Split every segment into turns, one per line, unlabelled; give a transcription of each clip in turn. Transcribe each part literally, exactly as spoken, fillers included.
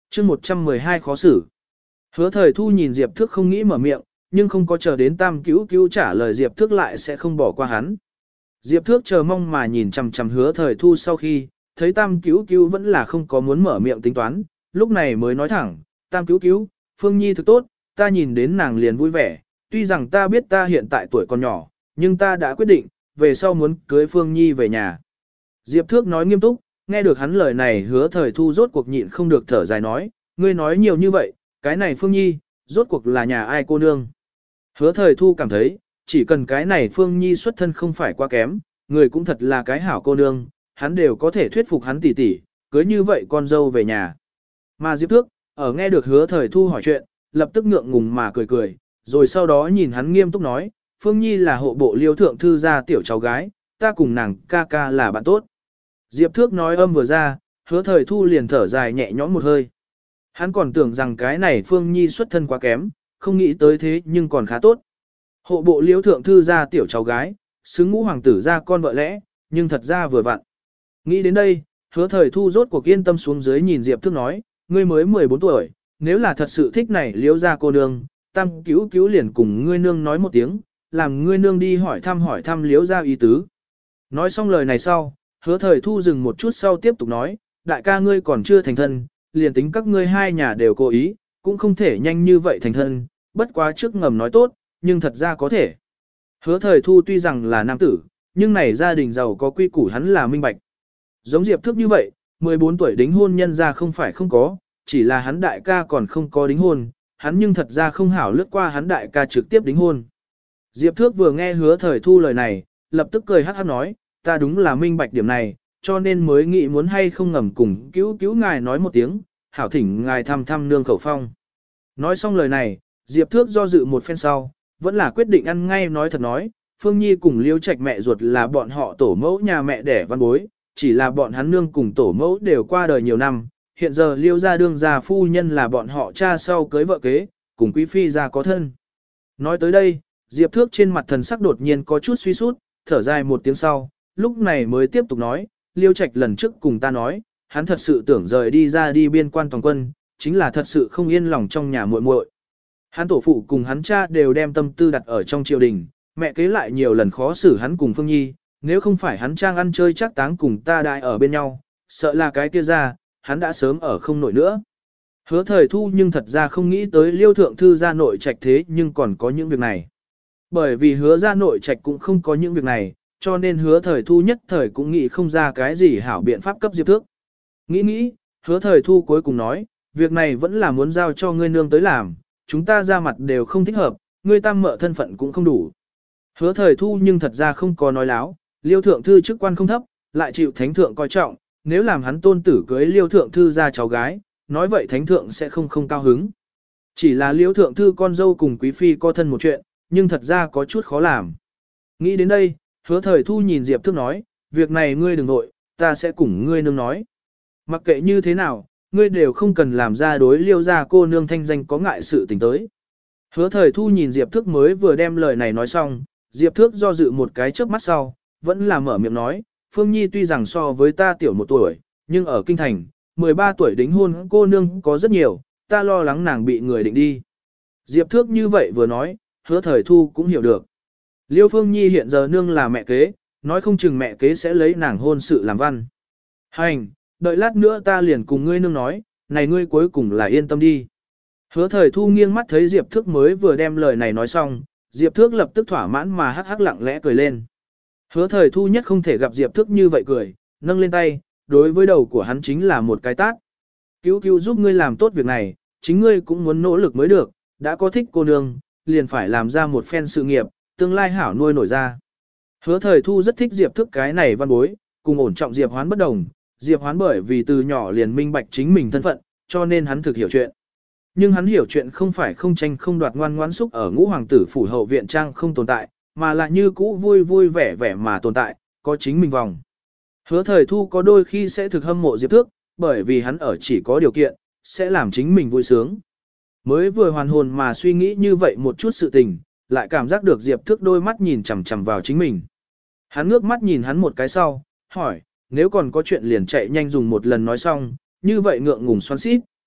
chương một trăm mười hai khó xử. Hứa thời thu nhìn Diệp Thước không nghĩ mở miệng, nhưng không có chờ đến tam cứu cứu trả lời Diệp Thước lại sẽ không bỏ qua hắn. Diệp Thước chờ mong mà nhìn chằm chằm hứa thời thu sau khi, thấy tam cứu cứu vẫn là không có muốn mở miệng tính toán, lúc này mới nói thẳng, tam cứu cứu, Phương Nhi thực tốt, ta nhìn đến nàng liền vui vẻ, tuy rằng ta biết ta hiện tại tuổi còn nhỏ, nhưng ta đã quyết định, về sau muốn cưới Phương Nhi về nhà. Diệp Thước nói nghiêm túc, nghe được hắn lời này hứa thời thu rốt cuộc nhịn không được thở dài nói, ngươi nói nhiều như vậy, cái này Phương Nhi, rốt cuộc là nhà ai cô nương. Hứa thời thu cảm thấy, chỉ cần cái này Phương Nhi xuất thân không phải quá kém, người cũng thật là cái hảo cô nương, hắn đều có thể thuyết phục hắn tỉ tỉ, cưới như vậy con dâu về nhà. Mà Diệp Thước, ở nghe được hứa thời thu hỏi chuyện, lập tức ngượng ngùng mà cười cười, rồi sau đó nhìn hắn nghiêm túc nói, Phương Nhi là hộ bộ liêu thượng thư gia tiểu cháu gái, ta cùng nàng ca ca là bạn tốt. Diệp Thước nói âm vừa ra, hứa thời thu liền thở dài nhẹ nhõm một hơi. Hắn còn tưởng rằng cái này Phương Nhi xuất thân quá kém, không nghĩ tới thế nhưng còn khá tốt. Hộ bộ liêu thượng thư gia tiểu cháu gái, xứng ngũ hoàng tử ra con vợ lẽ, nhưng thật ra vừa vặn. Nghĩ đến đây, hứa thời thu rốt cuộc yên tâm xuống dưới nhìn Diệp Thước nói, ngươi mới mười bốn tuổi, nếu là thật sự thích này liếu ra cô nương, tam cứu cứu liền cùng ngươi nương nói một tiếng, làm ngươi nương đi hỏi thăm hỏi thăm liếu ra ý tứ. Nói xong lời này sau, hứa thời thu dừng một chút sau tiếp tục nói, đại ca ngươi còn chưa thành thân, liền tính các ngươi hai nhà đều cố ý, cũng không thể nhanh như vậy thành thân, bất quá trước ngầm nói tốt, nhưng thật ra có thể. Hứa thời thu tuy rằng là nam tử, nhưng này gia đình giàu có quy củ hắn là minh bạch. Giống Diệp Thước như vậy, mười bốn tuổi đính hôn nhân ra không phải không có, chỉ là hắn đại ca còn không có đính hôn, hắn nhưng thật ra không hảo lướt qua hắn đại ca trực tiếp đính hôn. Diệp Thước vừa nghe hứa thời thu lời này, lập tức cười hát hát nói, ta đúng là minh bạch điểm này, cho nên mới nghĩ muốn hay không ngầm cùng cứu cứu ngài nói một tiếng, hảo thỉnh ngài thăm thăm nương khẩu phong. Nói xong lời này, Diệp Thước do dự một phen sau, vẫn là quyết định ăn ngay nói thật nói, Phương Nhi cùng Liêu Trạch mẹ ruột là bọn họ tổ mẫu nhà mẹ đẻ văn bối, chỉ là bọn hắn nương cùng tổ mẫu đều qua đời nhiều năm, hiện giờ Liêu gia đương gia phu nhân là bọn họ cha sau cưới vợ kế, cùng quý phi gia có thân. Nói tới đây, Diệp Thước trên mặt thần sắc đột nhiên có chút suy sút, thở dài một tiếng sau, lúc này mới tiếp tục nói, Liêu Trạch lần trước cùng ta nói, hắn thật sự tưởng rời đi ra đi biên quan toàn quân, chính là thật sự không yên lòng trong nhà muội muội. Hắn tổ phụ cùng hắn cha đều đem tâm tư đặt ở trong triều đình, mẹ kế lại nhiều lần khó xử hắn cùng Phương Nhi, nếu không phải hắn trang ăn chơi chắc táng cùng ta đại ở bên nhau, sợ là cái kia ra, hắn đã sớm ở không nổi nữa. Hứa thời thu nhưng thật ra không nghĩ tới Liêu thượng thư gia nội trạch thế nhưng còn có những việc này. Bởi vì hứa gia nội trạch cũng không có những việc này, cho nên hứa thời thu nhất thời cũng nghĩ không ra cái gì hảo biện pháp cấp Diệp Thước. Nghĩ nghĩ, hứa thời thu cuối cùng nói, việc này vẫn là muốn giao cho ngươi nương tới làm, chúng ta ra mặt đều không thích hợp, ngươi tam mợ thân phận cũng không đủ. Hứa thời thu nhưng thật ra không có nói láo, Liêu thượng thư chức quan không thấp, lại chịu thánh thượng coi trọng, nếu làm hắn tôn tử cưới Liêu thượng thư ra cháu gái, nói vậy thánh thượng sẽ không không cao hứng. Chỉ là Liêu thượng thư con dâu cùng quý phi có thân một chuyện, nhưng thật ra có chút khó làm. Nghĩ đến đây, hứa thời thu nhìn Diệp Thước nói, việc này ngươi đừng nội, ta sẽ cùng ngươi nương nói. Mặc kệ như thế nào, ngươi đều không cần làm ra đối Liêu gia cô nương thanh danh có ngại sự tình tới. Hứa thời thu nhìn Diệp Thước mới vừa đem lời này nói xong, Diệp Thước do dự một cái trước mắt sau, vẫn là mở miệng nói, Phương Nhi tuy rằng so với ta tiểu một tuổi, nhưng ở kinh thành, mười ba tuổi đính hôn cô nương có rất nhiều, ta lo lắng nàng bị người định đi. Diệp Thước như vậy vừa nói, hứa thời thu cũng hiểu được. Liêu Phương Nhi hiện giờ nương là mẹ kế, nói không chừng mẹ kế sẽ lấy nàng hôn sự làm văn. Hành, đợi lát nữa ta liền cùng ngươi nương nói, này ngươi cuối cùng là yên tâm đi. Hứa thời thu nghiêng mắt thấy Diệp Thước mới vừa đem lời này nói xong, Diệp Thước lập tức thỏa mãn mà hắc hắc lặng lẽ cười lên. Hứa thời thu nhất không thể gặp Diệp Thước như vậy cười, nâng lên tay, đối với đầu của hắn chính là một cái tát. Cứu cứu giúp ngươi làm tốt việc này, chính ngươi cũng muốn nỗ lực mới được, đã có thích cô nương, liền phải làm ra một phen sự nghiệp, tương lai hảo nuôi nổi ra. Hứa thời thu rất thích Diệp Thước cái này văn bối, cùng ổn trọng Diệp Hoán bất đồng, Diệp Hoán bởi vì từ nhỏ liền minh bạch chính mình thân phận, cho nên hắn thực hiểu chuyện. Nhưng hắn hiểu chuyện không phải không tranh không đoạt ngoan ngoãn xúc ở ngũ hoàng tử phủ hậu viện trang không tồn tại, mà là như cũ vui vui vẻ vẻ mà tồn tại, có chính mình vòng. Hứa thời thu có đôi khi sẽ thực hâm mộ Diệp Thước, bởi vì hắn ở chỉ có điều kiện, sẽ làm chính mình vui sướng. Mới vừa hoàn hồn mà suy nghĩ như vậy một chút sự tình, lại cảm giác được Diệp Thước đôi mắt nhìn chằm chằm vào chính mình. Hắn ngước mắt nhìn hắn một cái sau, hỏi, nếu còn có chuyện liền chạy nhanh dùng một lần nói xong, như vậy ngượng ngùng xoắn xít,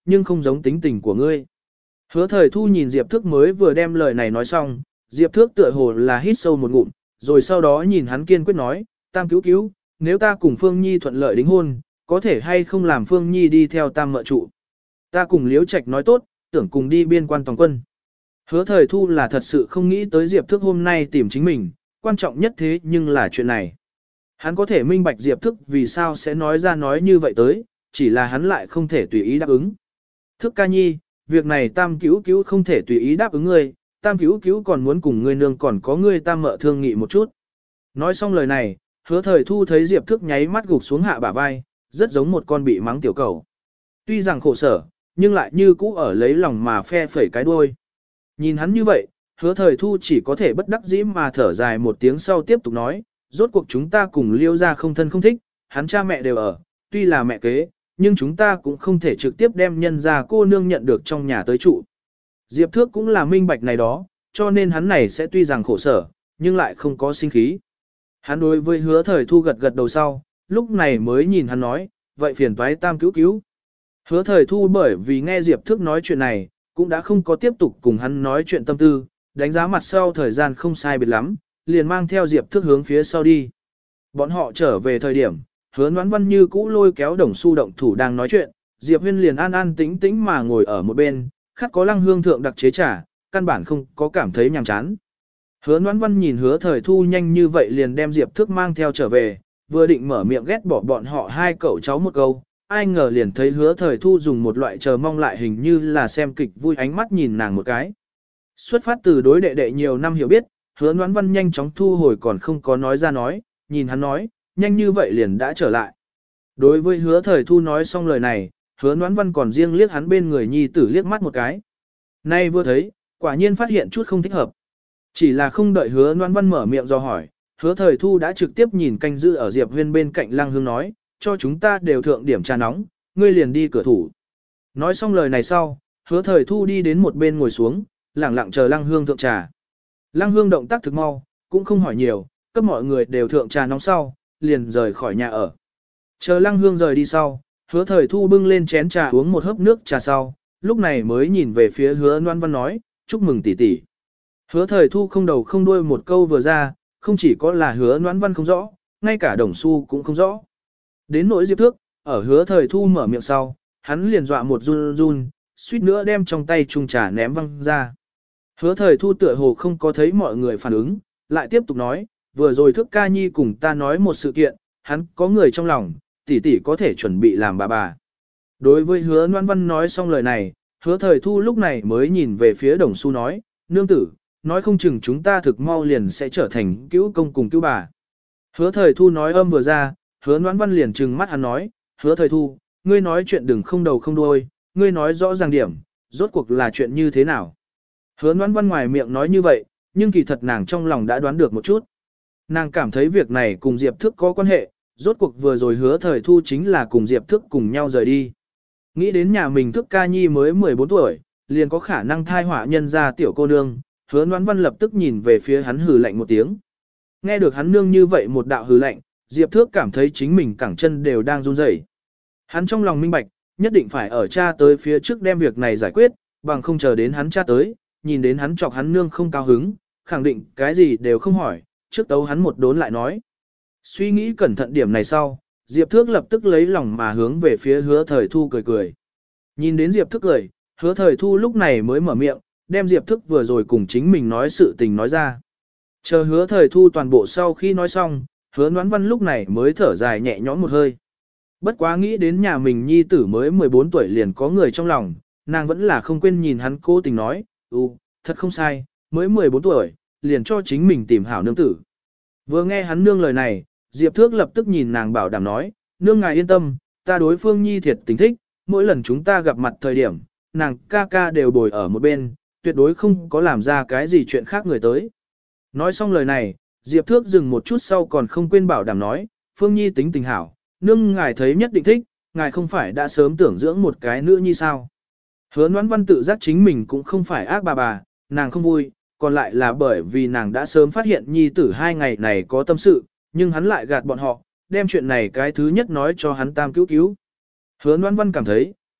nhưng không giống tính tình của ngươi. Hứa thời thu nhìn Diệp Thước mới vừa đem lời này nói xong, Diệp Thước tựa hồ là hít sâu một ngụm, rồi sau đó nhìn hắn kiên quyết nói, tam cứu cứu, nếu ta cùng Phương Nhi thuận lợi đính hôn, có thể hay không làm Phương Nhi đi theo tam mợ trụ. Ta cùng Liễu Trạch nói tốt, tưởng cùng đi biên quan toàn quân. Hứa thời thu là thật sự không nghĩ tới Diệp Thước hôm nay tìm chính mình, quan trọng nhất thế nhưng là chuyện này. Hắn có thể minh bạch Diệp Thước vì sao sẽ nói ra nói như vậy tới, chỉ là hắn lại không thể tùy ý đáp ứng. Thước ca nhi, việc này tam cứu cứu không thể tùy ý đáp ứng ngươi, tam cứu cứu còn muốn cùng ngươi nương còn có ngươi tam mợ thương nghị một chút. Nói xong lời này, hứa thời thu thấy Diệp Thước nháy mắt gục xuống hạ bả vai, rất giống một con bị mắng tiểu cầu. Tuy rằng khổ sở, nhưng lại như cũ ở lấy lòng mà phe phẩy cái đuôi. Nhìn hắn như vậy, hứa thời thu chỉ có thể bất đắc dĩ mà thở dài một tiếng sau tiếp tục nói, rốt cuộc chúng ta cùng Liêu ra không thân không thích, hắn cha mẹ đều ở, tuy là mẹ kế, nhưng chúng ta cũng không thể trực tiếp đem nhân ra cô nương nhận được trong nhà tới trụ. Diệp Thước cũng là minh bạch này đó, cho nên hắn này sẽ tuy rằng khổ sở, nhưng lại không có sinh khí. Hắn đối với hứa thời thu gật gật đầu sau, lúc này mới nhìn hắn nói, vậy phiền toái tam cứu cứu. Hứa thời thu bởi vì nghe Diệp Thước nói chuyện này, cũng đã không có tiếp tục cùng hắn nói chuyện tâm tư, đánh giá mặt sau thời gian không sai biệt lắm, liền mang theo Diệp Thước hướng phía sau đi. Bọn họ trở về thời điểm, hứa Noãn Văn như cũ lôi kéo Đồng Xu động thủ đang nói chuyện, Diệp Huyên liền an an tĩnh tĩnh mà ngồi ở một bên, khắc có lăng hương thượng đặc chế trà, căn bản không có cảm thấy nhàm chán. Hứa Noãn Văn nhìn hứa thời thu nhanh như vậy liền đem Diệp Thước mang theo trở về, vừa định mở miệng ghét bỏ bọn họ hai cậu cháu một câu, ai ngờ liền thấy hứa thời thu dùng một loại chờ mong lại hình như là xem kịch vui ánh mắt nhìn nàng một cái. Xuất phát từ đối đệ đệ nhiều năm hiểu biết, hứa Noãn Văn nhanh chóng thu hồi còn không có nói ra nói, nhìn hắn nói, nhanh như vậy liền đã trở lại. Đối với hứa thời thu nói xong lời này, hứa Noãn Văn còn riêng liếc hắn bên người nhi tử liếc mắt một cái. Nay vừa thấy, quả nhiên phát hiện chút không thích hợp. Chỉ là không đợi hứa Noãn Văn mở miệng do hỏi, hứa thời thu đã trực tiếp nhìn canh giữ ở Diệp Huyên bên cạnh Lăng Hương nói, cho chúng ta đều thượng điểm trà nóng, ngươi liền đi cửa thủ. Nói xong lời này sau, hứa thời thu đi đến một bên ngồi xuống, lẳng lặng chờ Lăng Hương thượng trà. Lăng Hương động tác thực mau, cũng không hỏi nhiều, cấp mọi người đều thượng trà nóng sau, liền rời khỏi nhà ở. Chờ Lăng Hương rời đi sau, hứa thời thu bưng lên chén trà uống một hớp nước trà sau, lúc này mới nhìn về phía hứa Noãn Văn nói, chúc mừng tỷ tỷ. Hứa thời thu không đầu không đuôi một câu vừa ra, không chỉ có là hứa Noãn Văn không rõ, ngay cả Đồng Xu cũng không rõ. Đến nỗi Diệp Thước, ở hứa thời thu mở miệng sau, hắn liền dọa một run run, suýt nữa đem trong tay chung trà ném văng ra. Hứa thời thu tựa hồ không có thấy mọi người phản ứng, lại tiếp tục nói, vừa rồi Thước ca nhi cùng ta nói một sự kiện, hắn có người trong lòng, tỷ tỷ có thể chuẩn bị làm bà bà. Đối với hứa Noãn Văn nói xong lời này, hứa thời thu lúc này mới nhìn về phía Đồng Xu nói, nương tử, nói không chừng chúng ta thực mau liền sẽ trở thành cứu công cùng cứu bà. Hứa thời thu nói âm vừa ra, hứa Noãn Văn liền trừng mắt hắn nói, hứa thời thu, ngươi nói chuyện đừng không đầu không đuôi, ngươi nói rõ ràng điểm, rốt cuộc là chuyện như thế nào. Hứa Noãn Văn ngoài miệng nói như vậy, nhưng kỳ thật nàng trong lòng đã đoán được một chút. Nàng cảm thấy việc này cùng Diệp Thước có quan hệ, rốt cuộc vừa rồi hứa thời thu chính là cùng Diệp Thước cùng nhau rời đi. Nghĩ đến nhà mình Thước ca nhi mới mười bốn tuổi, liền có khả năng thai họa nhân ra tiểu cô nương, hứa Noãn Văn lập tức nhìn về phía hắn hừ lạnh một tiếng. Nghe được hắn nương như vậy một đạo hừ lạnh, Diệp Thước cảm thấy chính mình cẳng chân đều đang run rẩy. Hắn trong lòng minh bạch, nhất định phải ở cha tới phía trước đem việc này giải quyết, bằng không chờ đến hắn cha tới, nhìn đến hắn chọc hắn nương không cao hứng, khẳng định cái gì đều không hỏi, trước tấu hắn một đốn lại nói. Suy nghĩ cẩn thận điểm này sau, Diệp Thước lập tức lấy lòng mà hướng về phía hứa thời thu cười cười. Nhìn đến Diệp Thước cười, hứa thời thu lúc này mới mở miệng, đem Diệp Thước vừa rồi cùng chính mình nói sự tình nói ra. Chờ hứa thời thu toàn bộ sau khi nói xong, hứa Noãn Văn lúc này mới thở dài nhẹ nhõm một hơi. Bất quá nghĩ đến nhà mình nhi tử mới mười bốn tuổi liền có người trong lòng, nàng vẫn là không quên nhìn hắn cố tình nói, ừ, thật không sai, mới mười bốn tuổi, liền cho chính mình tìm hảo nương tử. Vừa nghe hắn nương lời này, Diệp Thước lập tức nhìn nàng bảo đảm nói, nương ngài yên tâm, ta đối Phương Nhi thiệt tình thích, mỗi lần chúng ta gặp mặt thời điểm, nàng ca ca đều bồi ở một bên, tuyệt đối không có làm ra cái gì chuyện khác người tới. Nói xong lời này, Diệp Thước dừng một chút sau còn không quên bảo đảm nói, Phương Nhi tính tình hảo, nương ngài thấy nhất định thích, ngài không phải đã sớm tưởng dưỡng một cái nữa như sao. Hứa Noãn Văn tự giác chính mình cũng không phải ác bà bà, nàng không vui, còn lại là bởi vì nàng đã sớm phát hiện nhi tử hai ngày này có tâm sự, nhưng hắn lại gạt bọn họ, đem chuyện này cái thứ nhất nói cho hắn tam cứu cứu. Hứa Noãn Văn cảm thấy,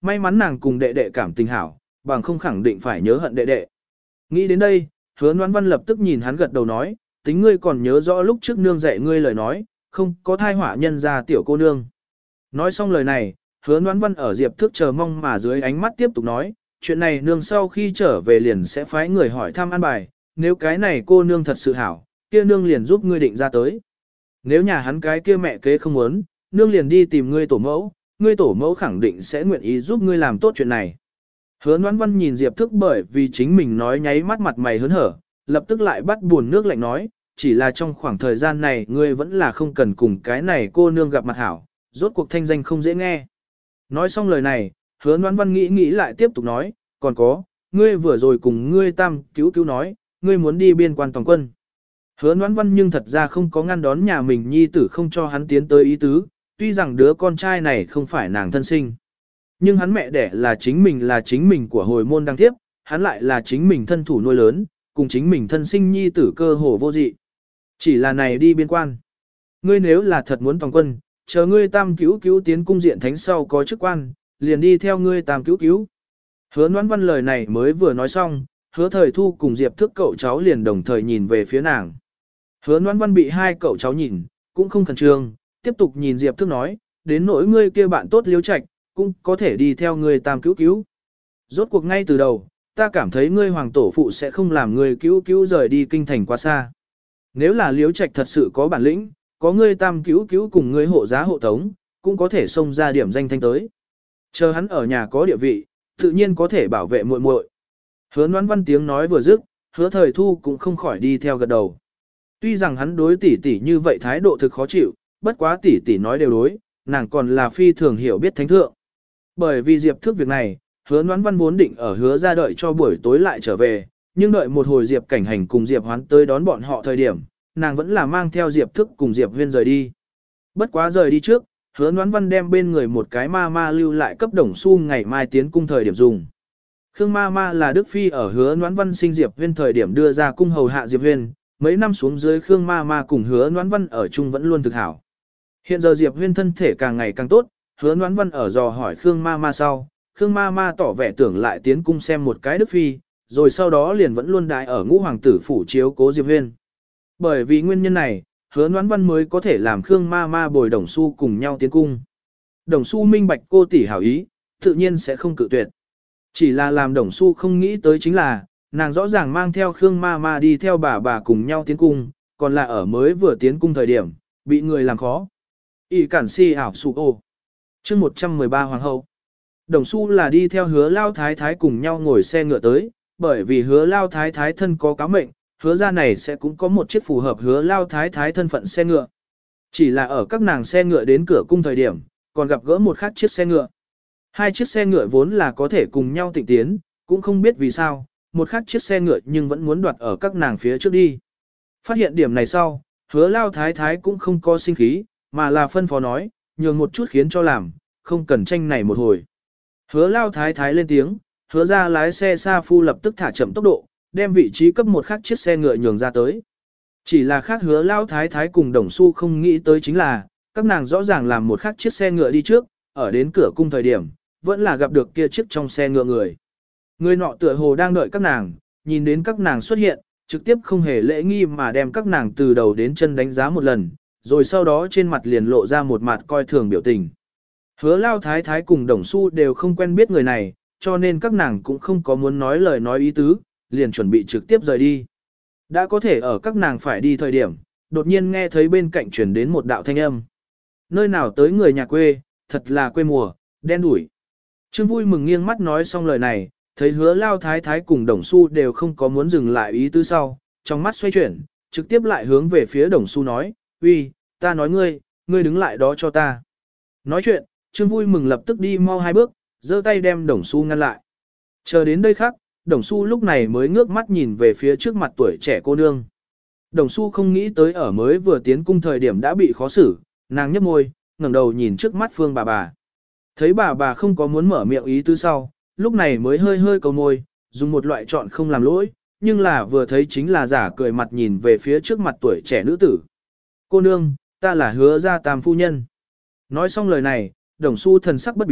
May mắn nàng cùng đệ đệ cảm tình hảo, bằng không khẳng định phải nhớ hận đệ đệ. Nghĩ đến đây, hứa Noãn Văn lập tức nhìn hắn gật đầu nói, tính ngươi còn nhớ rõ lúc trước nương dạy ngươi lời nói, không có thai họa nhân ra tiểu cô nương. Nói xong lời này, hứa Noãn Văn ở Diệp Thước chờ mong mà dưới ánh mắt tiếp tục nói, chuyện này nương sau khi trở về liền sẽ phái người hỏi thăm an bài, nếu cái này cô nương thật sự hảo, kia nương liền giúp ngươi định ra tới. Nếu nhà hắn cái kia mẹ kế không muốn, nương liền đi tìm ngươi tổ mẫu, ngươi tổ mẫu khẳng định sẽ nguyện ý giúp ngươi làm tốt chuyện này. Hứa Noãn Văn nhìn Diệp Thước bởi vì chính mình nói nháy mắt mặt mày hớn hở, lập tức lại bắt buồn nước lạnh nói, chỉ là trong khoảng thời gian này ngươi vẫn là không cần cùng cái này cô nương gặp mặt hảo, rốt cuộc thanh danh không dễ nghe. Nói xong lời này, Hứa Noãn Văn nghĩ nghĩ lại tiếp tục nói, còn có, ngươi vừa rồi cùng ngươi tam cứu cứu nói, ngươi muốn đi biên quan toàn quân. Hứa Noãn Văn nhưng thật ra không có ngăn đón nhà mình nhi tử không cho hắn tiến tới ý tứ, tuy rằng đứa con trai này không phải nàng thân sinh. Nhưng hắn mẹ đẻ là chính mình là chính mình của hồi môn đăng tiếp, hắn lại là chính mình thân thủ nuôi lớn, cùng chính mình thân sinh nhi tử cơ hồ vô dị. Chỉ là này đi biên quan. Ngươi nếu là thật muốn toàn quân, chờ ngươi tam cứu cứu tiến cung diện thánh sau có chức quan, liền đi theo ngươi tam cứu cứu. Hứa Noãn Văn lời này mới vừa nói xong, Hứa Thời Thu cùng Diệp Thước cậu cháu liền đồng thời nhìn về phía nàng. Hứa Noãn Văn bị hai cậu cháu nhìn, cũng không khẩn trương, tiếp tục nhìn Diệp Thước nói, đến nỗi ngươi kia bạn tốt Liễu Trạch, cũng có thể đi theo ngươi tam cứu cứu. Rốt cuộc ngay từ đầu, ta cảm thấy ngươi hoàng tổ phụ sẽ không làm ngươi cứu cứu rời đi kinh thành quá xa. Nếu là Liễu Trạch thật sự có bản lĩnh, có ngươi tam cứu cứu cùng ngươi hộ giá hộ tống, cũng có thể xông ra điểm danh thanh tới. Chờ hắn ở nhà có địa vị, tự nhiên có thể bảo vệ muội muội. Hứa Noãn Văn tiếng nói vừa dứt, Hứa Thời Thu cũng không khỏi đi theo gật đầu. Tuy rằng hắn đối tỷ tỷ như vậy thái độ thực khó chịu, bất quá tỷ tỷ nói đều đối, nàng còn là phi thường hiểu biết thánh thượng. Bởi vì Diệp Thước việc này, Hứa Noãn Văn vốn định ở Hứa ra đợi cho buổi tối lại trở về, nhưng đợi một hồi Diệp Cảnh Hành cùng Diệp Hoán tới đón bọn họ thời điểm, nàng vẫn là mang theo Diệp Thước cùng Diệp Huyên rời đi. Bất quá rời đi trước, Hứa Noãn Văn đem bên người một cái ma ma lưu lại cấp Đồng Xu ngày mai tiến cung thời điểm dùng. Khương ma ma là Đức Phi ở Hứa Noãn Văn sinh Diệp Huyên thời điểm đưa ra cung hầu hạ Diệp Huyên, mấy năm xuống dưới Khương ma ma cùng Hứa Noãn Văn ở chung vẫn luôn thực hảo. Hiện giờ Diệp Huyên thân thể càng ngày càng tốt, Hứa Noãn Văn ở dò hỏi Khương ma ma sau, Khương ma ma tỏ vẻ tưởng lại tiến cung xem một cái Đức Phi, rồi sau đó liền vẫn luôn đại ở ngũ hoàng tử phủ chiếu cố Diệp Huyên. Bởi vì nguyên nhân này, Hứa Noãn Văn mới có thể làm Khương ma ma bồi Đồng Xu cùng nhau tiến cung. Đồng Xu minh bạch cô tỷ hảo ý, tự nhiên sẽ không cự tuyệt. Chỉ là làm Đồng Xu không nghĩ tới chính là, nàng rõ ràng mang theo Khương ma ma đi theo bà bà cùng nhau tiến cung, còn là ở mới vừa tiến cung thời điểm, bị người làm khó. Y cản si ảo sụ ô. chương một trăm mười ba Hoàng hậu. Đồng Xu là đi theo Hứa Lao Thái Thái cùng nhau ngồi xe ngựa tới, bởi vì Hứa Lao Thái Thái thân có cáo mệnh, Hứa ra này sẽ cũng có một chiếc phù hợp Hứa Lao Thái Thái thân phận xe ngựa. Chỉ là ở các nàng xe ngựa đến cửa cung thời điểm, còn gặp gỡ một khác chiếc xe ngựa. Hai chiếc xe ngựa vốn là có thể cùng nhau tịnh tiến, cũng không biết vì sao, một khác chiếc xe ngựa nhưng vẫn muốn đoạt ở các nàng phía trước đi. Phát hiện điểm này sau, Hứa Lao Thái Thái cũng không có sinh khí, mà là phân phó nói, nhường một chút khiến cho làm, không cần tranh này một hồi. Hứa Lao Thái Thái lên tiếng, Hứa ra lái xe Sa Phu lập tức thả chậm tốc độ, đem vị trí cấp một khác chiếc xe ngựa nhường ra tới. Chỉ là khác Hứa Lao Thái Thái cùng Đồng Xu không nghĩ tới chính là, các nàng rõ ràng làm một khác chiếc xe ngựa đi trước, ở đến cửa cung thời điểm, vẫn là gặp được kia chiếc trong xe ngựa người. Người nọ tựa hồ đang đợi các nàng, nhìn đến các nàng xuất hiện, trực tiếp không hề lễ nghi mà đem các nàng từ đầu đến chân đánh giá một lần, rồi sau đó trên mặt liền lộ ra một mặt coi thường biểu tình. Hứa Lao Thái Thái cùng Đồng Xu đều không quen biết người này, cho nên các nàng cũng không có muốn nói lời nói ý tứ, liền chuẩn bị trực tiếp rời đi. Đã có thể ở các nàng phải đi thời điểm, đột nhiên nghe thấy bên cạnh truyền đến một đạo thanh âm. Nơi nào tới người nhà quê, thật là quê mùa, đen đủi. Trương vui mừng nghiêng mắt nói xong lời này, thấy Hứa Lao Thái Thái cùng Đồng Xu đều không có muốn dừng lại ý tứ sau, trong mắt xoay chuyển, trực tiếp lại hướng về phía Đồng Xu nói, uy, ta nói ngươi, ngươi đứng lại đó cho ta. Nói chuyện, Trương vui mừng lập tức đi mau hai bước, giơ tay đem Đồng Xu ngăn lại. Chờ đến đây khác, Đồng Xu lúc này mới ngước mắt nhìn về phía trước mặt tuổi trẻ cô nương. Đồng Xu không nghĩ tới ở mới vừa tiến cung thời điểm đã bị khó xử, nàng nhếch môi, ngẩng đầu nhìn trước mắt Phương bà bà. Thấy bà bà không có muốn mở miệng ý tứ sau, lúc này mới hơi hơi cầu môi, dùng một loại chọn không làm lỗi, nhưng là vừa thấy chính là giả cười mặt nhìn về phía trước mặt tuổi trẻ nữ tử. Cô nương, ta là Hứa gia tam phu nhân. Nói xong lời này, Đồng Xu thần sắc bất biến,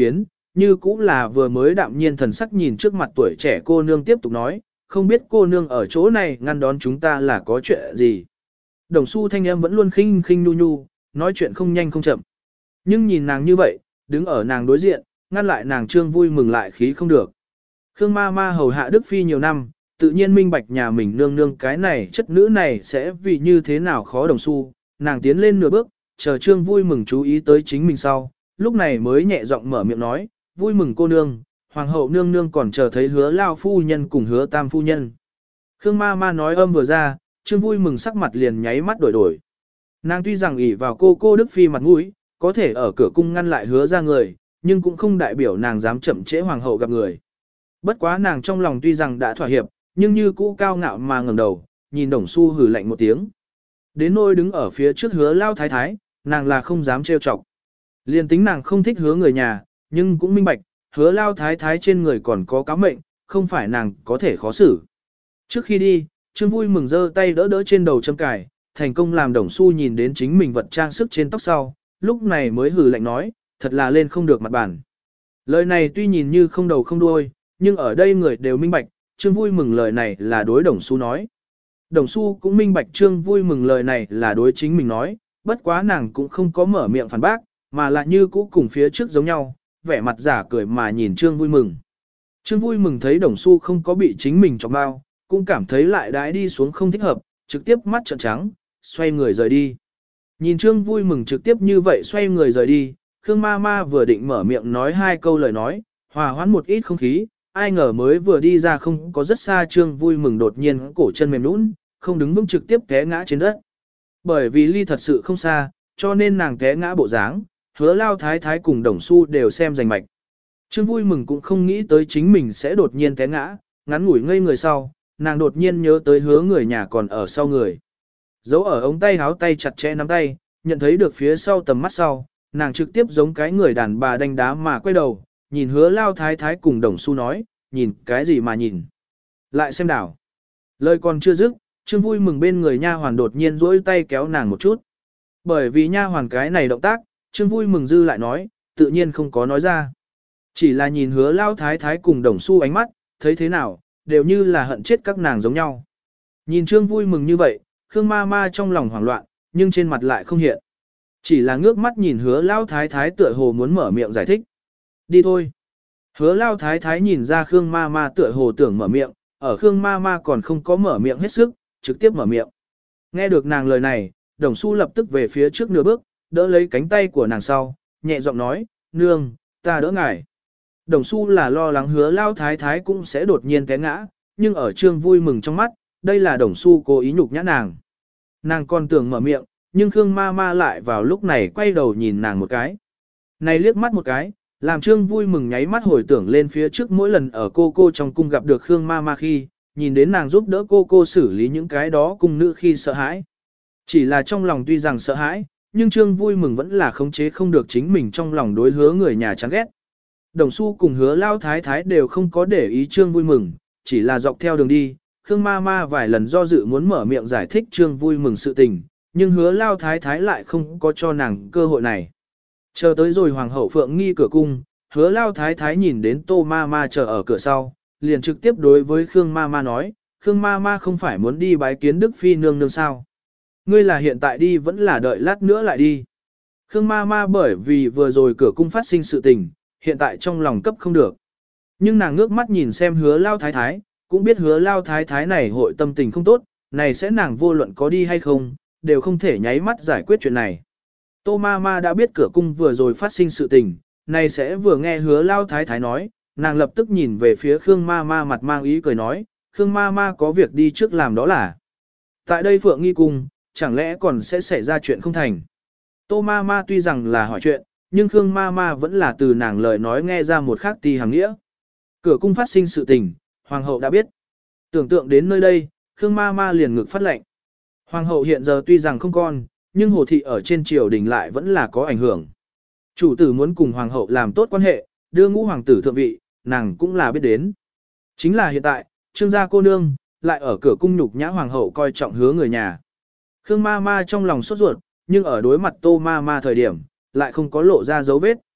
như cũng là vừa mới đạm nhiên thần sắc nhìn trước mặt tuổi trẻ cô nương tiếp tục nói, không biết cô nương ở chỗ này ngăn đón chúng ta là có chuyện gì. Đồng Xu thanh âm vẫn luôn khinh khinh nu nhu, nói chuyện không nhanh không chậm. Nhưng nhìn nàng như vậy, đứng ở nàng đối diện, ngăn lại nàng Trương Vui Mừng lại khí không được. Khương ma ma hầu hạ Đức Phi nhiều năm, tự nhiên minh bạch nhà mình nương nương cái này chất nữ này sẽ vì như thế nào khó Đồng Xu, nàng tiến lên nửa bước, chờ Trương Vui Mừng chú ý tới chính mình sau, lúc này mới nhẹ giọng mở miệng nói, vui mừng cô nương, hoàng hậu nương nương còn chờ thấy hứa lao phu nhân cùng hứa tam phu nhân. Khương ma ma nói âm vừa ra, Trương Vui Mừng sắc mặt liền nháy mắt đổi đổi. Nàng tuy rằng ỷ vào cô cô Đức Phi mặt mũi, có thể ở cửa cung ngăn lại hứa ra người, nhưng cũng không đại biểu nàng dám chậm trễ hoàng hậu gặp người. Bất quá nàng trong lòng tuy rằng đã thỏa hiệp, nhưng như cũ cao ngạo mà ngẩng đầu, nhìn Đồng Xu hừ lạnh một tiếng. Đến nôi đứng ở phía trước hứa lao thái thái, nàng là không dám trêu chọc. Liên tính nàng không thích hứa người nhà, nhưng cũng minh bạch, hứa lao thái thái trên người còn có cáo mệnh, không phải nàng có thể khó xử. Trước khi đi, Trương Vui Mừng giơ tay đỡ đỡ trên đầu châm cài, thành công làm Đồng Xu nhìn đến chính mình vật trang sức trên tóc sau, lúc này mới hừ lạnh nói, thật là lên không được mặt bản. Lời này tuy nhìn như không đầu không đuôi, nhưng ở đây người đều minh bạch, Trương Vui Mừng lời này là đối Đồng Xu nói. Đồng Xu cũng minh bạch Trương Vui Mừng lời này là đối chính mình nói, bất quá nàng cũng không có mở miệng phản bác, mà là như cũ cùng phía trước giống nhau, vẻ mặt giả cười mà nhìn Trương Vui Mừng. Trương Vui Mừng thấy Đồng Xu không có bị chính mình chọc bao, cũng cảm thấy lại đãi đi xuống không thích hợp, trực tiếp mắt trợn trắng, xoay người rời đi. Nhìn Trương Vui Mừng trực tiếp như vậy xoay người rời đi, Khương ma ma vừa định mở miệng nói hai câu lời nói, hòa hoãn một ít không khí, ai ngờ mới vừa đi ra không có rất xa Trương Vui Mừng đột nhiên cổ chân mềm nhũn, không đứng vững trực tiếp té ngã trên đất. Bởi vì ly thật sự không xa, cho nên nàng té ngã bộ dáng, hứa lao thái thái cùng Đồng Xu đều xem rành mạch. Trương Vui Mừng cũng không nghĩ tới chính mình sẽ đột nhiên té ngã, ngắn ngủi ngây người sau, nàng đột nhiên nhớ tới hứa người nhà còn ở sau người. Giấu ở ống tay háo tay chặt chẽ nắm tay, nhận thấy được phía sau tầm mắt sau, nàng trực tiếp giống cái người đàn bà đánh đá mà quay đầu, nhìn hứa lao thái thái cùng Đồng Xu nói, nhìn cái gì mà nhìn. Lại xem đảo. Lời còn chưa dứt, Trương Vui Mừng bên người nha hoàn đột nhiên duỗi tay kéo nàng một chút. Bởi vì nha hoàn cái này động tác, Trương Vui Mừng dư lại nói, tự nhiên không có nói ra. Chỉ là nhìn hứa lao thái thái cùng Đồng Xu ánh mắt, thấy thế nào, đều như là hận chết các nàng giống nhau. Nhìn Trương Vui Mừng như vậy, Khương ma ma trong lòng hoảng loạn, nhưng trên mặt lại không hiện. Chỉ là ngước mắt nhìn hứa lao thái thái tựa hồ muốn mở miệng giải thích. Đi thôi. Hứa lao thái thái nhìn ra Khương ma ma tựa hồ tưởng mở miệng, ở Khương ma ma còn không có mở miệng hết sức, trực tiếp mở miệng. Nghe được nàng lời này, Đồng Xu lập tức về phía trước nửa bước, đỡ lấy cánh tay của nàng sau, nhẹ giọng nói, nương, ta đỡ ngài. Đồng Xu là lo lắng hứa lao thái thái cũng sẽ đột nhiên té ngã, nhưng ở Trương Vui Mừng trong mắt, đây là Đồng Xu cố ý nhục nhã nàng. Nàng còn tưởng mở miệng, nhưng Khương ma ma lại vào lúc này quay đầu nhìn nàng một cái. Này liếc mắt một cái, làm Trương Vui Mừng nháy mắt hồi tưởng lên phía trước mỗi lần ở cô cô trong cung gặp được Khương ma ma khi, nhìn đến nàng giúp đỡ cô cô xử lý những cái đó cung nữ khi sợ hãi. Chỉ là trong lòng tuy rằng sợ hãi, nhưng Trương Vui Mừng vẫn là khống chế không được chính mình trong lòng đối hứa người nhà chán ghét. Đồng Xu cùng hứa lao thái thái đều không có để ý Trương Vui Mừng, chỉ là dọc theo đường đi, Khương ma ma vài lần do dự muốn mở miệng giải thích Trương Vui Mừng sự tình, nhưng hứa lao thái thái lại không có cho nàng cơ hội này. Chờ tới rồi Hoàng hậu Phượng Nghi cửa cung, hứa lao thái thái nhìn đến Tô ma ma chờ ở cửa sau, liền trực tiếp đối với Khương ma ma nói, Khương ma ma không phải muốn đi bái kiến Đức Phi nương nương sao. Ngươi là hiện tại đi vẫn là đợi lát nữa lại đi. Khương ma ma bởi vì vừa rồi cửa cung phát sinh sự tình, hiện tại trong lòng cấp không được. Nhưng nàng ngước mắt nhìn xem hứa lao thái thái, cũng biết hứa lao thái thái này hội tâm tình không tốt, này sẽ nàng vô luận có đi hay không, đều không thể nháy mắt giải quyết chuyện này. Tô ma ma đã biết cửa cung vừa rồi phát sinh sự tình, này sẽ vừa nghe hứa lao thái thái nói, nàng lập tức nhìn về phía Khương ma ma mặt mang ý cười nói, Khương ma ma có việc đi trước làm đó là. Tại đây Phượng Nghi cung, chẳng lẽ còn sẽ xảy ra chuyện không thành. Tô ma ma tuy rằng là hỏi chuyện, nhưng Khương ma ma vẫn là từ nàng lời nói nghe ra một khác tì hàng nghĩa. Cửa cung phát sinh sự tình, Hoàng hậu đã biết. Tưởng tượng đến nơi đây, Khương ma ma liền ngực phát lệnh. Hoàng hậu hiện giờ tuy rằng không con, nhưng Hồ thị ở trên triều đình lại vẫn là có ảnh hưởng. Chủ tử muốn cùng Hoàng hậu làm tốt quan hệ, đưa ngũ hoàng tử thượng vị, nàng cũng là biết đến. Chính là hiện tại, Trương gia cô nương, lại ở cửa cung nhục nhã Hoàng hậu coi trọng hứa người nhà. Khương ma ma trong lòng sốt ruột, nhưng ở đối mặt Tô ma ma thời điểm, lại không có lộ ra dấu vết.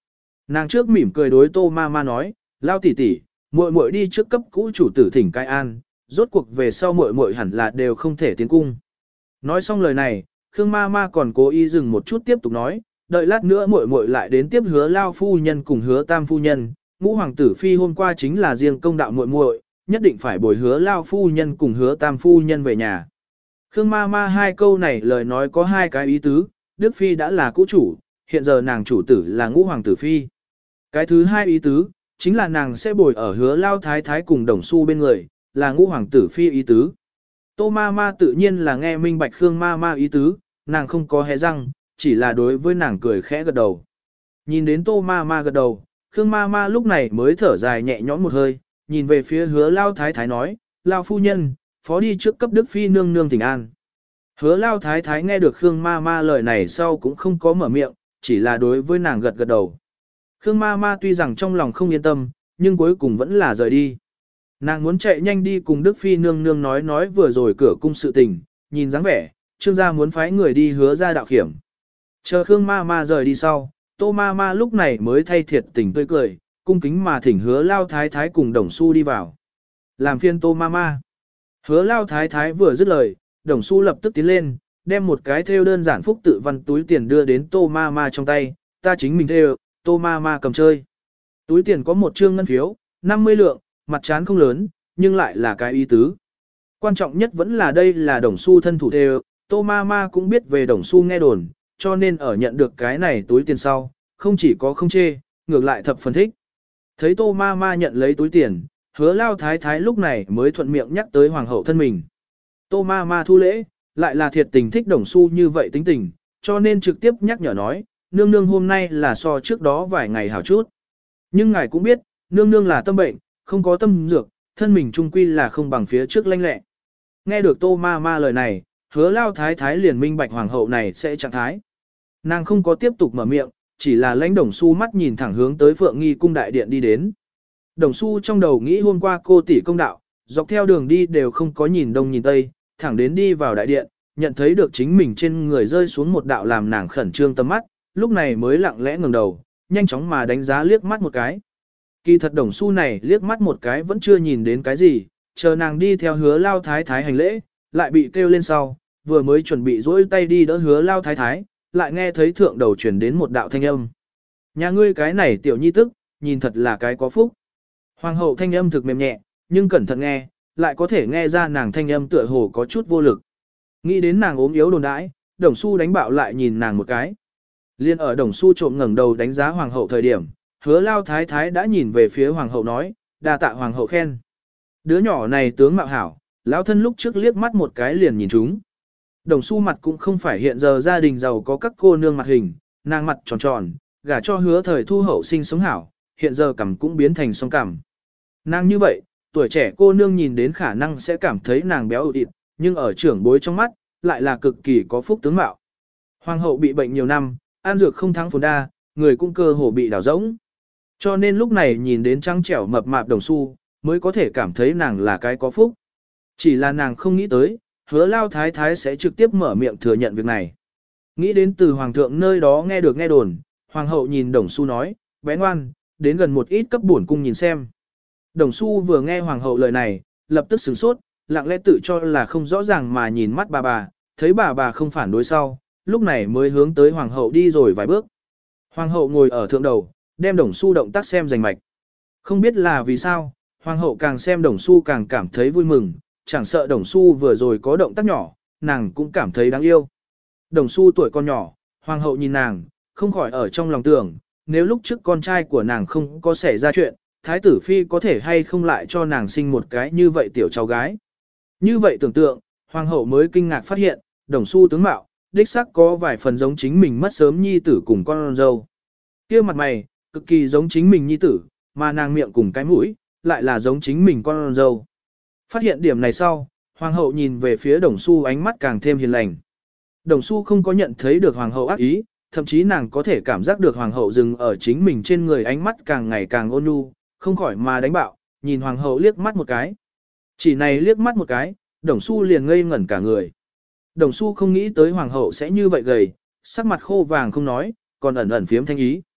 Nàng trước mỉm cười đối Tô Ma Ma nói, lao tỷ tỷ, muội muội đi trước cấp cũ chủ tử thỉnh cai an, rốt cuộc về sau muội muội hẳn là đều không thể tiến cung. Nói xong lời này, Khương Ma Ma còn cố ý dừng một chút tiếp tục nói, đợi lát nữa muội muội lại đến tiếp hứa lao phu nhân cùng hứa tam phu nhân, ngũ hoàng tử phi hôm qua chính là riêng công đạo muội muội, nhất định phải bồi hứa lao phu nhân cùng hứa tam phu nhân về nhà. Khương Ma Ma hai câu này lời nói có hai cái ý tứ, Đức Phi đã là cũ chủ, hiện giờ nàng chủ tử là ngũ hoàng tử Phi. Cái thứ hai ý tứ, chính là nàng sẽ bồi ở hứa lao thái thái cùng đồng xu bên người, là ngũ hoàng tử Phi ý tứ. Tô Ma Ma tự nhiên là nghe minh bạch Khương Ma Ma ý tứ, nàng không có hé răng, chỉ là đối với nàng cười khẽ gật đầu. Nhìn đến Tô Ma Ma gật đầu, Khương Ma Ma lúc này mới thở dài nhẹ nhõm một hơi, nhìn về phía hứa lao thái thái nói, lao phu nhân, phó đi trước cấp Đức Phi nương nương thỉnh an. Hứa lao thái thái nghe được Khương Ma Ma lời này sau cũng không có mở miệng, chỉ là đối với nàng gật gật đầu. Khương Ma Ma tuy rằng trong lòng không yên tâm, nhưng cuối cùng vẫn là rời đi. Nàng muốn chạy nhanh đi cùng Đức Phi nương nương nói nói vừa rồi cửa cung sự tình, nhìn dáng vẻ, Trương gia muốn phái người đi hứa ra đạo khiểm. Chờ Khương Ma Ma rời đi sau, Tô Ma Ma lúc này mới thay thiệt tình tươi cười, cung kính mà thỉnh hứa lao thái thái cùng Đồng Xu đi vào. Làm phiên Tô Ma Ma. Hứa lao thái thái vừa dứt lời, Đồng Xu lập tức tiến lên, đem một cái thêu đơn giản phúc tự văn túi tiền đưa đến Tô Ma Ma trong tay, ta chính mình thêu, Tô Ma Ma cầm chơi. Túi tiền có một trương ngân phiếu, năm mươi lượng, mặt trán không lớn, nhưng lại là cái ý tứ. Quan trọng nhất vẫn là đây là Đồng Xu thân thủ thêu, Tô Ma Ma cũng biết về Đồng Xu nghe đồn, cho nên ở nhận được cái này túi tiền sau, không chỉ có không chê, ngược lại thập phần thích. Thấy Tô Ma Ma nhận lấy túi tiền, hứa lao thái thái lúc này mới thuận miệng nhắc tới hoàng hậu thân mình. Tô Ma Ma thu lễ, lại là thiệt tình thích Đồng Xu như vậy tính tình, cho nên trực tiếp nhắc nhở nói, nương nương hôm nay là so trước đó vài ngày hảo chút. Nhưng ngài cũng biết, nương nương là tâm bệnh, không có tâm dược, thân mình trung quy là không bằng phía trước lanh lẹ. Nghe được Tô Ma Ma lời này, hứa lao thái thái liền minh bạch hoàng hậu này sẽ trạng thái. Nàng không có tiếp tục mở miệng, chỉ là lãnh Đồng Xu mắt nhìn thẳng hướng tới Phượng Nghi cung đại điện đi đến. Đồng Xu trong đầu nghĩ hôm qua cô tỷ công đạo, dọc theo đường đi đều không có nhìn đông nhìn tây, thẳng đến đi vào đại điện, nhận thấy được chính mình trên người rơi xuống một đạo làm nàng khẩn trương tâm mắt, lúc này mới lặng lẽ ngẩng đầu, nhanh chóng mà đánh giá liếc mắt một cái. Kỳ thật Đồng Xu này liếc mắt một cái vẫn chưa nhìn đến cái gì, chờ nàng đi theo hứa lao thái thái hành lễ, lại bị kêu lên sau, vừa mới chuẩn bị duỗi tay đi đỡ hứa lao thái thái, lại nghe thấy thượng đầu truyền đến một đạo thanh âm. Nhà ngươi cái này tiểu nhi tức, nhìn thật là cái có phúc. Hoàng hậu thanh âm thực mềm nhẹ, nhưng cẩn thận nghe, lại có thể nghe ra nàng thanh âm tựa hồ có chút vô lực. Nghĩ đến nàng ốm yếu đồn đãi, Đồng Xu đánh bạo lại nhìn nàng một cái. Liên ở Đồng Xu trộm ngẩng đầu đánh giá hoàng hậu thời điểm, hứa lao thái thái đã nhìn về phía hoàng hậu nói, đa tạ hoàng hậu khen. Đứa nhỏ này tướng mạo hảo, lão thân lúc trước liếc mắt một cái liền nhìn chúng. Đồng Xu mặt cũng không phải hiện giờ gia đình giàu có các cô nương mặt hình, nàng mặt tròn tròn, gả cho hứa thời thu hậu sinh sống hảo, hiện giờ cằm cũng biến thành song cằm. Nàng như vậy, tuổi trẻ cô nương nhìn đến khả năng sẽ cảm thấy nàng béo ụt ịt, nhưng ở trưởng bối trong mắt, lại là cực kỳ có phúc tướng mạo. Hoàng hậu bị bệnh nhiều năm, ăn dược không thắng phồn đa, người cũng cơ hồ bị đảo rỗng. Cho nên lúc này nhìn đến trắng trẻo mập mạp Đồng Xu, mới có thể cảm thấy nàng là cái có phúc. Chỉ là nàng không nghĩ tới, hứa lao thái thái sẽ trực tiếp mở miệng thừa nhận việc này. Nghĩ đến từ hoàng thượng nơi đó nghe được nghe đồn, hoàng hậu nhìn Đồng Xu nói, bé ngoan, đến gần một ít cấp bổn cung nhìn xem. Đồng Xu vừa nghe hoàng hậu lời này, lập tức sửng sốt, lặng lẽ tự cho là không rõ ràng mà nhìn mắt bà bà, thấy bà bà không phản đối sau, lúc này mới hướng tới hoàng hậu đi rồi vài bước. Hoàng hậu ngồi ở thượng đầu, đem Đồng Xu động tác xem rành mạch. Không biết là vì sao, hoàng hậu càng xem Đồng Xu càng cảm thấy vui mừng, chẳng sợ Đồng Xu vừa rồi có động tác nhỏ, nàng cũng cảm thấy đáng yêu. Đồng Xu tuổi còn nhỏ, hoàng hậu nhìn nàng, không khỏi ở trong lòng tưởng, nếu lúc trước con trai của nàng không có xảy ra chuyện, thái tử phi có thể hay không lại cho nàng sinh một cái như vậy tiểu cháu gái. Như vậy tưởng tượng, hoàng hậu mới kinh ngạc phát hiện, Đồng Xu tướng mạo, đích xác có vài phần giống chính mình mất sớm nhi tử cùng con dâu. Kia mặt mày, cực kỳ giống chính mình nhi tử, mà nàng miệng cùng cái mũi, lại là giống chính mình con dâu. Phát hiện điểm này sau, hoàng hậu nhìn về phía Đồng Xu ánh mắt càng thêm hiền lành. Đồng Xu không có nhận thấy được hoàng hậu ác ý, thậm chí nàng có thể cảm giác được hoàng hậu dừng ở chính mình trên người ánh mắt càng ngày càng ôn nhu, không khỏi mà đánh bạo, nhìn hoàng hậu liếc mắt một cái. Chỉ này liếc mắt một cái, Đồng Xu liền ngây ngẩn cả người. Đồng Xu không nghĩ tới hoàng hậu sẽ như vậy gầy, sắc mặt khô vàng không nói, còn ẩn ẩn phiếm thanh ý.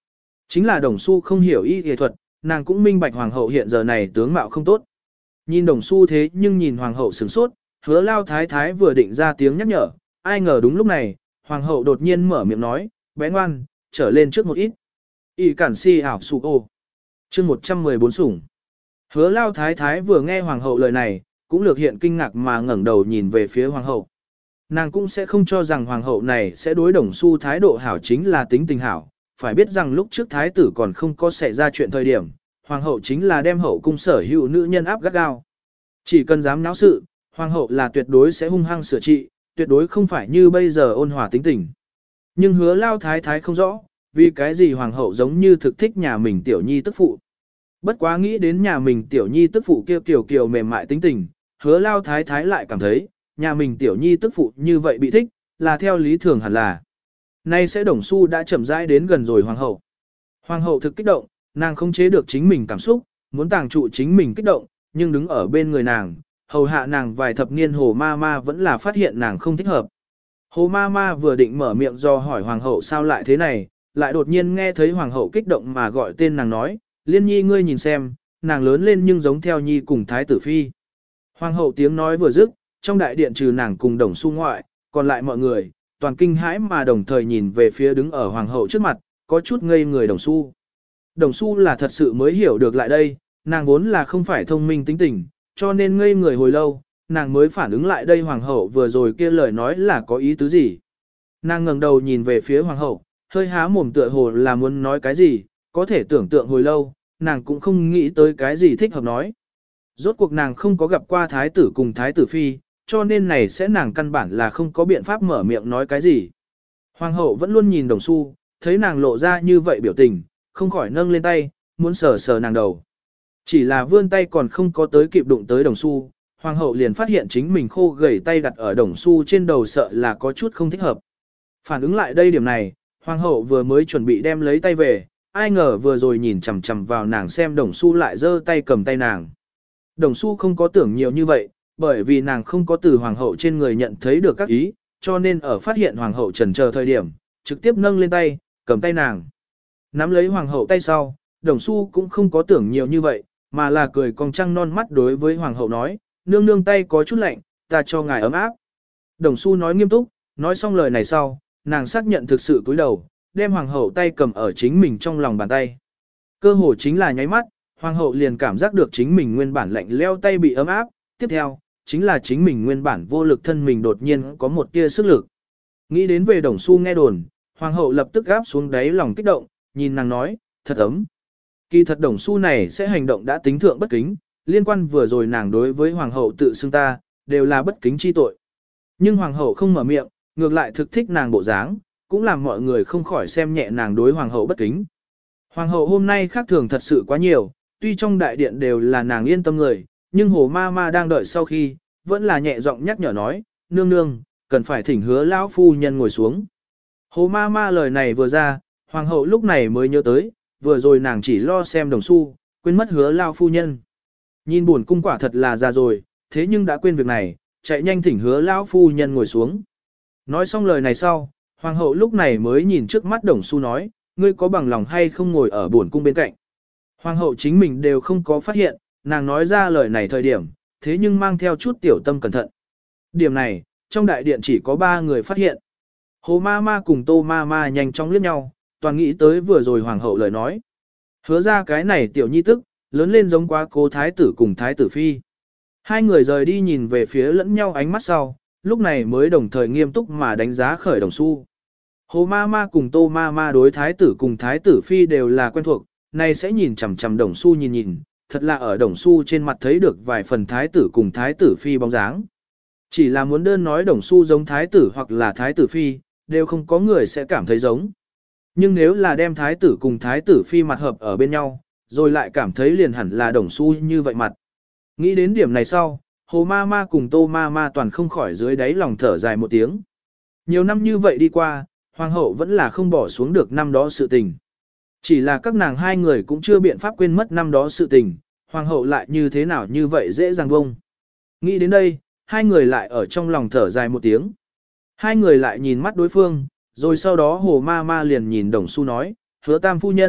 Chính là đồng su không hiểu y y thuật, nàng cũng minh bạch hoàng hậu hiện giờ này tướng mạo không tốt. Nhìn đồng su thế nhưng nhìn hoàng hậu sửng sốt, hứa lao thái thái vừa định ra tiếng nhắc nhở, ai ngờ đúng lúc này, hoàng hậu đột nhiên mở miệng nói, bé ngoan, trở lên trước một ít. Y cản si ảo sụ ô. chương một trăm mười bốn sủng. Hứa lao thái thái vừa nghe hoàng hậu lời này, cũng lược hiện kinh ngạc mà ngẩng đầu nhìn về phía hoàng hậu. Nàng cũng sẽ không cho rằng hoàng hậu này sẽ đối đồng su thái độ hảo chính là tính tình hảo, phải biết rằng lúc trước thái tử còn không có xảy ra chuyện thời điểm, hoàng hậu chính là đem hậu cung sở hữu nữ nhân áp gắt gao. Chỉ cần dám náo sự, hoàng hậu là tuyệt đối sẽ hung hăng sửa trị, tuyệt đối không phải như bây giờ ôn hòa tính tình. Nhưng hứa lao thái thái không rõ, vì cái gì hoàng hậu giống như thực thích nhà mình tiểu nhi tức phụ. Bất quá nghĩ đến nhà mình tiểu nhi tức phụ kia kiều kiều mềm mại tính tình, hứa lao thái thái lại cảm thấy, nhà mình tiểu nhi tức phụ như vậy bị thích, là theo lý thường hẳn là. Nay sẽ đồng su đã chậm rãi đến gần rồi hoàng hậu. Hoàng hậu thực kích động, nàng không chế được chính mình cảm xúc, muốn tàng trụ chính mình kích động, nhưng đứng ở bên người nàng, hầu hạ nàng vài thập niên hồ ma ma vẫn là phát hiện nàng không thích hợp. Hồ ma ma vừa định mở miệng do hỏi hoàng hậu sao lại thế này, lại đột nhiên nghe thấy hoàng hậu kích động mà gọi tên nàng nói, Liên Nhi ngươi nhìn xem, nàng lớn lên nhưng giống theo Nhi cùng thái tử phi. Hoàng hậu tiếng nói vừa dứt, trong đại điện trừ nàng cùng đồng su ngoại, còn lại mọi người, toàn kinh hãi mà đồng thời nhìn về phía đứng ở hoàng hậu trước mặt, có chút ngây người đồng su. Đồng su là thật sự mới hiểu được lại đây, nàng vốn là không phải thông minh tính tình, cho nên ngây người hồi lâu, nàng mới phản ứng lại đây hoàng hậu vừa rồi kia lời nói là có ý tứ gì. Nàng ngẩng đầu nhìn về phía hoàng hậu, hơi há mồm tựa hồ là muốn nói cái gì, có thể tưởng tượng hồi lâu, nàng cũng không nghĩ tới cái gì thích hợp nói. Rốt cuộc nàng không có gặp qua thái tử cùng thái tử phi, cho nên này sẽ nàng căn bản là không có biện pháp mở miệng nói cái gì. Hoàng hậu vẫn luôn nhìn đồng su, thấy nàng lộ ra như vậy biểu tình, không khỏi nâng lên tay, muốn sờ sờ nàng đầu. Chỉ là vươn tay còn không có tới kịp đụng tới đồng su, hoàng hậu liền phát hiện chính mình khô gầy tay đặt ở đồng su trên đầu sợ là có chút không thích hợp. Phản ứng lại đây điểm này, hoàng hậu vừa mới chuẩn bị đem lấy tay về, ai ngờ vừa rồi nhìn chằm chằm vào nàng xem đồng su lại giơ tay cầm tay nàng. Đồng su không có tưởng nhiều như vậy, bởi vì nàng không có từ hoàng hậu trên người nhận thấy được các ý, cho nên ở phát hiện hoàng hậu chần chờ thời điểm, trực tiếp nâng lên tay, cầm tay nàng. Nắm lấy hoàng hậu tay sau, đồng su cũng không có tưởng nhiều như vậy, mà là cười cong trăng non mắt đối với hoàng hậu nói, nương nương tay có chút lạnh, ta cho ngài ấm áp. Đồng su nói nghiêm túc, nói xong lời này sau, nàng xác nhận thực sự cúi đầu, đem hoàng hậu tay cầm ở chính mình trong lòng bàn tay. Cơ hồ chính là nháy mắt, hoàng hậu liền cảm giác được chính mình nguyên bản lạnh leo tay bị ấm áp, tiếp theo, chính là chính mình nguyên bản vô lực thân mình đột nhiên có một tia sức lực. Nghĩ đến về đồng su nghe đồn, hoàng hậu lập tức gáp xuống đáy lòng kích động, nhìn nàng nói, thật ấm. Kỳ thật đồng su này sẽ hành động đã tính thượng bất kính, liên quan vừa rồi nàng đối với hoàng hậu tự xưng ta, đều là bất kính chi tội. Nhưng hoàng hậu không mở miệng, ngược lại thực thích nàng bộ dáng, cũng làm mọi người không khỏi xem nhẹ nàng đối hoàng hậu bất kính. Hoàng hậu hôm nay khác thường thật sự quá nhiều, tuy trong đại điện đều là nàng yên tâm người, nhưng hồ ma ma đang đợi sau khi, vẫn là nhẹ giọng nhắc nhở nói, nương nương, cần phải thỉnh hứa lão phu nhân ngồi xuống. Hồ ma ma lời này vừa ra, hoàng hậu lúc này mới nhớ tới, vừa rồi nàng chỉ lo xem đồng xu, quên mất hứa lão phu nhân. Nhìn buồn cung quả thật là già rồi, thế nhưng đã quên việc này, chạy nhanh thỉnh hứa lão phu nhân ngồi xuống. Nói xong lời này sau, hoàng hậu lúc này mới nhìn trước mắt đồng xu nói, ngươi có bằng lòng hay không ngồi ở buồn cung bên cạnh. Hoàng hậu chính mình đều không có phát hiện, nàng nói ra lời này thời điểm, thế nhưng mang theo chút tiểu tâm cẩn thận. Điểm này, trong đại điện chỉ có ba người phát hiện. Hồ ma ma cùng tô ma ma nhanh chóng liếc nhau, toàn nghĩ tới vừa rồi hoàng hậu lời nói. Hứa ra cái này tiểu nhi tức, lớn lên giống quá cố thái tử cùng thái tử phi. Hai người rời đi nhìn về phía lẫn nhau ánh mắt sau, lúc này mới đồng thời nghiêm túc mà đánh giá khởi đồng xu. Hồ ma ma cùng tô ma ma đối thái tử cùng thái tử phi đều là quen thuộc, nay sẽ nhìn chằm chằm đồng xu nhìn nhìn, thật là ở đồng xu trên mặt thấy được vài phần thái tử cùng thái tử phi bóng dáng. Chỉ là muốn đơn nói đồng xu giống thái tử hoặc là thái tử phi, đều không có người sẽ cảm thấy giống. Nhưng nếu là đem thái tử cùng thái tử phi mặt hợp ở bên nhau, rồi lại cảm thấy liền hẳn là đồng xu như vậy mặt. Nghĩ đến điểm này sau, hồ ma ma cùng tô ma ma toàn không khỏi dưới đáy lòng thở dài một tiếng. Nhiều năm như vậy đi qua, hoàng hậu vẫn là không bỏ xuống được năm đó sự tình. Chỉ là các nàng hai người cũng chưa biện pháp quên mất năm đó sự tình, hoàng hậu lại như thế nào như vậy dễ dàng bông. Nghĩ đến đây, hai người lại ở trong lòng thở dài một tiếng. Hai người lại nhìn mắt đối phương, rồi sau đó hồ ma ma liền nhìn đồng xu nói, hứa tam phu nhân,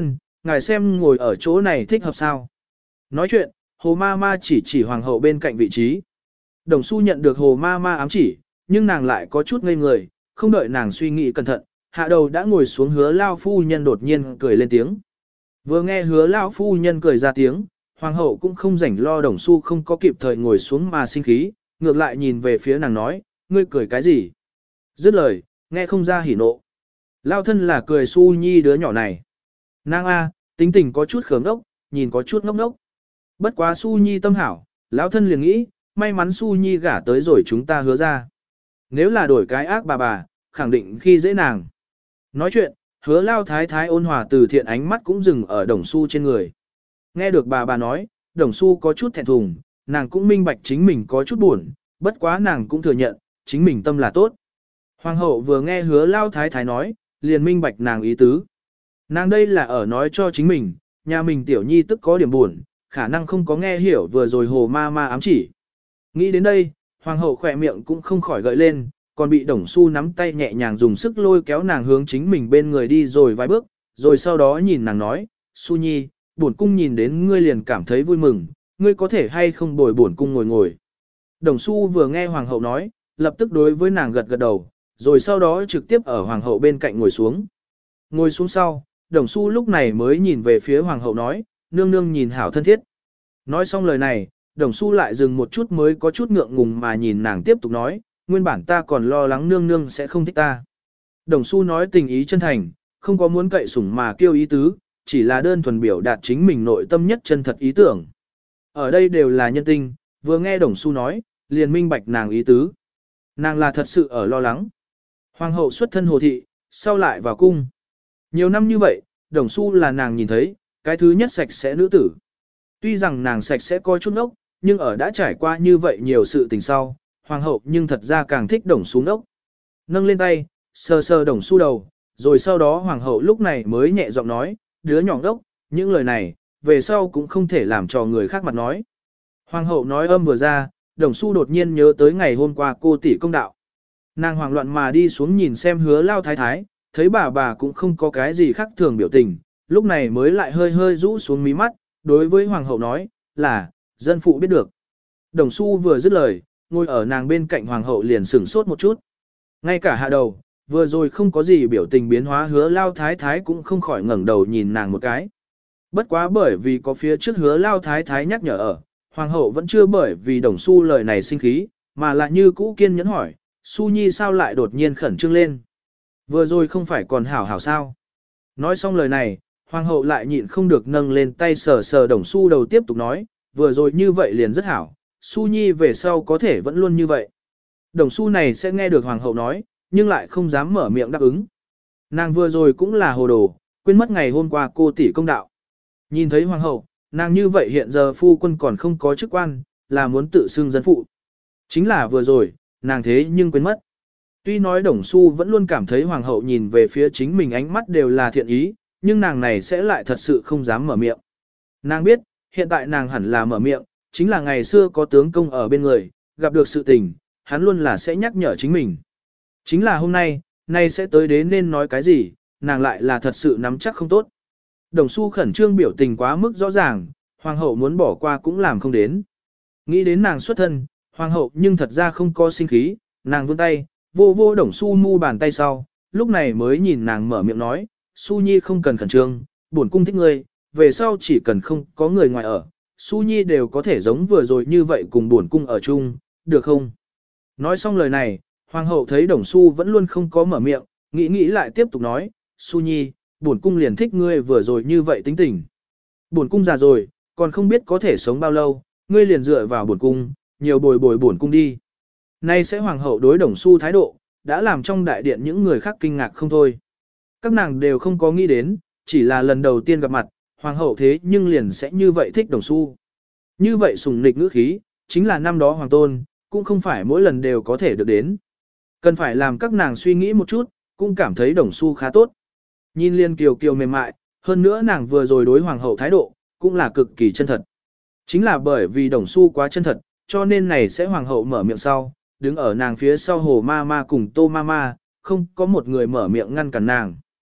ngài xem ngồi ở chỗ này thích hợp sao. Nói chuyện, hồ ma ma chỉ chỉ hoàng hậu bên cạnh vị trí. Đồng Xu nhận được hồ ma ma ám chỉ, nhưng nàng lại có chút ngây người, không đợi nàng suy nghĩ cẩn thận, hạ đầu đã ngồi xuống hứa lao phu nhân đột nhiên cười lên tiếng. Vừa nghe hứa lao phu nhân cười ra tiếng, hoàng hậu cũng không rảnh lo Đồng Xu không có kịp thời ngồi xuống mà sinh khí, ngược lại nhìn về phía nàng nói, ngươi cười cái gì? Dứt lời, nghe không ra hỉ nộ. Lao thân là cười Xu Nhi đứa nhỏ này. Nàng A, tính tình có chút khớm đốc, nhìn có chút ngốc ngốc. Bất quá Xu Nhi tâm hảo, lão thân liền nghĩ, may mắn Xu Nhi gả tới rồi chúng ta hứa ra. Nếu là đổi cái ác bà bà, khẳng định khi dễ nàng. Nói chuyện, hứa lao thái thái ôn hòa từ thiện ánh mắt cũng dừng ở Đồng Xu trên người. Nghe được bà bà nói, Đồng Xu có chút thẹn thùng, nàng cũng minh bạch chính mình có chút buồn, bất quá nàng cũng thừa nhận, chính mình tâm là tốt. Hoàng hậu vừa nghe hứa lao thái thái nói, liền minh bạch nàng ý tứ. Nàng đây là ở nói cho chính mình, nhà mình tiểu nhi tức có điểm buồn, khả năng không có nghe hiểu vừa rồi hồ ma ma ám chỉ. Nghĩ đến đây, hoàng hậu khỏe miệng cũng không khỏi gợi lên, còn bị Đồng Xu nắm tay nhẹ nhàng dùng sức lôi kéo nàng hướng chính mình bên người đi rồi vài bước, rồi sau đó nhìn nàng nói, Xu Nhi, bổn cung nhìn đến ngươi liền cảm thấy vui mừng, ngươi có thể hay không bồi bổn cung ngồi ngồi. Đồng Xu vừa nghe hoàng hậu nói, lập tức đối với nàng gật gật đầu, rồi sau đó trực tiếp ở hoàng hậu bên cạnh ngồi xuống. Ngồi xuống sau, Đồng Xu lúc này mới nhìn về phía hoàng hậu nói, nương nương nhìn hảo thân thiết. Nói xong lời này, Đồng Xu lại dừng một chút mới có chút ngượng ngùng mà nhìn nàng tiếp tục nói, nguyên bản ta còn lo lắng nương nương sẽ không thích ta. Đồng Xu nói tình ý chân thành, không có muốn cậy sủng mà kêu ý tứ, chỉ là đơn thuần biểu đạt chính mình nội tâm nhất chân thật ý tưởng. Ở đây đều là nhân tinh, vừa nghe Đồng Xu nói, liền minh bạch nàng ý tứ. Nàng là thật sự ở lo lắng. Hoàng hậu xuất thân hồ thị, sau lại vào cung. Nhiều năm như vậy, Đồng Xu là nàng nhìn thấy, cái thứ nhất sạch sẽ nữ tử. Tuy rằng nàng sạch sẽ coi chút ốc, nhưng ở đã trải qua như vậy nhiều sự tình sau, hoàng hậu nhưng thật ra càng thích Đồng Xu ốc. Nâng lên tay, sờ sờ Đồng Xu đầu, rồi sau đó hoàng hậu lúc này mới nhẹ giọng nói, đứa nhỏ ốc, những lời này, về sau cũng không thể làm cho người khác mặt nói. Hoàng hậu nói âm vừa ra, Đồng Xu đột nhiên nhớ tới ngày hôm qua cô tỷ công đạo. Nàng hoảng loạn mà đi xuống nhìn xem hứa lao thái thái, thấy bà bà cũng không có cái gì khác thường biểu tình, lúc này mới lại hơi hơi rũ xuống mí mắt, đối với hoàng hậu nói, là, dân phụ biết được. Đồng Xu vừa dứt lời, ngồi ở nàng bên cạnh hoàng hậu liền sửng sốt một chút. Ngay cả hạ đầu, vừa rồi không có gì biểu tình biến hóa hứa lao thái thái cũng không khỏi ngẩng đầu nhìn nàng một cái. Bất quá bởi vì có phía trước hứa lao thái thái nhắc nhở ở, hoàng hậu vẫn chưa bởi vì Đồng Xu lời này sinh khí, mà lại như cũ kiên nhẫn hỏi, Xu Nhi sao lại đột nhiên khẩn trương lên. Vừa rồi không phải còn hảo hảo sao. Nói xong lời này, hoàng hậu lại nhịn không được nâng lên tay sờ sờ Đồng Xu đầu tiếp tục nói, vừa rồi như vậy liền rất hảo, Xu Nhi về sau có thể vẫn luôn như vậy. Đồng Xu này sẽ nghe được hoàng hậu nói, nhưng lại không dám mở miệng đáp ứng. Nàng vừa rồi cũng là hồ đồ, quên mất ngày hôm qua cô tỷ công đạo. Nhìn thấy hoàng hậu, nàng như vậy hiện giờ phu quân còn không có chức quan, là muốn tự xưng dân phụ. Chính là vừa rồi, nàng thế nhưng quên mất. Tuy nói Đồng Xu vẫn luôn cảm thấy hoàng hậu nhìn về phía chính mình ánh mắt đều là thiện ý, nhưng nàng này sẽ lại thật sự không dám mở miệng. Nàng biết, hiện tại nàng hẳn là mở miệng, chính là ngày xưa có tướng công ở bên người, gặp được sự tình, hắn luôn là sẽ nhắc nhở chính mình. Chính là hôm nay, nay sẽ tới đến nên nói cái gì, nàng lại là thật sự nắm chắc không tốt. Đồng Xu khẩn trương biểu tình quá mức rõ ràng, hoàng hậu muốn bỏ qua cũng làm không đến. Nghĩ đến nàng xuất thân, hoàng hậu nhưng thật ra không có sinh khí, nàng vươn tay, vô vô Đồng Xu mu bàn tay sau, lúc này mới nhìn nàng mở miệng nói, Xu Nhi không cần khẩn trương, bổn cung thích ngươi, về sau chỉ cần không có người ngoài ở, Xu Nhi đều có thể giống vừa rồi như vậy cùng bổn cung ở chung, được không? Nói xong lời này, hoàng hậu thấy Đồng Xu vẫn luôn không có mở miệng, nghĩ nghĩ lại tiếp tục nói, Xu Nhi, bổn cung liền thích ngươi vừa rồi như vậy tính tình. Bổn cung già rồi, còn không biết có thể sống bao lâu, ngươi liền dựa vào bổn cung, nhiều bồi bồi bổn cung đi. Nay sẽ hoàng hậu đối Đồng Xu thái độ, đã làm trong đại điện những người khác kinh ngạc không thôi. Các nàng đều không có nghĩ đến, chỉ là lần đầu tiên gặp mặt, hoàng hậu thế nhưng liền sẽ như vậy thích Đồng Xu. Như vậy sùng nịch ngữ khí, chính là năm đó hoàng tôn, cũng không phải mỗi lần đều có thể được đến. Cần phải làm các nàng suy nghĩ một chút, cũng cảm thấy Đồng Xu khá tốt. Nhìn liên kiều kiều mềm mại, hơn nữa nàng vừa rồi đối hoàng hậu thái độ, cũng là cực kỳ chân thật. Chính là bởi vì Đồng Xu quá chân thật, cho nên này sẽ hoàng hậu mở miệng sau, đứng ở nàng phía sau hồ ma ma cùng tô ma ma, không có một người mở miệng ngăn cản nàng.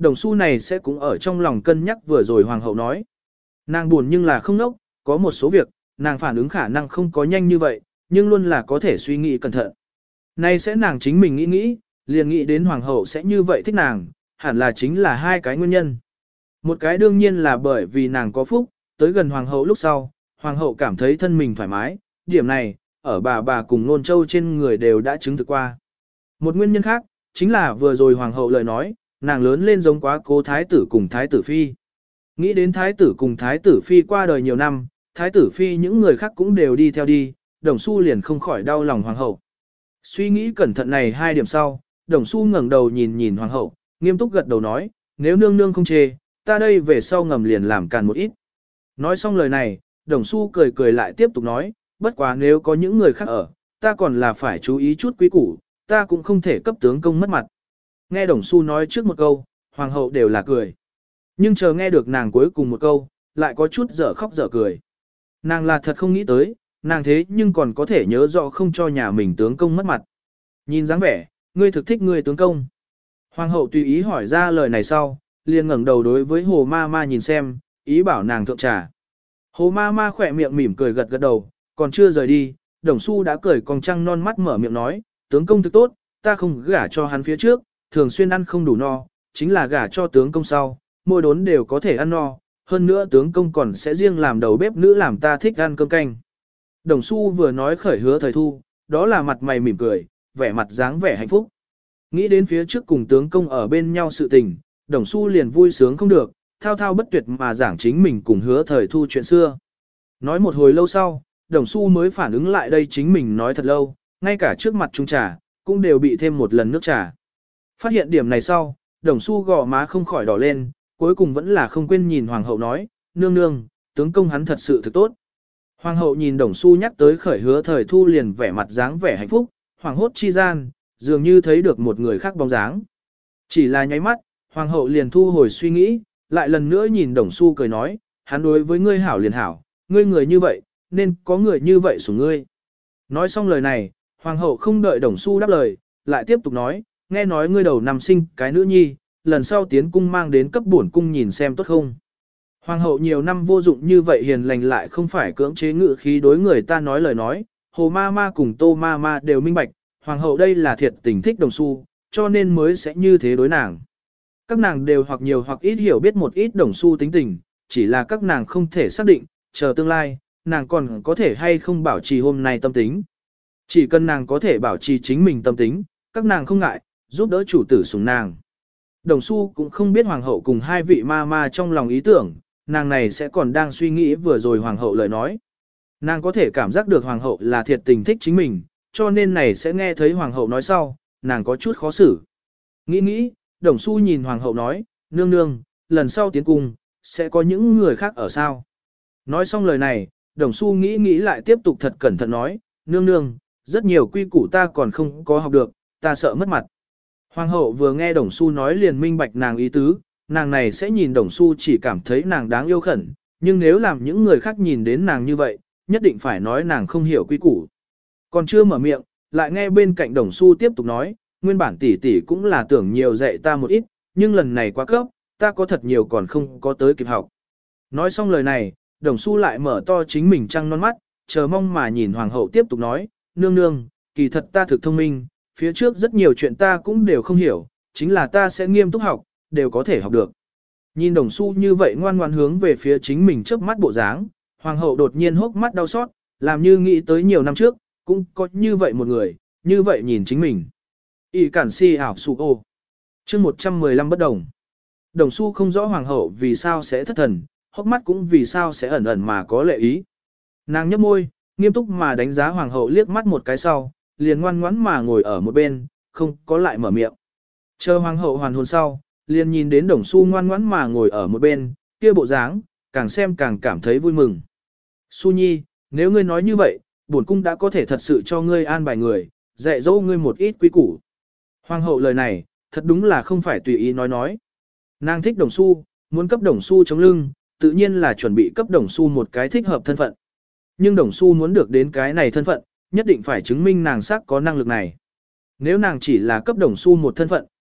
Đồng Xu này sẽ cũng ở trong lòng cân nhắc vừa rồi hoàng hậu nói. Nàng buồn nhưng là không nốc, có một số việc, nàng phản ứng khả năng không có nhanh như vậy, nhưng luôn là có thể suy nghĩ cẩn thận. Nay sẽ nàng chính mình nghĩ nghĩ, liền nghĩ đến hoàng hậu sẽ như vậy thích nàng, hẳn là chính là hai cái nguyên nhân. Một cái đương nhiên là bởi vì nàng có phúc, tới gần hoàng hậu lúc sau, hoàng hậu cảm thấy thân mình thoải mái, điểm này, ở bà bà cùng nôn châu trên người đều đã chứng thực qua. Một nguyên nhân khác, chính là vừa rồi hoàng hậu lời nói, nàng lớn lên giống quá cố thái tử cùng thái tử phi. Nghĩ đến thái tử cùng thái tử phi qua đời nhiều năm, thái tử phi những người khác cũng đều đi theo đi, Đồng Xu liền không khỏi đau lòng hoàng hậu. Suy nghĩ cẩn thận này hai điểm sau, Đồng Xu ngẩng đầu nhìn nhìn hoàng hậu, nghiêm túc gật đầu nói, nếu nương nương không chê, ta đây về sau ngầm liền làm càn một ít. Nói xong lời này, Đồng Xu cười cười lại tiếp tục nói, bất quá nếu có những người khác ở, ta còn là phải chú ý chút quý củ, ta cũng không thể cấp tướng công mất mặt. Nghe Đồng Xu nói trước một câu, hoàng hậu đều là cười. Nhưng chờ nghe được nàng cuối cùng một câu, lại có chút dở khóc dở cười. Nàng là thật không nghĩ tới, nàng thế nhưng còn có thể nhớ rõ không cho nhà mình tướng công mất mặt. Nhìn dáng vẻ, ngươi thực thích ngươi tướng công. Hoàng hậu tùy ý hỏi ra lời này sau, liền ngẩng đầu đối với hồ ma ma nhìn xem, ý bảo nàng thượng trà. Hồ ma ma khỏe miệng mỉm cười gật gật đầu, còn chưa rời đi, Đồng Xu đã cười cong trăng non mắt mở miệng nói, tướng công thực tốt, ta không gả cho hắn phía trước, thường xuyên ăn không đủ no, chính là gả cho tướng công sau, mỗi đốn đều có thể ăn no, hơn nữa tướng công còn sẽ riêng làm đầu bếp nữ làm ta thích ăn cơm canh. Đồng Xu vừa nói khởi Hứa Thời Thu, đó là mặt mày mỉm cười, vẻ mặt dáng vẻ hạnh phúc. Nghĩ đến phía trước cùng tướng công ở bên nhau sự tình, Đồng Xu liền vui sướng không được, thao thao bất tuyệt mà giảng chính mình cùng Hứa Thời Thu chuyện xưa. Nói một hồi lâu sau, Đồng Xu mới phản ứng lại đây chính mình nói thật lâu, ngay cả trước mặt chung trà, cũng đều bị thêm một lần nước trà. Phát hiện điểm này sau, Đồng Xu gò má không khỏi đỏ lên, cuối cùng vẫn là không quên nhìn hoàng hậu nói, nương nương, tướng công hắn thật sự thực tốt. Hoàng hậu nhìn Đồng Xu nhắc tới khởi Hứa Thời Thu liền vẻ mặt dáng vẻ hạnh phúc, hoàng hốt chi gian, dường như thấy được một người khác bóng dáng. Chỉ là nháy mắt, hoàng hậu liền thu hồi suy nghĩ, lại lần nữa nhìn Đồng Xu cười nói, hắn đối với ngươi hảo liền hảo, ngươi người như vậy, nên có người như vậy sủng ngươi. Nói xong lời này, hoàng hậu không đợi Đồng Xu đáp lời, lại tiếp tục nói, nghe nói ngươi đầu năm sinh cái nữ nhi, lần sau tiến cung mang đến cấp bổn cung nhìn xem tốt không. Hoàng hậu nhiều năm vô dụng như vậy hiền lành lại không phải cưỡng chế ngự khí đối người ta nói lời nói, Hồ ma ma cùng Tô ma ma đều minh bạch, hoàng hậu đây là thiệt tình thích Đồng Xu, cho nên mới sẽ như thế đối nàng. Các nàng đều hoặc nhiều hoặc ít hiểu biết một ít Đồng Xu tính tình, chỉ là các nàng không thể xác định, chờ tương lai, nàng còn có thể hay không bảo trì hôm nay tâm tính. Chỉ cần nàng có thể bảo trì chính mình tâm tính, các nàng không ngại, giúp đỡ chủ tử sủng nàng. Đồng Xu cũng không biết hoàng hậu cùng hai vị ma ma trong lòng ý tưởng, nàng này sẽ còn đang suy nghĩ vừa rồi hoàng hậu lời nói. Nàng có thể cảm giác được hoàng hậu là thiệt tình thích chính mình, cho nên này sẽ nghe thấy hoàng hậu nói sau, nàng có chút khó xử. Nghĩ nghĩ, Đồng Xu nhìn hoàng hậu nói, nương nương, lần sau tiến cung, sẽ có những người khác ở sao. Nói xong lời này, Đồng Xu nghĩ nghĩ lại tiếp tục thật cẩn thận nói, nương nương, rất nhiều quy củ ta còn không có học được, ta sợ mất mặt. Hoàng hậu vừa nghe Đồng Xu nói liền minh bạch nàng ý tứ, nàng này sẽ nhìn Đồng Xu chỉ cảm thấy nàng đáng yêu khẩn, nhưng nếu làm những người khác nhìn đến nàng như vậy, nhất định phải nói nàng không hiểu quy củ. Còn chưa mở miệng, lại nghe bên cạnh Đồng Xu tiếp tục nói, nguyên bản tỷ tỷ cũng là tưởng nhiều dạy ta một ít, nhưng lần này quá cấp, ta có thật nhiều còn không có tới kịp học. Nói xong lời này, Đồng Xu lại mở to chính mình trăng non mắt, chờ mong mà nhìn hoàng hậu tiếp tục nói, nương nương, kỳ thật ta thực thông minh, phía trước rất nhiều chuyện ta cũng đều không hiểu, chính là ta sẽ nghiêm túc học, đều có thể học được. Nhìn Đồng Xu như vậy ngoan ngoan hướng về phía chính mình trước mắt bộ dáng, hoàng hậu đột nhiên hốc mắt đau xót, làm như nghĩ tới nhiều năm trước, cũng có như vậy một người, như vậy nhìn chính mình. Y cản si ảo sụ ô. Chương một trăm mười lăm bất đồng. Đồng Xu không rõ hoàng hậu vì sao sẽ thất thần, hốc mắt cũng vì sao sẽ ẩn ẩn mà có lệ ý. Nàng nhấp môi, nghiêm túc mà đánh giá hoàng hậu liếc mắt một cái sau, liền ngoan ngoãn mà ngồi ở một bên, không có lại mở miệng. Chờ hoàng hậu hoàn hồn sau, liền nhìn đến Đồng Xu ngoan ngoãn mà ngồi ở một bên, kia bộ dáng, càng xem càng cảm thấy vui mừng. Xu nhi, nếu ngươi nói như vậy, bổn cung đã có thể thật sự cho ngươi an bài người, dạy dỗ ngươi một ít quý củ. Hoàng hậu lời này, thật đúng là không phải tùy ý nói nói. Nàng thích Đồng Xu, muốn cấp Đồng Xu chống lưng, tự nhiên là chuẩn bị cấp Đồng Xu một cái thích hợp thân phận. Nhưng Đồng Xu muốn được đến cái này thân phận, nhất định phải chứng minh nàng xác có năng lực này. Nếu nàng chỉ là cấp Đồng Xu một thân phận,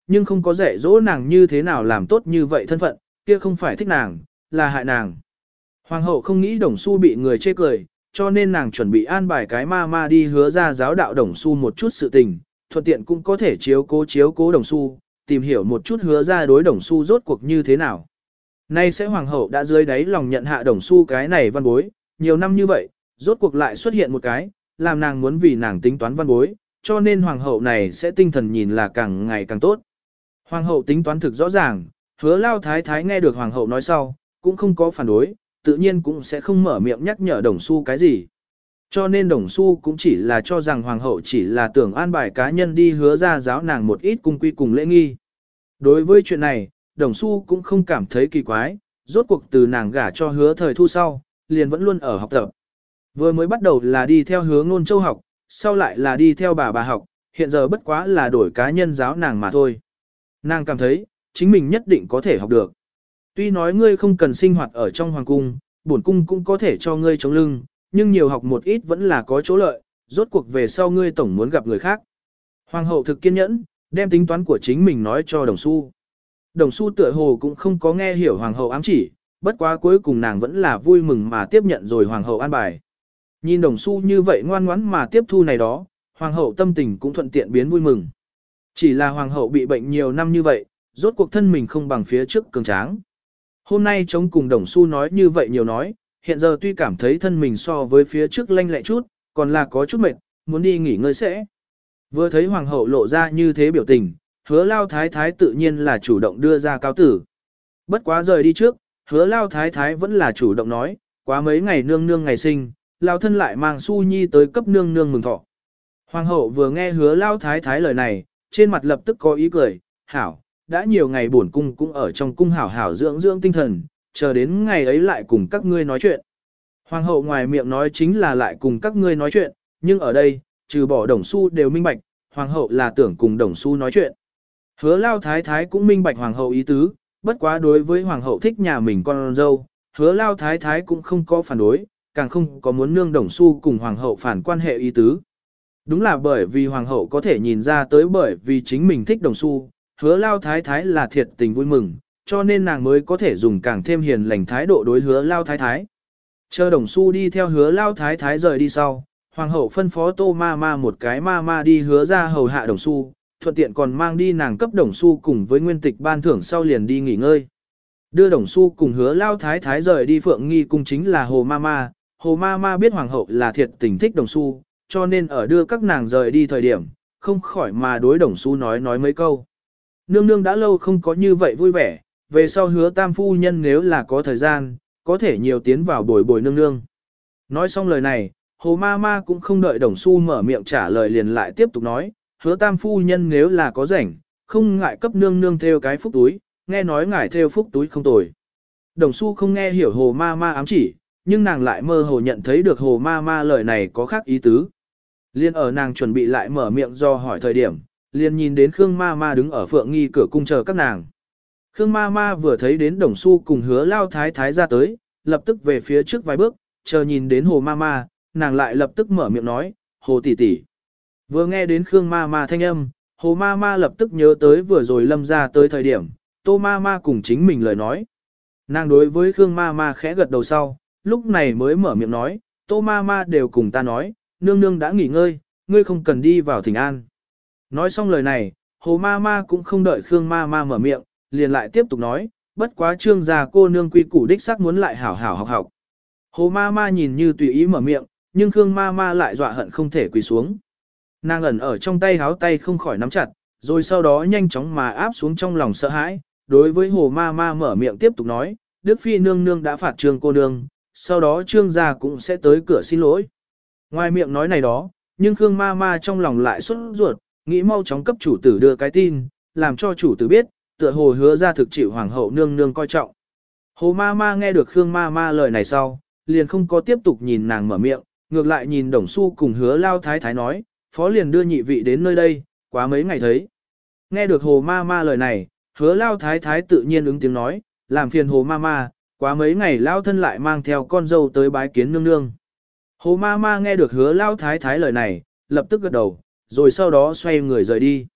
nhưng không có dạy dỗ nàng như thế nào làm tốt như vậy thân phận, kia không phải thích nàng, là hại nàng. Hoàng hậu không nghĩ Đồng Xu bị người chê cười, cho nên nàng chuẩn bị an bài cái ma ma đi hứa ra giáo đạo Đồng Xu một chút sự tình, thuận tiện cũng có thể chiếu cố chiếu cố Đồng Xu, tìm hiểu một chút hứa ra đối Đồng Xu rốt cuộc như thế nào. Nay sẽ hoàng hậu đã dưới đáy lòng nhận hạ Đồng Xu cái này văn bối, nhiều năm như vậy, rốt cuộc lại xuất hiện một cái, làm nàng muốn vì nàng tính toán văn bối, cho nên hoàng hậu này sẽ tinh thần nhìn là càng ngày càng tốt. Hoàng hậu tính toán thực rõ ràng, hứa lao thái thái nghe được hoàng hậu nói sau, cũng không có phản đối, tự nhiên cũng sẽ không mở miệng nhắc nhở Đồng Xu cái gì. Cho nên Đồng Xu cũng chỉ là cho rằng hoàng hậu chỉ là tưởng an bài cá nhân đi hứa ra giáo nàng một ít cung quy cùng lễ nghi. Đối với chuyện này, Đồng Xu cũng không cảm thấy kỳ quái, rốt cuộc từ nàng gả cho hứa thời thu sau, liền vẫn luôn ở học tập. Vừa mới bắt đầu là đi theo hứa ngôn châu học, sau lại là đi theo bà bà học, hiện giờ bất quá là đổi cá nhân giáo nàng mà thôi. Nàng cảm thấy, chính mình nhất định có thể học được. Tuy nói ngươi không cần sinh hoạt ở trong hoàng cung, bổn cung cũng có thể cho ngươi chống lưng, nhưng nhiều học một ít vẫn là có chỗ lợi, rốt cuộc về sau ngươi tổng muốn gặp người khác. Hoàng hậu thực kiên nhẫn, đem tính toán của chính mình nói cho Đồng Xu. Đồng Xu tựa hồ cũng không có nghe hiểu hoàng hậu ám chỉ, bất quá cuối cùng nàng vẫn là vui mừng mà tiếp nhận rồi hoàng hậu an bài. Nhìn Đồng Xu như vậy ngoan ngoãn mà tiếp thu này đó, hoàng hậu tâm tình cũng thuận tiện biến vui mừng. Chỉ là hoàng hậu bị bệnh nhiều năm như vậy, rốt cuộc thân mình không bằng phía trước cường tráng. Hôm nay chống cùng Đồng Xu nói như vậy nhiều nói, hiện giờ tuy cảm thấy thân mình so với phía trước lanh lẹ chút, còn là có chút mệt, muốn đi nghỉ ngơi sẽ. Vừa thấy hoàng hậu lộ ra như thế biểu tình, hứa lao thái thái tự nhiên là chủ động đưa ra cáo tử. Bất quá rời đi trước, hứa lao thái thái vẫn là chủ động nói, quá mấy ngày nương nương ngày sinh, lao thân lại mang Su Nhi tới cấp nương nương mừng thọ. Hoàng hậu vừa nghe hứa lao thái thái lời này, trên mặt lập tức có ý cười, hảo, đã nhiều ngày bổn cung cũng ở trong cung hảo hảo dưỡng dưỡng tinh thần, chờ đến ngày ấy lại cùng các ngươi nói chuyện. Hoàng hậu ngoài miệng nói chính là lại cùng các ngươi nói chuyện, nhưng ở đây, trừ bỏ Đồng Xu đều minh bạch, hoàng hậu là tưởng cùng Đồng Xu nói chuyện. Hứa lao thái thái cũng minh bạch hoàng hậu ý tứ, bất quá đối với hoàng hậu thích nhà mình con dâu, hứa lao thái thái cũng không có phản đối, càng không có muốn nương Đồng Xu cùng hoàng hậu phản quan hệ ý tứ. Đúng là bởi vì hoàng hậu có thể nhìn ra tới bởi vì chính mình thích Đồng Xu, hứa lao thái thái là thiệt tình vui mừng, cho nên nàng mới có thể dùng càng thêm hiền lành thái độ đối hứa lao thái thái. Chờ Đồng Xu đi theo hứa lao thái thái rời đi sau, hoàng hậu phân phó Tô ma ma một cái ma ma đi hứa ra hầu hạ Đồng Xu, thuận tiện còn mang đi nàng cấp Đồng Xu cùng với nguyên tịch ban thưởng sau liền đi nghỉ ngơi. Đưa Đồng Xu cùng hứa lao thái thái rời đi Phượng Nghi cung chính là Hồ ma ma, Hồ ma ma biết hoàng hậu là thiệt tình thích Đồng Xu, cho nên ở đưa các nàng rời đi thời điểm, không khỏi mà đối Đồng Xu nói nói mấy câu. Nương nương đã lâu không có như vậy vui vẻ, về sau hứa tam phu nhân nếu là có thời gian, có thể nhiều tiến vào bồi bồi nương nương. Nói xong lời này, Hồ ma ma cũng không đợi Đồng Xu mở miệng trả lời liền lại tiếp tục nói, hứa tam phu nhân nếu là có rảnh, không ngại cấp nương nương theo cái phúc túi, nghe nói ngài theo phúc túi không tồi. Đồng Xu không nghe hiểu Hồ ma ma ám chỉ, nhưng nàng lại mơ hồ nhận thấy được Hồ ma ma lời này có khác ý tứ. Liên ở nàng chuẩn bị lại mở miệng do hỏi thời điểm, liền nhìn đến Khương ma ma đứng ở Phượng Nghi cửa cung chờ các nàng. Khương ma ma vừa thấy đến Đồng Xu cùng hứa lao thái thái ra tới, lập tức về phía trước vài bước, chờ nhìn đến Hồ ma ma, nàng lại lập tức mở miệng nói, Hồ tỷ tỷ. Vừa nghe đến Khương ma ma thanh âm, Hồ ma ma lập tức nhớ tới vừa rồi lâm ra tới thời điểm, Tô ma ma cùng chính mình lời nói. Nàng đối với Khương ma ma khẽ gật đầu sau, lúc này mới mở miệng nói, Tô ma ma đều cùng ta nói, nương nương đã nghỉ ngơi, ngươi không cần đi vào thỉnh an. Nói xong lời này, Hồ ma ma cũng không đợi Khương ma ma mở miệng, liền lại tiếp tục nói, bất quá trương già cô nương quy củ đích xác muốn lại hảo hảo học học. Hồ ma ma nhìn như tùy ý mở miệng, nhưng Khương ma ma lại dọa hận không thể quỳ xuống. Nàng ẩn ở trong tay háo tay không khỏi nắm chặt, rồi sau đó nhanh chóng mà áp xuống trong lòng sợ hãi, đối với Hồ ma ma mở miệng tiếp tục nói, Đức Phi nương nương đã phạt trương cô nương, sau đó trương gia cũng sẽ tới cửa xin lỗi. Ngoài miệng nói này đó, nhưng Khương ma ma trong lòng lại xuất ruột, nghĩ mau chóng cấp chủ tử đưa cái tin, làm cho chủ tử biết, tựa hồ hứa ra thực chịu hoàng hậu nương nương coi trọng. Hồ ma ma nghe được Khương ma ma lời này sau, liền không có tiếp tục nhìn nàng mở miệng, ngược lại nhìn Đồng Xu cùng hứa lao thái thái nói, phó liền đưa nhị vị đến nơi đây, quá mấy ngày thấy. Nghe được hồ ma ma lời này, hứa lao thái thái tự nhiên ứng tiếng nói, làm phiền hồ ma ma, quá mấy ngày lao thân lại mang theo con dâu tới bái kiến nương nương. Hồ ma ma nghe được hứa lao thái thái lời này, lập tức gật đầu, rồi sau đó xoay người rời đi.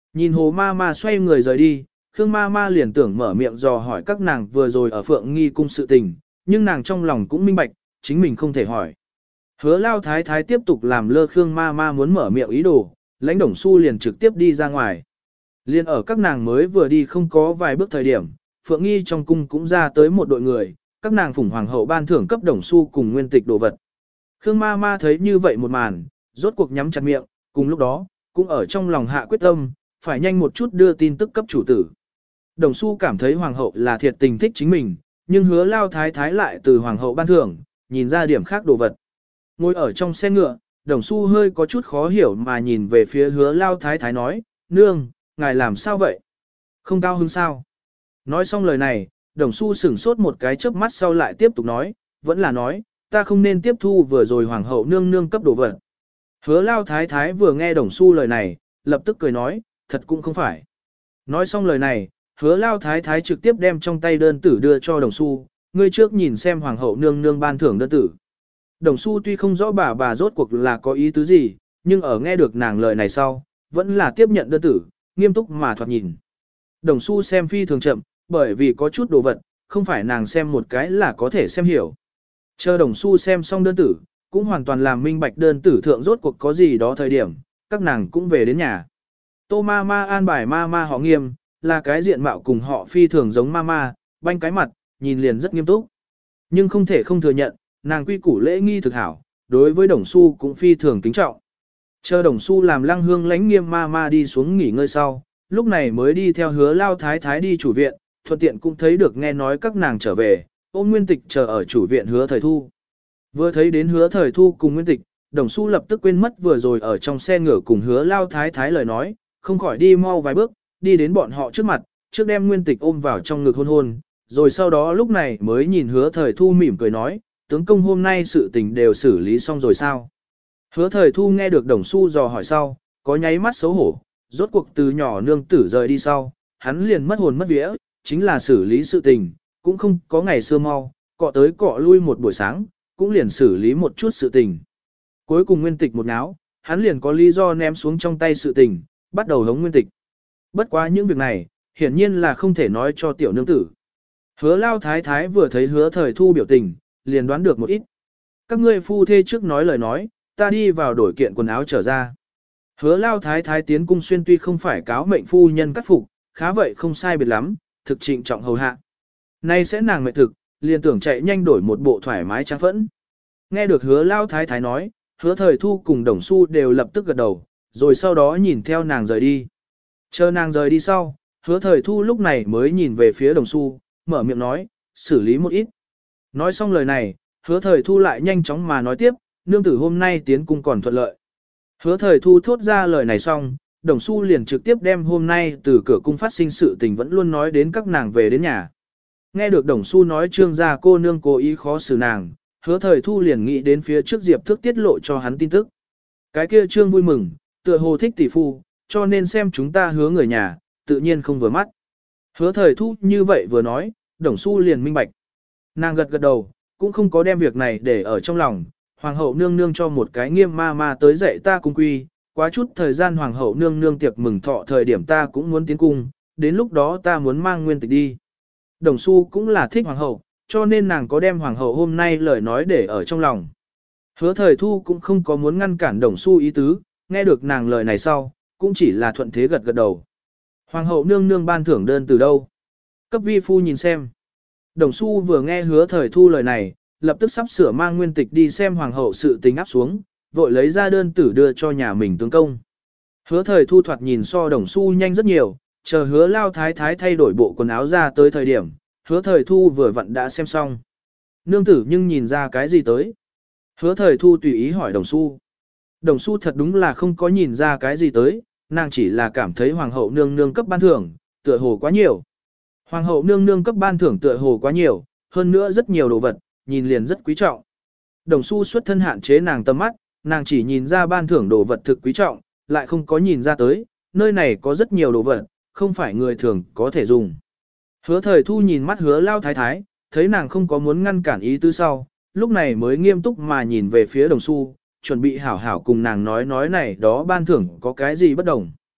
Nhìn hồ ma ma xoay người rời đi, Khương ma ma liền tưởng mở miệng dò hỏi các nàng vừa rồi ở Phượng Nghi cung sự tình, nhưng nàng trong lòng cũng minh bạch, chính mình không thể hỏi. Hứa lao thái thái tiếp tục làm lơ Khương ma ma muốn mở miệng ý đồ, lãnh đồng su liền trực tiếp đi ra ngoài. Liên ở các nàng mới vừa đi không có vài bước thời điểm, Phượng Nghi trong cung cũng ra tới một đội người, các nàng phủng hoàng hậu ban thưởng cấp đồng su cùng nguyên tịch đồ vật. Khương ma ma thấy như vậy một màn, rốt cuộc nhắm chặt miệng, cùng lúc đó, cũng ở trong lòng hạ quyết tâm, phải nhanh một chút đưa tin tức cấp chủ tử. Đồng su cảm thấy hoàng hậu là thiệt tình thích chính mình, nhưng hứa lao thái thái lại từ hoàng hậu ban thưởng, nhìn ra điểm khác đồ vật. Ngồi ở trong xe ngựa, đồng su hơi có chút khó hiểu mà nhìn về phía hứa lao thái thái nói, nương, ngài làm sao vậy? Không cao hứng sao? Nói xong lời này, đồng su sửng sốt một cái chớp mắt sau lại tiếp tục nói, vẫn là nói, ta không nên tiếp thu vừa rồi hoàng hậu nương nương cấp đồ vật. Hứa lao thái thái vừa nghe đồng su lời này, lập tức cười nói, thật cũng không phải. Nói xong lời này, hứa lao thái thái trực tiếp đem trong tay đơn tử đưa cho đồng su, ngươi trước nhìn xem hoàng hậu nương nương ban thưởng đơn tử. Đồng su tuy không rõ bà bà rốt cuộc là có ý tứ gì, nhưng ở nghe được nàng lời này sau, vẫn là tiếp nhận đơn tử, nghiêm túc mà thoạt nhìn. Đồng su xem phi thường chậm, bởi vì có chút đồ vật, không phải nàng xem một cái là có thể xem hiểu. Chờ đồng su xem xong đơn tử, cũng hoàn toàn làm minh bạch đơn tử thượng rốt cuộc có gì đó thời điểm, các nàng cũng về đến nhà. Tô ma ma an bài ma ma họ Nghiêm, là cái diện mạo cùng họ phi thường giống ma ma, banh cái mặt, nhìn liền rất nghiêm túc. Nhưng không thể không thừa nhận, nàng quy củ lễ nghi thực hảo, đối với đồng su cũng phi thường kính trọng. Chờ đồng su làm lăng hương lãnh Nghiêm ma ma đi xuống nghỉ ngơi sau, lúc này mới đi theo hứa lao thái thái đi chủ viện, thuận tiện cũng thấy được nghe nói các nàng trở về, ôn nguyên tịch chờ ở chủ viện hứa thời thu. Vừa thấy đến hứa thời thu cùng nguyên tịch, đồng su lập tức quên mất vừa rồi ở trong xe ngựa cùng hứa lao thái thái lời nói, không khỏi đi mau vài bước, đi đến bọn họ trước mặt, trước đem nguyên tịch ôm vào trong ngực hôn hôn, rồi sau đó lúc này mới nhìn hứa thời thu mỉm cười nói, tướng công hôm nay sự tình đều xử lý xong rồi sao. Hứa thời thu nghe được đồng su dò hỏi sau, có nháy mắt xấu hổ, rốt cuộc từ nhỏ nương tử rời đi sau, hắn liền mất hồn mất vía, chính là xử lý sự tình, cũng không có ngày xưa mau, cọ tới cọ lui một buổi sáng, cũng liền xử lý một chút sự tình. Cuối cùng nguyên tịch một náo, hắn liền có lý do ném xuống trong tay sự tình, bắt đầu hống nguyên tịch. Bất quá những việc này, hiển nhiên là không thể nói cho tiểu nương tử. Hứa lao thái thái vừa thấy hứa thời thu biểu tình, liền đoán được một ít. Các ngươi phu thê trước nói lời nói, ta đi vào đổi kiện quần áo trở ra. Hứa lao thái thái tiến cung xuyên tuy không phải cáo mệnh phu nhân cắt phục, khá vậy không sai biệt lắm, thực trịnh trọng hầu hạ. Nay sẽ nàng mệt thực, liền tưởng chạy nhanh đổi một bộ thoải mái trang phẫn. Nghe được hứa lao thái thái nói, hứa thời thu cùng đồng su đều lập tức gật đầu, rồi sau đó nhìn theo nàng rời đi. Chờ nàng rời đi sau, hứa thời thu lúc này mới nhìn về phía đồng su, mở miệng nói, xử lý một ít. Nói xong lời này, hứa thời thu lại nhanh chóng mà nói tiếp, nương tử hôm nay tiến cung còn thuận lợi. Hứa thời thu thốt ra lời này xong, đồng su liền trực tiếp đem hôm nay từ cửa cung phát sinh sự tình vẫn luôn nói đến các nàng về đến nhà. Nghe được đồng su nói trương gia cô nương cố ý khó xử nàng, hứa thời thu liền nghĩ đến phía trước Diệp Thước tiết lộ cho hắn tin tức. Cái kia trương vui mừng, tựa hồ thích tỷ phu, cho nên xem chúng ta hứa người nhà, tự nhiên không vừa mắt. Hứa thời thu như vậy vừa nói, đồng su liền minh bạch. Nàng gật gật đầu, cũng không có đem việc này để ở trong lòng. Hoàng hậu nương nương cho một cái Nghiêm ma ma tới dạy ta cung quy, quá chút thời gian hoàng hậu nương nương tiệc mừng thọ thời điểm ta cũng muốn tiến cung, đến lúc đó ta muốn mang nguyên tịch đi. Đồng su cũng là thích hoàng hậu, cho nên nàng có đem hoàng hậu hôm nay lời nói để ở trong lòng. Hứa thời thu cũng không có muốn ngăn cản đồng su ý tứ, nghe được nàng lời này sau, cũng chỉ là thuận thế gật gật đầu. Hoàng hậu nương nương ban thưởng đơn từ đâu? Cấp vi phu nhìn xem. Đồng su vừa nghe hứa thời thu lời này, lập tức sắp sửa mang nguyên tịch đi xem hoàng hậu sự tình áp xuống, vội lấy ra đơn tử đưa cho nhà mình tướng công. Hứa thời thu thoạt nhìn so đồng su nhanh rất nhiều, chờ hứa lao thái thái thay đổi bộ quần áo ra tới thời điểm, hứa thời thu vừa vặn đã xem xong. Nương tử nhưng nhìn ra cái gì tới? Hứa thời thu tùy ý hỏi đồng su. Đồng su thật đúng là không có nhìn ra cái gì tới, nàng chỉ là cảm thấy hoàng hậu nương nương cấp ban thưởng, tựa hồ quá nhiều. Hoàng hậu nương nương cấp ban thưởng tựa hồ quá nhiều, hơn nữa rất nhiều đồ vật, nhìn liền rất quý trọng. Đồng su xuất thân hạn chế nàng tầm mắt, nàng chỉ nhìn ra ban thưởng đồ vật thực quý trọng, lại không có nhìn ra tới, nơi này có rất nhiều đồ vật, không phải người thường có thể dùng. Hứa thời thu nhìn mắt hứa lao thái thái, thấy nàng không có muốn ngăn cản ý tứ sau, lúc này mới nghiêm túc mà nhìn về phía đồng su, chuẩn bị hảo hảo cùng nàng nói nói này đó ban thưởng có cái gì bất đồng.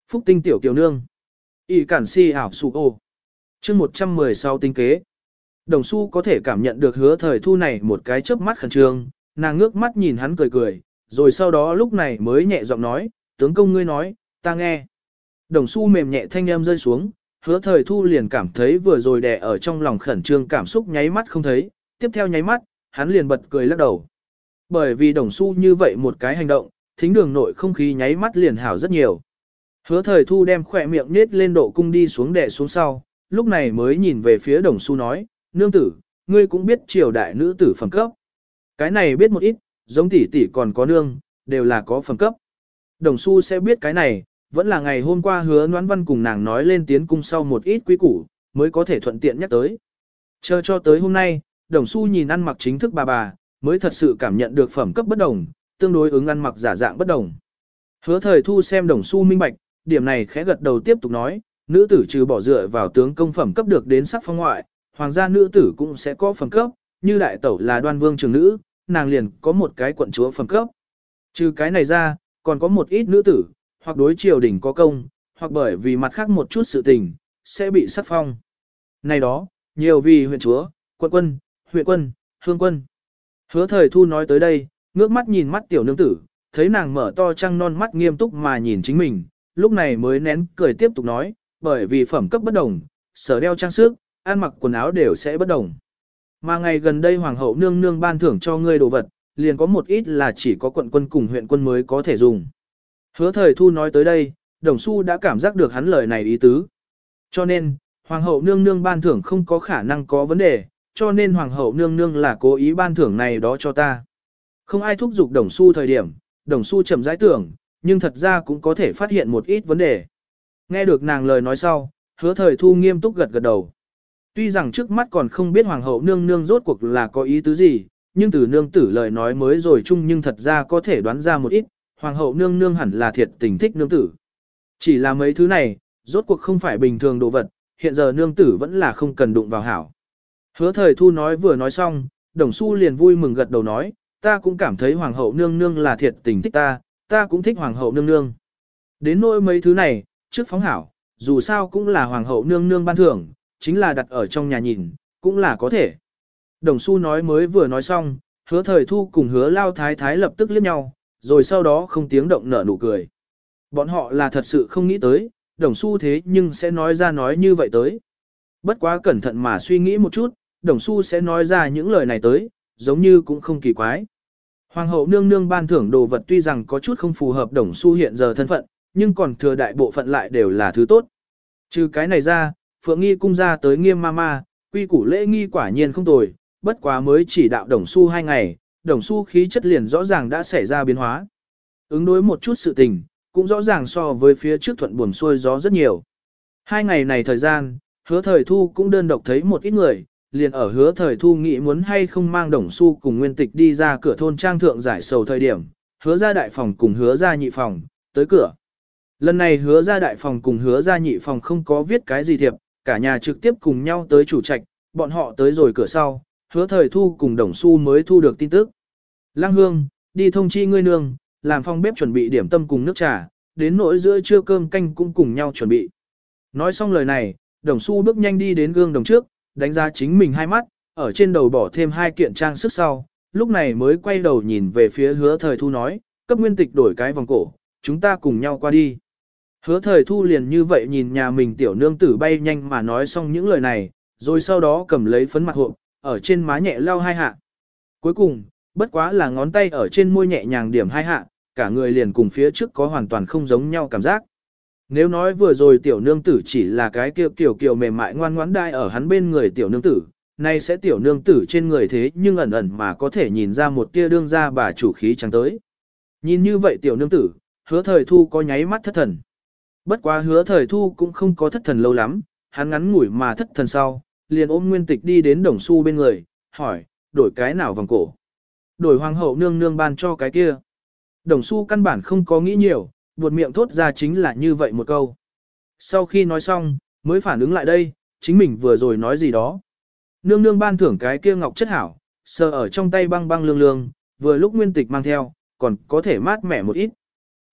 Phúc tinh tiểu kiều nương. Y cản si ảo sụ ô. chương một trăm mười sáu tinh kế. Đồng Xu có thể cảm nhận được hứa thời thu này một cái chớp mắt khẩn trương, nàng ngước mắt nhìn hắn cười cười, rồi sau đó lúc này mới nhẹ giọng nói, tướng công ngươi nói, ta nghe. Đồng Xu mềm nhẹ thanh âm rơi xuống, hứa thời thu liền cảm thấy vừa rồi đè ở trong lòng khẩn trương cảm xúc nháy mắt không thấy, tiếp theo nháy mắt, hắn liền bật cười lắc đầu. Bởi vì Đồng Xu như vậy một cái hành động, thính đường nội không khí nháy mắt liền hảo rất nhiều. Hứa thời thu đem khỏe miệng nết lên độ cung đi xuống đè xuống sau, lúc này mới nhìn về phía Đồng Xu nói, nương tử, ngươi cũng biết triều đại nữ tử phẩm cấp. Cái này biết một ít, giống tỷ tỷ còn có nương, đều là có phẩm cấp. Đồng Xu sẽ biết cái này, vẫn là ngày hôm qua hứa Noãn Văn cùng nàng nói lên tiến cung sau một ít quý củ, mới có thể thuận tiện nhắc tới. Chờ cho tới hôm nay, Đồng Xu nhìn ăn mặc chính thức bà bà, mới thật sự cảm nhận được phẩm cấp bất đồng, tương đối ứng ăn mặc giả dạng bất đồng. Hứa thời thu xem Đồng Xu minh bạch, điểm này khẽ gật đầu tiếp tục nói, nữ tử trừ bỏ dựa vào tướng công phẩm cấp được đến sắc phong ngoại, hoàng gia nữ tử cũng sẽ có phẩm cấp, như đại tẩu là Đoan Vương trường nữ, nàng liền có một cái quận chúa phẩm cấp. Trừ cái này ra, còn có một ít nữ tử, hoặc đối triều đình có công, hoặc bởi vì mặt khác một chút sự tình, sẽ bị sắc phong. Này đó, nhiều vì huyện chúa, quận quân, huyện quân, hương quân. Hứa thời thu nói tới đây, ngước mắt nhìn mắt tiểu nương tử, thấy nàng mở to trăng non mắt nghiêm túc mà nhìn chính mình, lúc này mới nén cười tiếp tục nói, bởi vì phẩm cấp bất đồng, sở đeo trang sức, ăn mặc quần áo đều sẽ bất đồng. Mà ngày gần đây hoàng hậu nương nương ban thưởng cho ngươi đồ vật, liền có một ít là chỉ có quận quân cùng huyện quân mới có thể dùng. Hứa thời thu nói tới đây, Đồng Xu đã cảm giác được hắn lời này ý tứ. Cho nên, hoàng hậu nương nương ban thưởng không có khả năng có vấn đề, cho nên hoàng hậu nương nương là cố ý ban thưởng này đó cho ta. Không ai thúc giục Đồng Xu thời điểm, Đồng Xu chậm rãi tưởng, nhưng thật ra cũng có thể phát hiện một ít vấn đề. Nghe được nàng lời nói sau, hứa thời thu nghiêm túc gật gật đầu. Tuy rằng trước mắt còn không biết hoàng hậu nương nương rốt cuộc là có ý tứ gì, nhưng từ nương tử lời nói mới rồi chung nhưng thật ra có thể đoán ra một ít, hoàng hậu nương nương hẳn là thiệt tình thích nương tử. Chỉ là mấy thứ này, rốt cuộc không phải bình thường đồ vật, hiện giờ nương tử vẫn là không cần đụng vào hảo. Hứa thời thu nói vừa nói xong, Đồng Xu liền vui mừng gật đầu nói, ta cũng cảm thấy hoàng hậu nương nương là thiệt tình thích ta, ta cũng thích hoàng hậu nương nương. Đến nỗi mấy thứ này, trước phóng hảo, dù sao cũng là hoàng hậu nương nương ban thưởng, chính là đặt ở trong nhà nhìn, cũng là có thể. Đồng Xu nói mới vừa nói xong, hứa thời thu cùng hứa lao thái thái lập tức liếc nhau, rồi sau đó không tiếng động nở nụ cười. Bọn họ là thật sự không nghĩ tới, Đồng Xu thế nhưng sẽ nói ra nói như vậy tới. Bất quá cẩn thận mà suy nghĩ một chút, Đồng Xu sẽ nói ra những lời này tới, giống như cũng không kỳ quái. Hoàng hậu nương nương ban thưởng đồ vật tuy rằng có chút không phù hợp Đồng Xu hiện giờ thân phận, nhưng còn thừa đại bộ phận lại đều là thứ tốt. Trừ cái này ra, Phượng Nghi cung ra tới Nghiêm ma ma, quy củ lễ nghi quả nhiên không tồi, bất quá mới chỉ đạo Đồng Xu hai ngày, Đồng Xu khí chất liền rõ ràng đã xảy ra biến hóa. Ứng đối một chút sự tình, cũng rõ ràng so với phía trước thuận buồm xuôi gió rất nhiều. Hai ngày này thời gian, hứa thời thu cũng đơn độc thấy một ít người, liền ở hứa thời thu nghĩ muốn hay không mang Đồng Xu cùng Nguyên Tịch đi ra cửa thôn trang thượng giải sầu thời điểm, hứa ra đại phòng cùng hứa ra nhị phòng, tới cửa. Lần này hứa ra đại phòng cùng hứa ra nhị phòng không có viết cái gì thiệp, cả nhà trực tiếp cùng nhau tới chủ trạch, bọn họ tới rồi cửa sau, hứa thời thu cùng Đồng Xu mới thu được tin tức. Lăng Hương, đi thông chi ngươi nương, làm phòng bếp chuẩn bị điểm tâm cùng nước trà, đến nỗi giữa trưa cơm canh cũng cùng nhau chuẩn bị. Nói xong lời này, Đồng Xu bước nhanh đi đến gương đồng trước, đánh giá chính mình hai mắt, ở trên đầu bỏ thêm hai kiện trang sức sau, lúc này mới quay đầu nhìn về phía hứa thời thu nói, cấp Nguyên Tịch đổi cái vòng cổ, chúng ta cùng nhau qua đi. Hứa thời thu liền như vậy nhìn nhà mình tiểu nương tử bay nhanh mà nói xong những lời này, rồi sau đó cầm lấy phấn mặt hộp, ở trên má nhẹ lau hai hạ. Cuối cùng, bất quá là ngón tay ở trên môi nhẹ nhàng điểm hai hạ, cả người liền cùng phía trước có hoàn toàn không giống nhau cảm giác. Nếu nói vừa rồi tiểu nương tử chỉ là cái kiểu kiểu kiểu mềm mại ngoan ngoãn đai ở hắn bên người tiểu nương tử, nay sẽ tiểu nương tử trên người thế nhưng ẩn ẩn mà có thể nhìn ra một tia đương ra bà chủ khí chẳng tới. Nhìn như vậy tiểu nương tử, hứa thời thu có nháy mắt thất thần. Bất quá hứa thời thu cũng không có thất thần lâu lắm, hắn ngắn ngủi mà thất thần sau, liền ôm Nguyên Tịch đi đến Đồng Xu bên người, hỏi, đổi cái nào vòng cổ? Đổi hoàng hậu nương nương ban cho cái kia. Đồng Xu căn bản không có nghĩ nhiều, buột miệng thốt ra chính là như vậy một câu. Sau khi nói xong, mới phản ứng lại đây, chính mình vừa rồi nói gì đó. Nương nương ban thưởng cái kia ngọc chất hảo, sờ ở trong tay băng băng lương lương, vừa lúc Nguyên Tịch mang theo, còn có thể mát mẻ một ít.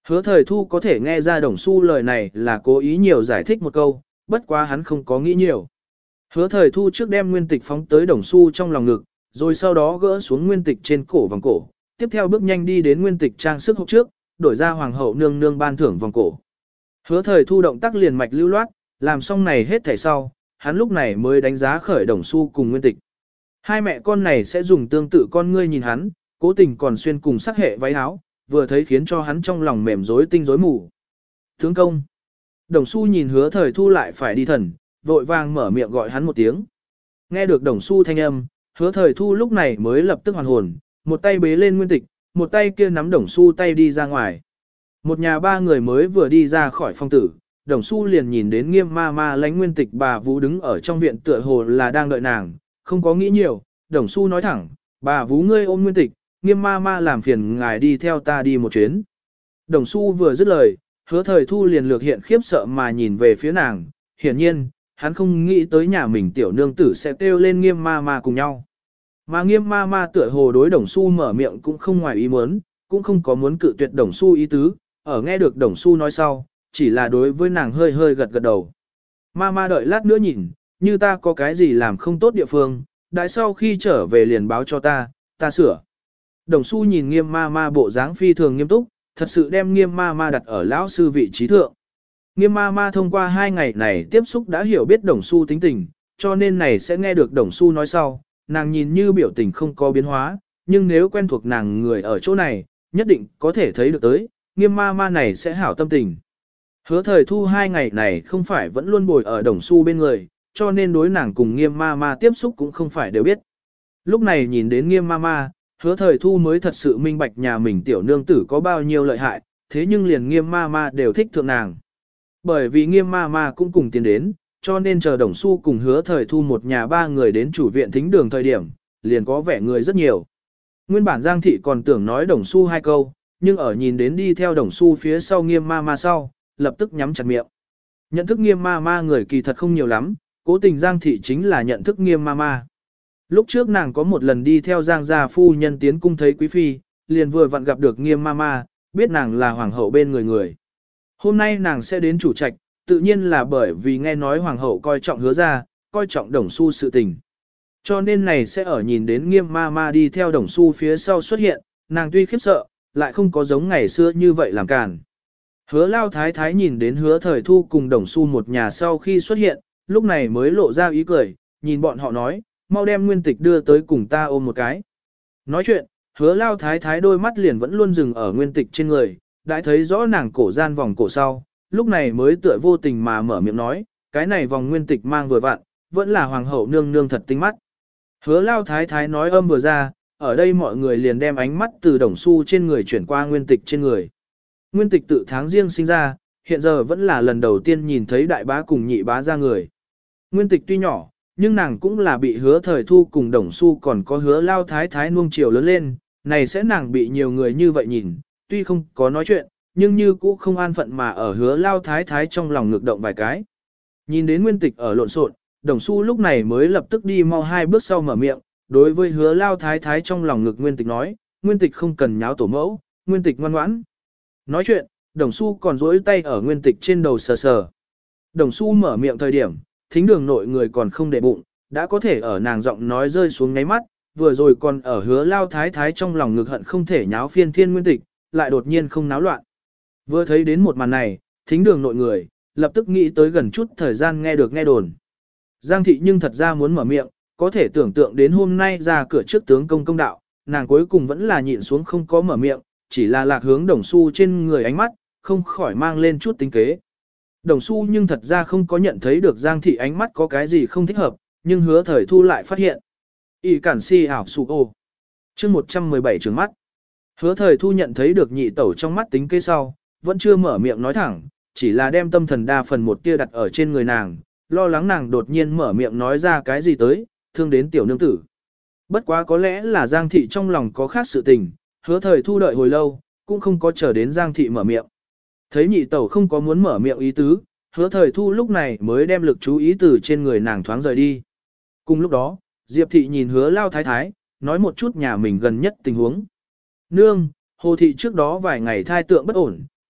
Hứa thời thu có thể nghe ra đồng su lời này là cố ý nhiều giải thích một câu, bất quá hắn không có nghĩ nhiều. Hứa thời thu trước đem nguyên tịch phóng tới đồng su trong lòng ngực, rồi sau đó gỡ xuống nguyên tịch trên cổ vòng cổ, tiếp theo bước nhanh đi đến nguyên tịch trang sức hộp trước, đổi ra hoàng hậu nương nương ban thưởng vòng cổ. Hứa thời thu động tác liền mạch lưu loát, làm xong này hết thảy sau, hắn lúc này mới đánh giá khởi đồng su cùng nguyên tịch. Hai mẹ con này sẽ dùng tương tự con ngươi nhìn hắn, cố tình còn xuyên cùng sắc hệ váy áo, vừa thấy khiến cho hắn trong lòng mềm rối tinh rối mù. Tướng công. Đồng su nhìn hứa thời thu lại phải đi thần, vội vàng mở miệng gọi hắn một tiếng. Nghe được đồng su thanh âm, hứa thời thu lúc này mới lập tức hoàn hồn, một tay bế lên nguyên tịch, một tay kia nắm đồng su tay đi ra ngoài. Một nhà ba người mới vừa đi ra khỏi phong tử, đồng su liền nhìn đến nghiêm ma ma lánh nguyên tịch bà Vũ đứng ở trong viện tựa hồ là đang đợi nàng, không có nghĩ nhiều, đồng su nói thẳng, bà Vũ ngươi ôm nguyên tịch, nghiêm ma ma làm phiền ngài đi theo ta đi một chuyến. Đồng su vừa dứt lời, hứa thời thu liền lược hiện khiếp sợ mà nhìn về phía nàng, hiển nhiên, hắn không nghĩ tới nhà mình tiểu nương tử sẽ kêu lên nghiêm ma ma cùng nhau. Mà nghiêm ma ma tựa hồ đối đồng su mở miệng cũng không ngoài ý muốn, cũng không có muốn cự tuyệt đồng su ý tứ, ở nghe được đồng su nói sau, chỉ là đối với nàng hơi hơi gật gật đầu. Ma ma đợi lát nữa nhìn, như ta có cái gì làm không tốt địa phương, đại sau khi trở về liền báo cho ta, ta sửa. Đồng su nhìn nghiêm ma ma bộ dáng phi thường nghiêm túc, thật sự đem nghiêm ma ma đặt ở lão sư vị trí thượng. Nghiêm ma ma thông qua hai ngày này tiếp xúc đã hiểu biết đồng su tính tình, cho nên này sẽ nghe được đồng su nói sau, nàng nhìn như biểu tình không có biến hóa, nhưng nếu quen thuộc nàng người ở chỗ này, nhất định có thể thấy được tới, nghiêm ma ma này sẽ hảo tâm tình. Hứa thời thu hai ngày này không phải vẫn luôn bồi ở đồng su bên người, cho nên đối nàng cùng nghiêm ma ma tiếp xúc cũng không phải đều biết. Lúc này nhìn đến nghiêm ma ma, hứa thời thu mới thật sự minh bạch nhà mình tiểu nương tử có bao nhiêu lợi hại, thế nhưng liền nghiêm ma ma đều thích thượng nàng. Bởi vì nghiêm ma ma cũng cùng tiến đến, cho nên chờ đồng su cùng hứa thời thu một nhà ba người đến chủ viện thính đường thời điểm, liền có vẻ người rất nhiều. Nguyên bản Giang Thị còn tưởng nói đồng su hai câu, nhưng ở nhìn đến đi theo đồng su phía sau nghiêm ma ma sau, lập tức nhắm chặt miệng. Nhận thức nghiêm ma ma người kỳ thật không nhiều lắm, cố tình Giang Thị chính là nhận thức nghiêm ma ma. Lúc trước nàng có một lần đi theo Giang gia phu nhân tiến cung thấy quý phi, liền vừa vặn gặp được nghiêm ma ma, biết nàng là hoàng hậu bên người người. Hôm nay nàng sẽ đến chủ trạch, tự nhiên là bởi vì nghe nói hoàng hậu coi trọng hứa ra, coi trọng đồng su sự tình. Cho nên này sẽ ở nhìn đến nghiêm ma ma đi theo đồng su phía sau xuất hiện, nàng tuy khiếp sợ, lại không có giống ngày xưa như vậy làm cản. Hứa lao thái thái nhìn đến hứa thời thu cùng đồng su một nhà sau khi xuất hiện, lúc này mới lộ ra ý cười, nhìn bọn họ nói, mau đem nguyên tịch đưa tới cùng ta ôm một cái. Nói chuyện, hứa lao thái thái đôi mắt liền vẫn luôn dừng ở nguyên tịch trên người, đã thấy rõ nàng cổ gian vòng cổ sau, lúc này mới tựa vô tình mà mở miệng nói, cái này vòng nguyên tịch mang vừa vặn, vẫn là hoàng hậu nương nương thật tinh mắt. Hứa lao thái thái nói âm vừa ra, ở đây mọi người liền đem ánh mắt từ đồng su trên người chuyển qua nguyên tịch trên người. Nguyên tịch tự tháng riêng sinh ra, hiện giờ vẫn là lần đầu tiên nhìn thấy đại bá cùng nhị bá ra người. Nguyên tịch tuy nhỏ, nhưng nàng cũng là bị hứa thời thu cùng đồng su còn có hứa lao thái thái nuông chiều lớn lên, này sẽ nàng bị nhiều người như vậy nhìn, tuy không có nói chuyện, nhưng như cũ không an phận mà ở hứa lao thái thái trong lòng ngược động vài cái. Nhìn đến nguyên tịch ở lộn xộn, đồng su lúc này mới lập tức đi mau hai bước sau mở miệng, đối với hứa lao thái thái trong lòng ngực nguyên tịch nói, nguyên tịch không cần nháo tổ mẫu, nguyên tịch ngoan ngoãn. Nói chuyện, đồng su còn duỗi tay ở nguyên tịch trên đầu sờ sờ. Đồng su mở miệng thời điểm, thính đường nội người còn không để bụng, đã có thể ở nàng giọng nói rơi xuống ngáy mắt, vừa rồi còn ở hứa lao thái thái trong lòng ngực hận không thể nháo phiên thiên nguyên tịch, lại đột nhiên không náo loạn. Vừa thấy đến một màn này, thính đường nội người, lập tức nghĩ tới gần chút thời gian nghe được nghe đồn. Giang thị nhưng thật ra muốn mở miệng, có thể tưởng tượng đến hôm nay ra cửa trước tướng công công đạo, nàng cuối cùng vẫn là nhịn xuống không có mở miệng, chỉ là lạc hướng đồng su trên người ánh mắt, không khỏi mang lên chút tính kế. Đồng su nhưng thật ra không có nhận thấy được Giang thị ánh mắt có cái gì không thích hợp, nhưng hứa thời thu lại phát hiện. Y cản si ảo su ô. chương một trăm mười bảy trường mắt. Hứa thời thu nhận thấy được nhị tẩu trong mắt tính kế sau, vẫn chưa mở miệng nói thẳng, chỉ là đem tâm thần đa phần một tia đặt ở trên người nàng, lo lắng nàng đột nhiên mở miệng nói ra cái gì tới, thương đến tiểu nương tử. Bất quá có lẽ là Giang thị trong lòng có khác sự tình, hứa thời thu đợi hồi lâu, cũng không có chờ đến Giang thị mở miệng. Thấy nhị tẩu không có muốn mở miệng ý tứ, hứa thời thu lúc này mới đem lực chú ý từ trên người nàng thoáng rời đi. Cùng lúc đó, Diệp thị nhìn hứa lao thái thái, nói một chút nhà mình gần nhất tình huống. Nương, hồ thị trước đó vài ngày thai tượng bất ổn,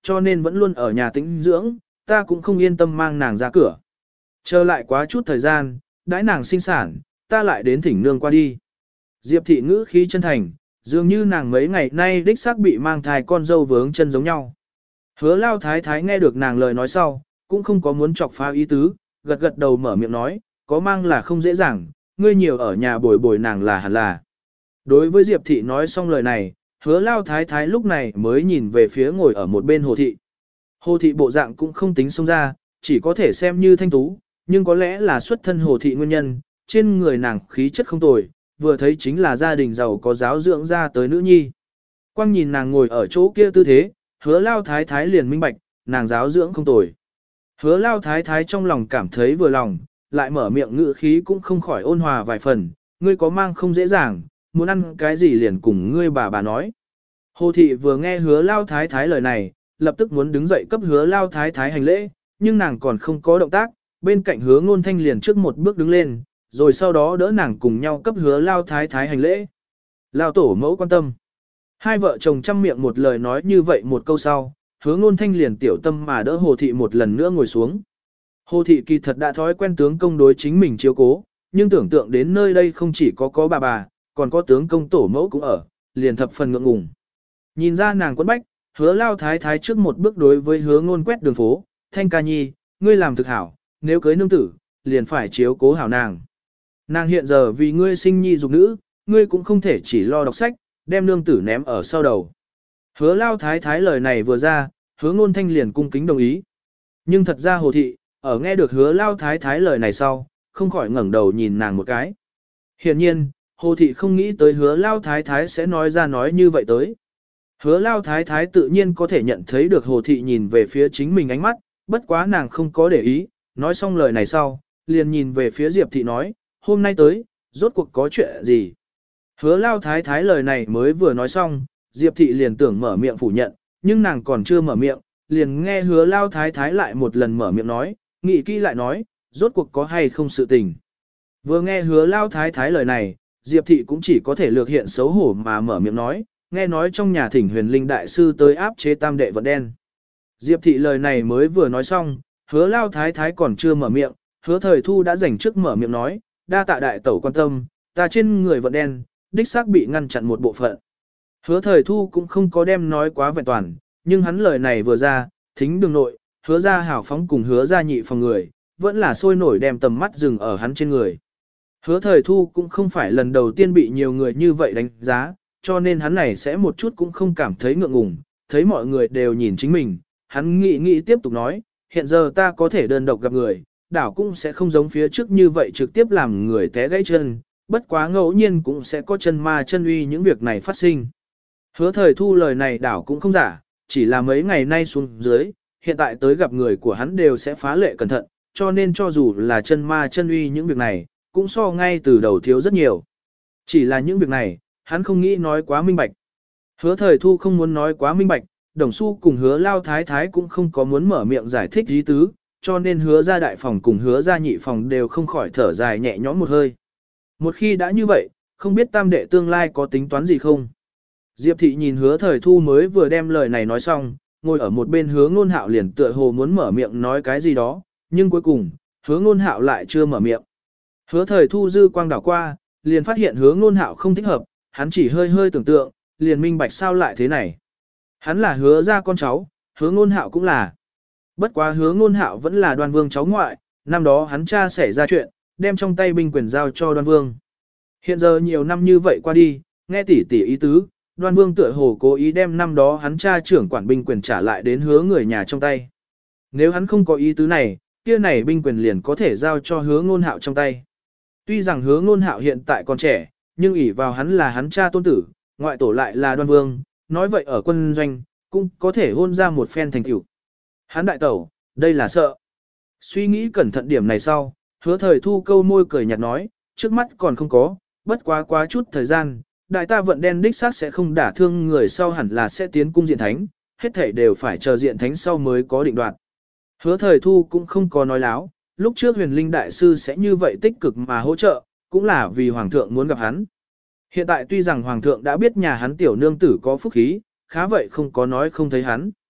cho nên vẫn luôn ở nhà tĩnh dưỡng, ta cũng không yên tâm mang nàng ra cửa. Chờ lại quá chút thời gian, đãi nàng sinh sản, ta lại đến thỉnh nương qua đi. Diệp thị ngữ khí chân thành, dường như nàng mấy ngày nay đích xác bị mang thai con dâu vướng chân giống nhau. Hứa lao thái thái nghe được nàng lời nói sau, cũng không có muốn chọc phá ý tứ, gật gật đầu mở miệng nói, có mang là không dễ dàng, ngươi nhiều ở nhà bồi bồi nàng là hẳn là. Đối với Diệp thị nói xong lời này, hứa lao thái thái lúc này mới nhìn về phía ngồi ở một bên hồ thị. Hồ thị bộ dạng cũng không tính xông ra, chỉ có thể xem như thanh tú, nhưng có lẽ là xuất thân hồ thị nguyên nhân, trên người nàng khí chất không tồi, vừa thấy chính là gia đình giàu có giáo dưỡng ra tới nữ nhi. Quang nhìn nàng ngồi ở chỗ kia tư thế, hứa lao thái thái liền minh bạch, nàng giáo dưỡng không tồi. Hứa lao thái thái trong lòng cảm thấy vừa lòng, lại mở miệng ngữ khí cũng không khỏi ôn hòa vài phần, ngươi có mang không dễ dàng, muốn ăn cái gì liền cùng ngươi bà bà nói. Hồ thị vừa nghe hứa lao thái thái lời này, lập tức muốn đứng dậy cấp hứa lao thái thái hành lễ, nhưng nàng còn không có động tác, bên cạnh hứa ngôn thanh liền trước một bước đứng lên, rồi sau đó đỡ nàng cùng nhau cấp hứa lao thái thái hành lễ. Lao tổ mẫu quan tâm. Hai vợ chồng chăm miệng một lời nói như vậy một câu sau, hứa ngôn thanh liền tiểu tâm mà đỡ hồ thị một lần nữa ngồi xuống. Hồ thị kỳ thật đã thói quen tướng công đối chính mình chiếu cố, nhưng tưởng tượng đến nơi đây không chỉ có có bà bà, còn có tướng công tổ mẫu cũng ở, liền thập phần ngượng ngùng. Nhìn ra nàng quấn bách, hứa lao thái thái trước một bước đối với hứa ngôn quét đường phố, thanh ca nhi, ngươi làm thực hảo, nếu cưới nương tử, liền phải chiếu cố hảo nàng. Nàng hiện giờ vì ngươi sinh nhi dục nữ, ngươi cũng không thể chỉ lo đọc sách, đem nương tử ném ở sau đầu. Hứa lao thái thái lời này vừa ra, hứa ngôn thanh liền cung kính đồng ý. Nhưng thật ra hồ thị, ở nghe được hứa lao thái thái lời này sau, không khỏi ngẩng đầu nhìn nàng một cái. Hiện nhiên, hồ thị không nghĩ tới hứa lao thái thái sẽ nói ra nói như vậy tới. Hứa lao thái thái tự nhiên có thể nhận thấy được hồ thị nhìn về phía chính mình ánh mắt, bất quá nàng không có để ý, nói xong lời này sau, liền nhìn về phía Diệp thị nói, hôm nay tới, rốt cuộc có chuyện gì. Hứa lao thái thái lời này mới vừa nói xong, Diệp thị liền tưởng mở miệng phủ nhận, nhưng nàng còn chưa mở miệng, liền nghe hứa lao thái thái lại một lần mở miệng nói, nghĩ kỹ lại nói, rốt cuộc có hay không sự tình. Vừa nghe hứa lao thái thái lời này, Diệp thị cũng chỉ có thể lược hiện xấu hổ mà mở miệng nói, nghe nói trong nhà thỉnh huyền linh đại sư tới áp chế tam đệ vận đen. Diệp thị lời này mới vừa nói xong, hứa lao thái thái còn chưa mở miệng, hứa thời thu đã dành trước mở miệng nói, đa tạ đại tẩu quan tâm, ta trên người vận đen, đích xác bị ngăn chặn một bộ phận. Hứa thời thu cũng không có đem nói quá vẹn toàn, nhưng hắn lời này vừa ra, thính đường nội, hứa ra hảo phóng cùng hứa ra nhị phòng người, vẫn là sôi nổi đem tầm mắt dừng ở hắn trên người. Hứa thời thu cũng không phải lần đầu tiên bị nhiều người như vậy đánh giá, cho nên hắn này sẽ một chút cũng không cảm thấy ngượng ngùng, thấy mọi người đều nhìn chính mình, hắn nghĩ nghĩ tiếp tục nói, hiện giờ ta có thể đơn độc gặp người, đảo cũng sẽ không giống phía trước như vậy trực tiếp làm người té gãy chân, bất quá ngẫu nhiên cũng sẽ có chân ma chân uy những việc này phát sinh. Hứa thời thu lời này đảo cũng không giả, chỉ là mấy ngày nay xuống dưới, hiện tại tới gặp người của hắn đều sẽ phá lệ cẩn thận, cho nên cho dù là chân ma chân uy những việc này, cũng so ngay từ đầu thiếu rất nhiều. Chỉ là những việc này, hắn không nghĩ nói quá minh bạch. Hứa thời thu không muốn nói quá minh bạch, đồng xu cùng hứa lao thái thái cũng không có muốn mở miệng giải thích ý tứ, cho nên hứa ra đại phòng cùng hứa ra nhị phòng đều không khỏi thở dài nhẹ nhõm một hơi. Một khi đã như vậy, không biết tam đệ tương lai có tính toán gì không? Diệp thị nhìn hứa thời thu mới vừa đem lời này nói xong, ngồi ở một bên hứa ngôn hạo liền tựa hồ muốn mở miệng nói cái gì đó, nhưng cuối cùng, hứa ngôn hạo lại chưa mở miệng. Hứa thời thu dư quang đảo qua, liền phát hiện hứa ngôn hạo không thích hợp, hắn chỉ hơi hơi tưởng tượng, liền minh bạch sao lại thế này. Hắn là hứa ra con cháu, hứa ngôn hạo cũng là. Bất quá hứa ngôn hạo vẫn là đoan vương cháu ngoại, năm đó hắn cha xảy ra chuyện, đem trong tay binh quyền giao cho đoan vương. Hiện giờ nhiều năm như vậy qua đi, nghe tỉ tỉ ý tứ, đoan vương tựa hồ cố ý đem năm đó hắn cha trưởng quản binh quyền trả lại đến hứa người nhà trong tay. Nếu hắn không có ý tứ này, kia này binh quyền liền có thể giao cho hứa ngôn hạo trong tay. Tuy rằng hứa ngôn hạo hiện tại còn trẻ, nhưng ỷ vào hắn là hắn cha tôn tử, ngoại tổ lại là đoan vương, nói vậy ở quân doanh, cũng có thể hôn ra một phen thành tựu. Hắn đại tẩu, đây là sợ. Suy nghĩ cẩn thận điểm này sau, hứa thời thu câu môi cười nhạt nói, trước mắt còn không có, bất quá quá chút thời gian, đại ta vận đen đích xác sẽ không đả thương người sau hẳn là sẽ tiến cung diện thánh, hết thảy đều phải chờ diện thánh sau mới có định đoạt. Hứa thời thu cũng không có nói láo, lúc trước huyền linh đại sư sẽ như vậy tích cực mà hỗ trợ, cũng là vì hoàng thượng muốn gặp hắn. Hiện tại tuy rằng hoàng thượng đã biết nhà hắn tiểu nương tử có phúc khí, khá vậy không có nói không thấy hắn.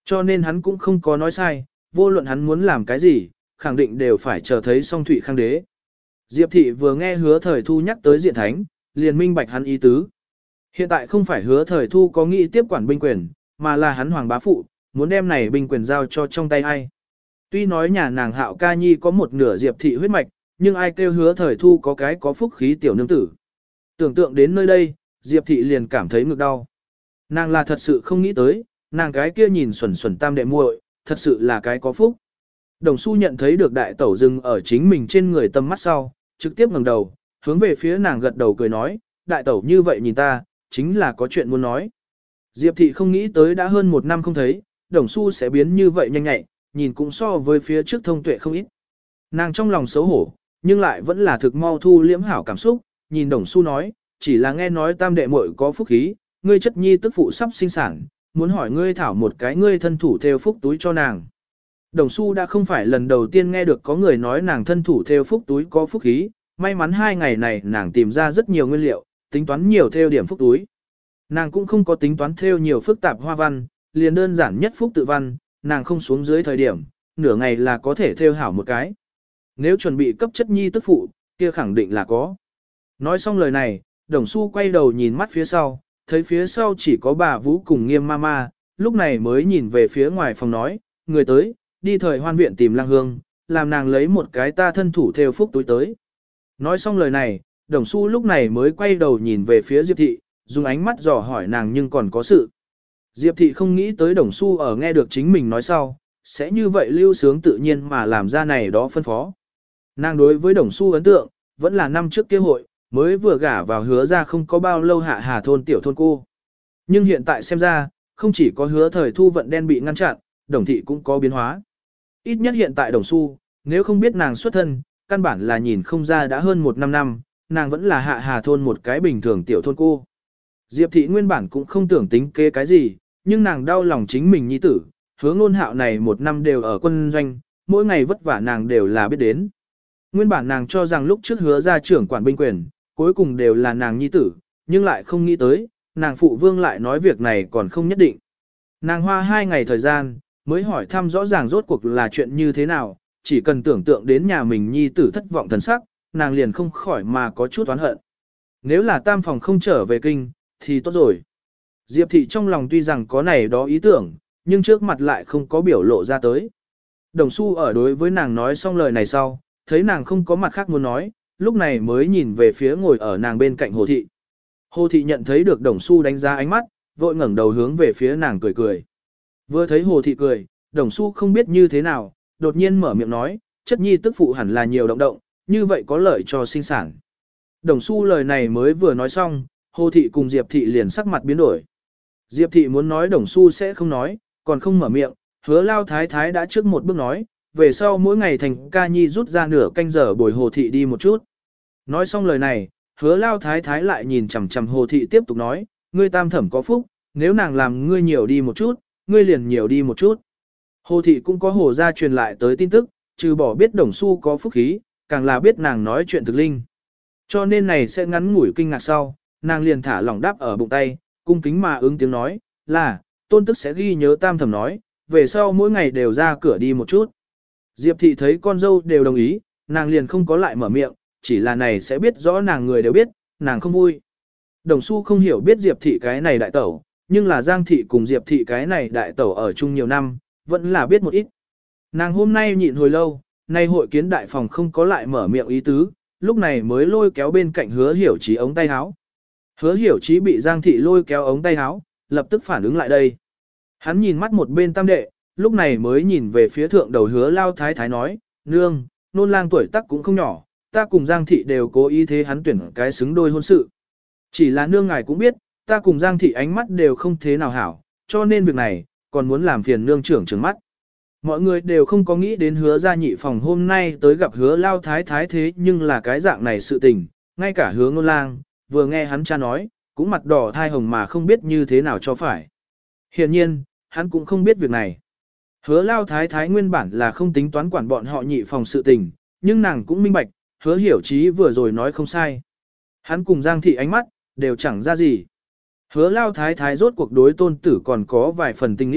Cho nên hắn cũng không có nói sai, vô luận hắn muốn làm cái gì, khẳng định đều phải chờ thấy song Thụy Khang đế. Diệp thị vừa nghe Hứa Thời Thu nhắc tới Diện Thánh, liền minh bạch hắn ý tứ. Hiện tại không phải Hứa Thời Thu có nghĩ tiếp quản binh quyền, mà là hắn hoàng bá phụ, muốn đem này binh quyền giao cho trong tay ai. Tuy nói nhà nàng Hạo Ca Nhi có một nửa Diệp thị huyết mạch, nhưng ai kêu Hứa Thời Thu có cái có phúc khí tiểu nương tử. Tưởng tượng đến nơi đây, Diệp thị liền cảm thấy ngực đau. Nàng là thật sự không nghĩ tới, nàng cái kia nhìn xuẩn xuẩn tam đệ muội, thật sự là cái có phúc. Đồng Xu nhận thấy được đại tẩu dừng ở chính mình trên người tầm mắt sau, trực tiếp ngẩng đầu, hướng về phía nàng gật đầu cười nói, đại tẩu như vậy nhìn ta, chính là có chuyện muốn nói. Diệp thị không nghĩ tới đã hơn một năm không thấy, Đồng Xu sẽ biến như vậy nhanh nhạy, nhìn cũng so với phía trước thông tuệ không ít. Nàng trong lòng xấu hổ, nhưng lại vẫn là thực mau thu liễm hảo cảm xúc, nhìn Đồng Xu nói, chỉ là nghe nói tam đệ muội có phúc khí, ngươi chất nhi tức phụ sắp sinh sản, muốn hỏi ngươi thảo một cái ngươi thân thủ theo phúc túi cho nàng. Đồng Xu đã không phải lần đầu tiên nghe được có người nói nàng thân thủ theo phúc túi có phúc khí, may mắn hai ngày này nàng tìm ra rất nhiều nguyên liệu, tính toán nhiều theo điểm phúc túi. Nàng cũng không có tính toán theo nhiều phức tạp hoa văn, liền đơn giản nhất phúc tự văn, nàng không xuống dưới thời điểm, nửa ngày là có thể theo hảo một cái. Nếu chuẩn bị cấp chất nhi tức phụ, kia khẳng định là có. Nói xong lời này, Đồng Xu quay đầu nhìn mắt phía sau, thấy phía sau chỉ có bà Vũ cùng Nghiêm Mama, lúc này mới nhìn về phía ngoài phòng nói, người tới, đi thời hoan viện tìm Lăng Hương, làm nàng lấy một cái ta thân thủ theo phúc túi tới. Nói xong lời này, Đồng Xu lúc này mới quay đầu nhìn về phía Diệp thị, dùng ánh mắt dò hỏi nàng nhưng còn có sự. Diệp thị không nghĩ tới Đồng Xu ở nghe được chính mình nói sau, sẽ như vậy lưu sướng tự nhiên mà làm ra này đó phân phó. Nàng đối với Đồng Xu ấn tượng, vẫn là năm trước kế hội, mới vừa gả vào Hứa ra không có bao lâu hạ hà thôn tiểu thôn cô. Nhưng hiện tại xem ra, không chỉ có Hứa Thời Thu vận đen bị ngăn chặn, Đồng thị cũng có biến hóa. Ít nhất hiện tại Đồng Xu, nếu không biết nàng xuất thân, căn bản là nhìn không ra đã hơn một năm năm, nàng vẫn là hạ hà thôn một cái bình thường tiểu thôn cô. Diệp thị nguyên bản cũng không tưởng tính kế cái gì, nhưng nàng đau lòng chính mình nhi tử, Hứa Ngôn Hạo này một năm đều ở quân doanh, mỗi ngày vất vả nàng đều là biết đến. Nguyên bản nàng cho rằng lúc trước Hứa ra trưởng quản binh quyền, cuối cùng đều là nàng nhi tử, nhưng lại không nghĩ tới, nàng phụ vương lại nói việc này còn không nhất định. Nàng hoa hai ngày thời gian, mới hỏi thăm rõ ràng rốt cuộc là chuyện như thế nào, chỉ cần tưởng tượng đến nhà mình nhi tử thất vọng thần sắc, nàng liền không khỏi mà có chút oán hận. Nếu là tam phòng không trở về kinh, thì tốt rồi. Diệp thị trong lòng tuy rằng có này đó ý tưởng, nhưng trước mặt lại không có biểu lộ ra tới. Đồng Xu ở đối với nàng nói xong lời này sau, thấy nàng không có mặt khác muốn nói, lúc này mới nhìn về phía ngồi ở nàng bên cạnh Hồ thị. Hồ thị nhận thấy được Đồng Xu đánh giá ánh mắt, vội ngẩng đầu hướng về phía nàng cười cười. Vừa thấy Hồ thị cười, Đồng Xu không biết như thế nào, đột nhiên mở miệng nói, chất nhi tức phụ hẳn là nhiều động động, như vậy có lợi cho sinh sản. Đồng Xu lời này mới vừa nói xong, Hồ thị cùng Diệp thị liền sắc mặt biến đổi. Diệp thị muốn nói Đồng Xu sẽ không nói, còn không mở miệng, Hứa Lao Thái Thái đã trước một bước nói, về sau mỗi ngày Thành Ca Nhi rút ra nửa canh giờ bồi Hồ thị đi một chút. Nói xong lời này, Hứa Lao Thái Thái lại nhìn chằm chằm Hồ thị tiếp tục nói, ngươi tam thẩm có phúc, nếu nàng làm ngươi nhiều đi một chút, ngươi liền nhiều đi một chút. Hồ thị cũng có hồ gia truyền lại tới tin tức, trừ bỏ biết Đồng Xu có phúc khí, càng là biết nàng nói chuyện thực linh. Cho nên này sẽ ngắn ngủi kinh ngạc sau, nàng liền thả lỏng đáp ở bụng tay, cung kính mà ứng tiếng nói, là, tôn tức sẽ ghi nhớ tam thẩm nói, về sau mỗi ngày đều ra cửa đi một chút. Diệp thị thấy con dâu đều đồng ý, nàng liền không có lại mở miệng, chỉ là này sẽ biết rõ nàng người đều biết, nàng không vui. Đồng Xu không hiểu biết Diệp thị cái này đại tẩu, nhưng là Giang thị cùng Diệp thị cái này đại tẩu ở chung nhiều năm, vẫn là biết một ít. Nàng hôm nay nhịn hồi lâu, nay hội kiến đại phòng không có lại mở miệng ý tứ, lúc này mới lôi kéo bên cạnh Hứa Hiểu Chí ống tay áo. Hứa Hiểu Chí bị Giang thị lôi kéo ống tay áo, lập tức phản ứng lại đây. Hắn nhìn mắt một bên tam đệ, lúc này mới nhìn về phía thượng đầu Hứa Lao Thái Thái nói, nương, nôn lang tuổi tác cũng không nhỏ, ta cùng Giang thị đều cố ý thế hắn tuyển cái xứng đôi hôn sự. Chỉ là nương ngài cũng biết, ta cùng Giang thị ánh mắt đều không thế nào hảo, cho nên việc này, còn muốn làm phiền nương trưởng trừng mắt. Mọi người đều không có nghĩ đến Hứa gia nhị phòng hôm nay tới gặp Hứa Lao Thái Thái thế nhưng là cái dạng này sự tình, ngay cả Hứa Ngôn Lang, vừa nghe hắn cha nói, cũng mặt đỏ thai hồng mà không biết như thế nào cho phải. Hiển nhiên, hắn cũng không biết việc này. Hứa Lao Thái Thái nguyên bản là không tính toán quản bọn họ nhị phòng sự tình, nhưng nàng cũng minh bạch, Hứa Hiểu Chí vừa rồi nói không sai. Hắn cùng Giang thị ánh mắt, đều chẳng ra gì. Hứa Lao Thái Thái rốt cuộc đối tôn tử còn có vài phần tình nghĩa,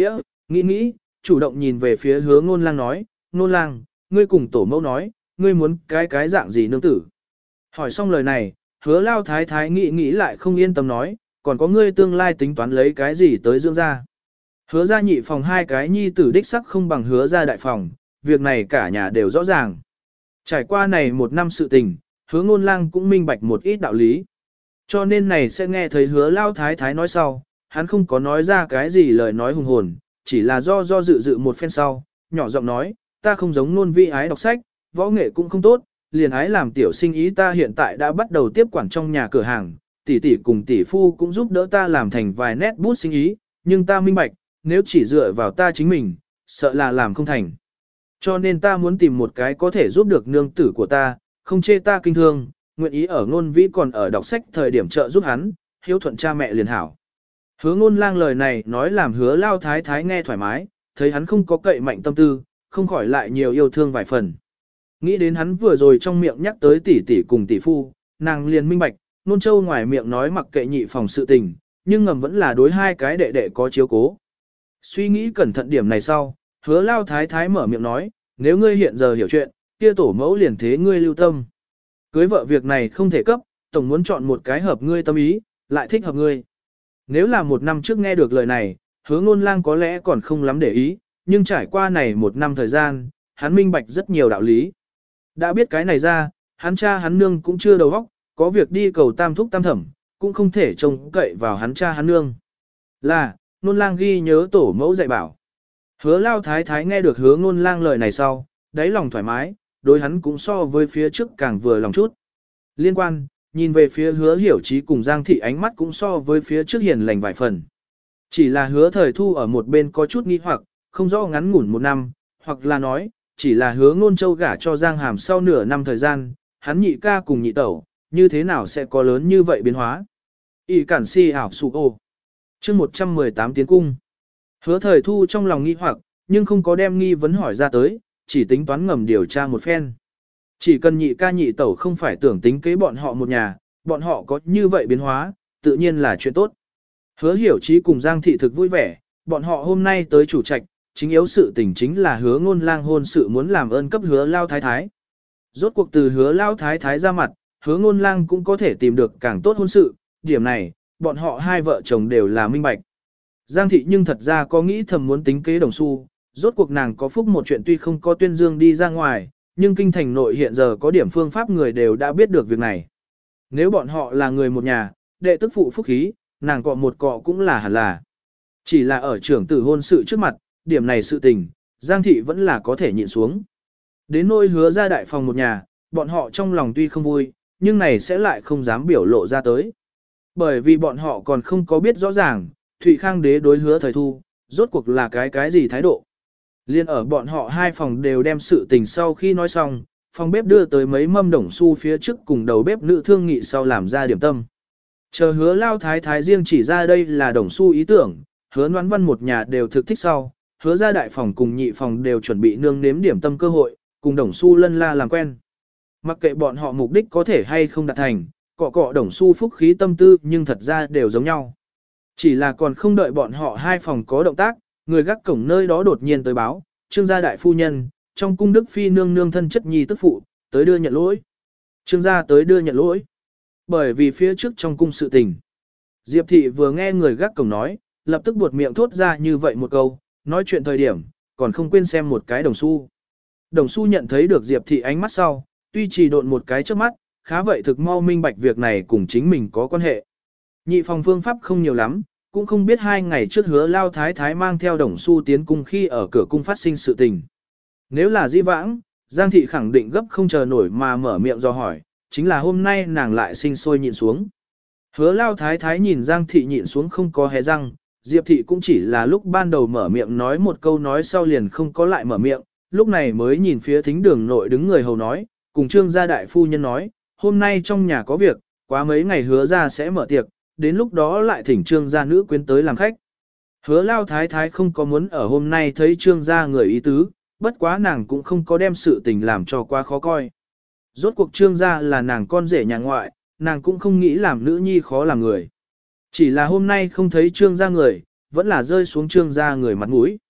Nghĩ nghĩ, chủ động nhìn về phía hứa ngôn lang nói, ngôn lang, ngươi cùng tổ mẫu nói, ngươi muốn cái cái dạng gì nương tử. Hỏi xong lời này, hứa lao thái thái nghĩ nghĩ lại không yên tâm nói, còn có ngươi tương lai tính toán lấy cái gì tới dưỡng ra. Hứa ra nhị phòng hai cái nhi tử đích sắc không bằng hứa ra đại phòng, việc này cả nhà đều rõ ràng. Trải qua này một năm sự tình, hứa ngôn lang cũng minh bạch một ít đạo lý. Cho nên này sẽ nghe thấy hứa lao thái thái nói sau, hắn không có nói ra cái gì lời nói hùng hồn, chỉ là do do dự dự một phen sau, nhỏ giọng nói, ta không giống nôn vi ái đọc sách, võ nghệ cũng không tốt, liền ái làm tiểu sinh ý ta hiện tại đã bắt đầu tiếp quản trong nhà cửa hàng, tỷ tỷ cùng tỷ phu cũng giúp đỡ ta làm thành vài nét bút sinh ý, nhưng ta minh bạch, nếu chỉ dựa vào ta chính mình, sợ là làm không thành. Cho nên ta muốn tìm một cái có thể giúp được nương tử của ta, không chê ta kinh thương, nguyện ý ở ngôn vĩ còn ở đọc sách thời điểm trợ giúp hắn, hiếu thuận cha mẹ liền hảo. Hứa ngôn lang lời này nói làm hứa lao thái thái nghe thoải mái, thấy hắn không có cậy mạnh tâm tư, không khỏi lại nhiều yêu thương vài phần. Nghĩ đến hắn vừa rồi trong miệng nhắc tới tỷ tỷ cùng tỷ phu, nàng liền minh bạch, nôn châu ngoài miệng nói mặc kệ nhị phòng sự tình, nhưng ngầm vẫn là đối hai cái đệ đệ có chiếu cố. Suy nghĩ cẩn thận điểm này sau, hứa lao thái thái mở miệng nói, nếu ngươi hiện giờ hiểu chuyện, kia tổ mẫu liền thế ngươi lưu tâm. Cưới vợ việc này không thể cấp, tổng muốn chọn một cái hợp ngươi tâm ý, lại thích hợp ngươi. Nếu là một năm trước nghe được lời này, hứa ngôn lang có lẽ còn không lắm để ý, nhưng trải qua này một năm thời gian, hắn minh bạch rất nhiều đạo lý. Đã biết cái này ra, hắn cha hắn nương cũng chưa đầu óc, có việc đi cầu tam thúc tam thẩm, cũng không thể trông cậy vào hắn cha hắn nương. Là, ngôn lang ghi nhớ tổ mẫu dạy bảo. Hứa lao thái thái nghe được hứa ngôn lang lời này sau, đáy lòng thoải mái, đối hắn cũng so với phía trước càng vừa lòng chút. Liên quan, nhìn về phía hứa hiểu trí cùng Giang thị ánh mắt cũng so với phía trước hiền lành vài phần. Chỉ là hứa thời thu ở một bên có chút nghi hoặc, không rõ ngắn ngủn một năm, hoặc là nói, chỉ là hứa ngôn châu gả cho Giang Hàm sau nửa năm thời gian, hắn nhị ca cùng nhị tẩu, như thế nào sẽ có lớn như vậy biến hóa. Ý cản si ảo sụ ô. chương một trăm mười tám tiến cung. Hứa thời thu trong lòng nghi hoặc, nhưng không có đem nghi vấn hỏi ra tới, chỉ tính toán ngầm điều tra một phen. Chỉ cần nhị ca nhị tẩu không phải tưởng tính kế bọn họ một nhà, bọn họ có như vậy biến hóa, tự nhiên là chuyện tốt. Hứa hiểu trí cùng Giang thị thực vui vẻ, bọn họ hôm nay tới chủ trạch, chính yếu sự tình chính là hứa ngôn lang hôn sự muốn làm ơn cấp hứa lao thái thái. Rốt cuộc từ hứa lao thái thái ra mặt, hứa ngôn lang cũng có thể tìm được càng tốt hôn sự, điểm này, bọn họ hai vợ chồng đều là minh bạch. Giang thị nhưng thật ra có nghĩ thầm muốn tính kế đồng xu, rốt cuộc nàng có phúc một chuyện tuy không có tuyên dương đi ra ngoài, nhưng kinh thành nội hiện giờ có điểm phương pháp người đều đã biết được việc này. Nếu bọn họ là người một nhà, đệ tức phụ phúc khí, nàng cọ một cọ cũng là hẳn là. Chỉ là ở trưởng tử hôn sự trước mặt, điểm này sự tình, Giang thị vẫn là có thể nhịn xuống. Đến nỗi hứa ra đại phòng một nhà, bọn họ trong lòng tuy không vui, nhưng này sẽ lại không dám biểu lộ ra tới. Bởi vì bọn họ còn không có biết rõ ràng, Thụy Khang đế đối hứa thời thu, rốt cuộc là cái cái gì thái độ. Liên ở bọn họ hai phòng đều đem sự tình sau khi nói xong, phòng bếp đưa tới mấy mâm đồng xu phía trước cùng đầu bếp nữ thương nghị sau làm ra điểm tâm. Chờ hứa lao thái thái riêng chỉ ra đây là đồng xu ý tưởng, hứa noãn văn một nhà đều thực thích sau, hứa ra đại phòng cùng nhị phòng đều chuẩn bị nương nếm điểm tâm cơ hội, cùng đồng xu lân la làm quen. Mặc kệ bọn họ mục đích có thể hay không đạt thành, cọ cọ đồng xu phúc khí tâm tư nhưng thật ra đều giống nhau. Chỉ là còn không đợi bọn họ hai phòng có động tác, người gác cổng nơi đó đột nhiên tới báo, trương gia đại phu nhân, trong cung đức phi nương nương thân chất nhi tức phụ, tới đưa nhận lỗi. Trương gia tới đưa nhận lỗi. Bởi vì phía trước trong cung sự tình. Diệp thị vừa nghe người gác cổng nói, lập tức buột miệng thốt ra như vậy một câu, nói chuyện thời điểm, còn không quên xem một cái đồng xu. Đồng xu nhận thấy được Diệp thị ánh mắt sau, tuy chỉ độn một cái trước mắt, khá vậy thực mau minh bạch việc này cùng chính mình có quan hệ. Nhị phòng phương pháp không nhiều lắm, cũng không biết hai ngày trước hứa lao thái thái mang theo đồng xu tiến cung khi ở cửa cung phát sinh sự tình. Nếu là di vãng, Giang thị khẳng định gấp không chờ nổi mà mở miệng do hỏi, chính là hôm nay nàng lại sinh sôi nhịn xuống. Hứa lao thái thái nhìn Giang thị nhịn xuống không có hé răng, Diệp thị cũng chỉ là lúc ban đầu mở miệng nói một câu nói sau liền không có lại mở miệng, lúc này mới nhìn phía thính đường nội đứng người hầu nói, cùng trương gia đại phu nhân nói, hôm nay trong nhà có việc, quá mấy ngày hứa ra sẽ mở tiệc, đến lúc đó lại thỉnh trương gia nữ quyến tới làm khách. Hứa lao thái thái không có muốn ở hôm nay thấy trương gia người ý tứ, bất quá nàng cũng không có đem sự tình làm cho quá khó coi. Rốt cuộc trương gia là nàng con rể nhà ngoại, nàng cũng không nghĩ làm nữ nhi khó làm người. Chỉ là hôm nay không thấy trương gia người, vẫn là rơi xuống trương gia người mặt mũi.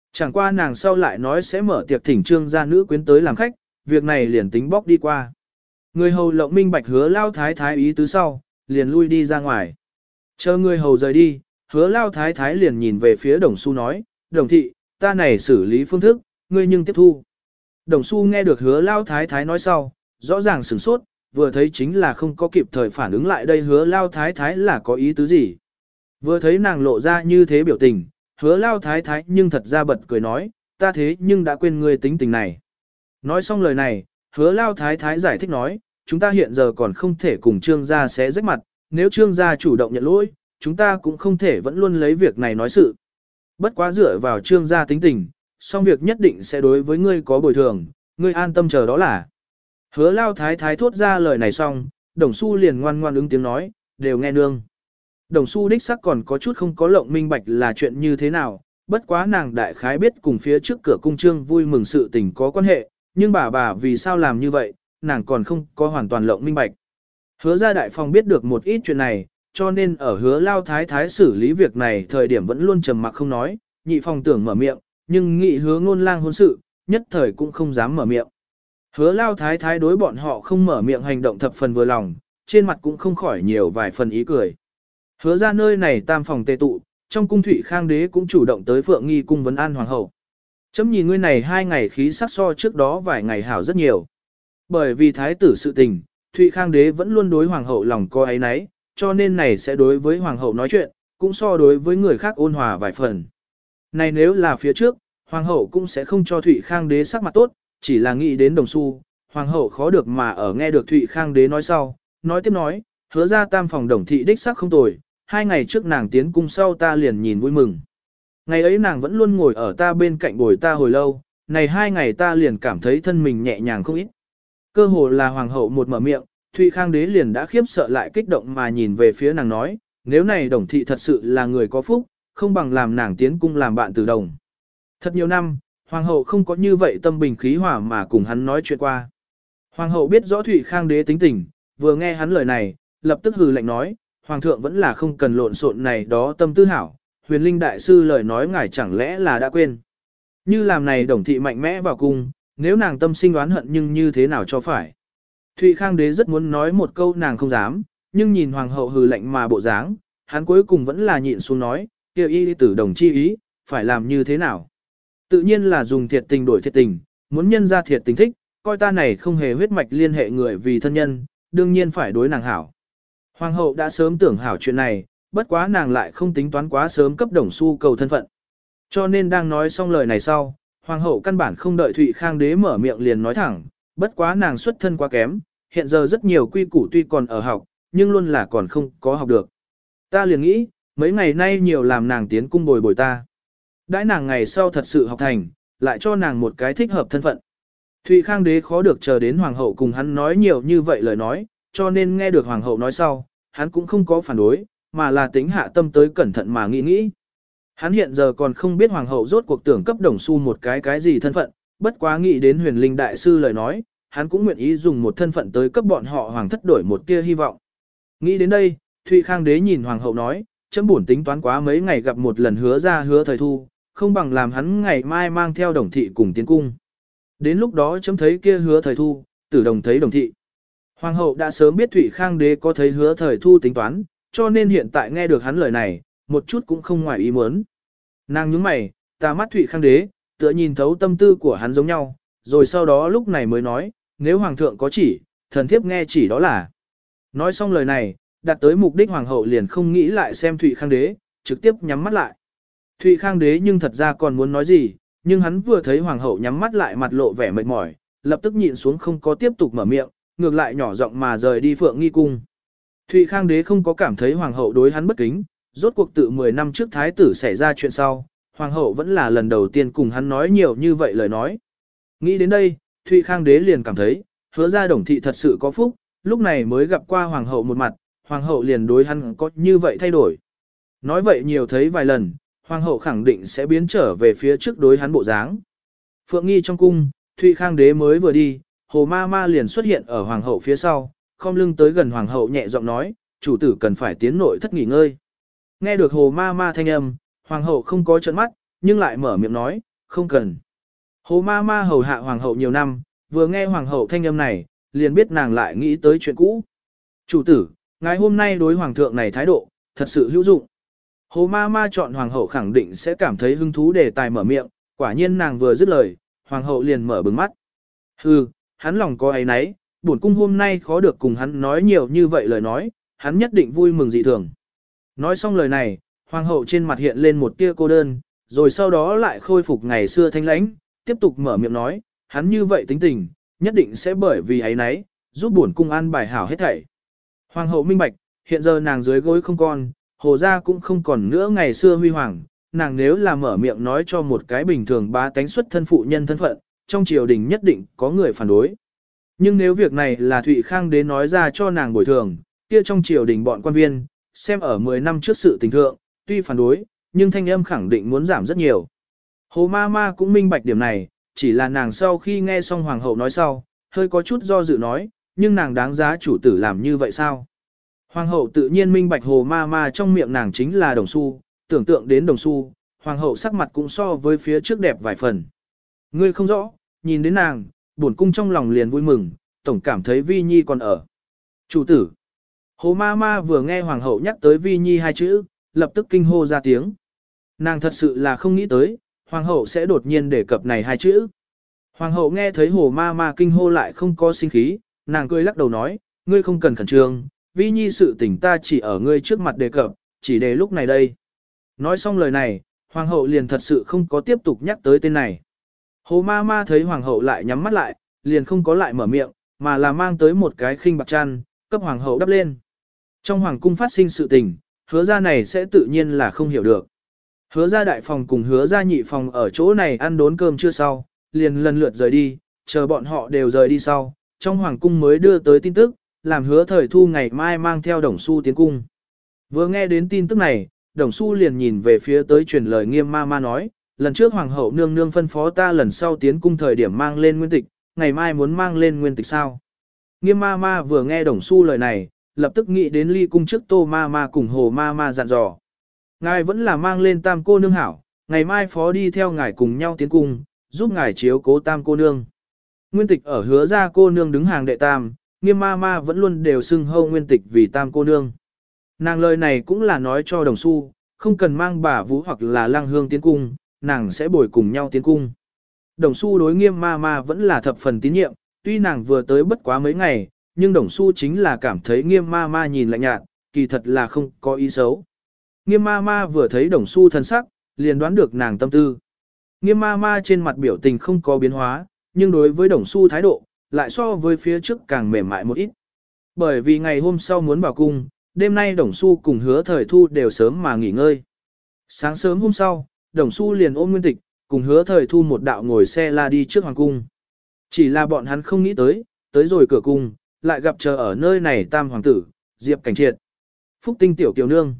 Chẳng qua nàng sau lại nói sẽ mở tiệc thỉnh trương gia nữ quyến tới làm khách, việc này liền tính bóc đi qua. Người hầu lộng minh bạch hứa lao thái thái ý tứ sau, liền lui đi ra ngoài. Chờ người hầu rời đi, hứa lao thái thái liền nhìn về phía đồng su nói, đồng thị, ta này xử lý phương thức, ngươi nhưng tiếp thu. Đồng su nghe được hứa lao thái thái nói sau, rõ ràng sửng sốt, vừa thấy chính là không có kịp thời phản ứng lại đây hứa lao thái thái là có ý tứ gì. Vừa thấy nàng lộ ra như thế biểu tình, hứa lao thái thái nhưng thật ra bật cười nói, ta thế nhưng đã quên ngươi tính tình này. Nói xong lời này, hứa lao thái thái giải thích nói, chúng ta hiện giờ còn không thể cùng trương gia xé rách mặt, nếu trương gia chủ động nhận lỗi, chúng ta cũng không thể vẫn luôn lấy việc này nói sự. Bất quá dựa vào trương gia tính tình, song việc nhất định sẽ đối với ngươi có bồi thường, ngươi an tâm chờ đó là. Hứa lao thái thái thốt ra lời này xong, đồng su liền ngoan ngoan ứng tiếng nói, đều nghe nương. Đồng su đích sắc còn có chút không có lộng minh bạch là chuyện như thế nào, bất quá nàng đại khái biết cùng phía trước cửa cung trương vui mừng sự tình có quan hệ, nhưng bà bà vì sao làm như vậy, nàng còn không có hoàn toàn lộng minh bạch. Hứa ra đại phòng biết được một ít chuyện này, cho nên ở hứa lao thái thái xử lý việc này thời điểm vẫn luôn trầm mặc không nói, nhị phòng tưởng mở miệng, nhưng nghị hứa ngôn lang hôn sự, nhất thời cũng không dám mở miệng. Hứa lao thái thái đối bọn họ không mở miệng hành động thập phần vừa lòng, trên mặt cũng không khỏi nhiều vài phần ý cười. Hứa ra nơi này tam phòng tề tụ, trong cung Thụy Khang đế cũng chủ động tới Phượng Nghi cung vấn an hoàng hậu. Chấm nhìn ngươi này hai ngày khí sắc so trước đó vài ngày hảo rất nhiều. Bởi vì thái tử sự tình, Thụy Khang đế vẫn luôn đối hoàng hậu lòng có ấy nấy, cho nên này sẽ đối với hoàng hậu nói chuyện, cũng so đối với người khác ôn hòa vài phần. Này nếu là phía trước, hoàng hậu cũng sẽ không cho Thụy Khang đế sắc mặt tốt, chỉ là nghĩ đến đồng xu, hoàng hậu khó được mà ở nghe được Thụy Khang đế nói sau, nói tiếp nói, hứa ra tam phòng đồng thị đích sắc không tồi, hai ngày trước nàng tiến cung sau ta liền nhìn vui mừng. Ngày ấy nàng vẫn luôn ngồi ở ta bên cạnh bồi ta hồi lâu, này hai ngày ta liền cảm thấy thân mình nhẹ nhàng không ít. Cơ hồ là hoàng hậu một mở miệng, Thụy Khang đế liền đã khiếp sợ lại kích động mà nhìn về phía nàng nói, nếu này đồng thị thật sự là người có phúc, không bằng làm nàng tiến cung làm bạn từ đồng. Thật nhiều năm, hoàng hậu không có như vậy tâm bình khí hòa mà cùng hắn nói chuyện qua. Hoàng hậu biết rõ Thụy Khang đế tính tình, vừa nghe hắn lời này, lập tức hừ lạnh nói, hoàng thượng vẫn là không cần lộn xộn này đó tâm tư hảo, huyền linh đại sư lời nói ngài chẳng lẽ là đã quên. Như làm này đồng thị mạnh mẽ vào cung, nếu nàng tâm sinh đoán hận nhưng như thế nào cho phải. Thụy Khang đế rất muốn nói một câu nàng không dám, nhưng nhìn hoàng hậu hừ lạnh mà bộ dáng, hắn cuối cùng vẫn là nhịn xuống nói, kêu y tử đồng chi ý, phải làm như thế nào. Tự nhiên là dùng thiệt tình đổi thiệt tình, muốn nhân ra thiệt tình thích, coi ta này không hề huyết mạch liên hệ người vì thân nhân, đương nhiên phải đối nàng hảo. Hoàng hậu đã sớm tưởng hảo chuyện này, bất quá nàng lại không tính toán quá sớm cấp đồng xu cầu thân phận. Cho nên đang nói xong lời này sau, hoàng hậu căn bản không đợi Thụy Khang đế mở miệng liền nói thẳng, bất quá nàng xuất thân quá kém, hiện giờ rất nhiều quy củ tuy còn ở học, nhưng luôn là còn không có học được. Ta liền nghĩ, mấy ngày nay nhiều làm nàng tiến cung bồi bồi ta. Đãi nàng ngày sau thật sự học thành, lại cho nàng một cái thích hợp thân phận. Thụy Khang đế khó được chờ đến hoàng hậu cùng hắn nói nhiều như vậy lời nói, cho nên nghe được hoàng hậu nói sau, hắn cũng không có phản đối, mà là tính hạ tâm tới cẩn thận mà nghĩ nghĩ. Hắn hiện giờ còn không biết hoàng hậu rốt cuộc tưởng cấp đồng xu một cái cái gì thân phận, bất quá nghĩ đến huyền linh đại sư lời nói, hắn cũng nguyện ý dùng một thân phận tới cấp bọn họ hoàng thất đổi một tia hy vọng. Nghĩ đến đây, Thụy Khang đế nhìn hoàng hậu nói, chấm buồn tính toán quá mấy ngày gặp một lần hứa ra hứa thời thu, không bằng làm hắn ngày mai mang theo đồng thị cùng tiến cung. Đến lúc đó chấm thấy kia hứa thời thu, tử đồng thấy đồng thị. Hoàng hậu đã sớm biết Thụy Khang đế có thấy hứa thời thu tính toán, cho nên hiện tại nghe được hắn lời này, một chút cũng không ngoài ý muốn. Nàng nhướng mày, ta mắt Thụy Khang đế, tựa nhìn thấu tâm tư của hắn giống nhau, rồi sau đó lúc này mới nói, nếu hoàng thượng có chỉ, thần thiếp nghe chỉ đó là. Nói xong lời này, đặt tới mục đích hoàng hậu liền không nghĩ lại xem Thụy Khang đế, trực tiếp nhắm mắt lại. Thụy Khang đế nhưng thật ra còn muốn nói gì, nhưng hắn vừa thấy hoàng hậu nhắm mắt lại mặt lộ vẻ mệt mỏi, lập tức nhịn xuống không có tiếp tục mở miệng, ngược lại nhỏ giọng mà rời đi Phượng Nghi cung. Thụy Khang đế không có cảm thấy hoàng hậu đối hắn bất kính, rốt cuộc tự mười năm trước thái tử xảy ra chuyện sau, hoàng hậu vẫn là lần đầu tiên cùng hắn nói nhiều như vậy lời nói. Nghĩ đến đây, Thụy Khang đế liền cảm thấy, hứa ra đồng thị thật sự có phúc, lúc này mới gặp qua hoàng hậu một mặt, hoàng hậu liền đối hắn có như vậy thay đổi. Nói vậy nhiều thấy vài lần, hoàng hậu khẳng định sẽ biến trở về phía trước đối hắn bộ dáng. Phượng Nghi trong cung, Thụy Khang đế mới vừa đi, Hồ Ma Ma liền xuất hiện ở hoàng hậu phía sau, khom lưng tới gần hoàng hậu nhẹ giọng nói, chủ tử cần phải tiến nội thất nghỉ ngơi. Nghe được Hồ Ma Ma thanh âm, hoàng hậu không có trợn mắt, nhưng lại mở miệng nói, không cần. Hồ ma ma hầu hạ hoàng hậu nhiều năm, vừa nghe hoàng hậu thanh âm này, liền biết nàng lại nghĩ tới chuyện cũ. Chủ tử, ngài hôm nay đối hoàng thượng này thái độ, thật sự hữu dụng. Hồ ma ma chọn hoàng hậu khẳng định sẽ cảm thấy hứng thú để tài mở miệng, quả nhiên nàng vừa dứt lời, hoàng hậu liền mở bừng mắt. Hừ, hắn lòng có ấy nấy, bổn cung hôm nay khó được cùng hắn nói nhiều như vậy lời nói, hắn nhất định vui mừng dị thường. Nói xong lời này, hoàng hậu trên mặt hiện lên một tia cô đơn, rồi sau đó lại khôi phục ngày xưa thanh lãnh, tiếp tục mở miệng nói, hắn như vậy tính tình, nhất định sẽ bởi vì ấy nấy, giúp bổn cung an bài hảo hết thảy. Hoàng hậu minh bạch, hiện giờ nàng dưới gối không còn, hồ gia cũng không còn nữa ngày xưa huy hoàng, nàng nếu là mở miệng nói cho một cái bình thường bá tánh xuất thân phụ nhân thân phận, trong triều đình nhất định có người phản đối. Nhưng nếu việc này là Thụy Khang đế nói ra cho nàng bồi thường, kia trong triều đình bọn quan viên, xem ở mười năm trước sự tình thượng, tuy phản đối, nhưng thanh âm khẳng định muốn giảm rất nhiều. Hồ ma ma cũng minh bạch điểm này, chỉ là nàng sau khi nghe xong hoàng hậu nói sau, hơi có chút do dự nói, nhưng nàng đáng giá chủ tử làm như vậy sao? Hoàng hậu tự nhiên minh bạch hồ ma ma trong miệng nàng chính là đồng xu, tưởng tượng đến đồng xu, hoàng hậu sắc mặt cũng so với phía trước đẹp vài phần. Ngươi không rõ, nhìn đến nàng, bổn cung trong lòng liền vui mừng, tổng cảm thấy Vi Nhi còn ở. Chủ tử. Hồ ma ma vừa nghe hoàng hậu nhắc tới Vi Nhi hai chữ, lập tức kinh hô ra tiếng. Nàng thật sự là không nghĩ tới, hoàng hậu sẽ đột nhiên đề cập này hai chữ. Hoàng hậu nghe thấy hồ ma ma kinh hô lại không có sinh khí, nàng cười lắc đầu nói, ngươi không cần khẩn trương, Vi Nhi sự tình ta chỉ ở ngươi trước mặt đề cập, chỉ để lúc này đây. Nói xong lời này, hoàng hậu liền thật sự không có tiếp tục nhắc tới tên này. Hồ ma ma thấy hoàng hậu lại nhắm mắt lại, liền không có lại mở miệng, mà là mang tới một cái khinh bạc chăn, cấp hoàng hậu đắp lên. Trong hoàng cung phát sinh sự tình, hứa ra này sẽ tự nhiên là không hiểu được. Hứa ra đại phòng cùng hứa ra nhị phòng ở chỗ này ăn đốn cơm chưa sau, liền lần lượt rời đi, chờ bọn họ đều rời đi sau, trong hoàng cung mới đưa tới tin tức, làm hứa thời thu ngày mai mang theo đồng xu tiến cung. Vừa nghe đến tin tức này, đồng xu liền nhìn về phía tới truyền lời Nghiêm ma ma nói, lần trước hoàng hậu nương nương phân phó ta lần sau tiến cung thời điểm mang lên nguyên tịch, ngày mai muốn mang lên nguyên tịch sao? Nghiêm ma ma vừa nghe đồng xu lời này, lập tức nghĩ đến ly cung trước tô ma ma cùng hồ ma ma dặn dò. Ngài vẫn là mang lên tam cô nương hảo, ngày mai phó đi theo ngài cùng nhau tiến cung, giúp ngài chiếu cố tam cô nương. Nguyên tịch ở hứa ra cô nương đứng hàng đệ tam, Nghiêm ma ma vẫn luôn đều xưng hâu nguyên tịch vì tam cô nương. Nàng lời này cũng là nói cho đồng xu, không cần mang bà vũ hoặc là lang hương tiến cung, nàng sẽ bồi cùng nhau tiến cung. Đồng xu đối Nghiêm ma ma vẫn là thập phần tín nhiệm, tuy nàng vừa tới bất quá mấy ngày, nhưng đồng xu chính là cảm thấy Nghiêm ma ma nhìn lạnh nhạt, kỳ thật là không có ý xấu. Nghiêm ma ma vừa thấy đồng xu thân sắc, liền đoán được nàng tâm tư. Nghiêm ma ma trên mặt biểu tình không có biến hóa, nhưng đối với đồng xu thái độ, lại so với phía trước càng mềm mại một ít. Bởi vì ngày hôm sau muốn vào cung, đêm nay đồng xu cùng hứa thời thu đều sớm mà nghỉ ngơi. Sáng sớm hôm sau, đồng xu liền ôm nguyên tịch, cùng hứa thời thu một đạo ngồi xe la đi trước hoàng cung. Chỉ là bọn hắn không nghĩ tới, tới rồi cửa cung, lại gặp chờ ở nơi này tam hoàng tử, Diệp Cảnh Triệt. Phúc tinh tiểu kiều nương.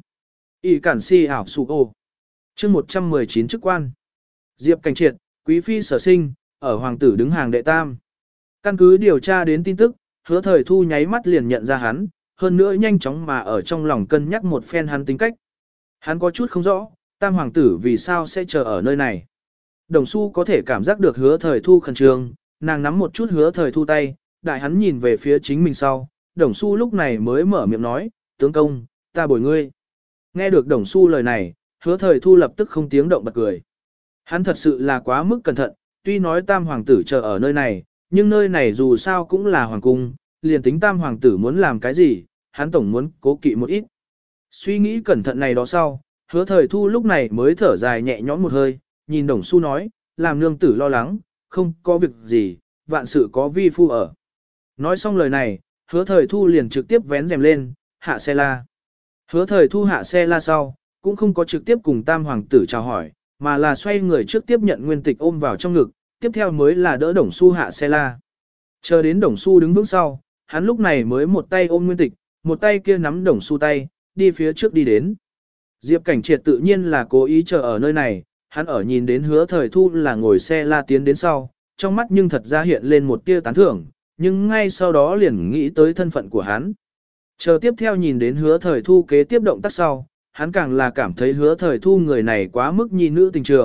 Y cản si ảo sụ ô. chương một trăm mười chín chức quan. Diệp Cảnh Triệt, quý phi sở sinh, ở hoàng tử đứng hàng đệ tam. Căn cứ điều tra đến tin tức, hứa thời thu nháy mắt liền nhận ra hắn, hơn nữa nhanh chóng mà ở trong lòng cân nhắc một phen hắn tính cách. Hắn có chút không rõ, tam hoàng tử vì sao sẽ chờ ở nơi này. Đồng Xu có thể cảm giác được hứa thời thu khẩn trương, nàng nắm một chút hứa thời thu tay, đại hắn nhìn về phía chính mình sau, Đồng Xu lúc này mới mở miệng nói, tướng công, ta bồi ngươi. Nghe được Đồng Xu lời này, hứa thời thu lập tức không tiếng động bật cười. Hắn thật sự là quá mức cẩn thận, tuy nói tam hoàng tử chờ ở nơi này, nhưng nơi này dù sao cũng là hoàng cung, liền tính tam hoàng tử muốn làm cái gì, hắn tổng muốn cố kỵ một ít. Suy nghĩ cẩn thận này đó sau, hứa thời thu lúc này mới thở dài nhẹ nhõm một hơi, nhìn Đồng Xu nói, làm nương tử lo lắng, không có việc gì, vạn sự có vi phu ở. Nói xong lời này, hứa thời thu liền trực tiếp vén rèm lên, hạ xe la. Hứa thời thu hạ xe la sau, cũng không có trực tiếp cùng tam hoàng tử chào hỏi, mà là xoay người trước tiếp nhận nguyên tịch ôm vào trong ngực, tiếp theo mới là đỡ Đồng Xu hạ xe la. Chờ đến Đồng Xu đứng vững sau, hắn lúc này mới một tay ôm nguyên tịch, một tay kia nắm Đồng Xu tay, đi phía trước đi đến. Diệp Cảnh Triệt tự nhiên là cố ý chờ ở nơi này, hắn ở nhìn đến hứa thời thu là ngồi xe la tiến đến sau, trong mắt nhưng thật ra hiện lên một tia tán thưởng, nhưng ngay sau đó liền nghĩ tới thân phận của hắn. Chờ tiếp theo nhìn đến hứa thời thu kế tiếp động tác sau, hắn càng là cảm thấy hứa thời thu người này quá mức nhi nữ tình trường,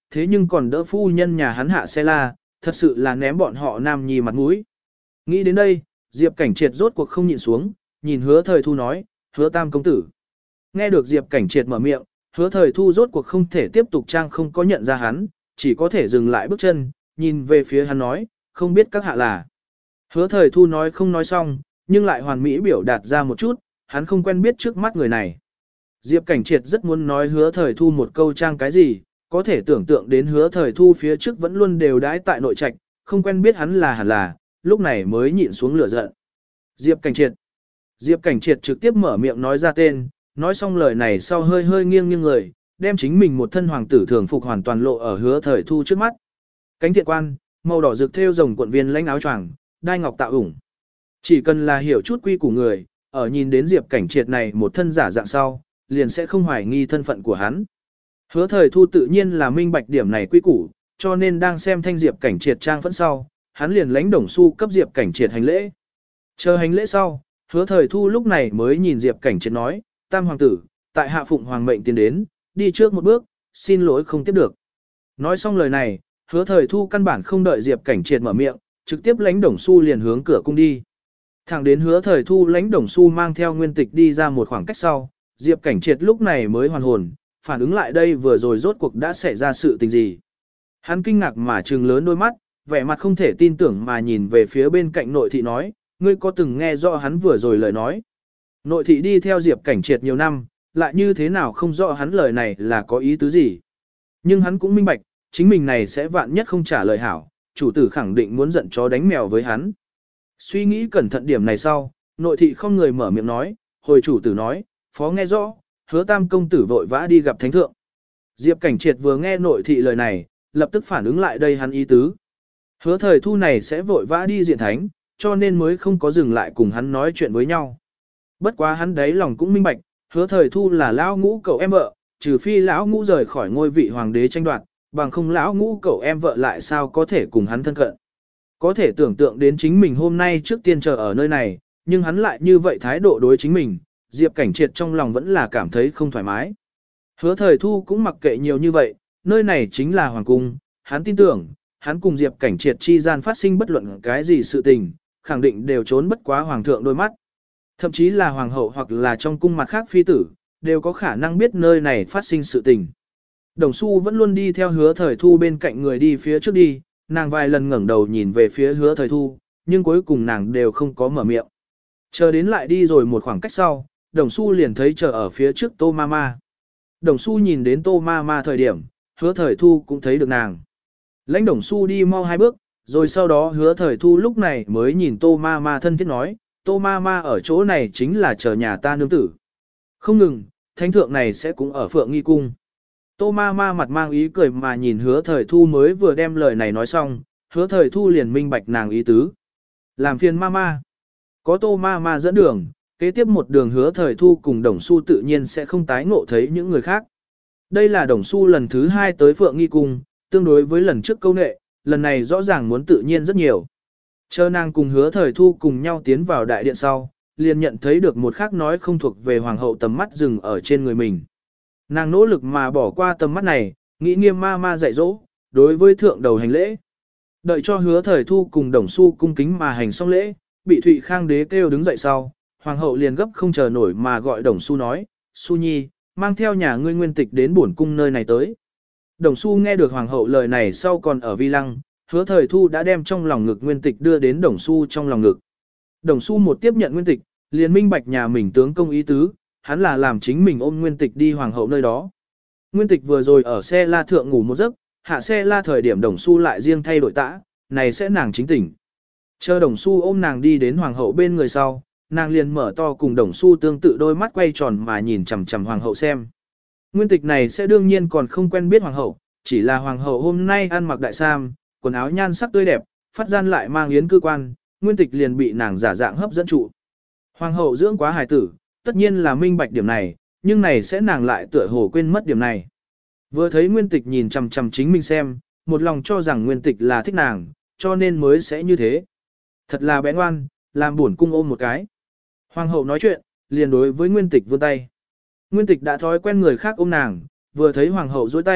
thế nhưng còn đỡ phu nhân nhà hắn hạ xe la, thật sự là ném bọn họ nam nhi mặt mũi. Nghĩ đến đây, Diệp Cảnh Triệt rốt cuộc không nhịn xuống, nhìn Hứa Thời Thu nói, Hứa Tam công tử. Nghe được Diệp Cảnh Triệt mở miệng, Hứa Thời Thu rốt cuộc không thể tiếp tục trang không có nhận ra hắn, chỉ có thể dừng lại bước chân, nhìn về phía hắn nói, không biết các hạ là. Hứa Thời Thu nói không nói xong, nhưng lại hoàn mỹ biểu đạt ra một chút, hắn không quen biết trước mắt người này. Diệp Cảnh Triệt rất muốn nói Hứa Thời Thu một câu trang cái gì, có thể tưởng tượng đến Hứa Thời Thu phía trước vẫn luôn đều đãi tại nội trạch, không quen biết hắn là hẳn là, lúc này mới nhịn xuống lửa giận. Diệp Cảnh Triệt. Diệp Cảnh Triệt trực tiếp mở miệng nói ra tên, nói xong lời này sau hơi hơi nghiêng nghiêng người, đem chính mình một thân hoàng tử thường phục hoàn toàn lộ ở Hứa Thời Thu trước mắt. Cánh thiện quan, màu đỏ rực thêu rồng cuộn viên lãnh áo choàng, đai ngọc tạo ủng. Chỉ cần là hiểu chút quy của người, ở nhìn đến Diệp Cảnh Triệt này một thân giả dạng sau, liền sẽ không hoài nghi thân phận của hắn. Hứa Thời Thu tự nhiên là minh bạch điểm này quy củ, cho nên đang xem thanh Diệp Cảnh Triệt trang phẫn sau, hắn liền lãnh đồng xu cấp Diệp Cảnh Triệt hành lễ. Chờ hành lễ sau, Hứa Thời Thu lúc này mới nhìn Diệp Cảnh Triệt nói, Tam hoàng tử, tại hạ phụng hoàng mệnh tiến đến, đi trước một bước, xin lỗi không tiếp được. Nói xong lời này, Hứa Thời Thu căn bản không đợi Diệp Cảnh Triệt mở miệng, trực tiếp lãnh đồng xu liền hướng cửa cung đi. Thẳng đến Hứa Thời Thu lãnh đồng xu mang theo nguyên tịch đi ra một khoảng cách sau, Diệp Cảnh Triệt lúc này mới hoàn hồn, phản ứng lại đây vừa rồi rốt cuộc đã xảy ra sự tình gì. Hắn kinh ngạc mà trừng lớn đôi mắt, vẻ mặt không thể tin tưởng mà nhìn về phía bên cạnh nội thị nói, ngươi có từng nghe rõ hắn vừa rồi lời nói. Nội thị đi theo Diệp Cảnh Triệt nhiều năm, lại như thế nào không rõ hắn lời này là có ý tứ gì. Nhưng hắn cũng minh bạch, chính mình này sẽ vạn nhất không trả lời hảo, chủ tử khẳng định muốn giận chó đánh mèo với hắn. Suy nghĩ cẩn thận điểm này sau, nội thị không người mở miệng nói, hồi chủ tử nói, phó nghe rõ, Hứa Tam công tử vội vã đi gặp thánh thượng. Diệp Cảnh Triệt vừa nghe nội thị lời này, lập tức phản ứng lại đây hắn ý tứ. Hứa Thời Thu này sẽ vội vã đi diện thánh, cho nên mới không có dừng lại cùng hắn nói chuyện với nhau. Bất quá hắn đấy lòng cũng minh bạch, Hứa Thời Thu là lão ngũ cậu em vợ, trừ phi lão ngũ rời khỏi ngôi vị hoàng đế tranh đoạt, bằng không lão ngũ cậu em vợ lại sao có thể cùng hắn thân cận. Có thể tưởng tượng đến chính mình hôm nay trước tiên chờ ở nơi này, nhưng hắn lại như vậy thái độ đối chính mình, Diệp Cảnh Triệt trong lòng vẫn là cảm thấy không thoải mái. Hứa Thời Thu cũng mặc kệ nhiều như vậy, nơi này chính là hoàng cung, hắn tin tưởng, hắn cùng Diệp Cảnh Triệt chi gian phát sinh bất luận cái gì sự tình, khẳng định đều trốn bất quá hoàng thượng đôi mắt. Thậm chí là hoàng hậu hoặc là trong cung mặt khác phi tử, đều có khả năng biết nơi này phát sinh sự tình. Đồng Xu vẫn luôn đi theo Hứa Thời Thu bên cạnh người đi phía trước đi, nàng vài lần ngẩng đầu nhìn về phía Hứa Thời Thu, nhưng cuối cùng nàng đều không có mở miệng. Chờ đến lại đi rồi một khoảng cách sau, Đồng Xu liền thấy chờ ở phía trước Tô Mama. Đồng Xu nhìn đến Tô Mama thời điểm, Hứa Thời Thu cũng thấy được nàng. Lãnh Đồng Xu đi mau hai bước, rồi sau đó Hứa Thời Thu lúc này mới nhìn Tô Mama thân thiết nói, Tô Mama ở chỗ này chính là chờ nhà ta nương tử. Không ngừng, thánh thượng này sẽ cũng ở Phượng Nghi Cung. Tô Mama mặt mang ý cười mà nhìn Hứa Thời Thu mới vừa đem lời này nói xong, Hứa Thời Thu liền minh bạch nàng ý tứ. Làm phiền Mama. Có Tô Mama dẫn đường, kế tiếp một đường Hứa Thời Thu cùng Đồng Xu tự nhiên sẽ không tái ngộ thấy những người khác. Đây là Đồng Xu lần thứ hai tới Phượng Nghi Cung, tương đối với lần trước câu nệ, lần này rõ ràng muốn tự nhiên rất nhiều. Chờ nàng cùng Hứa Thời Thu cùng nhau tiến vào đại điện sau, liền nhận thấy được một khác nói không thuộc về hoàng hậu tầm mắt dừng ở trên người mình. Nàng nỗ lực mà bỏ qua tầm mắt này, nghĩ nghiêm ma ma dạy dỗ, đối với thượng đầu hành lễ. Đợi cho Hứa Thời Thu cùng Đồng Xu cung kính mà hành xong lễ, bị Thụy Khang đế kêu đứng dậy sau, hoàng hậu liền gấp không chờ nổi mà gọi Đồng Xu nói, Xu Nhi, mang theo nhà ngươi nguyên tịch đến bổn cung nơi này tới. Đồng Xu nghe được hoàng hậu lời này sau còn ở vi lăng, Hứa Thời Thu đã đem trong lòng ngực nguyên tịch đưa đến Đồng Xu trong lòng ngực. Đồng Xu một tiếp nhận nguyên tịch, liền minh bạch nhà mình tướng công ý tứ, hắn là làm chính mình ôm nguyên tịch đi hoàng hậu nơi đó. Nguyên tịch vừa rồi ở xe la thượng ngủ một giấc, hạ xe la thời điểm Đồng Xu lại riêng thay đổi tã, này sẽ nàng chính tỉnh. Chờ Đồng Xu ôm nàng đi đến hoàng hậu bên người sau, nàng liền mở to cùng Đồng Xu tương tự đôi mắt quay tròn mà nhìn chằm chằm hoàng hậu xem. Nguyên tịch này sẽ đương nhiên còn không quen biết hoàng hậu, chỉ là hoàng hậu hôm nay ăn mặc đại sam, quần áo nhan sắc tươi đẹp, phát gian lại mang yến cư quan, nguyên tịch liền bị nàng giả dạng hấp dẫn trụ. Hoàng hậu dưỡng quá hài tử, tất nhiên là minh bạch điểm này, nhưng này sẽ nàng lại tựa hồ quên mất điểm này. Vừa thấy nguyên tịch nhìn chằm chằm chính mình xem, một lòng cho rằng nguyên tịch là thích nàng, cho nên mới sẽ như thế. Thật là bé ngoan, làm buồn cung ôm một cái. Hoàng hậu nói chuyện, liền đối với nguyên tịch vươn tay. Nguyên tịch đã thói quen người khác ôm nàng, vừa thấy hoàng hậu duỗi tay,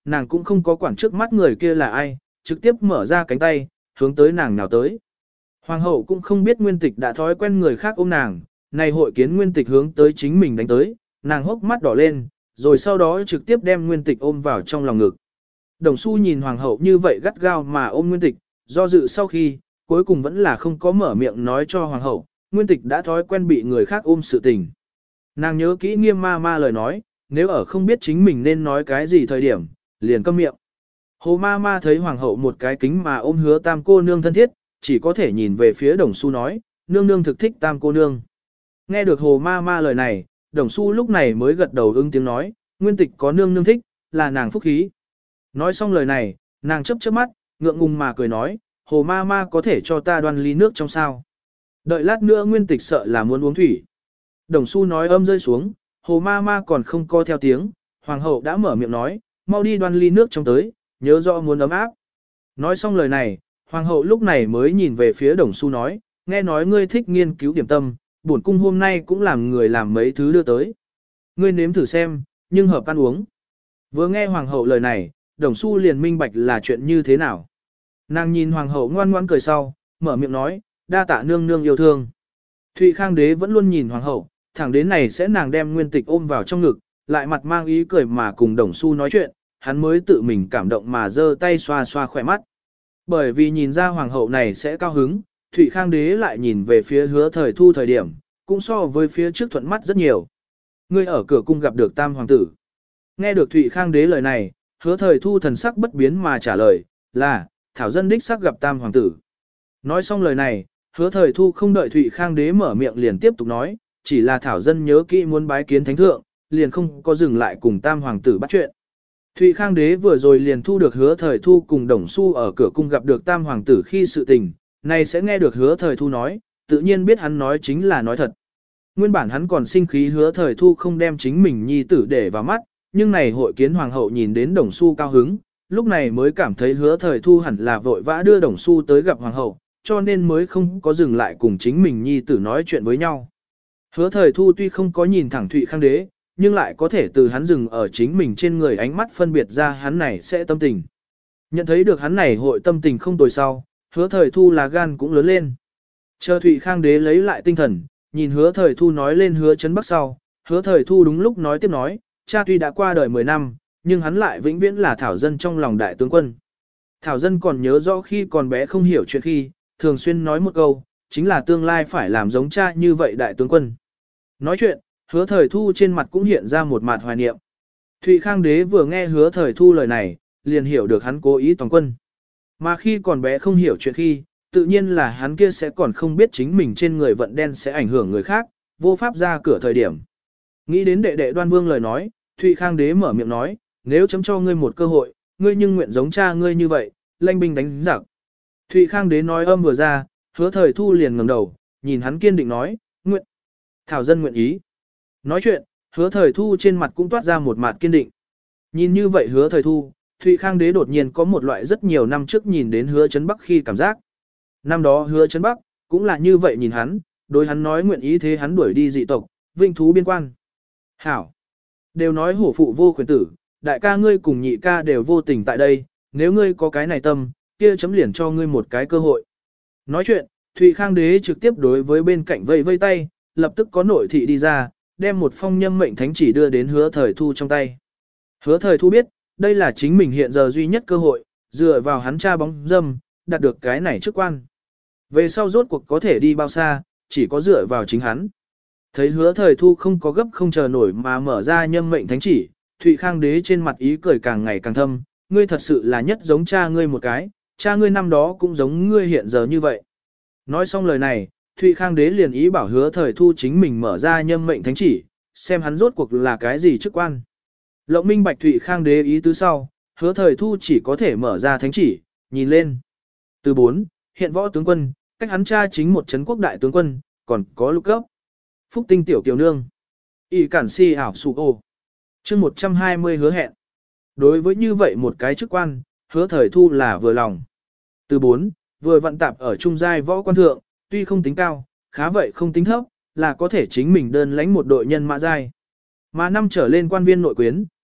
nàng cũng không có quản trước mắt người kia là ai, trực tiếp mở ra cánh tay, hướng tới nàng nào tới. Hoàng hậu cũng không biết Nguyên Tịch đã thói quen người khác ôm nàng, này hội kiến Nguyên Tịch hướng tới chính mình đánh tới, nàng hốc mắt đỏ lên, rồi sau đó trực tiếp đem Nguyên Tịch ôm vào trong lòng ngực. Đồng Xu nhìn Hoàng hậu như vậy gắt gao mà ôm Nguyên Tịch, do dự sau khi, cuối cùng vẫn là không có mở miệng nói cho Hoàng hậu, Nguyên Tịch đã thói quen bị người khác ôm sự tình. Nàng nhớ kỹ Nghiêm ma ma lời nói, nếu ở không biết chính mình nên nói cái gì thời điểm, liền câm miệng. Hồ ma ma thấy Hoàng hậu một cái kính mà ôm Hứa Tam cô nương thân thiết, chỉ có thể nhìn về phía Đồng Xu nói, nương nương thực thích Tam cô nương. Nghe được Hồ ma ma lời này, Đồng Xu lúc này mới gật đầu ưng tiếng nói, Nguyên Tịch có nương nương thích, là nàng phúc khí. Nói xong lời này, nàng chấp chớp mắt, ngượng ngùng mà cười nói, Hồ ma ma có thể cho ta đoan ly nước trong sao. Đợi lát nữa Nguyên Tịch sợ là muốn uống thủy. Đồng Xu nói âm rơi xuống, Hồ ma ma còn không co theo tiếng, Hoàng hậu đã mở miệng nói, mau đi đoan ly nước trong tới, nhớ rõ muốn ấm áp. Nói xong lời này, Hoàng hậu lúc này mới nhìn về phía Đồng Xu nói, nghe nói ngươi thích nghiên cứu điểm tâm, bổn cung hôm nay cũng làm người làm mấy thứ đưa tới. Ngươi nếm thử xem, nhưng hợp ăn uống. Vừa nghe Hoàng hậu lời này, Đồng Xu liền minh bạch là chuyện như thế nào. Nàng nhìn Hoàng hậu ngoan ngoãn cười sau, mở miệng nói, đa tạ nương nương yêu thương. Thụy Khang đế vẫn luôn nhìn Hoàng hậu, thẳng đến này sẽ nàng đem Nguyên Tịch ôm vào trong ngực, lại mặt mang ý cười mà cùng Đồng Xu nói chuyện, hắn mới tự mình cảm động mà giơ tay xoa xoa khỏe mắt. Bởi vì nhìn ra Hoàng hậu này sẽ cao hứng, Thụy Khang đế lại nhìn về phía Hứa Thời Thu thời điểm, cũng so với phía trước thuận mắt rất nhiều. Ngươi ở cửa cung gặp được Tam hoàng tử. Nghe được Thụy Khang đế lời này, Hứa Thời Thu thần sắc bất biến mà trả lời, là, Thảo dân đích sắc gặp Tam hoàng tử. Nói xong lời này, Hứa Thời Thu không đợi Thụy Khang đế mở miệng liền tiếp tục nói, chỉ là Thảo dân nhớ kỹ muốn bái kiến thánh thượng, liền không có dừng lại cùng Tam hoàng tử bắt chuyện. Thụy Khang đế vừa rồi liền thu được Hứa Thời Thu cùng Đồng Xu ở cửa cung gặp được Tam hoàng tử khi sự tình, này sẽ nghe được Hứa Thời Thu nói, tự nhiên biết hắn nói chính là nói thật. Nguyên bản hắn còn sinh khí Hứa Thời Thu không đem chính mình nhi tử để vào mắt, nhưng này hội kiến hoàng hậu nhìn đến Đồng Xu cao hứng, lúc này mới cảm thấy Hứa Thời Thu hẳn là vội vã đưa Đồng Xu tới gặp hoàng hậu, cho nên mới không có dừng lại cùng chính mình nhi tử nói chuyện với nhau. Hứa Thời Thu tuy không có nhìn thẳng Thụy Khang đế, nhưng lại có thể từ hắn dừng ở chính mình trên người ánh mắt phân biệt ra hắn này sẽ tâm tình. Nhận thấy được hắn này hội tâm tình không tồi sau, Hứa Thời Thu là gan cũng lớn lên. Chờ Thụy Khang đế lấy lại tinh thần, nhìn Hứa Thời Thu nói lên Hứa Trấn Bắc sau, Hứa Thời Thu đúng lúc nói tiếp nói, cha tuy đã qua đời mười năm, nhưng hắn lại vĩnh viễn là Thảo dân trong lòng đại tướng quân. Thảo dân còn nhớ rõ khi còn bé không hiểu chuyện khi, thường xuyên nói một câu, chính là tương lai phải làm giống cha như vậy đại tướng quân. Nói chuyện, Hứa Thời Thu trên mặt cũng hiện ra một mặt hoài niệm. Thụy Khang đế vừa nghe Hứa Thời Thu lời này, liền hiểu được hắn cố ý toàn quân. Mà khi còn bé không hiểu chuyện khi, tự nhiên là hắn kia sẽ còn không biết chính mình trên người vận đen sẽ ảnh hưởng người khác, vô pháp ra cửa thời điểm. Nghĩ đến đệ đệ Đoan Vương lời nói, Thụy Khang đế mở miệng nói, nếu chấm cho ngươi một cơ hội, ngươi nhưng nguyện giống cha ngươi như vậy, lanh binh đánh giặc. Thụy Khang đế nói âm vừa ra, Hứa Thời Thu liền ngẩng đầu, nhìn hắn kiên định nói, nguyện. Thảo dân nguyện ý. Nói chuyện, Hứa Thời Thu trên mặt cũng toát ra một mặt kiên định. Nhìn như vậy Hứa Thời Thu, Thụy Khang đế đột nhiên có một loại rất nhiều năm trước nhìn đến Hứa Trấn Bắc khi cảm giác. Năm đó Hứa Trấn Bắc, cũng là như vậy nhìn hắn, đối hắn nói nguyện ý thế hắn đuổi đi dị tộc, vinh thú biên quan. Hảo! Đều nói hổ phụ vô khuyến tử, đại ca ngươi cùng nhị ca đều vô tình tại đây, nếu ngươi có cái này tâm, kia chấm liền cho ngươi một cái cơ hội. Nói chuyện, Thụy Khang đế trực tiếp đối với bên cạnh vây vây tay, lập tức có nội thị đi ra, đem một phong nhâm mệnh thánh chỉ đưa đến Hứa Thời Thu trong tay. Hứa Thời Thu biết, đây là chính mình hiện giờ duy nhất cơ hội, dựa vào hắn cha bóng dâm, đạt được cái này chức quan. Về sau rốt cuộc có thể đi bao xa, chỉ có dựa vào chính hắn. Thấy Hứa Thời Thu không có gấp không chờ nổi mà mở ra nhâm mệnh thánh chỉ, Thụy Khang đế trên mặt ý cười càng ngày càng thâm, ngươi thật sự là nhất giống cha ngươi một cái, cha ngươi năm đó cũng giống ngươi hiện giờ như vậy. Nói xong lời này, Thụy Khang đế liền ý bảo Hứa Thời Thu chính mình mở ra nhâm mệnh thánh chỉ, xem hắn rốt cuộc là cái gì chức quan. Lộng minh bạch Thụy Khang đế ý tứ sau, Hứa Thời Thu chỉ có thể mở ra thánh chỉ, nhìn lên. Từ bốn, hiện võ tướng quân, cách hắn cha chính một trấn quốc đại tướng quân, còn có lục cấp. Phúc tinh tiểu kiều nương. Y cản si ảo sụ ô. chương một trăm hai mươi hứa hẹn. Đối với như vậy một cái chức quan, Hứa Thời Thu là vừa lòng. Từ bốn, vừa vận tạp ở trung giai võ quan thượng, tuy không tính cao, khá vậy không tính thấp, là có thể chính mình đơn lãnh một đội nhân mã giai. Mà năm trở lên quan viên nội quyến,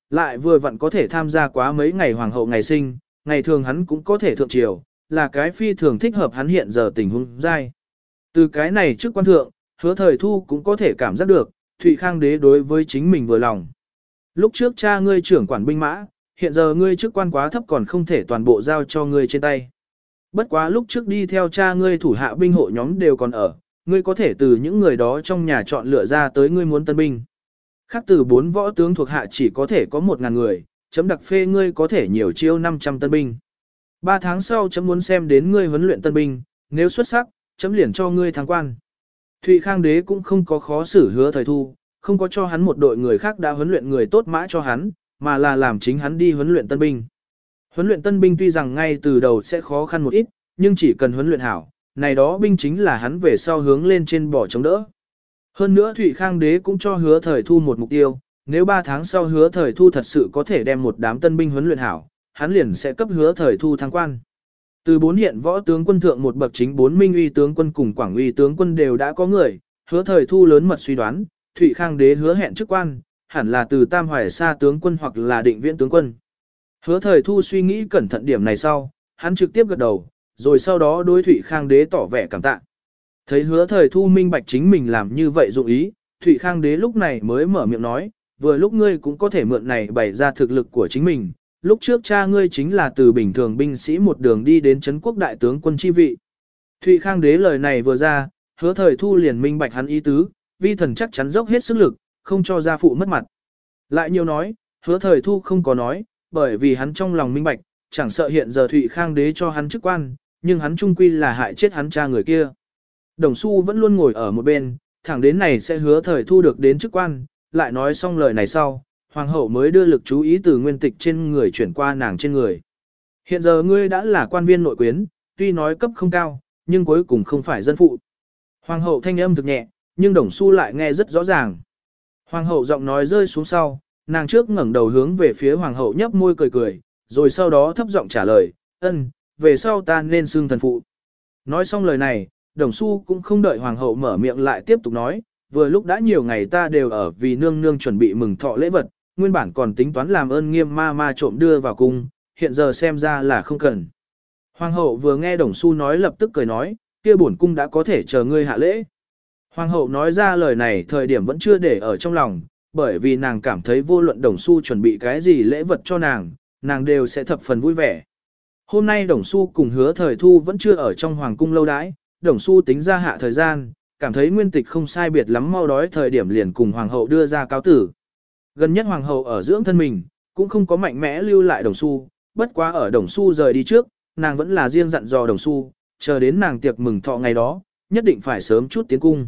lại vừa vặn có thể tham gia quá mấy ngày hoàng hậu ngày sinh, ngày thường hắn cũng có thể thượng triều, là cái phi thường thích hợp hắn hiện giờ tình huống giai. Từ cái này trước quan thượng, Hứa Thời Thu cũng có thể cảm giác được, Thụy Khang đế đối với chính mình vừa lòng. Lúc trước cha ngươi trưởng quản binh mã, hiện giờ ngươi chức quan quá thấp còn không thể toàn bộ giao cho ngươi trên tay. Bất quá lúc trước đi theo cha ngươi thủ hạ binh hộ nhóm đều còn ở, ngươi có thể từ những người đó trong nhà chọn lựa ra tới ngươi muốn tân binh. Khác từ bốn võ tướng thuộc hạ chỉ có thể có một ngàn người, chấm đặc phê ngươi có thể nhiều chiêu năm trăm tân binh. Ba tháng sau chấm muốn xem đến ngươi huấn luyện tân binh, nếu xuất sắc, chấm liền cho ngươi thăng quan. Thụy Khang đế cũng không có khó xử Hứa Thời Thu, không có cho hắn một đội người khác đã huấn luyện người tốt mã cho hắn, mà là làm chính hắn đi huấn luyện tân binh. Huấn luyện tân binh tuy rằng ngay từ đầu sẽ khó khăn một ít, nhưng chỉ cần huấn luyện hảo, này đó binh chính là hắn về sau hướng lên trên bỏ chống đỡ. Hơn nữa Thụy Khang đế cũng cho Hứa Thời Thu một mục tiêu, nếu ba tháng sau Hứa Thời Thu thật sự có thể đem một đám tân binh huấn luyện hảo, hắn liền sẽ cấp Hứa Thời Thu thăng quan. Từ bốn hiện võ tướng quân thượng một bậc chính bốn minh uy tướng quân cùng quảng uy tướng quân đều đã có người, Hứa Thời Thu lớn mật suy đoán, Thụy Khang đế hứa hẹn chức quan, hẳn là từ Tam Hoài Sa tướng quân hoặc là Định Viễn tướng quân. Hứa Thời Thu suy nghĩ cẩn thận điểm này sau, hắn trực tiếp gật đầu, rồi sau đó đối Thụy Khang đế tỏ vẻ cảm tạ. Thấy Hứa Thời Thu minh bạch chính mình làm như vậy dụng ý, Thụy Khang đế lúc này mới mở miệng nói, vừa lúc ngươi cũng có thể mượn này bày ra thực lực của chính mình, lúc trước cha ngươi chính là từ bình thường binh sĩ một đường đi đến trấn quốc đại tướng quân chi vị. Thụy Khang đế lời này vừa ra, Hứa Thời Thu liền minh bạch hắn ý tứ, vi thần chắc chắn dốc hết sức lực, không cho gia phụ mất mặt. Lại nhiều nói, Hứa Thời Thu không có nói, bởi vì hắn trong lòng minh bạch, chẳng sợ hiện giờ Thụy Khang đế cho hắn chức quan, nhưng hắn trung quy là hại chết hắn cha người kia. Đồng Xu vẫn luôn ngồi ở một bên, thẳng đến này sẽ Hứa Thời Thu được đến chức quan, lại nói xong lời này sau, hoàng hậu mới đưa lực chú ý từ nguyên tịch trên người chuyển qua nàng trên người. Hiện giờ ngươi đã là quan viên nội quyến, tuy nói cấp không cao, nhưng cuối cùng không phải dân phụ. Hoàng hậu thanh âm thực nhẹ, nhưng Đồng Xu lại nghe rất rõ ràng. Hoàng hậu giọng nói rơi xuống sau, nàng trước ngẩng đầu hướng về phía hoàng hậu nhấp môi cười cười, rồi sau đó thấp giọng trả lời, ân, về sau ta nên xưng thần phụ. Nói xong lời này, Đồng Xu cũng không đợi hoàng hậu mở miệng lại tiếp tục nói, vừa lúc đã nhiều ngày ta đều ở vì nương nương chuẩn bị mừng thọ lễ vật, nguyên bản còn tính toán làm ơn Nghiêm ma ma trộm đưa vào cung, hiện giờ xem ra là không cần. Hoàng hậu vừa nghe Đồng Xu nói lập tức cười nói, kia bổn cung đã có thể chờ ngươi hạ lễ. Hoàng hậu nói ra lời này thời điểm vẫn chưa để ở trong lòng, bởi vì nàng cảm thấy vô luận Đồng Xu chuẩn bị cái gì lễ vật cho nàng, nàng đều sẽ thập phần vui vẻ. Hôm nay Đồng Xu cùng Hứa Thời Thu vẫn chưa ở trong hoàng cung lâu đãi, Đồng Xu tính ra hạ thời gian, cảm thấy nguyên tịch không sai biệt lắm mau đói thời điểm liền cùng hoàng hậu đưa ra cáo tử. Gần nhất hoàng hậu ở dưỡng thân mình, cũng không có mạnh mẽ lưu lại Đồng Xu, bất quá ở Đồng Xu rời đi trước, nàng vẫn là riêng dặn dò Đồng Xu, chờ đến nàng tiệc mừng thọ ngày đó, nhất định phải sớm chút tiến cung.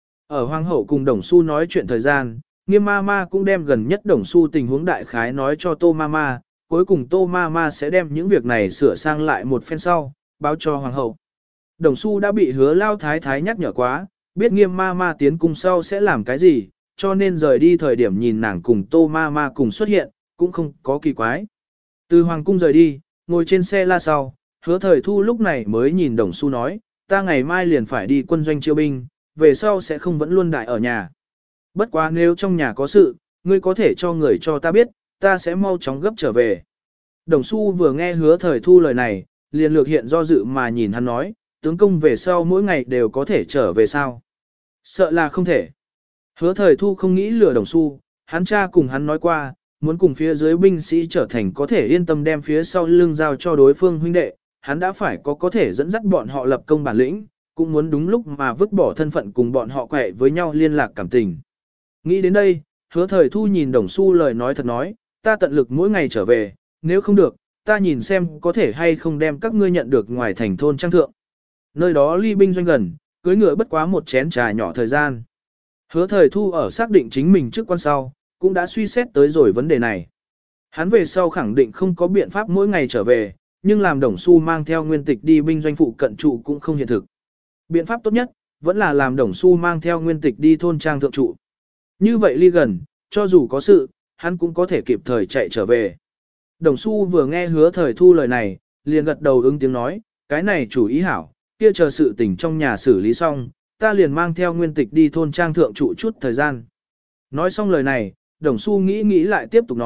Ở hoàng hậu cùng Đồng Xu nói chuyện thời gian, Nghiêm ma ma cũng đem gần nhất Đồng Xu tình huống đại khái nói cho Tô ma ma, cuối cùng Tô ma ma sẽ đem những việc này sửa sang lại một phen sau, báo cho hoàng hậu. Đồng Xu đã bị Hứa lao thái thái nhắc nhở quá, biết Nghiêm ma ma tiến cung sau sẽ làm cái gì, cho nên rời đi thời điểm nhìn nàng cùng Tô ma ma cùng xuất hiện, cũng không có kỳ quái. Từ hoàng cung rời đi, ngồi trên xe la sau, Hứa Thời Thu lúc này mới nhìn Đồng Xu nói, ta ngày mai liền phải đi quân doanh chiêu binh, về sau sẽ không vẫn luôn đại ở nhà. Bất quá nếu trong nhà có sự, ngươi có thể cho người cho ta biết, ta sẽ mau chóng gấp trở về. Đồng Xu vừa nghe Hứa Thời Thu lời này, liền lược hiện do dự mà nhìn hắn nói, tướng công về sau mỗi ngày đều có thể trở về sao? Sợ là không thể. Hứa Thời Thu không nghĩ lừa Đồng Xu, hắn cha cùng hắn nói qua, muốn cùng phía dưới binh sĩ trở thành có thể yên tâm đem phía sau lưng giao cho đối phương huynh đệ, hắn đã phải có có thể dẫn dắt bọn họ lập công bản lĩnh, cũng muốn đúng lúc mà vứt bỏ thân phận cùng bọn họ quẹ với nhau liên lạc cảm tình. Nghĩ đến đây, Hứa Thời Thu nhìn Đồng Xu lời nói thật nói, ta tận lực mỗi ngày trở về, nếu không được, ta nhìn xem có thể hay không đem các ngươi nhận được ngoài thành thôn trang thượng. Nơi đó ly binh doanh gần, cưới ngựa bất quá một chén trà nhỏ thời gian. Hứa Thời Thu ở xác định chính mình trước quan sau, cũng đã suy xét tới rồi vấn đề này. Hắn về sau khẳng định không có biện pháp mỗi ngày trở về, nhưng làm Đồng Xu mang theo nguyên tịch đi binh doanh phụ cận trụ cũng không hiện thực. Biện pháp tốt nhất, vẫn là làm Đồng Xu mang theo nguyên tịch đi thôn trang thượng trụ. Như vậy ly gần, cho dù có sự, hắn cũng có thể kịp thời chạy trở về. Đồng Xu vừa nghe Hứa Thời Thu lời này, liền gật đầu ứng tiếng nói, cái này chủ ý hảo, kia chờ sự tình trong nhà xử lý xong, ta liền mang theo nguyên tịch đi thôn trang thượng trụ chút thời gian. Nói xong lời này, Đồng Xu nghĩ nghĩ lại tiếp tục nói,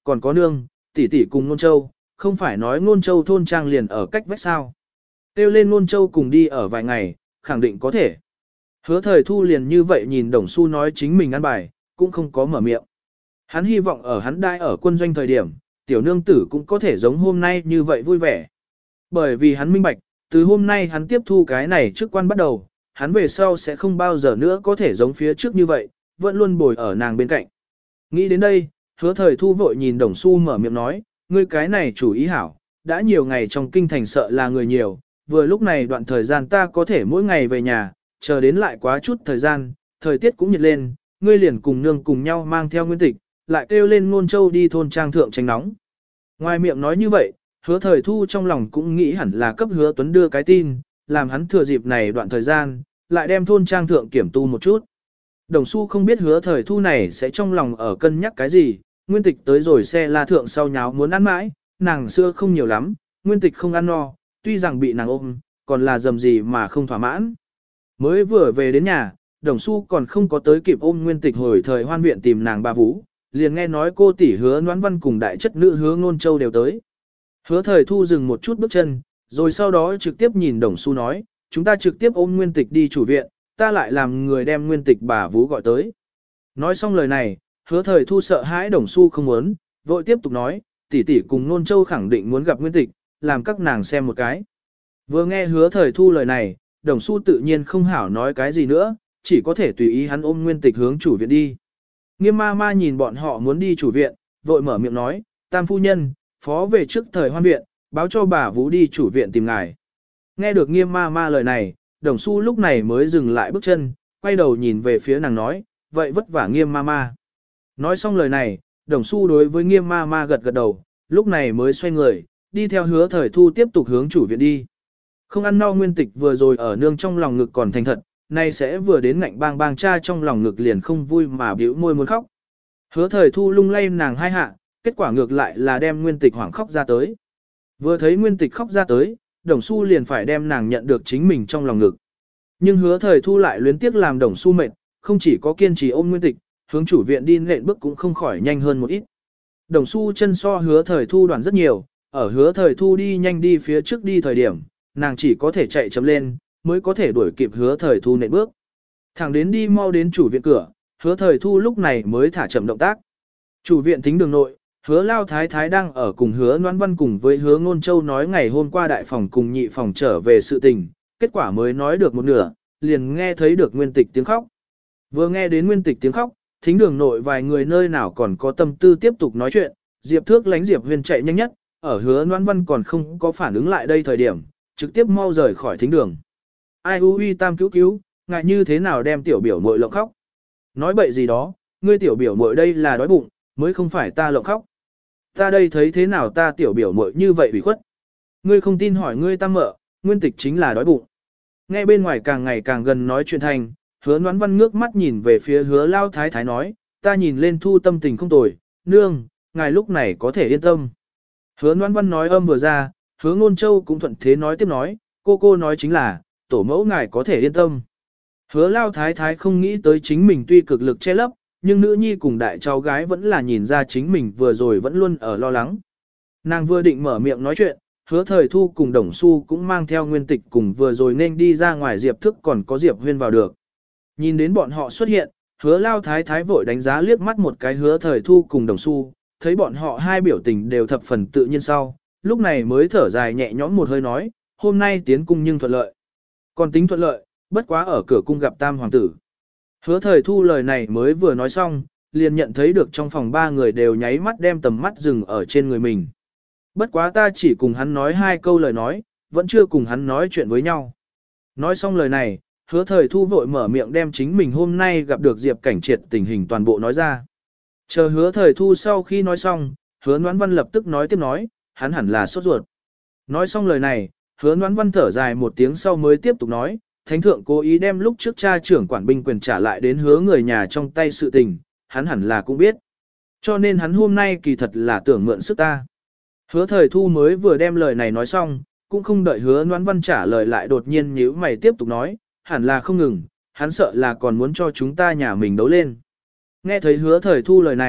Còn có nương, tỷ tỷ cùng Nôn Châu, không phải nói Nôn Châu thôn trang liền ở cách vách sao. Kêu lên Nôn Châu cùng đi ở vài ngày, khẳng định có thể. Hứa thời thu liền như vậy nhìn Đồng Xu nói chính mình ăn bài, cũng không có mở miệng. Hắn hy vọng ở hắn đai ở quân doanh thời điểm, tiểu nương tử cũng có thể giống hôm nay như vậy vui vẻ. Bởi vì hắn minh bạch, từ hôm nay hắn tiếp thu cái này trước quan bắt đầu, hắn về sau sẽ không bao giờ nữa có thể giống phía trước như vậy, vẫn luôn bồi ở nàng bên cạnh. Nghĩ đến đây, hứa thời thu vội nhìn Đồng Xu mở miệng nói, ngươi cái này chủ ý hảo, đã nhiều ngày trong kinh thành sợ là người nhiều, vừa lúc này đoạn thời gian ta có thể mỗi ngày về nhà, chờ đến lại quá chút thời gian, thời tiết cũng nhiệt lên, ngươi liền cùng nương cùng nhau mang theo nguyên tịch, lại kêu lên Ngôn Châu đi thôn trang thượng tránh nóng. Ngoài miệng nói như vậy, hứa thời thu trong lòng cũng nghĩ hẳn là cấp hứa Tuấn đưa cái tin, làm hắn thừa dịp này đoạn thời gian, lại đem thôn trang thượng kiểm tu một chút. Đồng Xu không biết hứa thời thu này sẽ trong lòng ở cân nhắc cái gì, nguyên tịch tới rồi xe la thượng sau nháo muốn ăn mãi, nàng xưa không nhiều lắm, nguyên tịch không ăn no, tuy rằng bị nàng ôm, còn là dầm gì mà không thỏa mãn. Mới vừa về đến nhà, Đồng Xu còn không có tới kịp ôm nguyên tịch hồi thời hoan viện tìm nàng bà Vũ, liền nghe nói cô tỷ hứa Noãn Văn cùng đại chất nữ hứa Ngôn Châu đều tới. Hứa thời thu dừng một chút bước chân, rồi sau đó trực tiếp nhìn Đồng Xu nói, chúng ta trực tiếp ôm nguyên tịch đi chủ viện, ta lại làm người đem nguyên tịch bà Vũ gọi tới. Nói xong lời này, hứa thời thu sợ hãi Đồng Xu không muốn, vội tiếp tục nói, tỷ tỷ cùng Ngôn Châu khẳng định muốn gặp nguyên tịch, làm các nàng xem một cái. Vừa nghe hứa thời thu lời này, Đồng Xu tự nhiên không hảo nói cái gì nữa, chỉ có thể tùy ý hắn ôm nguyên tịch hướng chủ viện đi. Nghiêm ma ma nhìn bọn họ muốn đi chủ viện, vội mở miệng nói, tam phu nhân, phó về trước thời hoan viện, báo cho bà Vũ đi chủ viện tìm ngài. Nghe được nghiêm ma ma lời này, Đồng Xu lúc này mới dừng lại bước chân, quay đầu nhìn về phía nàng nói, vậy vất vả nghiêm ma ma. Nói xong lời này, Đồng Xu đối với nghiêm ma ma gật gật đầu, lúc này mới xoay người, đi theo hứa thời thu tiếp tục hướng chủ viện đi. Không ăn no nguyên tịch vừa rồi ở nương trong lòng ngực còn thành thật, nay sẽ vừa đến ngạnh bang bang cha trong lòng ngực liền không vui mà bĩu môi muốn khóc. Hứa thời thu lung lay nàng hai hạ, kết quả ngược lại là đem nguyên tịch hoảng khóc ra tới. Vừa thấy nguyên tịch khóc ra tới, Đồng Xu liền phải đem nàng nhận được chính mình trong lòng ngực. Nhưng hứa thời thu lại luyến tiếc làm Đồng Xu mệt, không chỉ có kiên trì ôm nguyên tịch, hướng chủ viện đi nện bước cũng không khỏi nhanh hơn một ít. Đồng Xu chân so hứa thời thu đoạn rất nhiều, ở hứa thời thu đi nhanh đi phía trước đi thời điểm, nàng chỉ có thể chạy chậm lên, mới có thể đuổi kịp hứa thời thu nện bước. Thẳng đến đi mau đến chủ viện cửa, hứa thời thu lúc này mới thả chậm động tác. Chủ viện thính đường nội, hứa lao thái thái đang ở cùng hứa Noãn Văn cùng với hứa Ngôn Châu nói ngày hôm qua đại phòng cùng nhị phòng trở về sự tình, kết quả mới nói được một nửa, liền nghe thấy được nguyên tịch tiếng khóc. Vừa nghe đến nguyên tịch tiếng khóc, thính đường nội vài người nơi nào còn có tâm tư tiếp tục nói chuyện, Diệp Thước lánh Diệp Huyền chạy nhanh nhất, ở hứa Noãn Văn còn không có phản ứng lại đây thời điểm, trực tiếp mau rời khỏi thính đường. Ai u uy tam cứu cứu, ngại như thế nào đem tiểu biểu muội lộng khóc. Nói bậy gì đó, ngươi tiểu biểu muội đây là đói bụng, mới không phải ta lộng khóc. Ta đây thấy thế nào ta tiểu biểu muội như vậy ủy khuất. Ngươi không tin hỏi ngươi tam mợ, nguyên tịch chính là đói bụng. Nghe bên ngoài càng ngày càng gần nói chuyện thành, hứa Noãn Văn ngước mắt nhìn về phía hứa lao thái thái nói, ta nhìn lên thu tâm tình không tồi, nương, ngài lúc này có thể yên tâm. Hứa Noãn Văn nói âm vừa ra, hứa Ngôn Châu cũng thuận thế nói tiếp nói, cô cô nói chính là, tổ mẫu ngài có thể yên tâm. Hứa lao thái thái không nghĩ tới chính mình tuy cực lực che lấp, nhưng nữ nhi cùng đại cháu gái vẫn là nhìn ra chính mình vừa rồi vẫn luôn ở lo lắng. Nàng vừa định mở miệng nói chuyện, hứa thời thu cùng Đồng Xu cũng mang theo nguyên tịch cùng vừa rồi nên đi ra ngoài Diệp Thức còn có Diệp Huyên vào được. Nhìn đến bọn họ xuất hiện, hứa lao thái thái vội đánh giá liếc mắt một cái hứa thời thu cùng Đồng Xu, thấy bọn họ hai biểu tình đều thập phần tự nhiên sau, lúc này mới thở dài nhẹ nhõm một hơi nói, hôm nay tiến cung nhưng thuận lợi. Còn tính thuận lợi, bất quá ở cửa cung gặp tam hoàng tử. Hứa thời thu lời này mới vừa nói xong, liền nhận thấy được trong phòng ba người đều nháy mắt đem tầm mắt dừng ở trên người mình. Bất quá ta chỉ cùng hắn nói hai câu lời nói, vẫn chưa cùng hắn nói chuyện với nhau. Nói xong lời này, hứa thời thu vội mở miệng đem chính mình hôm nay gặp được Diệp Cảnh Triệt tình hình toàn bộ nói ra. Chờ hứa thời thu sau khi nói xong, hứa Noãn Văn lập tức nói tiếp nói, hắn hẳn là sốt ruột. Nói xong lời này, hứa Noãn Văn thở dài một tiếng sau mới tiếp tục nói, Thánh thượng cố ý đem lúc trước cha trưởng quản binh quyền trả lại đến hứa người nhà trong tay sự tình, hắn hẳn là cũng biết. Cho nên hắn hôm nay kỳ thật là tưởng mượn sức ta. Hứa thời thu mới vừa đem lời này nói xong, cũng không đợi hứa Noãn Văn trả lời lại đột nhiên nhíu mày tiếp tục nói, hẳn là không ngừng, hắn sợ là còn muốn cho chúng ta nhà mình đấu lên. Nghe thấy hứa thời thu lời này,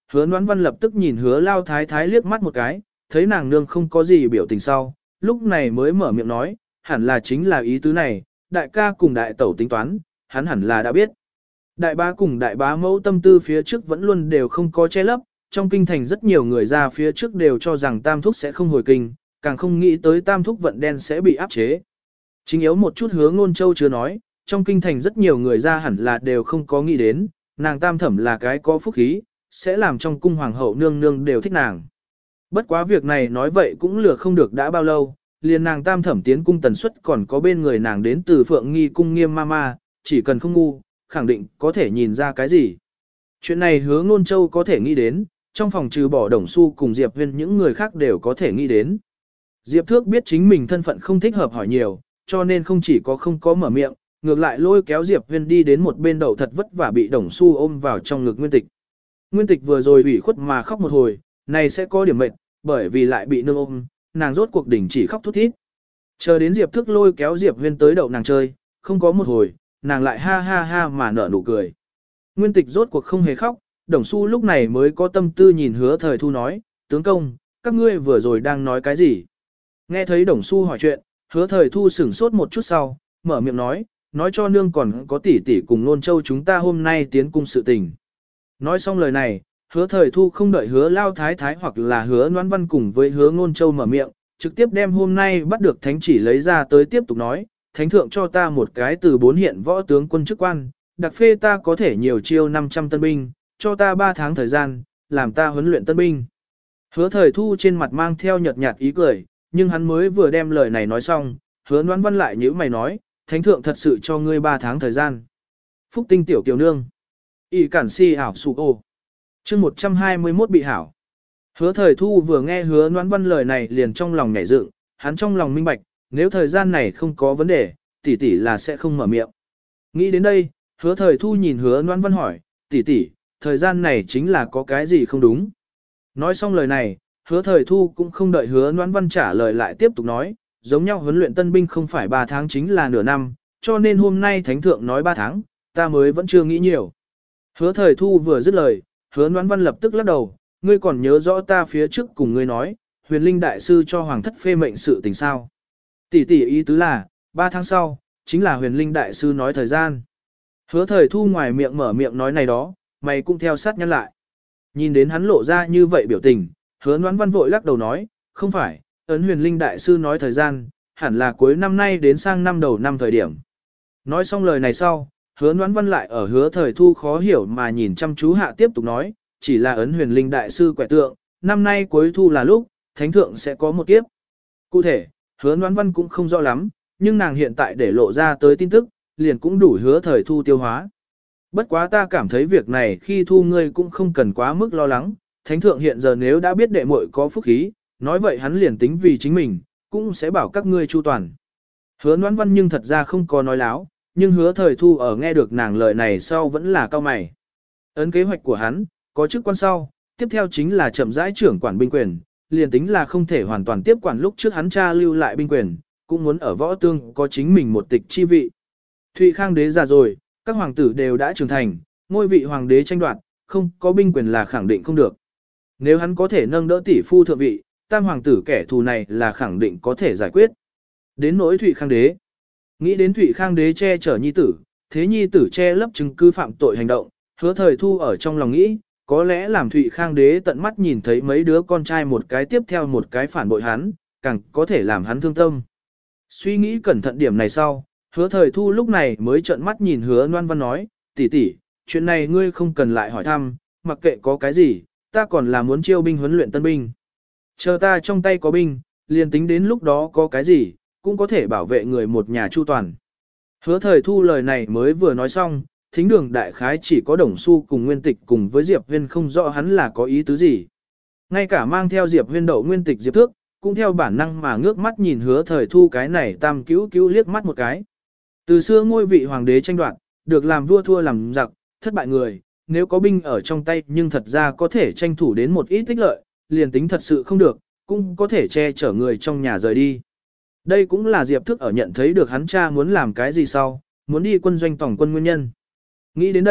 hứa Noãn Văn lập tức nhìn hứa lao thái thái liếc mắt một cái, thấy nàng nương không có gì biểu tình sau, lúc này mới mở miệng nói, hẳn là chính là ý tứ này, đại ca cùng đại tẩu tính toán, hắn hẳn là đã biết. Đại bá cùng đại bá mẫu tâm tư phía trước vẫn luôn đều không có che lấp, trong kinh thành rất nhiều người ra phía trước đều cho rằng tam thúc sẽ không hồi kinh, càng không nghĩ tới tam thúc vận đen sẽ bị áp chế. Chính yếu một chút hứa ngôn châu chưa nói, trong kinh thành rất nhiều người ra hẳn là đều không có nghĩ đến, nàng tam thẩm là cái có phúc khí, sẽ làm trong cung hoàng hậu nương nương đều thích nàng. Bất quá việc này nói vậy cũng lừa không được đã bao lâu, liền nàng tam thẩm tiến cung tần suất còn có bên người nàng đến từ Phượng Nghi cung Nghiêm Mama, chỉ cần không ngu, khẳng định có thể nhìn ra cái gì. Chuyện này hứa ngôn châu có thể nghĩ đến, trong phòng trừ bỏ Đồng Xu cùng Diệp Huyên những người khác đều có thể nghĩ đến. Diệp Thước biết chính mình thân phận không thích hợp hỏi nhiều, cho nên không chỉ có không có mở miệng, ngược lại lôi kéo Diệp Huyên đi đến một bên đậu thật vất vả bị Đồng Xu ôm vào trong ngực Nguyên Tịch. Nguyên Tịch vừa rồi ủy khuất mà khóc một hồi, này sẽ có điểm mệt, bởi vì lại bị nương ôm, nàng rốt cuộc đỉnh chỉ khóc thút thít. Chờ đến Diệp Thước lôi kéo Diệp Huyên tới đậu nàng chơi, không có một hồi, nàng lại ha ha ha mà nở nụ cười. Nguyên Tịch rốt cuộc không hề khóc, Đồng Xu lúc này mới có tâm tư nhìn hứa thời thu nói, tướng công, các ngươi vừa rồi đang nói cái gì? Nghe thấy Đồng Xu hỏi chuyện, hứa thời thu sửng sốt một chút sau, mở miệng nói, nói cho nương còn có tỷ tỷ cùng Nôn Châu chúng ta hôm nay tiến cung sự tình. Nói xong lời này, hứa thời thu không đợi hứa lao thái thái hoặc là hứa Noãn Văn cùng với hứa Nôn Châu mở miệng, trực tiếp đem hôm nay bắt được thánh chỉ lấy ra tới tiếp tục nói, thánh thượng cho ta một cái từ bốn hiện võ tướng quân chức quan, đặc phê ta có thể nhiều chiêu năm trăm tân binh, cho ta ba tháng thời gian, làm ta huấn luyện tân binh. Hứa thời thu trên mặt mang theo nhợt nhạt ý cười, nhưng hắn mới vừa đem lời này nói xong, hứa Noãn Văn lại nhíu mày nói, thánh thượng thật sự cho ngươi ba tháng thời gian. Phúc tinh tiểu kiều nương. Y cản si ảo sụ ô. chương một trăm hai mươi mốt bị hảo. Hứa thời thu vừa nghe hứa Noãn Văn lời này liền trong lòng nhảy dựng, hắn trong lòng minh bạch, nếu thời gian này không có vấn đề, tỷ tỷ là sẽ không mở miệng. Nghĩ đến đây, hứa thời thu nhìn hứa Noãn Văn hỏi, tỷ tỷ, thời gian này chính là có cái gì không đúng. Nói xong lời này, hứa thời thu cũng không đợi hứa Noãn Văn trả lời lại tiếp tục nói, giống nhau huấn luyện tân binh không phải ba tháng chính là nửa năm, cho nên hôm nay thánh thượng nói ba tháng, ta mới vẫn chưa nghĩ nhiều. Hứa thời thu vừa dứt lời, hứa Noãn Văn lập tức lắc đầu, ngươi còn nhớ rõ ta phía trước cùng ngươi nói, huyền linh đại sư cho hoàng thất phê mệnh sự tình sao. Tỷ tỷ ý tứ là, ba tháng sau, chính là huyền linh đại sư nói thời gian. Hứa thời thu ngoài miệng mở miệng nói này đó, mày cũng theo sát nhăn lại. Nhìn đến hắn lộ ra như vậy biểu tình, hứa Noãn Văn vội lắc đầu nói, không phải, ấn huyền linh đại sư nói thời gian, hẳn là cuối năm nay đến sang năm đầu năm thời điểm. Nói xong lời này sau, hứa Noãn Văn lại ở hứa thời thu khó hiểu mà nhìn chăm chú hạ tiếp tục nói, chỉ là ấn huyền linh đại sư quẻ tượng, năm nay cuối thu là lúc, thánh thượng sẽ có một kiếp. Cụ thể, hứa Noãn Văn cũng không rõ lắm, nhưng nàng hiện tại để lộ ra tới tin tức, liền cũng đủ hứa thời thu tiêu hóa. Bất quá ta cảm thấy việc này khi thu ngươi cũng không cần quá mức lo lắng, thánh thượng hiện giờ nếu đã biết đệ muội có phúc khí, nói vậy hắn liền tính vì chính mình, cũng sẽ bảo các ngươi chu toàn. Hứa Noãn Văn nhưng thật ra không có nói láo, nhưng hứa thời thu ở nghe được nàng lời này sau vẫn là cao mày. Ấn kế hoạch của hắn, có chức quan sau, tiếp theo chính là chậm rãi trưởng quản binh quyền, liền tính là không thể hoàn toàn tiếp quản lúc trước hắn cha lưu lại binh quyền, cũng muốn ở võ tương có chính mình một tịch chi vị. Thụy Khang đế già rồi, các hoàng tử đều đã trưởng thành, ngôi vị hoàng đế tranh đoạt, không có binh quyền là khẳng định không được. Nếu hắn có thể nâng đỡ tỷ phu thượng vị, tam hoàng tử kẻ thù này là khẳng định có thể giải quyết. Đến nỗi Thụy Khang đế, nghĩ đến Thụy Khang đế che chở nhi tử, thế nhi tử che lấp chứng cứ phạm tội hành động, hứa thời thu ở trong lòng nghĩ, có lẽ làm Thụy Khang đế tận mắt nhìn thấy mấy đứa con trai một cái tiếp theo một cái phản bội hắn, càng có thể làm hắn thương tâm. Suy nghĩ cẩn thận điểm này sau, hứa thời thu lúc này mới trợn mắt nhìn hứa Noãn Văn nói, tỷ tỷ, chuyện này ngươi không cần lại hỏi thăm, mặc kệ có cái gì, ta còn là muốn chiêu binh huấn luyện tân binh. Chờ ta trong tay có binh, liền tính đến lúc đó có cái gì, cũng có thể bảo vệ người một nhà chu toàn. Hứa thời thu lời này mới vừa nói xong, thính đường đại khái chỉ có Đồng Xu cùng Nguyên Tịch cùng với Diệp Huyên không rõ hắn là có ý tứ gì. Ngay cả mang theo Diệp Huyên đậu Nguyên Tịch Diệp Thước, cũng theo bản năng mà ngước mắt nhìn hứa thời thu cái này tam cứu cứu liếc mắt một cái. Từ xưa ngôi vị hoàng đế tranh đoạt, được làm vua thua làm giặc, thất bại người, nếu có binh ở trong tay nhưng thật ra có thể tranh thủ đến một ít tích lợi, liền tính thật sự không được, cũng có thể che chở người trong nhà rời đi. Đây cũng là Diệp Thức ở nhận thấy được hắn cha muốn làm cái gì sau, muốn đi quân doanh tổng quân nguyên nhân. Nghĩ đến đây,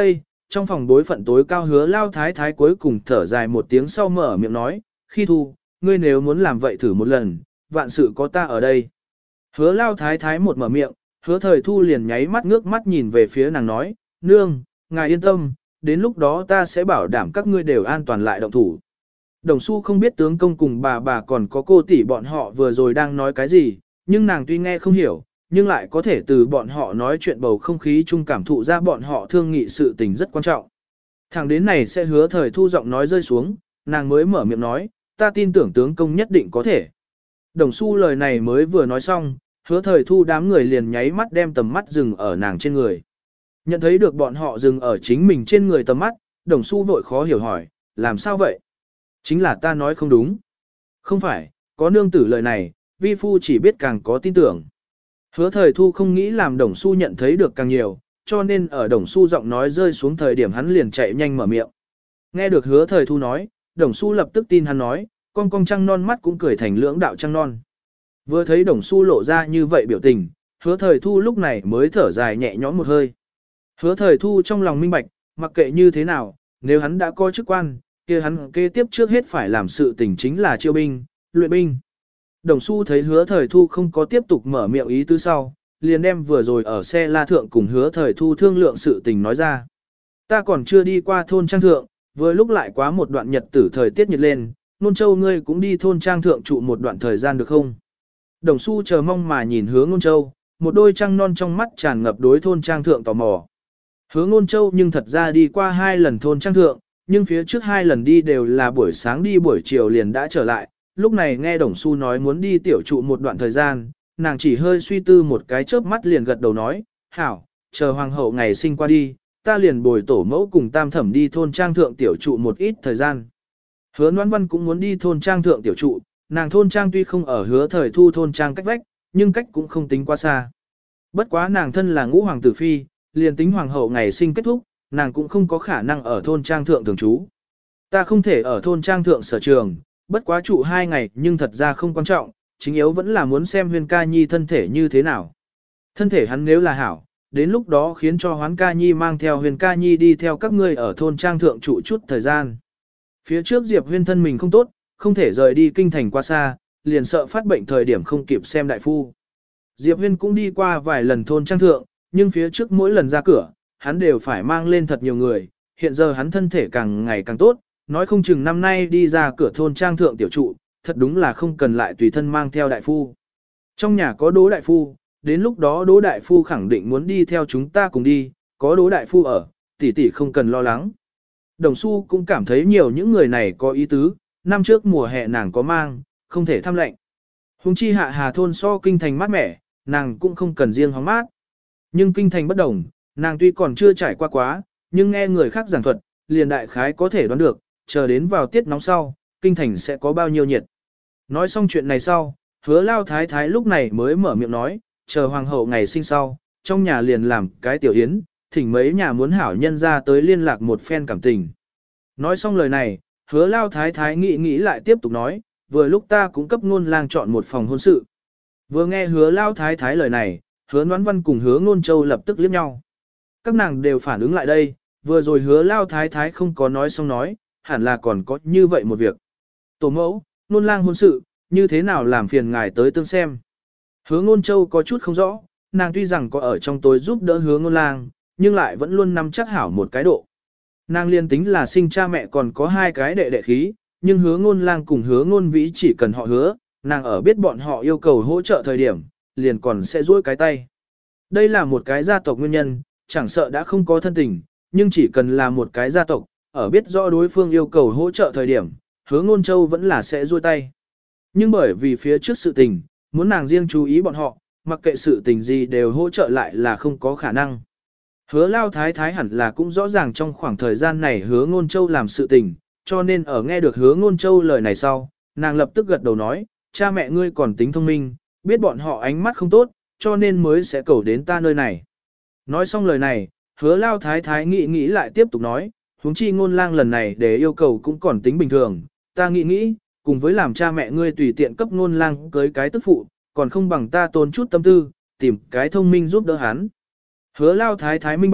trong phòng đối phận tối cao hứa lao thái thái cuối cùng thở dài một tiếng sau mở miệng nói, khi thu, ngươi nếu muốn làm vậy thử một lần, vạn sự có ta ở đây. Hứa lao thái thái một mở miệng, hứa thời thu liền nháy mắt ngước mắt nhìn về phía nàng nói, nương, ngài yên tâm, đến lúc đó ta sẽ bảo đảm các ngươi đều an toàn lại động thủ. Đồng Xu không biết tướng công cùng bà bà còn có cô tỷ bọn họ vừa rồi đang nói cái gì, nhưng nàng tuy nghe không hiểu, nhưng lại có thể từ bọn họ nói chuyện bầu không khí chung cảm thụ ra bọn họ thương nghị sự tình rất quan trọng. Thẳng đến này sẽ hứa thời thu giọng nói rơi xuống, nàng mới mở miệng nói, ta tin tưởng tướng công nhất định có thể. Đồng Xu lời này mới vừa nói xong, hứa thời thu đám người liền nháy mắt đem tầm mắt dừng ở nàng trên người. Nhận thấy được bọn họ dừng ở chính mình trên người tầm mắt, Đồng Xu vội khó hiểu hỏi, làm sao vậy? Chính là ta nói không đúng. Không phải, có nương tử lời này, vi phu chỉ biết càng có tin tưởng. Hứa thời thu không nghĩ làm Đồng Xu nhận thấy được càng nhiều, cho nên ở Đồng Xu giọng nói rơi xuống thời điểm hắn liền chạy nhanh mở miệng. Nghe được hứa thời thu nói, Đồng Xu lập tức tin hắn nói, con cong trăng non mắt cũng cười thành lưỡng đạo trăng non. Vừa thấy Đồng Xu lộ ra như vậy biểu tình, hứa thời thu lúc này mới thở dài nhẹ nhõm một hơi. Hứa thời thu trong lòng minh bạch, mặc kệ như thế nào, nếu hắn đã coi chức quan, kia hắn kế tiếp trước hết phải làm sự tình chính là chiêu binh, luyện binh. Đồng Xu thấy hứa thời thu không có tiếp tục mở miệng ý tứ sau, liền đem vừa rồi ở xe la thượng cùng hứa thời thu thương lượng sự tình nói ra. Ta còn chưa đi qua thôn trang thượng, vừa lúc lại quá một đoạn nhật tử thời tiết nhiệt lên, Nôn Châu ngươi cũng đi thôn trang thượng trụ một đoạn thời gian được không? Đồng Xu chờ mong mà nhìn hứa Nôn Châu, một đôi trăng non trong mắt tràn ngập đối thôn trang thượng tò mò. Hứa Nôn Châu nhưng thật ra đi qua hai lần thôn trang thượng, nhưng phía trước hai lần đi đều là buổi sáng đi buổi chiều liền đã trở lại, lúc này nghe Đồng Xu nói muốn đi tiểu trụ một đoạn thời gian, nàng chỉ hơi suy tư một cái chớp mắt liền gật đầu nói, hảo, chờ hoàng hậu ngày sinh qua đi, ta liền bồi tổ mẫu cùng tam thẩm đi thôn trang thượng tiểu trụ một ít thời gian. Hứa Noãn Văn cũng muốn đi thôn trang thượng tiểu trụ, nàng thôn trang tuy không ở hứa thời thu thôn trang cách vách, nhưng cách cũng không tính quá xa. Bất quá nàng thân là ngũ hoàng tử phi, liền tính hoàng hậu ngày sinh kết thúc, nàng cũng không có khả năng ở thôn trang thượng thường trú. Ta không thể ở thôn trang thượng sở trường, bất quá trụ hai ngày nhưng thật ra không quan trọng, chính yếu vẫn là muốn xem Huyên Ca Nhi thân thể như thế nào. Thân thể hắn nếu là hảo, đến lúc đó khiến cho Hoán Ca Nhi mang theo Huyền Ca Nhi đi theo các ngươi ở thôn trang thượng trụ chút thời gian. Phía trước Diệp Huyên thân mình không tốt, không thể rời đi kinh thành quá xa, liền sợ phát bệnh thời điểm không kịp xem đại phu. Diệp Huyên cũng đi qua vài lần thôn trang thượng, nhưng phía trước mỗi lần ra cửa, hắn đều phải mang lên thật nhiều người, hiện giờ hắn thân thể càng ngày càng tốt, nói không chừng năm nay đi ra cửa thôn trang thượng tiểu trụ, thật đúng là không cần lại tùy thân mang theo đại phu. Trong nhà có Đỗ đại phu, đến lúc đó Đỗ đại phu khẳng định muốn đi theo chúng ta cùng đi, có Đỗ đại phu ở, tỷ tỷ không cần lo lắng. Đồng Xu cũng cảm thấy nhiều những người này có ý tứ, năm trước mùa hè nàng có mang, không thể thăm lệnh. Hùng chi hạ hà thôn so kinh thành mát mẻ, nàng cũng không cần riêng hóng mát. Nhưng kinh thành bất đồng, nàng tuy còn chưa trải qua quá, nhưng nghe người khác giảng thuật, liền đại khái có thể đoán được, chờ đến vào tiết nóng sau, kinh thành sẽ có bao nhiêu nhiệt. Nói xong chuyện này sau, hứa lao thái thái lúc này mới mở miệng nói, chờ hoàng hậu ngày sinh sau, trong nhà liền làm cái tiểu yến, thỉnh mấy nhà muốn hảo nhân ra tới liên lạc một phen cảm tình. Nói xong lời này, hứa lao thái thái nghĩ nghĩ lại tiếp tục nói, vừa lúc ta cũng cấp ngôn lang chọn một phòng hôn sự. Vừa nghe hứa lao thái thái lời này, hứa Noãn Văn cùng hứa Ngôn Châu lập tức liếc nhau. Các nàng đều phản ứng lại đây, vừa rồi hứa lao thái thái không có nói xong nói, hẳn là còn có như vậy một việc. Tổ mẫu, Ngôn lang hôn sự, như thế nào làm phiền ngài tới tương xem. Hứa Ngôn Châu có chút không rõ, nàng tuy rằng có ở trong tối giúp đỡ hứa Ngôn lang, nhưng lại vẫn luôn nắm chắc hảo một cái độ. Nàng liên tính là sinh cha mẹ còn có hai cái đệ đệ khí, nhưng hứa Ngôn lang cùng hứa Ngôn Vĩ chỉ cần họ hứa, nàng ở biết bọn họ yêu cầu hỗ trợ thời điểm, liền còn sẽ duỗi cái tay. Đây là một cái gia tộc nguyên nhân, chẳng sợ đã không có thân tình, nhưng chỉ cần là một cái gia tộc, ở biết rõ đối phương yêu cầu hỗ trợ thời điểm, hứa Ngôn Châu vẫn là sẽ duỗi tay. Nhưng bởi vì phía trước sự tình, muốn nàng riêng chú ý bọn họ, mặc kệ sự tình gì đều hỗ trợ lại là không có khả năng. Hứa Lao Thái Thái hẳn là cũng rõ ràng trong khoảng thời gian này hứa Ngôn Châu làm sự tình, cho nên ở nghe được hứa Ngôn Châu lời này sau, nàng lập tức gật đầu nói, cha mẹ ngươi còn tính thông minh, biết bọn họ ánh mắt không tốt, cho nên mới sẽ cầu đến ta nơi này. Nói xong lời này, hứa Lao Thái Thái nghĩ nghĩ lại tiếp tục nói, huống chi Ngôn lang lần này để yêu cầu cũng còn tính bình thường, ta nghĩ nghĩ, cùng với làm cha mẹ ngươi tùy tiện cấp Ngôn lang cưới cái tức phụ, còn không bằng ta tốn chút tâm tư, tìm cái thông minh giúp đỡ hắn. Hứa Lao Thái Thái minh bạch,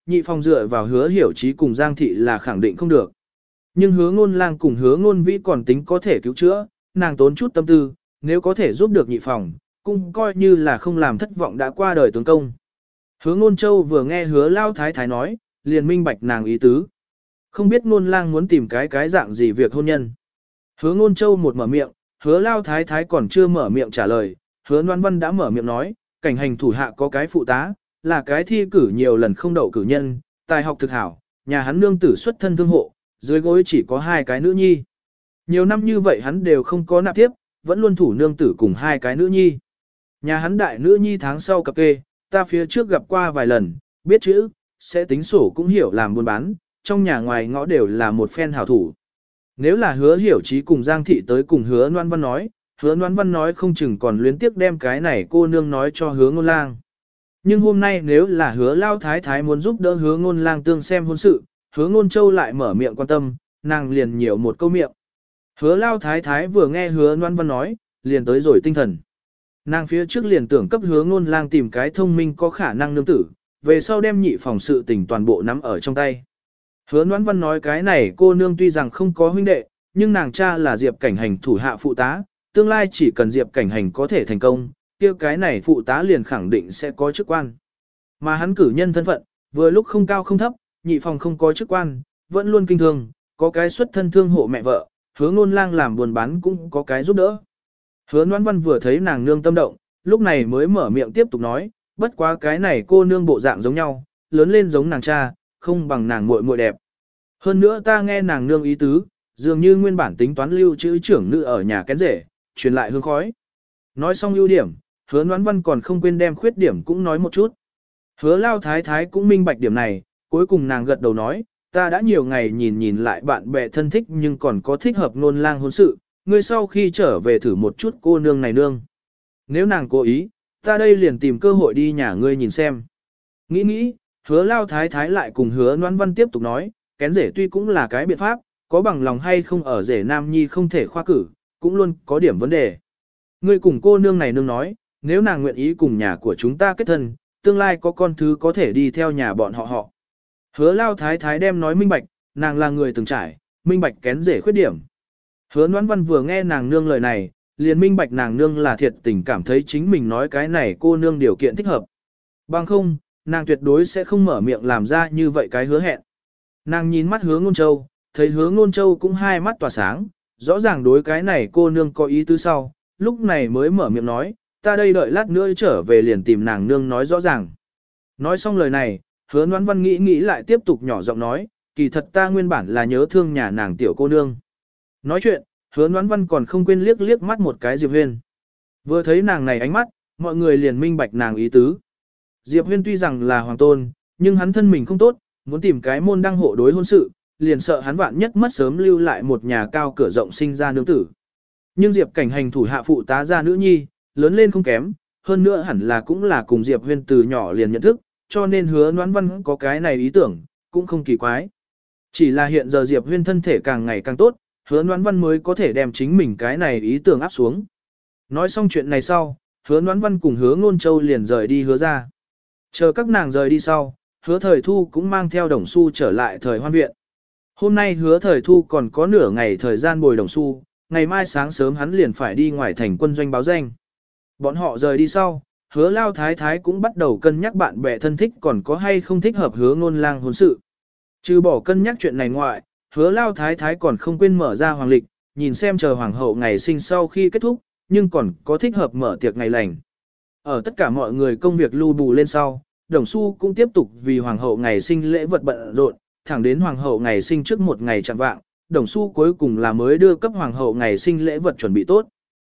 nhị phòng dựa vào hứa hiểu trí cùng Giang thị là khẳng định không được. Nhưng hứa ngôn lang cùng hứa ngôn vĩ còn tính có thể cứu chữa, nàng tốn chút tâm tư, nếu có thể giúp được nhị phòng, cũng coi như là không làm thất vọng đã qua đời tướng công. Hứa ngôn châu vừa nghe hứa lao thái thái nói, liền minh bạch nàng ý tứ. Không biết ngôn lang muốn tìm cái cái dạng gì việc hôn nhân. Hứa ngôn châu một mở miệng, hứa lao thái thái còn chưa mở miệng trả lời, hứa Loan Văn đã mở miệng nói, cảnh hành thủ hạ có cái phụ tá, là cái thi cử nhiều lần không đậu cử nhân, tài học thực hảo, nhà hắn nương tử xuất thân thương hộ, dưới gối chỉ có hai cái nữ nhi. Nhiều năm như vậy hắn đều không có nạp tiếp, vẫn luôn thủ nương tử cùng hai cái nữ nhi. Nhà hắn đại nữ nhi tháng sau cập kê, ta phía trước gặp qua vài lần, biết chữ, sẽ tính sổ cũng hiểu làm buôn bán, trong nhà ngoài ngõ đều là một phen hảo thủ. Nếu là hứa hiểu trí cùng Giang thị tới cùng hứa Loan Văn nói, hứa Loan Văn nói không chừng còn luyến tiếc đem cái này cô nương nói cho hứa ngôn lang. Nhưng hôm nay nếu là hứa lao thái thái muốn giúp đỡ hứa ngôn lang tương xem hôn sự, hứa ngôn châu lại mở miệng quan tâm, nàng liền nhiều một câu miệng. Hứa lao thái thái vừa nghe hứa Loan Văn nói, liền tới rồi tinh thần. Nàng phía trước liền tưởng cấp hứa ngôn lang tìm cái thông minh có khả năng nương tử, về sau đem nhị phòng sự tình toàn bộ nắm ở trong tay. Hứa Loan Văn nói cái này cô nương tuy rằng không có huynh đệ, nhưng nàng cha là Diệp Cảnh Hành thủ hạ phụ tá, tương lai chỉ cần Diệp Cảnh Hành có thể thành công, kia cái này phụ tá liền khẳng định sẽ có chức quan. Mà hắn cử nhân thân phận, vừa lúc không cao không thấp, nhị phòng không có chức quan, vẫn luôn kinh thương, có cái xuất thân thương hộ mẹ vợ, hứa ngôn lang làm buôn bán cũng có cái giúp đỡ. Hứa Loan Văn vừa thấy nàng nương tâm động, lúc này mới mở miệng tiếp tục nói, bất quá cái này cô nương bộ dạng giống nhau, lớn lên giống nàng cha, không bằng nàng muội muội đẹp. Hơn nữa ta nghe nàng nương ý tứ, dường như nguyên bản tính toán lưu trữ trưởng nữ ở nhà kén rể, truyền lại hương khói. Nói xong ưu điểm, hứa Loan Văn còn không quên đem khuyết điểm cũng nói một chút. Hứa lao thái thái cũng minh bạch điểm này, cuối cùng nàng gật đầu nói, ta đã nhiều ngày nhìn nhìn lại bạn bè thân thích nhưng còn có thích hợp ngôn lang hôn sự, ngươi sau khi trở về thử một chút cô nương này nương. Nếu nàng cố ý, ta đây liền tìm cơ hội đi nhà ngươi nhìn xem. Nghĩ nghĩ, hứa lao thái thái lại cùng hứa Loan Văn tiếp tục nói, kén rể tuy cũng là cái biện pháp, có bằng lòng hay không ở rể nam nhi không thể khoa cử, cũng luôn có điểm vấn đề. Ngươi cùng cô nương này nương nói, nếu nàng nguyện ý cùng nhà của chúng ta kết thân, tương lai có con thứ có thể đi theo nhà bọn họ họ. Hứa lao thái thái đem nói minh bạch, nàng là người từng trải, minh bạch kén rể khuyết điểm. Hứa Noãn Văn vừa nghe nàng nương lời này, liền minh bạch nàng nương là thiệt tình cảm thấy chính mình nói cái này cô nương điều kiện thích hợp. Bằng không, nàng tuyệt đối sẽ không mở miệng làm ra như vậy cái hứa hẹn. Nàng nhìn mắt hứa ngôn châu, thấy hứa ngôn châu cũng hai mắt tỏa sáng, rõ ràng đối cái này cô nương có ý tứ sau, lúc này mới mở miệng nói, ta đây đợi lát nữa trở về liền tìm nàng nương nói rõ ràng. Nói xong lời này, hứa Noãn Văn nghĩ nghĩ lại tiếp tục nhỏ giọng nói, kỳ thật ta nguyên bản là nhớ thương nhà nàng tiểu cô nương. Nói chuyện, hứa Noãn Văn còn không quên liếc liếc mắt một cái Diệp Huyên. Vừa thấy nàng này ánh mắt, mọi người liền minh bạch nàng ý tứ. Diệp Huyên tuy rằng là hoàng tôn, nhưng hắn thân mình không tốt, muốn tìm cái môn đăng hộ đối hôn sự, liền sợ hắn vạn nhất mất sớm lưu lại một nhà cao cửa rộng sinh ra nương tử. Nhưng Diệp Cảnh Hành thủ hạ phụ tá gia nữ nhi, lớn lên không kém, hơn nữa hẳn là cũng là cùng Diệp Huyên từ nhỏ liền nhận thức, cho nên hứa Noãn Văn có cái này ý tưởng, cũng không kỳ quái. Chỉ là hiện giờ Diệp Huyên thân thể càng ngày càng tốt, hứa Noãn Văn mới có thể đem chính mình cái này ý tưởng áp xuống. Nói xong chuyện này sau, hứa Noãn Văn cùng hứa Ngôn Châu liền rời đi hứa ra. Chờ các nàng rời đi sau, hứa thời thu cũng mang theo đồng xu trở lại thời hoan viện. Hôm nay hứa thời thu còn có nửa ngày thời gian bồi đồng xu, ngày mai sáng sớm hắn liền phải đi ngoài thành quân doanh báo danh. Bọn họ rời đi sau, hứa lao thái thái cũng bắt đầu cân nhắc bạn bè thân thích còn có hay không thích hợp hứa ngôn lang hôn sự. Trừ bỏ cân nhắc chuyện này ngoại, hứa lao thái thái còn không quên mở ra hoàng lịch, nhìn xem chờ hoàng hậu ngày sinh sau khi kết thúc, nhưng còn có thích hợp mở tiệc ngày lành. Ở tất cả mọi người công việc lưu bù lên sau, đồng xu cũng tiếp tục vì hoàng hậu ngày sinh lễ vật bận rộn, thẳng đến hoàng hậu ngày sinh trước một ngày chẳng vạng, đồng xu cuối cùng là mới đưa cấp hoàng hậu ngày sinh lễ vật chuẩn bị tốt.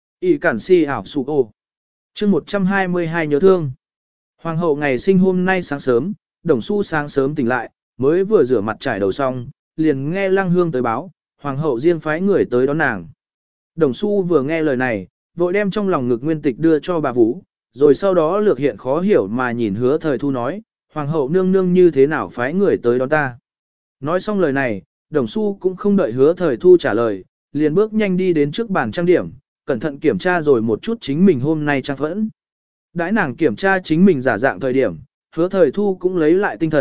Y cản si ảo su ô. Chương một trăm hai mươi hai nhớ thương. Hoàng hậu ngày sinh hôm nay sáng sớm, đồng xu sáng sớm tỉnh lại, mới vừa rửa mặt trải đầu xong, liền nghe Lăng Hương tới báo, hoàng hậu riêng phái người tới đón nàng. Đồng xu vừa nghe lời này, vội đem trong lòng ngực nguyên tịch đưa cho bà Vũ, rồi sau đó lược hiện khó hiểu mà nhìn hứa thời thu nói, hoàng hậu nương nương như thế nào phái người tới đón ta. Nói xong lời này, đồng xu cũng không đợi hứa thời thu trả lời, liền bước nhanh đi đến trước bàn trang điểm, cẩn thận kiểm tra rồi một chút chính mình hôm nay trang phẫn. Đãi nàng kiểm tra chính mình giả dạng thời điểm, hứa thời thu cũng lấy lại tinh thần,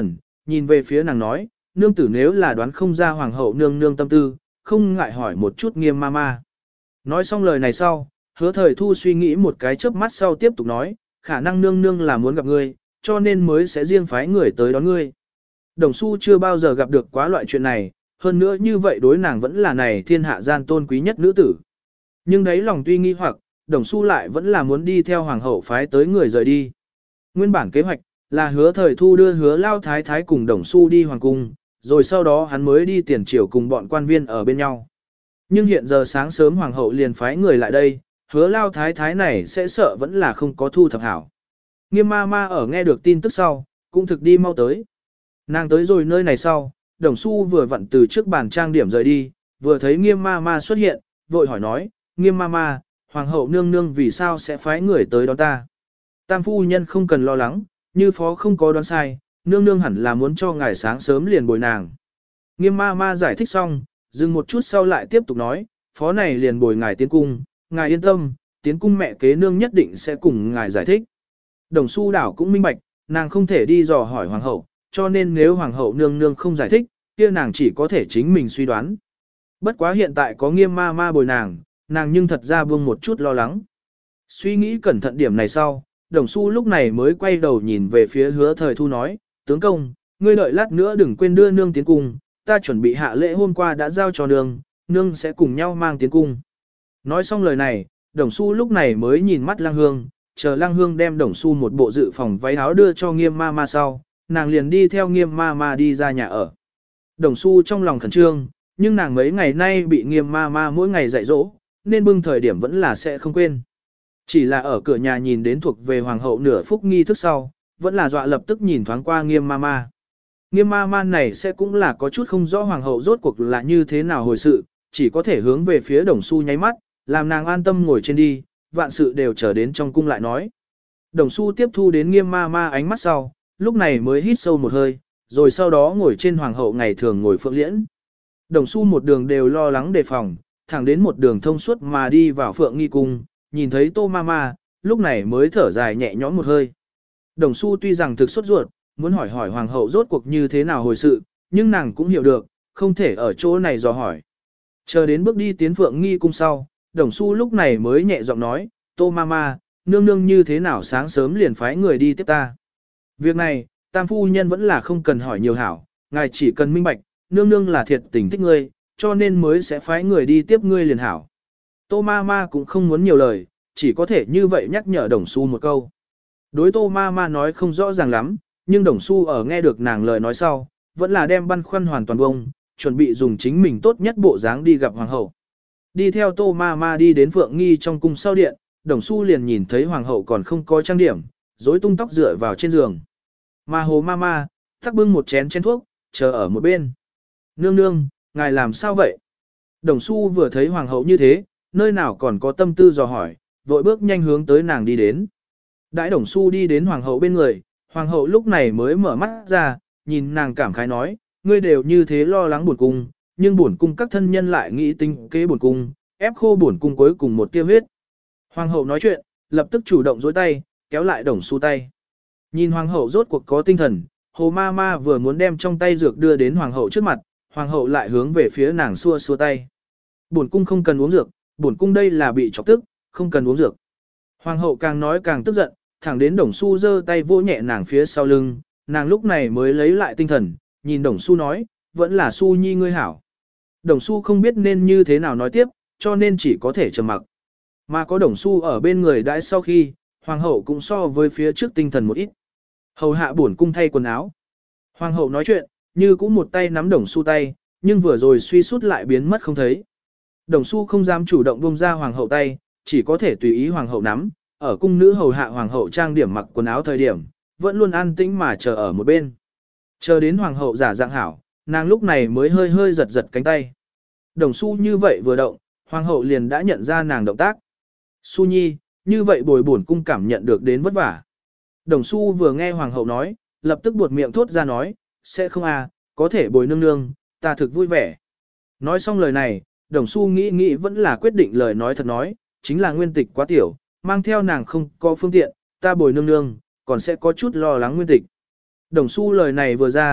nhìn về phía nàng nói, nương tử nếu là đoán không ra hoàng hậu nương nương tâm tư, không ngại hỏi một chút Nghiêm ma ma. Nói xong lời này sau, Hứa Thời Thu suy nghĩ một cái chớp mắt sau tiếp tục nói, khả năng nương nương là muốn gặp ngươi, cho nên mới sẽ riêng phái người tới đón ngươi. Đồng Xu chưa bao giờ gặp được quá loại chuyện này, hơn nữa như vậy đối nàng vẫn là này thiên hạ gian tôn quý nhất nữ tử. Nhưng đấy lòng tuy nghi hoặc, Đồng Xu lại vẫn là muốn đi theo hoàng hậu phái tới người rời đi. Nguyên bản kế hoạch là Hứa Thời Thu đưa Hứa Lao Thái Thái cùng Đồng Xu đi hoàng cung, rồi sau đó hắn mới đi tiền triều cùng bọn quan viên ở bên nhau. Nhưng hiện giờ sáng sớm hoàng hậu liền phái người lại đây, Hứa Lao Thái Thái này sẽ sợ vẫn là không có thu thập hảo. Nghiêm ma ma ở nghe được tin tức sau, cũng thực đi mau tới. Nàng tới rồi nơi này sau, Đồng Xu vừa vặn từ trước bàn trang điểm rời đi, vừa thấy Nghiêm ma ma xuất hiện, vội hỏi nói, Nghiêm ma ma, hoàng hậu nương nương vì sao sẽ phái người tới đón ta? Tam phu nhân không cần lo lắng, như phó không có đoán sai, nương nương hẳn là muốn cho ngài sáng sớm liền bồi nàng. Nghiêm ma ma giải thích xong, dừng một chút sau lại tiếp tục nói, phó này liền bồi ngài tiến cung, ngài yên tâm, tiến cung mẹ kế nương nhất định sẽ cùng ngài giải thích. Đồng Xu đảo cũng minh bạch, nàng không thể đi dò hỏi hoàng hậu, cho nên nếu hoàng hậu nương nương không giải thích, kia nàng chỉ có thể chính mình suy đoán. Bất quá hiện tại có Nghiêm ma ma bồi nàng, nàng nhưng thật ra buông một chút lo lắng. Suy nghĩ cẩn thận điểm này sau, Đồng Xu lúc này mới quay đầu nhìn về phía Hứa Thời Thu nói, tướng công, ngươi đợi lát nữa đừng quên đưa nương tiến cung, ta chuẩn bị hạ lễ hôm qua đã giao cho nương, nương sẽ cùng nhau mang tiến cung. Nói xong lời này, Đồng Xu lúc này mới nhìn mắt Lăng Hương, chờ Lăng Hương đem Đồng Xu một bộ dự phòng váy áo đưa cho Nghiêm ma ma sau, nàng liền đi theo Nghiêm ma ma đi ra nhà ở. Đồng Xu trong lòng khẩn trương, nhưng nàng mấy ngày nay bị Nghiêm ma ma mỗi ngày dạy dỗ, nên bưng thời điểm vẫn là sẽ không quên. Chỉ là ở cửa nhà nhìn đến thuộc về hoàng hậu nửa phúc nghi thức sau, vẫn là dọa lập tức nhìn thoáng qua Nghiêm ma ma. Nghiêm ma ma này sẽ cũng là có chút không rõ hoàng hậu rốt cuộc là như thế nào hồi sự, chỉ có thể hướng về phía Đồng Xu nháy mắt, làm nàng an tâm ngồi trên đi, vạn sự đều chờ đến trong cung lại nói. Đồng Xu tiếp thu đến Nghiêm ma ma ánh mắt sau, lúc này mới hít sâu một hơi, rồi sau đó ngồi trên hoàng hậu ngày thường ngồi phượng liễn. Đồng Xu một đường đều lo lắng đề phòng, thẳng đến một đường thông suốt mà đi vào phượng nghi cung, nhìn thấy Tô ma ma, lúc này mới thở dài nhẹ nhõm một hơi. Đồng Xu tuy rằng thực sốt ruột, muốn hỏi hỏi hoàng hậu rốt cuộc như thế nào hồi sự, nhưng nàng cũng hiểu được, không thể ở chỗ này dò hỏi. Chờ đến bước đi tiến phượng nghi cung sau, Đồng Xu lúc này mới nhẹ giọng nói, Tô ma ma, nương nương như thế nào sáng sớm liền phái người đi tiếp ta. Việc này, tam phu nhân vẫn là không cần hỏi nhiều hảo, ngài chỉ cần minh bạch, nương nương là thiệt tình thích ngươi, cho nên mới sẽ phái người đi tiếp ngươi liền hảo. Tô ma ma cũng không muốn nhiều lời, chỉ có thể như vậy nhắc nhở Đồng Xu một câu. Đối Tô ma ma nói không rõ ràng lắm, nhưng Đồng Xu ở nghe được nàng lời nói sau, vẫn là đem băn khoăn hoàn toàn bông, chuẩn bị dùng chính mình tốt nhất bộ dáng đi gặp hoàng hậu. Đi theo Tô ma ma đi đến Phượng Nghi trong cung sau điện, Đồng Xu liền nhìn thấy hoàng hậu còn không có trang điểm, rối tung tóc dựa vào trên giường. Mà Hồ ma ma, tắc bưng một chén chén thuốc, chờ ở một bên. Nương nương, ngài làm sao vậy? Đồng Xu vừa thấy hoàng hậu như thế, nơi nào còn có tâm tư dò hỏi, vội bước nhanh hướng tới nàng đi đến. Đãi Đồng Xu đi đến hoàng hậu bên người, hoàng hậu lúc này mới mở mắt ra, nhìn nàng cảm khái nói, ngươi đều như thế lo lắng buồn cung, nhưng buồn cung các thân nhân lại nghĩ tính kế buồn cung, ép khô buồn cung cuối cùng một tia huyết. Hoàng hậu nói chuyện, lập tức chủ động dối tay, kéo lại Đồng Xu tay. Nhìn hoàng hậu rốt cuộc có tinh thần, Hồ ma ma vừa muốn đem trong tay dược đưa đến hoàng hậu trước mặt, hoàng hậu lại hướng về phía nàng xua xua tay. Bổn cung không cần uống dược, bổn cung đây là bị chọc tức, không cần uống dược. Hoàng hậu càng nói càng tức giận, thẳng đến Đồng Xu giơ tay vỗ nhẹ nàng phía sau lưng, nàng lúc này mới lấy lại tinh thần, nhìn Đồng Xu nói, vẫn là Xu nhi ngươi hảo. Đồng Xu không biết nên như thế nào nói tiếp, cho nên chỉ có thể trầm mặc. Mà có Đồng Xu ở bên người đãi sau khi, hoàng hậu cũng so với phía trước tinh thần một ít. Hầu hạ bổn cung thay quần áo. Hoàng hậu nói chuyện, như cũng một tay nắm Đồng Xu tay, nhưng vừa rồi suy sút lại biến mất không thấy. Đồng Xu không dám chủ động buông ra hoàng hậu tay, chỉ có thể tùy ý hoàng hậu nắm, ở cung nữ hầu hạ hoàng hậu trang điểm mặc quần áo thời điểm, vẫn luôn an tĩnh mà chờ ở một bên. Chờ đến hoàng hậu giả dạng hảo, nàng lúc này mới hơi hơi giật giật cánh tay. Đồng Xu như vậy vừa động, hoàng hậu liền đã nhận ra nàng động tác. Xu nhi, như vậy bồi bổn cung cảm nhận được đến vất vả. Đồng Xu vừa nghe hoàng hậu nói, lập tức buột miệng thốt ra nói, sẽ không à, có thể bồi nương nương, ta thực vui vẻ. Nói xong lời này, Đồng Xu nghĩ nghĩ vẫn là quyết định lời nói thật nói, chính là nguyên tịch quá tiểu, mang theo nàng không có phương tiện, ta bồi nương nương, còn sẽ có chút lo lắng nguyên tịch. Đồng Xu lời này vừa ra,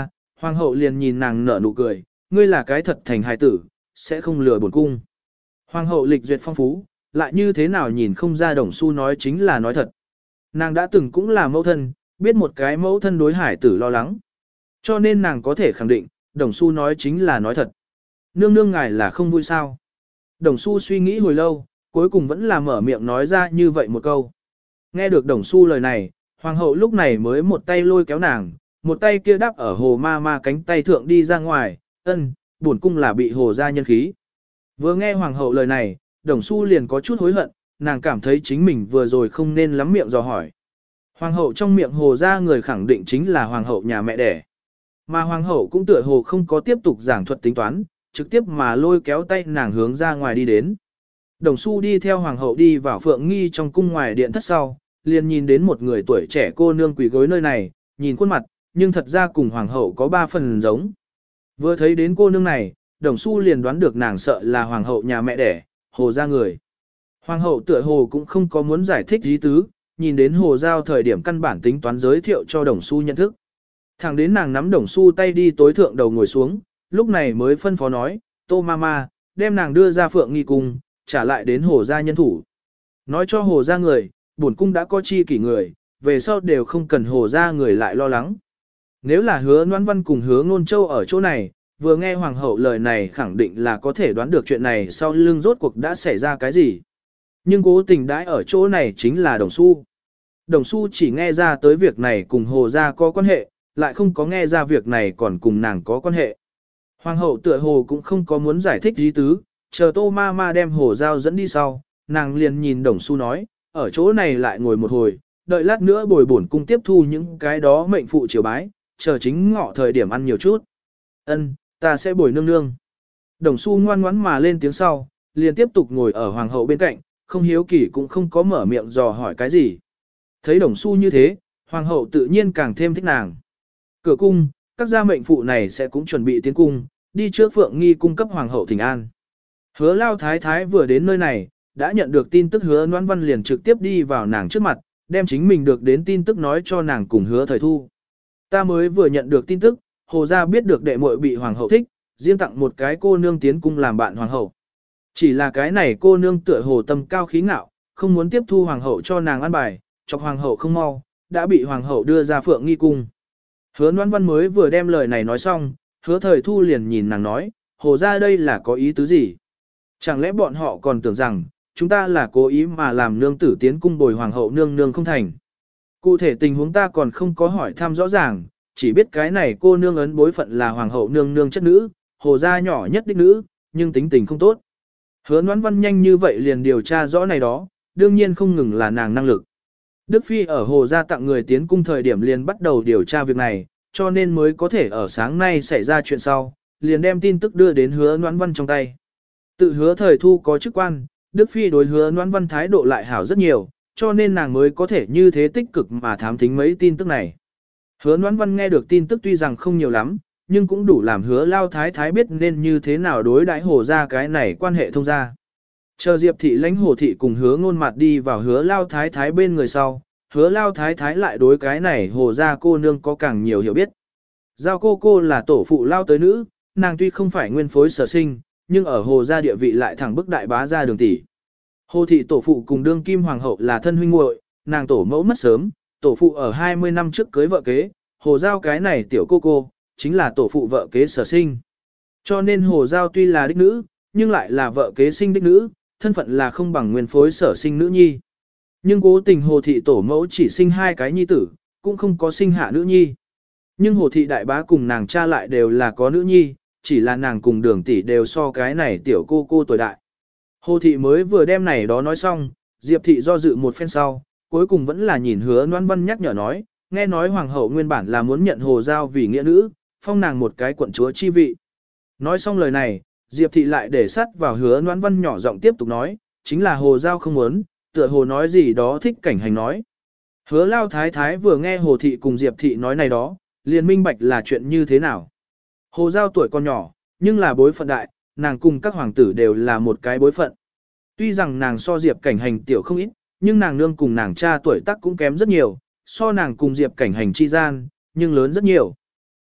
Hoàng hậu liền nhìn nàng nở nụ cười, ngươi là cái thật thành hài tử, sẽ không lừa bổn cung. Hoàng hậu lịch duyệt phong phú, lại như thế nào nhìn không ra Đồng Xu nói chính là nói thật. Nàng đã từng cũng là mẫu thân, biết một cái mẫu thân đối hải tử lo lắng. Cho nên nàng có thể khẳng định, Đồng Xu nói chính là nói thật. Nương nương ngài là không vui sao. Đồng Xu suy nghĩ hồi lâu, cuối cùng vẫn là mở miệng nói ra như vậy một câu. Nghe được Đồng Xu lời này, Hoàng hậu lúc này mới một tay lôi kéo nàng, một tay kia đáp ở hồ ma ma cánh tay thượng đi ra ngoài, ân, bổn cung là bị hồ ra nhân khí. Vừa nghe Hoàng hậu lời này, Đồng Xu liền có chút hối hận, nàng cảm thấy chính mình vừa rồi không nên lắm miệng dò hỏi. Hoàng hậu trong miệng hồ ra người khẳng định chính là Hoàng hậu nhà mẹ đẻ. Mà Hoàng hậu cũng tựa hồ không có tiếp tục giảng thuật tính toán, trực tiếp mà lôi kéo tay nàng hướng ra ngoài đi đến. Đồng Xu đi theo Hoàng hậu đi vào Phượng Nghi trong cung ngoài điện thất sau, liền nhìn đến một người tuổi trẻ cô nương quỳ gối nơi này, nhìn khuôn mặt, nhưng thật ra cùng Hoàng hậu có ba phần giống. Vừa thấy đến cô nương này, Đồng Xu liền đoán được nàng sợ là Hoàng hậu nhà mẹ đẻ, hồ ra người. Hoàng hậu tựa hồ cũng không có muốn giải thích ý tứ, nhìn đến hồ giao thời điểm căn bản tính toán giới thiệu cho Đồng Xu nhận thức. Thẳng đến nàng nắm Đồng Xu tay đi tối thượng đầu ngồi xuống, lúc này mới phân phó nói, Tô Mama, đem nàng đưa ra Phượng Nghi cung, trả lại đến hồ gia nhân thủ. Nói cho hồ gia người, bổn cung đã có chi kỷ người, về sau đều không cần hồ gia người lại lo lắng. Nếu là hứa Noãn Văn cùng hứa Ngôn Châu ở chỗ này, vừa nghe hoàng hậu lời này khẳng định là có thể đoán được chuyện này sau lưng rốt cuộc đã xảy ra cái gì. Nhưng cố tình đãi ở chỗ này chính là Đồng Xu. Đồng Xu chỉ nghe ra tới việc này cùng hồ gia có quan hệ, lại không có nghe ra việc này còn cùng nàng có quan hệ. Hoàng hậu tựa hồ cũng không có muốn giải thích ý tứ, chờ Tô Ma Ma đem hồ giao dẫn đi sau, nàng liền nhìn Đồng Xu nói, ở chỗ này lại ngồi một hồi, đợi lát nữa bồi bổn cung tiếp thu những cái đó mệnh phụ triều bái, chờ chính ngọ thời điểm ăn nhiều chút. Ân, ta sẽ bồi nương nương. Đồng Xu ngoan ngoãn mà lên tiếng sau, liền tiếp tục ngồi ở hoàng hậu bên cạnh, không hiếu kỳ cũng không có mở miệng dò hỏi cái gì. Thấy Đồng Xu như thế, hoàng hậu tự nhiên càng thêm thích nàng. Cửa cung, các gia mệnh phụ này sẽ cũng chuẩn bị tiến cung, đi trước Phượng Nghi cung cấp hoàng hậu thỉnh an. Hứa Lao Thái Thái vừa đến nơi này, đã nhận được tin tức Hứa Noãn Văn liền trực tiếp đi vào nàng trước mặt, đem chính mình được đến tin tức nói cho nàng cùng Hứa Thời Thu. Ta mới vừa nhận được tin tức, hồ gia biết được đệ muội bị hoàng hậu thích, riêng tặng một cái cô nương tiến cung làm bạn hoàng hậu. Chỉ là cái này cô nương tựa hồ tâm cao khí ngạo, không muốn tiếp thu hoàng hậu cho nàng ăn bài, chọc hoàng hậu không mau, đã bị hoàng hậu đưa ra Phượng Nghi cung. Hứa Noãn Văn mới vừa đem lời này nói xong, Hứa Thời Thu liền nhìn nàng nói, hồ gia đây là có ý tứ gì? Chẳng lẽ bọn họ còn tưởng rằng, chúng ta là cố ý mà làm nương tử tiến cung bồi hoàng hậu nương nương không thành? Cụ thể tình huống ta còn không có hỏi thăm rõ ràng, chỉ biết cái này cô nương ấn bối phận là hoàng hậu nương nương chất nữ, hồ gia nhỏ nhất đích nữ, nhưng tính tình không tốt. Hứa Noãn Văn nhanh như vậy liền điều tra rõ này đó, đương nhiên không ngừng là nàng năng lực. Đức Phi ở hồ gia tặng người tiến cung thời điểm liền bắt đầu điều tra việc này, cho nên mới có thể ở sáng nay xảy ra chuyện sau, liền đem tin tức đưa đến Hứa Noãn Văn trong tay. Tự Hứa Thời Thu có chức quan, Đức Phi đối Hứa Noãn Văn thái độ lại hảo rất nhiều, cho nên nàng mới có thể như thế tích cực mà thám thính mấy tin tức này. Hứa Noãn Văn nghe được tin tức tuy rằng không nhiều lắm, nhưng cũng đủ làm Hứa Lao Thái Thái biết nên như thế nào đối đãi hồ gia cái này quan hệ thông gia. Chờ Diệp thị lãnh hồ thị cùng Hứa Ngôn Mạt đi vào Hứa Lao Thái Thái bên người sau, Hứa Lao Thái Thái lại đối cái này hồ gia cô nương có càng nhiều hiểu biết. Giao cô cô là tổ phụ Lao tới nữ, nàng tuy không phải nguyên phối sở sinh, nhưng ở hồ gia địa vị lại thẳng bức đại bá gia đường tỷ. Hồ thị tổ phụ cùng đương kim hoàng hậu là thân huynh muội, nàng tổ mẫu mất sớm, tổ phụ ở hai mươi năm trước cưới vợ kế, hồ giao cái này tiểu cô cô, chính là tổ phụ vợ kế sở sinh. Cho nên hồ giao tuy là đích nữ, nhưng lại là vợ kế sinh đích nữ, thân phận là không bằng nguyên phối sở sinh nữ nhi. Nhưng cố tình hồ thị tổ mẫu chỉ sinh hai cái nhi tử, cũng không có sinh hạ nữ nhi. Nhưng hồ thị đại bá cùng nàng cha lại đều là có nữ nhi, chỉ là nàng cùng đường tỷ đều so cái này tiểu cô cô tuổi đại. Hồ thị mới vừa đem này đó nói xong, Diệp thị do dự một phen sau, cuối cùng vẫn là nhìn Hứa Noãn Văn nhắc nhở nói, nghe nói hoàng hậu nguyên bản là muốn nhận hồ giao vì nghĩa nữ, phong nàng một cái quận chúa chi vị. Nói xong lời này, Diệp thị lại để sắt vào Hứa Noãn Văn nhỏ giọng tiếp tục nói, chính là hồ giao không muốn, tựa hồ nói gì đó thích cảnh hành nói. Hứa Lao Thái Thái vừa nghe hồ thị cùng Diệp thị nói này đó, liền minh bạch là chuyện như thế nào. Hồ giao tuổi còn nhỏ, nhưng là bối phận đại, nàng cùng các hoàng tử đều là một cái bối phận. Tuy rằng nàng so Diệp cảnh hành tiểu không ít, nhưng nàng nương cùng nàng cha tuổi tác cũng kém rất nhiều, so nàng cùng Diệp cảnh hành chi gian, nhưng lớn rất nhiều.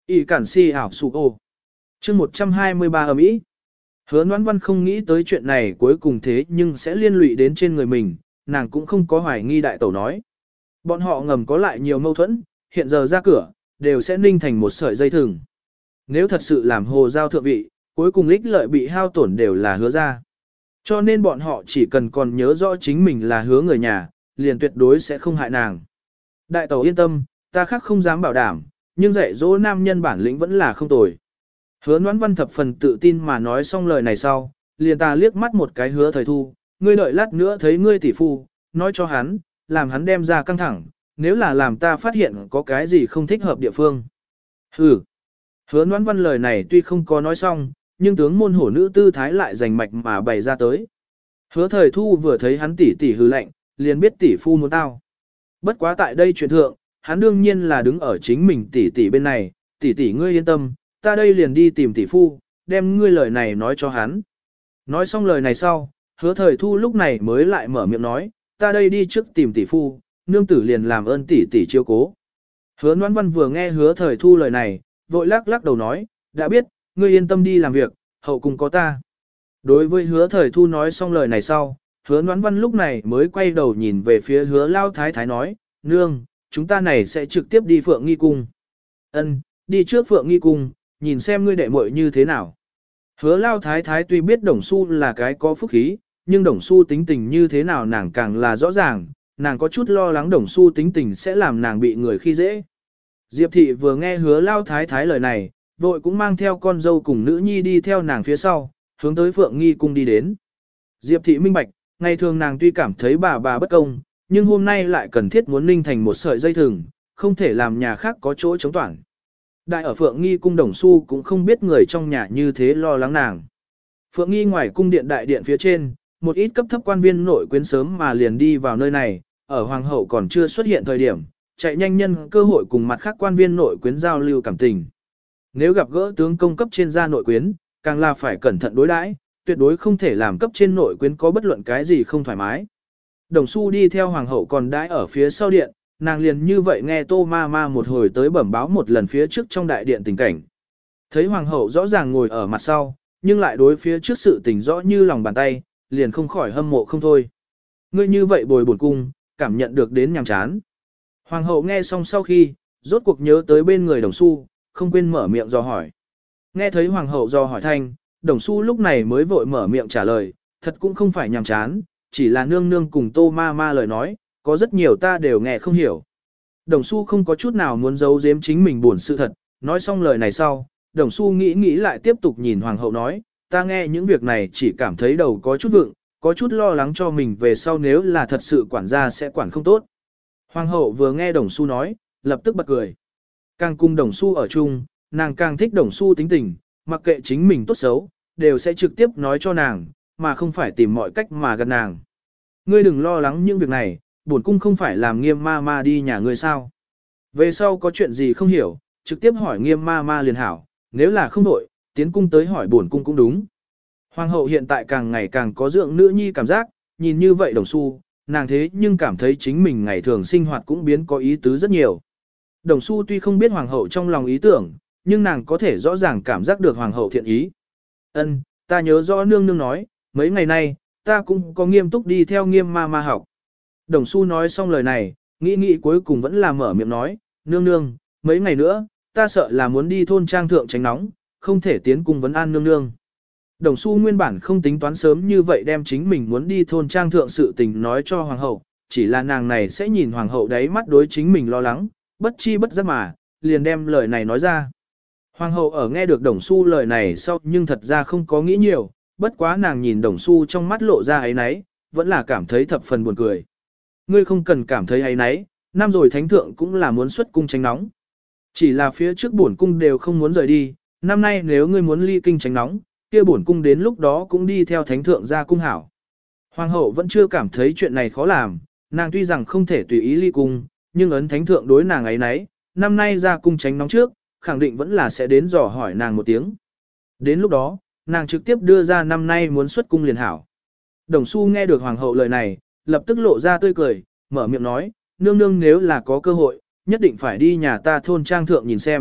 ỉ cản si ảo sụ ô. chương một trăm hai mươi ba ở Mỹ. Hứa Noãn Văn không nghĩ tới chuyện này cuối cùng thế nhưng sẽ liên lụy đến trên người mình, nàng cũng không có hoài nghi đại tẩu nói. Bọn họ ngầm có lại nhiều mâu thuẫn, hiện giờ ra cửa, đều sẽ ninh thành một sợi dây thừng. Nếu thật sự làm hồ giao thượng vị, cuối cùng ích lợi bị hao tổn đều là hứa ra. Cho nên bọn họ chỉ cần còn nhớ rõ chính mình là hứa người nhà, liền tuyệt đối sẽ không hại nàng. Đại tẩu yên tâm, ta khác không dám bảo đảm, nhưng dạy dỗ nam nhân bản lĩnh vẫn là không tồi. Hứa Noãn Văn thập phần tự tin mà nói xong lời này sau, liền ta liếc mắt một cái Hứa Thời Thu, ngươi đợi lát nữa thấy ngươi tỷ phu, nói cho hắn, làm hắn đem ra căng thẳng, nếu là làm ta phát hiện có cái gì không thích hợp địa phương. Hừ. Hứa Noãn Văn lời này tuy không có nói xong, nhưng tướng môn hổ nữ tư thái lại rành mạch mà bày ra tới. Hứa Thời Thu vừa thấy hắn tỷ tỷ hừ lạnh, liền biết tỷ phu muốn tao. Bất quá tại đây chuyện thượng, hắn đương nhiên là đứng ở chính mình tỷ tỷ bên này, tỷ tỷ ngươi yên tâm, ta đây liền đi tìm tỷ phu, đem ngươi lời này nói cho hắn. Nói xong lời này sau, Hứa Thời Thu lúc này mới lại mở miệng nói, ta đây đi trước tìm tỷ phu, nương tử liền làm ơn tỷ tỷ chiếu cố. Hứa Noãn Văn vừa nghe Hứa Thời Thu lời này, vội lắc lắc đầu nói, đã biết, ngươi yên tâm đi làm việc, hậu cùng có ta. Đối với Hứa Thời Thu nói xong lời này sau, Hứa Noãn Văn lúc này mới quay đầu nhìn về phía Hứa Lao Thái Thái nói, nương, chúng ta này sẽ trực tiếp đi Phượng Nghi Cung. Ân, đi trước Phượng Nghi Cung, nhìn xem ngươi đệ muội như thế nào. Hứa Lao Thái Thái tuy biết Đồng Xu là cái có phúc khí, nhưng Đồng Xu tính tình như thế nào nàng càng là rõ ràng, nàng có chút lo lắng Đồng Xu tính tình sẽ làm nàng bị người khi dễ. Diệp Thị vừa nghe Hứa Lao Thái Thái lời này, vội cũng mang theo con dâu cùng nữ nhi đi theo nàng phía sau, hướng tới Phượng Nghi Cung đi đến. Diệp Thị minh bạch, ngày thường nàng tuy cảm thấy bà bà bất công, nhưng hôm nay lại cần thiết muốn ninh thành một sợi dây thừng, không thể làm nhà khác có chỗ chống toản. Đại ở Phượng Nghi Cung Đồng Xu cũng không biết người trong nhà như thế lo lắng nàng. Phượng Nghi ngoài cung điện đại điện phía trên, một ít cấp thấp quan viên nội quyến sớm mà liền đi vào nơi này, ở hoàng hậu còn chưa xuất hiện thời điểm, chạy nhanh nhân cơ hội cùng mặt khác quan viên nội quyến giao lưu cảm tình. Nếu gặp gỡ tướng công cấp trên gia nội quyến, càng là phải cẩn thận đối đãi, tuyệt đối không thể làm cấp trên nội quyến có bất luận cái gì không thoải mái. Đồng Xu đi theo hoàng hậu còn đãi ở phía sau điện, nàng liền như vậy nghe Tô Ma Ma một hồi tới bẩm báo một lần phía trước trong đại điện tình cảnh. Thấy hoàng hậu rõ ràng ngồi ở mặt sau, nhưng lại đối phía trước sự tình rõ như lòng bàn tay, liền không khỏi hâm mộ không thôi. Ngươi như vậy bồi bổn cung, cảm nhận được đến nhàm chán. Hoàng hậu nghe xong sau khi, rốt cuộc nhớ tới bên người Đồng Xu, không quên mở miệng dò hỏi. Nghe thấy hoàng hậu dò hỏi thanh, Đồng Xu lúc này mới vội mở miệng trả lời, thật cũng không phải nhàm chán, chỉ là nương nương cùng Tô Ma Ma lời nói, có rất nhiều ta đều nghe không hiểu. Đồng Xu không có chút nào muốn giấu giếm chính mình buồn sự thật, nói xong lời này sau, Đồng Xu nghĩ nghĩ lại tiếp tục nhìn hoàng hậu nói, ta nghe những việc này chỉ cảm thấy đầu có chút vượng, có chút lo lắng cho mình về sau nếu là thật sự quản gia sẽ quản không tốt. Hoàng hậu vừa nghe Đồng Xu nói, lập tức bật cười. Càng cùng Đồng Xu ở chung, nàng càng thích Đồng Xu tính tình, mặc kệ chính mình tốt xấu, đều sẽ trực tiếp nói cho nàng, mà không phải tìm mọi cách mà gần nàng. Ngươi đừng lo lắng những việc này, bổn cung không phải làm Nghiêm ma ma đi nhà ngươi sao. Về sau có chuyện gì không hiểu, trực tiếp hỏi Nghiêm ma ma liền hảo, nếu là không đổi, tiến cung tới hỏi bổn cung cũng đúng. Hoàng hậu hiện tại càng ngày càng có dưỡng nữ nhi cảm giác, nhìn như vậy Đồng Xu, nàng thế nhưng cảm thấy chính mình ngày thường sinh hoạt cũng biến có ý tứ rất nhiều. Đồng Xu tuy không biết hoàng hậu trong lòng ý tưởng, nhưng nàng có thể rõ ràng cảm giác được hoàng hậu thiện ý. Ân, ta nhớ rõ nương nương nói, mấy ngày nay, ta cũng có nghiêm túc đi theo Nghiêm ma ma học. Đồng Xu nói xong lời này, nghĩ nghĩ cuối cùng vẫn là mở miệng nói, nương nương, mấy ngày nữa, ta sợ là muốn đi thôn trang thượng tránh nóng, không thể tiến cùng vấn an nương nương. Đồng Xu nguyên bản không tính toán sớm như vậy đem chính mình muốn đi thôn trang thượng sự tình nói cho hoàng hậu, chỉ là nàng này sẽ nhìn hoàng hậu đáy mắt đối chính mình lo lắng, bất chi bất giác mà, liền đem lời này nói ra. Hoàng hậu ở nghe được Đồng Xu lời này sau nhưng thật ra không có nghĩ nhiều, bất quá nàng nhìn Đồng Xu trong mắt lộ ra ấy nấy, vẫn là cảm thấy thập phần buồn cười. Ngươi không cần cảm thấy ấy nấy, năm rồi thánh thượng cũng là muốn xuất cung tránh nóng. Chỉ là phía trước bổn cung đều không muốn rời đi, năm nay nếu ngươi muốn ly kinh tránh nóng, kia bổn cung đến lúc đó cũng đi theo thánh thượng ra cung hảo. Hoàng hậu vẫn chưa cảm thấy chuyện này khó làm, nàng tuy rằng không thể tùy ý ly cung, nhưng ấn thánh thượng đối nàng ấy nấy, năm nay ra cung tránh nóng trước, khẳng định vẫn là sẽ đến dò hỏi nàng một tiếng. Đến lúc đó, nàng trực tiếp đưa ra năm nay muốn xuất cung liền hảo. Đồng Xu nghe được hoàng hậu lời này, lập tức lộ ra tươi cười, mở miệng nói, nương nương nếu là có cơ hội, nhất định phải đi nhà ta thôn trang thượng nhìn xem,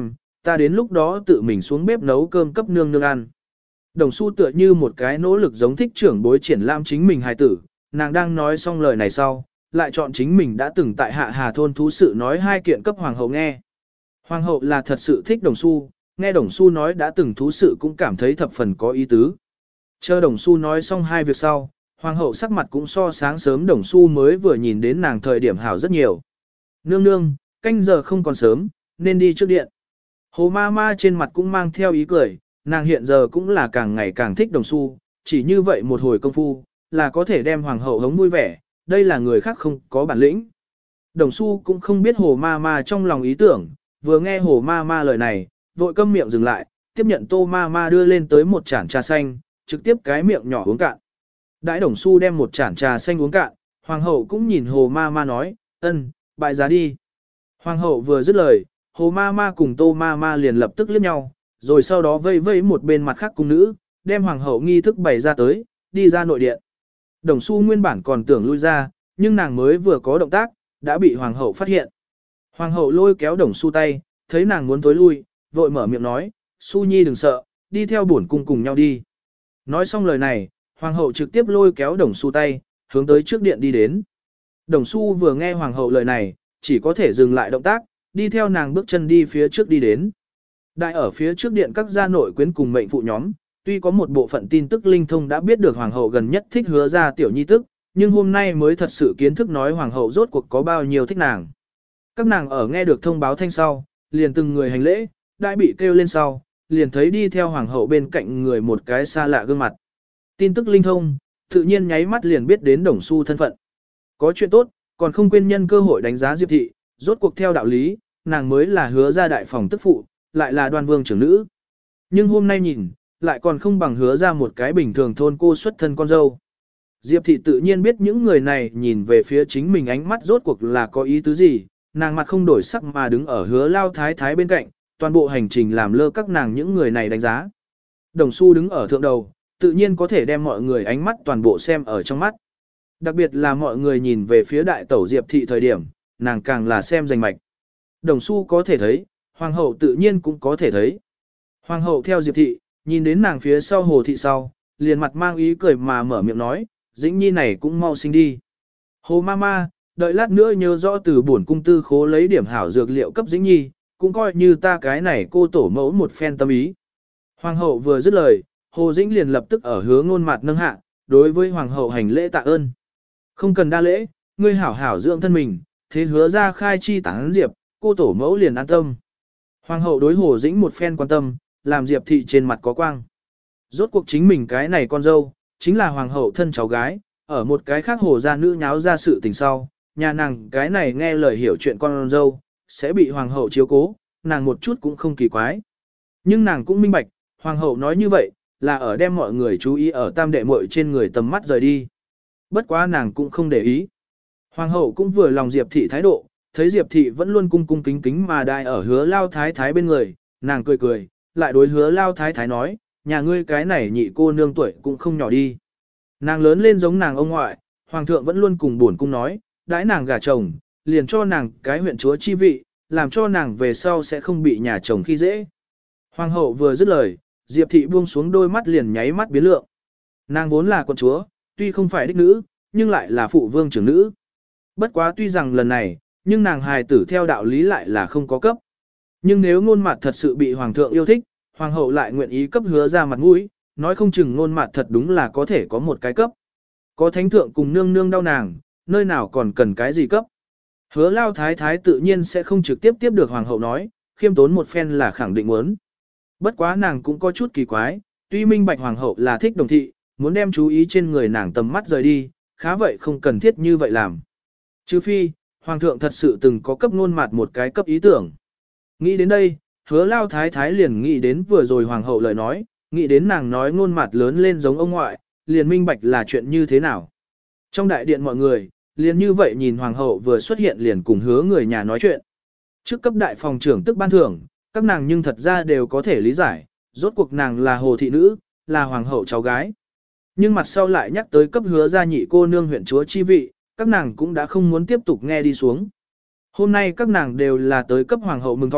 ta đến lúc đó tự mình xuống bếp nấu cơm cấp nương nương ăn. Đồng Xu tựa như một cái nỗ lực giống thích trưởng bối triển lãm chính mình hài tử, nàng đang nói xong lời này sau, lại chọn chính mình đã từng tại Hạ Hà thôn thú sự nói hai kiện cấp hoàng hậu nghe. Hoàng hậu là thật sự thích Đồng Xu, nghe Đồng Xu nói đã từng thú sự cũng cảm thấy thập phần có ý tứ. Chờ Đồng Xu nói xong hai việc sau, hoàng hậu sắc mặt cũng so sáng sớm Đồng Xu mới vừa nhìn đến nàng thời điểm hảo rất nhiều. Nương nương, canh giờ không còn sớm, nên đi trước điện. Hồ ma ma trên mặt cũng mang theo ý cười, nàng hiện giờ cũng là càng ngày càng thích Đồng Xu, chỉ như vậy một hồi công phu, là có thể đem hoàng hậu hống vui vẻ, đây là người khác không có bản lĩnh. Đồng Xu cũng không biết hồ ma ma trong lòng ý tưởng, vừa nghe hồ ma ma lời này, vội câm miệng dừng lại, tiếp nhận tô ma ma đưa lên tới một chản trà xanh, trực tiếp cái miệng nhỏ uống cạn. Đãi Đồng Xu đem một chản trà xanh uống cạn, hoàng hậu cũng nhìn hồ ma ma nói, ân, bại giá đi. Hoàng hậu vừa dứt lời, hồ ma ma cùng tô ma ma liền lập tức liếc nhau, rồi sau đó vây vây một bên mặt khác cung nữ, đem hoàng hậu nghi thức bày ra tới, đi ra nội điện. Đồng Xu nguyên bản còn tưởng lui ra, nhưng nàng mới vừa có động tác, đã bị hoàng hậu phát hiện. Hoàng hậu lôi kéo Đồng Xu tay, thấy nàng muốn tối lui, vội mở miệng nói, Xu Nhi đừng sợ, đi theo bổn cung cùng nhau đi. Nói xong lời này, hoàng hậu trực tiếp lôi kéo Đồng Xu tay, hướng tới trước điện đi đến. Đồng Xu vừa nghe hoàng hậu lời này, chỉ có thể dừng lại động tác, đi theo nàng bước chân đi phía trước đi đến. Đại ở phía trước điện các gia nội quyến cùng mệnh phụ nhóm, tuy có một bộ phận tin tức linh thông đã biết được hoàng hậu gần nhất thích hứa ra tiểu nhi tức, nhưng hôm nay mới thật sự kiến thức nói hoàng hậu rốt cuộc có bao nhiêu thích nàng. Các nàng ở nghe được thông báo thanh sau, liền từng người hành lễ, đại bị kêu lên sau, liền thấy đi theo hoàng hậu bên cạnh người một cái xa lạ gương mặt. Tin tức linh thông, tự nhiên nháy mắt liền biết đến Đồng Xu thân phận. Có chuyện tốt, còn không quên nhân cơ hội đánh giá Diệp thị, rốt cuộc theo đạo lý, nàng mới là hứa ra đại phòng tức phụ, lại là Đoan Vương trưởng nữ. Nhưng hôm nay nhìn, lại còn không bằng hứa ra một cái bình thường thôn cô xuất thân con dâu. Diệp thị tự nhiên biết những người này nhìn về phía chính mình ánh mắt rốt cuộc là có ý tứ gì, nàng mặt không đổi sắc mà đứng ở hứa lao thái thái bên cạnh, toàn bộ hành trình làm lơ các nàng những người này đánh giá. Đồng Xu đứng ở thượng đầu, tự nhiên có thể đem mọi người ánh mắt toàn bộ xem ở trong mắt. Đặc biệt là mọi người nhìn về phía đại tẩu Diệp thị thời điểm, nàng càng là xem rành mạch. Đồng Xu có thể thấy, hoàng hậu tự nhiên cũng có thể thấy. Hoàng hậu theo Diệp thị, nhìn đến nàng phía sau Hồ thị sau, liền mặt mang ý cười mà mở miệng nói, Dĩnh Nhi này cũng mau sinh đi. Hồ Mama, đợi lát nữa nhớ rõ từ bổn cung tư khố lấy điểm hảo dược liệu cấp Dĩnh Nhi, cũng coi như ta cái này cô tổ mẫu một phen tâm ý. Hoàng hậu vừa dứt lời, Hồ Dĩnh liền lập tức ở hứa ngôn mặt nâng hạ, đối với hoàng hậu hành lễ tạ ơn. Không cần đa lễ, ngươi hảo hảo dưỡng thân mình, thế hứa ra khai chi tán Diệp, cô tổ mẫu liền an tâm. Hoàng hậu đối Hồ Dĩnh một phen quan tâm, làm Diệp thị trên mặt có quang. Rốt cuộc chính mình cái này con dâu, chính là hoàng hậu thân cháu gái, ở một cái khác hồ gia nữ nháo ra sự tình sau, nhà nàng cái này nghe lời hiểu chuyện con dâu, sẽ bị hoàng hậu chiếu cố, nàng một chút cũng không kỳ quái. Nhưng nàng cũng minh bạch, hoàng hậu nói như vậy, là ở đem mọi người chú ý ở tam đệ muội trên người tầm mắt rời đi. Bất quá nàng cũng không để ý. Hoàng hậu cũng vừa lòng Diệp thị thái độ, thấy Diệp thị vẫn luôn cung cung kính kính mà đại ở hứa lao thái thái bên người, nàng cười cười, lại đối hứa lao thái thái nói, nhà ngươi cái này nhị cô nương tuổi cũng không nhỏ đi. Nàng lớn lên giống nàng ông ngoại, hoàng thượng vẫn luôn cùng buồn cung nói, đãi nàng gả chồng, liền cho nàng cái huyện chúa chi vị, làm cho nàng về sau sẽ không bị nhà chồng khi dễ. Hoàng hậu vừa dứt lời, Diệp thị buông xuống đôi mắt liền nháy mắt biến lượng. Nàng vốn là con chúa, tuy không phải đích nữ, nhưng lại là phụ vương trưởng nữ. Bất quá tuy rằng lần này, nhưng nàng hài tử theo đạo lý lại là không có cấp. Nhưng nếu ngôn mặt thật sự bị hoàng thượng yêu thích, hoàng hậu lại nguyện ý cấp hứa ra mặt mũi, nói không chừng ngôn mặt thật đúng là có thể có một cái cấp. Có thánh thượng cùng nương nương đau nàng, nơi nào còn cần cái gì cấp. Hứa lao thái thái tự nhiên sẽ không trực tiếp tiếp được hoàng hậu nói, khiêm tốn một phen là khẳng định muốn. Bất quá nàng cũng có chút kỳ quái, tuy minh bạch hoàng hậu là thích đồng thị, muốn đem chú ý trên người nàng tầm mắt rời đi, khá vậy không cần thiết như vậy làm. Trừ phi, hoàng thượng thật sự từng có cấp ngôn mặt một cái cấp ý tưởng. Nghĩ đến đây, hứa lao thái thái liền nghĩ đến vừa rồi hoàng hậu lời nói, nghĩ đến nàng nói ngôn mặt lớn lên giống ông ngoại, liền minh bạch là chuyện như thế nào. Trong đại điện mọi người, liền như vậy nhìn hoàng hậu vừa xuất hiện liền cùng hứa người nhà nói chuyện. Trước cấp đại phòng trưởng tức ban thưởng, các nàng nhưng thật ra đều có thể lý giải, rốt cuộc nàng là hồ thị nữ, là hoàng hậu cháu gái. Nhưng mặt sau lại nhắc tới cấp hứa gia nhị cô nương huyện chúa chi vị, các nàng cũng đã không muốn tiếp tục nghe đi xuống. Hôm nay các nàng đều là tới cấp hoàng hậu mừng thọ,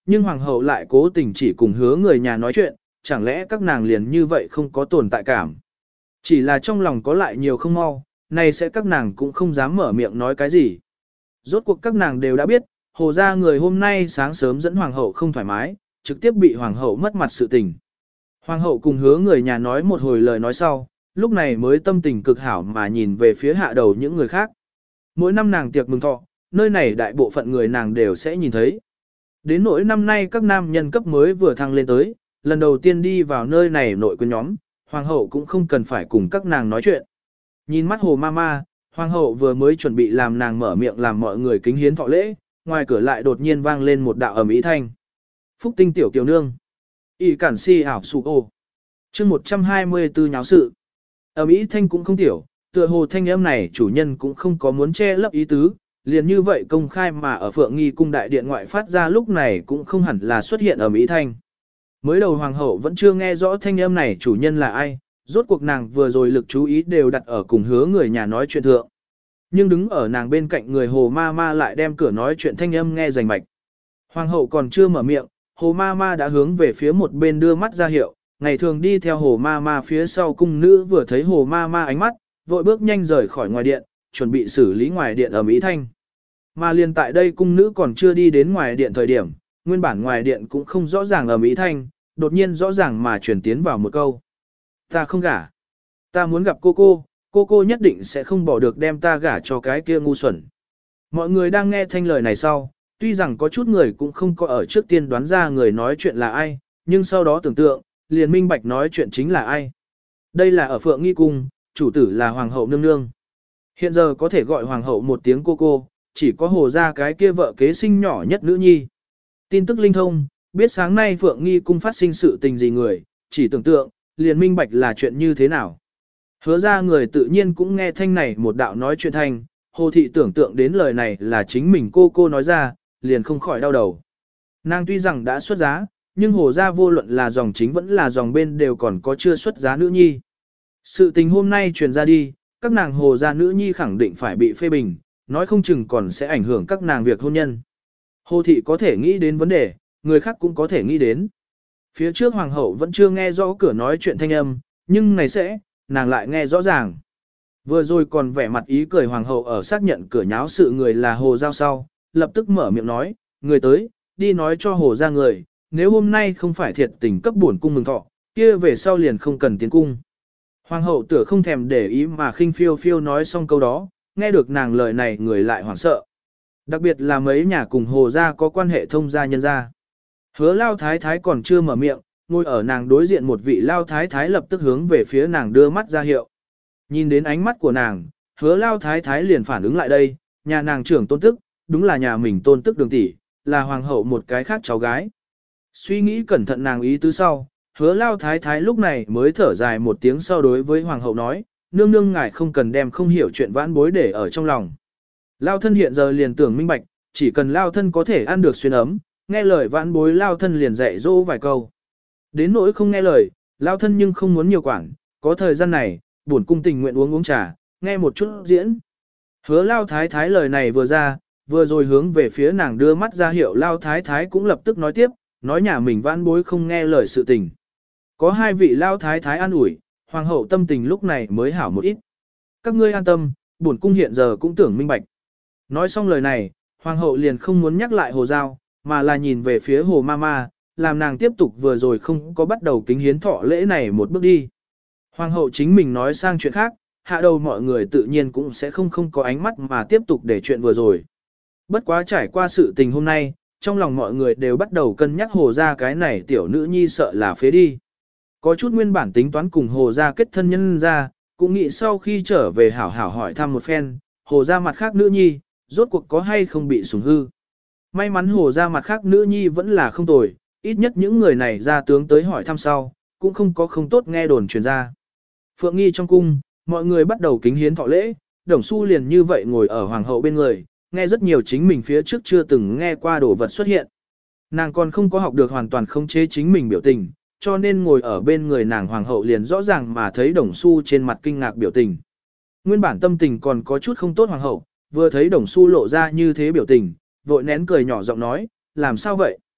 nhưng hoàng hậu lại cố tình chỉ cùng hứa người nhà nói chuyện, chẳng lẽ các nàng liền như vậy không có tồn tại cảm. Chỉ là trong lòng có lại nhiều không mau, này sẽ các nàng cũng không dám mở miệng nói cái gì. Rốt cuộc các nàng đều đã biết, hồ gia người hôm nay sáng sớm dẫn hoàng hậu không thoải mái, trực tiếp bị hoàng hậu mất mặt sự tình. Hoàng hậu cùng hứa người nhà nói một hồi lời nói sau, lúc này mới tâm tình cực hảo mà nhìn về phía hạ đầu những người khác. Mỗi năm nàng tiệc mừng thọ, nơi này đại bộ phận người nàng đều sẽ nhìn thấy. Đến nỗi năm nay các nam nhân cấp mới vừa thăng lên tới, lần đầu tiên đi vào nơi này nội quyến nhóm, hoàng hậu cũng không cần phải cùng các nàng nói chuyện. Nhìn mắt hồ mama, hoàng hậu vừa mới chuẩn bị làm nàng mở miệng làm mọi người kính hiến thọ lễ, ngoài cửa lại đột nhiên vang lên một đạo ầm ĩ thanh. Phúc tinh tiểu kiều nương. Y cản si ảo sụ ô. chương một trăm hai mươi tư nháo sự. Ầm ĩ thanh cũng không tiểu, tựa hồ thanh âm này chủ nhân cũng không có muốn che lấp ý tứ, liền như vậy công khai mà ở Phượng Nghi cung đại điện ngoại phát ra lúc này cũng không hẳn là xuất hiện ầm ĩ thanh. Mới đầu hoàng hậu vẫn chưa nghe rõ thanh âm này chủ nhân là ai, rốt cuộc nàng vừa rồi lực chú ý đều đặt ở cùng hứa người nhà nói chuyện thượng. Nhưng đứng ở nàng bên cạnh người hồ ma ma lại đem cửa nói chuyện thanh âm nghe rành mạch. Hoàng hậu còn chưa mở miệng, hồ ma ma đã hướng về phía một bên đưa mắt ra hiệu, ngày thường đi theo hồ ma ma phía sau cung nữ vừa thấy hồ ma ma ánh mắt, vội bước nhanh rời khỏi ngoài điện, chuẩn bị xử lý ngoài điện ầm ĩ thanh. Mà liền tại đây cung nữ còn chưa đi đến ngoài điện thời điểm, nguyên bản ngoài điện cũng không rõ ràng ầm ĩ thanh, đột nhiên rõ ràng mà truyền tiến vào một câu. Ta không gả. Ta muốn gặp cô cô, cô cô nhất định sẽ không bỏ được đem ta gả cho cái kia ngu xuẩn. Mọi người đang nghe thanh lời này sau, tuy rằng có chút người cũng không có ở trước tiên đoán ra người nói chuyện là ai, nhưng sau đó tưởng tượng, liền minh bạch nói chuyện chính là ai. Đây là ở Phượng Nghi Cung, chủ tử là Hoàng hậu nương nương. Hiện giờ có thể gọi Hoàng hậu một tiếng cô cô, chỉ có hồ ra cái kia vợ kế sinh nhỏ nhất nữ nhi. Tin tức linh thông, biết sáng nay Phượng Nghi Cung phát sinh sự tình gì người, chỉ tưởng tượng, liền minh bạch là chuyện như thế nào. Hứa ra người tự nhiên cũng nghe thanh này một đạo nói chuyện thanh, hồ thị tưởng tượng đến lời này là chính mình cô cô nói ra, liền không khỏi đau đầu. Nàng tuy rằng đã xuất giá, nhưng hồ ra vô luận là dòng chính vẫn là dòng bên đều còn có chưa xuất giá nữ nhi. Sự tình hôm nay truyền ra đi, các nàng hồ ra nữ nhi khẳng định phải bị phê bình, nói không chừng còn sẽ ảnh hưởng các nàng việc hôn nhân. Hồ thị có thể nghĩ đến vấn đề, người khác cũng có thể nghĩ đến. Phía trước hoàng hậu vẫn chưa nghe rõ cửa nói chuyện thanh âm, nhưng này sẽ, nàng lại nghe rõ ràng. Vừa rồi còn vẻ mặt ý cười hoàng hậu ở xác nhận cửa nháo sự người là hồ giao sau, lập tức mở miệng nói, người tới, đi nói cho hồ ra người, nếu hôm nay không phải thiệt tình cấp bổn cung mừng thọ, kia về sau liền không cần tiến cung. Hoàng hậu tựa không thèm để ý mà khinh phiêu phiêu nói xong câu đó, nghe được nàng lời này người lại hoảng sợ. Đặc biệt là mấy nhà cùng hồ gia có quan hệ thông gia nhân gia. Hứa lao thái thái còn chưa mở miệng, ngồi ở nàng đối diện một vị lao thái thái lập tức hướng về phía nàng đưa mắt ra hiệu. Nhìn đến ánh mắt của nàng, hứa lao thái thái liền phản ứng lại đây, nhà nàng trưởng tôn tức, đúng là nhà mình tôn tức đường tỷ, là hoàng hậu một cái khác cháu gái. Suy nghĩ cẩn thận nàng ý tứ sau, hứa lao thái thái lúc này mới thở dài một tiếng sau đối với hoàng hậu nói, nương nương ngài không cần đem không hiểu chuyện vãn bối để ở trong lòng. Lao thân hiện giờ liền tưởng minh bạch, chỉ cần lao thân có thể ăn được xuyên ấm, nghe lời vãn bối lao thân liền dạy dỗ vài câu. Đến nỗi không nghe lời, lao thân nhưng không muốn nhiều quản, có thời gian này, bổn cung tình nguyện uống uống trà, nghe một chút diễn. Hứa lao thái thái lời này vừa ra, vừa rồi hướng về phía nàng đưa mắt ra hiệu lao thái thái cũng lập tức nói tiếp, nói nhà mình vãn bối không nghe lời sự tình. Có hai vị lao thái thái an ủi, hoàng hậu tâm tình lúc này mới hảo một ít. Các ngươi an tâm, bổn cung hiện giờ cũng tưởng minh bạch. Nói xong lời này, hoàng hậu liền không muốn nhắc lại hồ giao, mà là nhìn về phía hồ mama, làm nàng tiếp tục vừa rồi không có bắt đầu kính hiến thọ lễ này một bước đi. Hoàng hậu chính mình nói sang chuyện khác, hạ đầu mọi người tự nhiên cũng sẽ không không có ánh mắt mà tiếp tục để chuyện vừa rồi. Bất quá trải qua sự tình hôm nay, trong lòng mọi người đều bắt đầu cân nhắc hồ ra cái này tiểu nữ nhi sợ là phế đi. Có chút nguyên bản tính toán cùng hồ ra kết thân nhân ra, cũng nghĩ sau khi trở về hảo hảo hỏi thăm một phen, hồ ra mặt khác nữ nhi, rốt cuộc có hay không bị sủng hư. May mắn hồ ra mặt khác nữ nhi vẫn là không tồi, ít nhất những người này ra tướng tới hỏi thăm sau, cũng không có không tốt nghe đồn truyền ra. Phượng Nghi trong cung, mọi người bắt đầu kính hiến thọ lễ, Đồng Xu liền như vậy ngồi ở hoàng hậu bên người, nghe rất nhiều chính mình phía trước chưa từng nghe qua đồ vật xuất hiện. Nàng còn không có học được hoàn toàn khống chế chính mình biểu tình, cho nên ngồi ở bên người nàng hoàng hậu liền rõ ràng mà thấy Đồng Xu trên mặt kinh ngạc biểu tình. Nguyên bản tâm tình còn có chút không tốt hoàng hậu, vừa thấy Đồng Xu lộ ra như thế biểu tình, vội nén cười nhỏ giọng nói, làm sao vậy?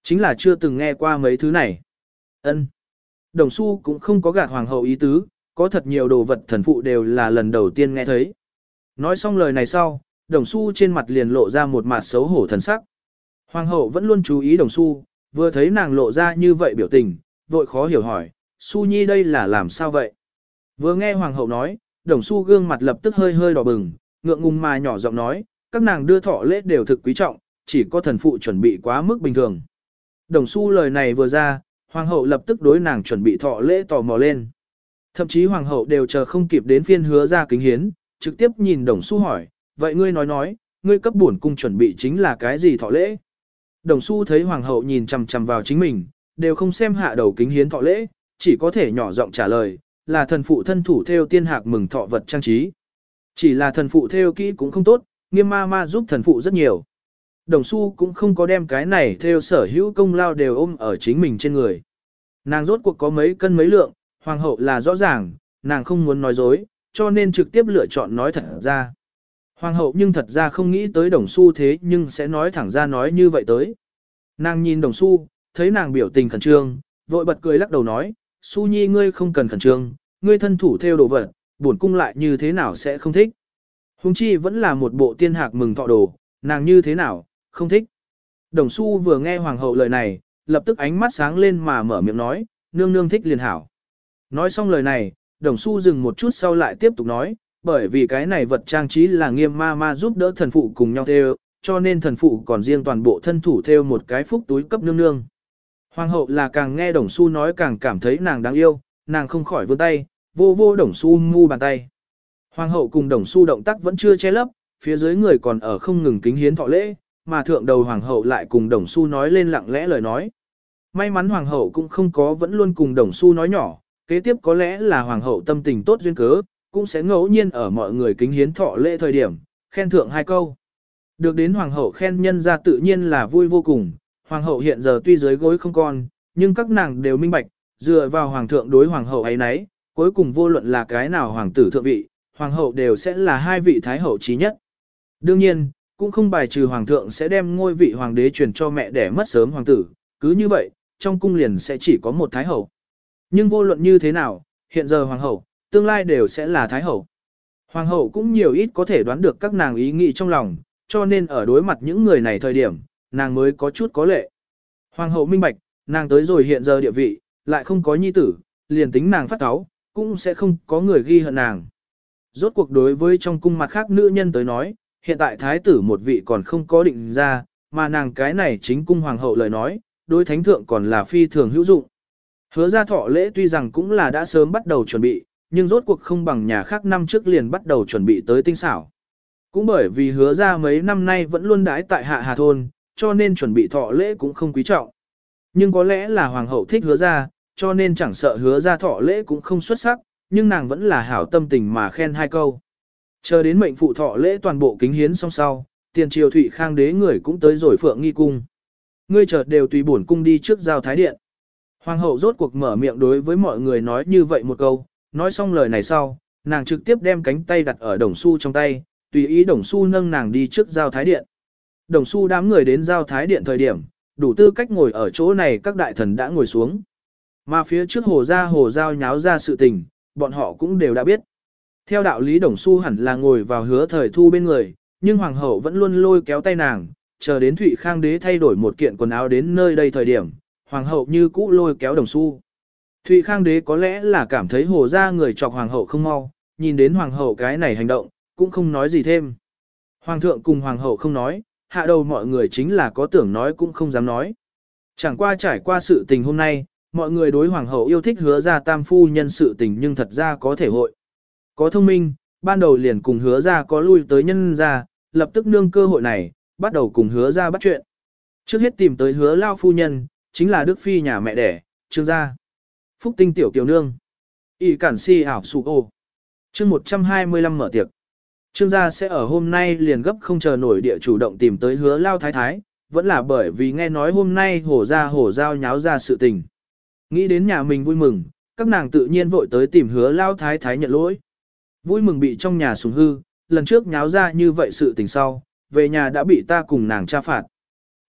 Chính là chưa từng nghe qua mấy thứ này. Ân. Đồng Xu cũng không có gạt hoàng hậu ý tứ, có thật nhiều đồ vật thần phụ đều là lần đầu tiên nghe thấy. Nói xong lời này sau, Đồng Xu trên mặt liền lộ ra một mặt xấu hổ thần sắc. Hoàng hậu vẫn luôn chú ý Đồng Xu, vừa thấy nàng lộ ra như vậy biểu tình, vội khó hiểu hỏi, Xu Nhi đây là làm sao vậy? Vừa nghe hoàng hậu nói, Đồng Xu gương mặt lập tức hơi hơi đỏ bừng, ngượng ngùng mà nhỏ giọng nói, các nàng đưa thọ lễ đều thực quý trọng, chỉ có thần phụ chuẩn bị quá mức bình thường. Đồng Xu lời này vừa ra, hoàng hậu lập tức đối nàng chuẩn bị thọ lễ tò mò lên. Thậm chí hoàng hậu đều chờ không kịp đến phiên hứa ra kính hiến, trực tiếp nhìn Đồng Xu hỏi, vậy ngươi nói nói, ngươi cấp bổn cung chuẩn bị chính là cái gì thọ lễ? Đồng Xu thấy hoàng hậu nhìn chằm chằm vào chính mình, đều không xem hạ đầu kính hiến thọ lễ, chỉ có thể nhỏ giọng trả lời, là thần phụ thân thủ theo tiên hạc mừng thọ vật trang trí. Chỉ là thần phụ theo kỹ cũng không tốt, Nghiêm ma ma giúp thần phụ rất nhiều. Đồng Xu cũng không có đem cái này theo sở hữu công lao đều ôm ở chính mình trên người. Nàng rốt cuộc có mấy cân mấy lượng, hoàng hậu là rõ ràng, nàng không muốn nói dối, cho nên trực tiếp lựa chọn nói thật ra. Hoàng hậu nhưng thật ra không nghĩ tới Đồng Xu thế nhưng sẽ nói thẳng ra nói như vậy tới. Nàng nhìn Đồng Xu, thấy nàng biểu tình khẩn trương, vội bật cười lắc đầu nói, Xu Nhi ngươi không cần khẩn trương, ngươi thân thủ theo đồ vật, bổn cung lại như thế nào sẽ không thích. Hùng chi vẫn là một bộ tiên hạc mừng thọ đồ, nàng như thế nào, không thích. Đồng Xu vừa nghe hoàng hậu lời này, lập tức ánh mắt sáng lên mà mở miệng nói, nương nương thích liền hảo. Nói xong lời này, Đồng Xu dừng một chút sau lại tiếp tục nói, bởi vì cái này vật trang trí là Nghiêm ma ma giúp đỡ thần phụ cùng nhau theo, cho nên thần phụ còn riêng toàn bộ thân thủ theo một cái phúc túi cấp nương nương. Hoàng hậu là càng nghe Đồng Xu nói càng cảm thấy nàng đáng yêu, nàng không khỏi vươn tay, vô vô Đồng Xu mu bàn tay. Hoàng hậu cùng Đồng Xu động tác vẫn chưa che lấp, phía dưới người còn ở không ngừng kính hiến thọ lễ, mà thượng đầu hoàng hậu lại cùng Đồng Xu nói lên lặng lẽ lời nói. May mắn hoàng hậu cũng không có vẫn luôn cùng Đồng Xu nói nhỏ, kế tiếp có lẽ là hoàng hậu tâm tình tốt duyên cớ, cũng sẽ ngẫu nhiên ở mọi người kính hiến thọ lễ thời điểm, khen thượng hai câu. Được đến hoàng hậu khen nhân ra tự nhiên là vui vô cùng, hoàng hậu hiện giờ tuy dưới gối không con, nhưng các nàng đều minh bạch, dựa vào hoàng thượng đối hoàng hậu ấy nấy, cuối cùng vô luận là cái nào hoàng tử thượng vị, hoàng hậu đều sẽ là hai vị thái hậu trí nhất. Đương nhiên, cũng không bài trừ hoàng thượng sẽ đem ngôi vị hoàng đế truyền cho mẹ để mất sớm hoàng tử, cứ như vậy, trong cung liền sẽ chỉ có một thái hậu. Nhưng vô luận như thế nào, hiện giờ hoàng hậu, tương lai đều sẽ là thái hậu. Hoàng hậu cũng nhiều ít có thể đoán được các nàng ý nghĩ trong lòng, cho nên ở đối mặt những người này thời điểm, nàng mới có chút có lệ. Hoàng hậu minh bạch, nàng tới rồi hiện giờ địa vị, lại không có nhi tử, liền tính nàng phát cáu, cũng sẽ không có người ghi hận nàng. Rốt cuộc đối với trong cung mặt khác nữ nhân tới nói, hiện tại thái tử một vị còn không có định ra, mà nàng cái này chính cung hoàng hậu lời nói, đối thánh thượng còn là phi thường hữu dụng. Hứa ra thọ lễ tuy rằng cũng là đã sớm bắt đầu chuẩn bị, nhưng rốt cuộc không bằng nhà khác năm trước liền bắt đầu chuẩn bị tới tinh xảo. Cũng bởi vì hứa ra mấy năm nay vẫn luôn đãi tại hạ hà thôn, cho nên chuẩn bị thọ lễ cũng không quý trọng. Nhưng có lẽ là hoàng hậu thích hứa ra, cho nên chẳng sợ hứa ra thọ lễ cũng không xuất sắc, nhưng nàng vẫn là hảo tâm tình mà khen hai câu. Chờ đến mệnh phụ thọ lễ toàn bộ kính hiến xong sau, tiền triều Thụy Khang đế người cũng tới rồi Phượng Nghi cung. Ngươi chợt đều tùy bổn cung đi trước giao thái điện. Hoàng hậu rốt cuộc mở miệng đối với mọi người nói như vậy một câu, nói xong lời này sau, nàng trực tiếp đem cánh tay đặt ở Đồng Xu trong tay, tùy ý Đồng Xu nâng nàng đi trước giao thái điện. Đồng Xu đám người đến giao thái điện thời điểm, đủ tư cách ngồi ở chỗ này các đại thần đã ngồi xuống. Mà phía trước hồ gia hồ giao nháo ra sự tình, bọn họ cũng đều đã biết. Theo đạo lý Đồng Xu hẳn là ngồi vào Hứa Thời Thu bên người, nhưng hoàng hậu vẫn luôn lôi kéo tay nàng, chờ đến Thụy Khang đế thay đổi một kiện quần áo đến nơi đây thời điểm, hoàng hậu như cũ lôi kéo Đồng Xu. Thụy Khang đế có lẽ là cảm thấy hồ gia người chọc hoàng hậu không mau, nhìn đến hoàng hậu cái này hành động, cũng không nói gì thêm. Hoàng thượng cùng hoàng hậu không nói, hạ đầu mọi người chính là có tưởng nói cũng không dám nói. Chẳng qua trải qua sự tình hôm nay, mọi người đối hoàng hậu yêu thích hứa ra tam phu nhân sự tình nhưng thật ra có thể hội. Có thông minh, ban đầu liền cùng hứa ra có lui tới nhân ra, lập tức nương cơ hội này, bắt đầu cùng hứa ra bắt chuyện. Trước hết tìm tới hứa lao phu nhân, chính là Đức Phi nhà mẹ đẻ, Trương gia. Phúc tinh tiểu kiều nương. Y cản si ảo sụ ô. Chương một trăm hai mươi lăm mở tiệc. Trương gia sẽ ở hôm nay liền gấp không chờ nổi địa chủ động tìm tới hứa lao thái thái, vẫn là bởi vì nghe nói hôm nay hổ ra hổ giao nháo ra sự tình. Nghĩ đến nhà mình vui mừng, các nàng tự nhiên vội tới tìm hứa lao thái thái nhận lỗi. Vui mừng bị trong nhà sùng hư, lần trước nháo ra như vậy sự tình sau, về nhà đã bị ta cùng nàng tra phạt.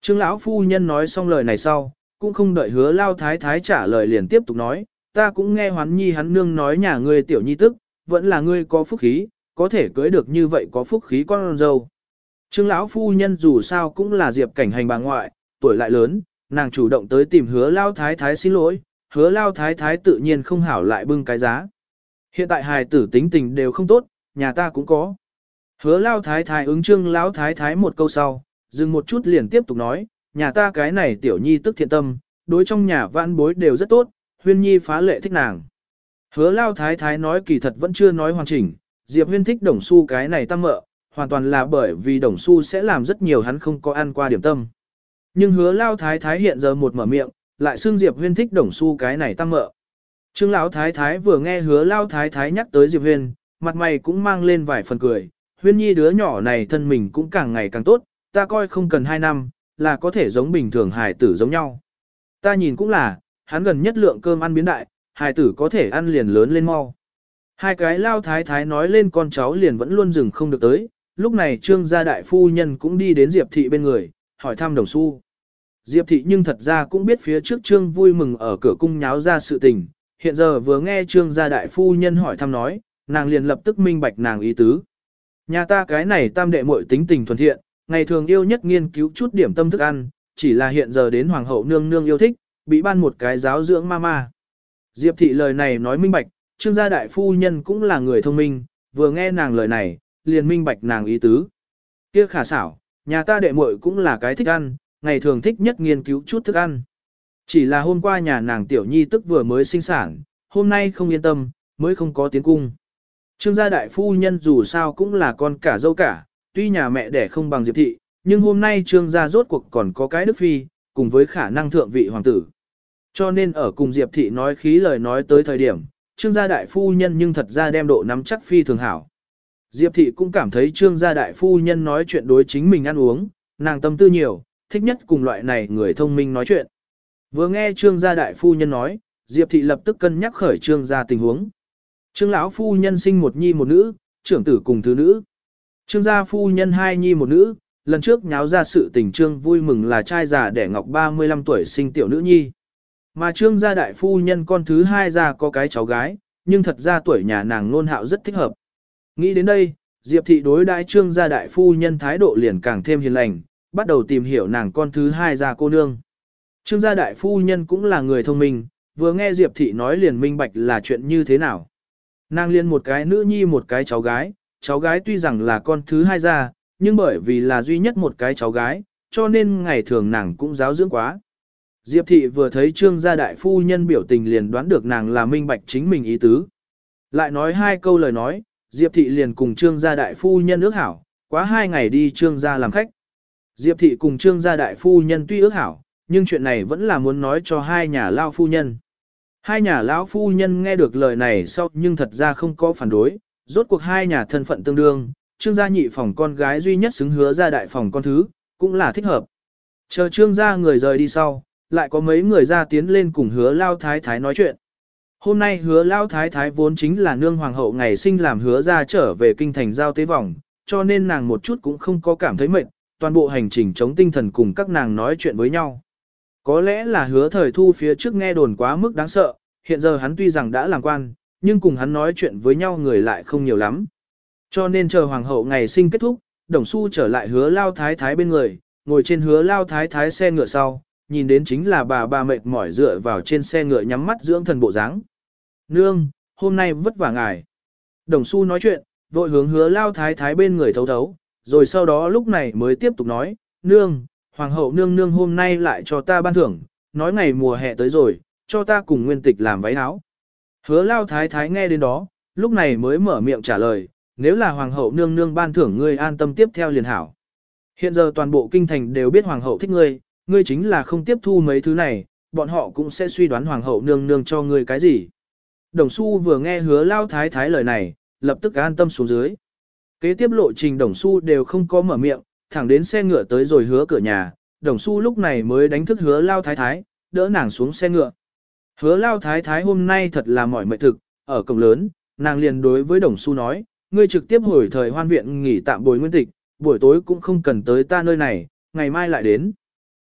Trương lão phu nhân nói xong lời này sau, cũng không đợi hứa lao thái thái trả lời liền tiếp tục nói, ta cũng nghe hoán nhi hắn nương nói nhà ngươi tiểu nhi tức, vẫn là ngươi có phúc khí, có thể cưới được như vậy có phúc khí con dâu. Trương lão phu nhân dù sao cũng là Diệp Cảnh Hành bà ngoại, tuổi lại lớn, nàng chủ động tới tìm hứa lao thái thái xin lỗi, hứa lao thái thái tự nhiên không hảo lại bưng cái giá. Hiện tại hài tử tính tình đều không tốt, nhà ta cũng có. Hứa lao thái thái ứng trương lão thái thái một câu sau, dừng một chút liền tiếp tục nói, nhà ta cái này tiểu nhi tức thiện tâm, đối trong nhà vãn bối đều rất tốt, huyên nhi phá lệ thích nàng. Hứa lao thái thái nói kỳ thật vẫn chưa nói hoàn chỉnh, Diệp Huyên thích đồng su cái này tăng mợ, hoàn toàn là bởi vì đồng su sẽ làm rất nhiều hắn không có ăn qua điểm tâm. Nhưng hứa lao thái thái hiện giờ một mở miệng, lại xưng Diệp Huyên thích đồng su cái này tăng mợ. Trương lão thái thái vừa nghe hứa lao thái thái nhắc tới Diệp Huyên, mặt mày cũng mang lên vài phần cười, Huyên nhi đứa nhỏ này thân mình cũng càng ngày càng tốt, ta coi không cần hai năm, là có thể giống bình thường hài tử giống nhau. Ta nhìn cũng là, hắn gần nhất lượng cơm ăn biến đại, hài tử có thể ăn liền lớn lên mau. Hai cái lao thái thái nói lên con cháu liền vẫn luôn dừng không được tới, lúc này trương gia đại phu nhân cũng đi đến Diệp thị bên người, hỏi thăm đồng xu. Diệp thị nhưng thật ra cũng biết phía trước trương vui mừng ở cửa cung nháo ra sự tình, hiện giờ vừa nghe trương gia đại phu nhân hỏi thăm nói, nàng liền lập tức minh bạch nàng ý tứ. Nhà ta cái này tam đệ muội tính tình thuần thiện, ngày thường yêu nhất nghiên cứu chút điểm tâm thức ăn, chỉ là hiện giờ đến hoàng hậu nương nương yêu thích, bị ban một cái giáo dưỡng mama. Diệp thị lời này nói minh bạch, trương gia đại phu nhân cũng là người thông minh, vừa nghe nàng lời này, liền minh bạch nàng ý tứ. Kia khả xảo, nhà ta đệ muội cũng là cái thích ăn, ngày thường thích nhất nghiên cứu chút thức ăn. Chỉ là hôm qua nhà nàng tiểu nhi tức vừa mới sinh sản, hôm nay không yên tâm, mới không có tiến cung. Trương gia đại phu nhân dù sao cũng là con cả dâu cả, tuy nhà mẹ đẻ không bằng Diệp thị, nhưng hôm nay trương gia rốt cuộc còn có cái đức phi, cùng với khả năng thượng vị hoàng tử. Cho nên ở cùng Diệp thị nói khí lời nói tới thời điểm, trương gia đại phu nhân nhưng thật ra đem độ nắm chắc phi thường hảo. Diệp thị cũng cảm thấy trương gia đại phu nhân nói chuyện đối chính mình ăn uống, nàng tâm tư nhiều, thích nhất cùng loại này người thông minh nói chuyện. Vừa nghe trương gia đại phu nhân nói, Diệp thị lập tức cân nhắc khởi trương gia tình huống. Trương lão phu nhân sinh một nhi một nữ, trưởng tử cùng thứ nữ. Trương gia phu nhân hai nhi một nữ, lần trước nháo ra sự tình trương vui mừng là trai già đẻ ngọc ba mươi lăm tuổi sinh tiểu nữ nhi. Mà trương gia đại phu nhân con thứ hai ra có cái cháu gái, nhưng thật ra tuổi nhà nàng nôn hạo rất thích hợp. Nghĩ đến đây, Diệp thị đối đãi trương gia đại phu nhân thái độ liền càng thêm hiền lành, bắt đầu tìm hiểu nàng con thứ hai ra cô nương. Trương gia đại phu nhân cũng là người thông minh, vừa nghe Diệp thị nói liền minh bạch là chuyện như thế nào. Nàng liên một cái nữ nhi một cái cháu gái, cháu gái tuy rằng là con thứ hai ra, nhưng bởi vì là duy nhất một cái cháu gái, cho nên ngày thường nàng cũng giáo dưỡng quá. Diệp thị vừa thấy trương gia đại phu nhân biểu tình liền đoán được nàng là minh bạch chính mình ý tứ. Lại nói hai câu lời nói, Diệp thị liền cùng trương gia đại phu nhân ước hảo, quá hai ngày đi trương gia làm khách. Diệp thị cùng trương gia đại phu nhân tuy ước hảo, nhưng chuyện này vẫn là muốn nói cho hai nhà lao phu nhân. Hai nhà lão phu nhân nghe được lời này sau nhưng thật ra không có phản đối, rốt cuộc hai nhà thân phận tương đương, trương gia nhị phòng con gái duy nhất xứng hứa ra đại phòng con thứ, cũng là thích hợp. Chờ trương gia người rời đi sau, lại có mấy người ra tiến lên cùng hứa lao thái thái nói chuyện. Hôm nay hứa lao thái thái vốn chính là nương hoàng hậu ngày sinh làm hứa ra trở về kinh thành giao tế vòng, cho nên nàng một chút cũng không có cảm thấy mệt, toàn bộ hành trình chống tinh thần cùng các nàng nói chuyện với nhau. Có lẽ là hứa thời thu phía trước nghe đồn quá mức đáng sợ, hiện giờ hắn tuy rằng đã làm quan, nhưng cùng hắn nói chuyện với nhau người lại không nhiều lắm. Cho nên chờ hoàng hậu ngày sinh kết thúc, Đồng Xu trở lại hứa lao thái thái bên người, ngồi trên hứa lao thái thái xe ngựa sau, nhìn đến chính là bà bà mệt mỏi dựa vào trên xe ngựa nhắm mắt dưỡng thần bộ dáng. Nương, hôm nay vất vả ngài. Đồng Xu nói chuyện, vội hướng hứa lao thái thái bên người thấu thấu, rồi sau đó lúc này mới tiếp tục nói, nương, hoàng hậu nương nương hôm nay lại cho ta ban thưởng, nói ngày mùa hè tới rồi, cho ta cùng nguyên tịch làm váy áo. Hứa lao thái thái nghe đến đó, lúc này mới mở miệng trả lời, nếu là hoàng hậu nương nương ban thưởng ngươi an tâm tiếp theo liền hảo. Hiện giờ toàn bộ kinh thành đều biết hoàng hậu thích ngươi, ngươi chính là không tiếp thu mấy thứ này, bọn họ cũng sẽ suy đoán hoàng hậu nương nương cho ngươi cái gì. Đồng Xu vừa nghe hứa lao thái thái lời này, lập tức an tâm xuống dưới. Kế tiếp lộ trình Đồng Xu đều không có mở miệng, thẳng đến xe ngựa tới rồi hứa cửa nhà, Đồng Xu lúc này mới đánh thức hứa lao thái thái, đỡ nàng xuống xe ngựa. Hứa lao thái thái hôm nay thật là mỏi mệt thực, ở cổng lớn, nàng liền đối với Đồng Xu nói, ngươi trực tiếp hồi thời hoan viện nghỉ tạm bồi nguyên tịch, buổi tối cũng không cần tới ta nơi này, ngày mai lại đến.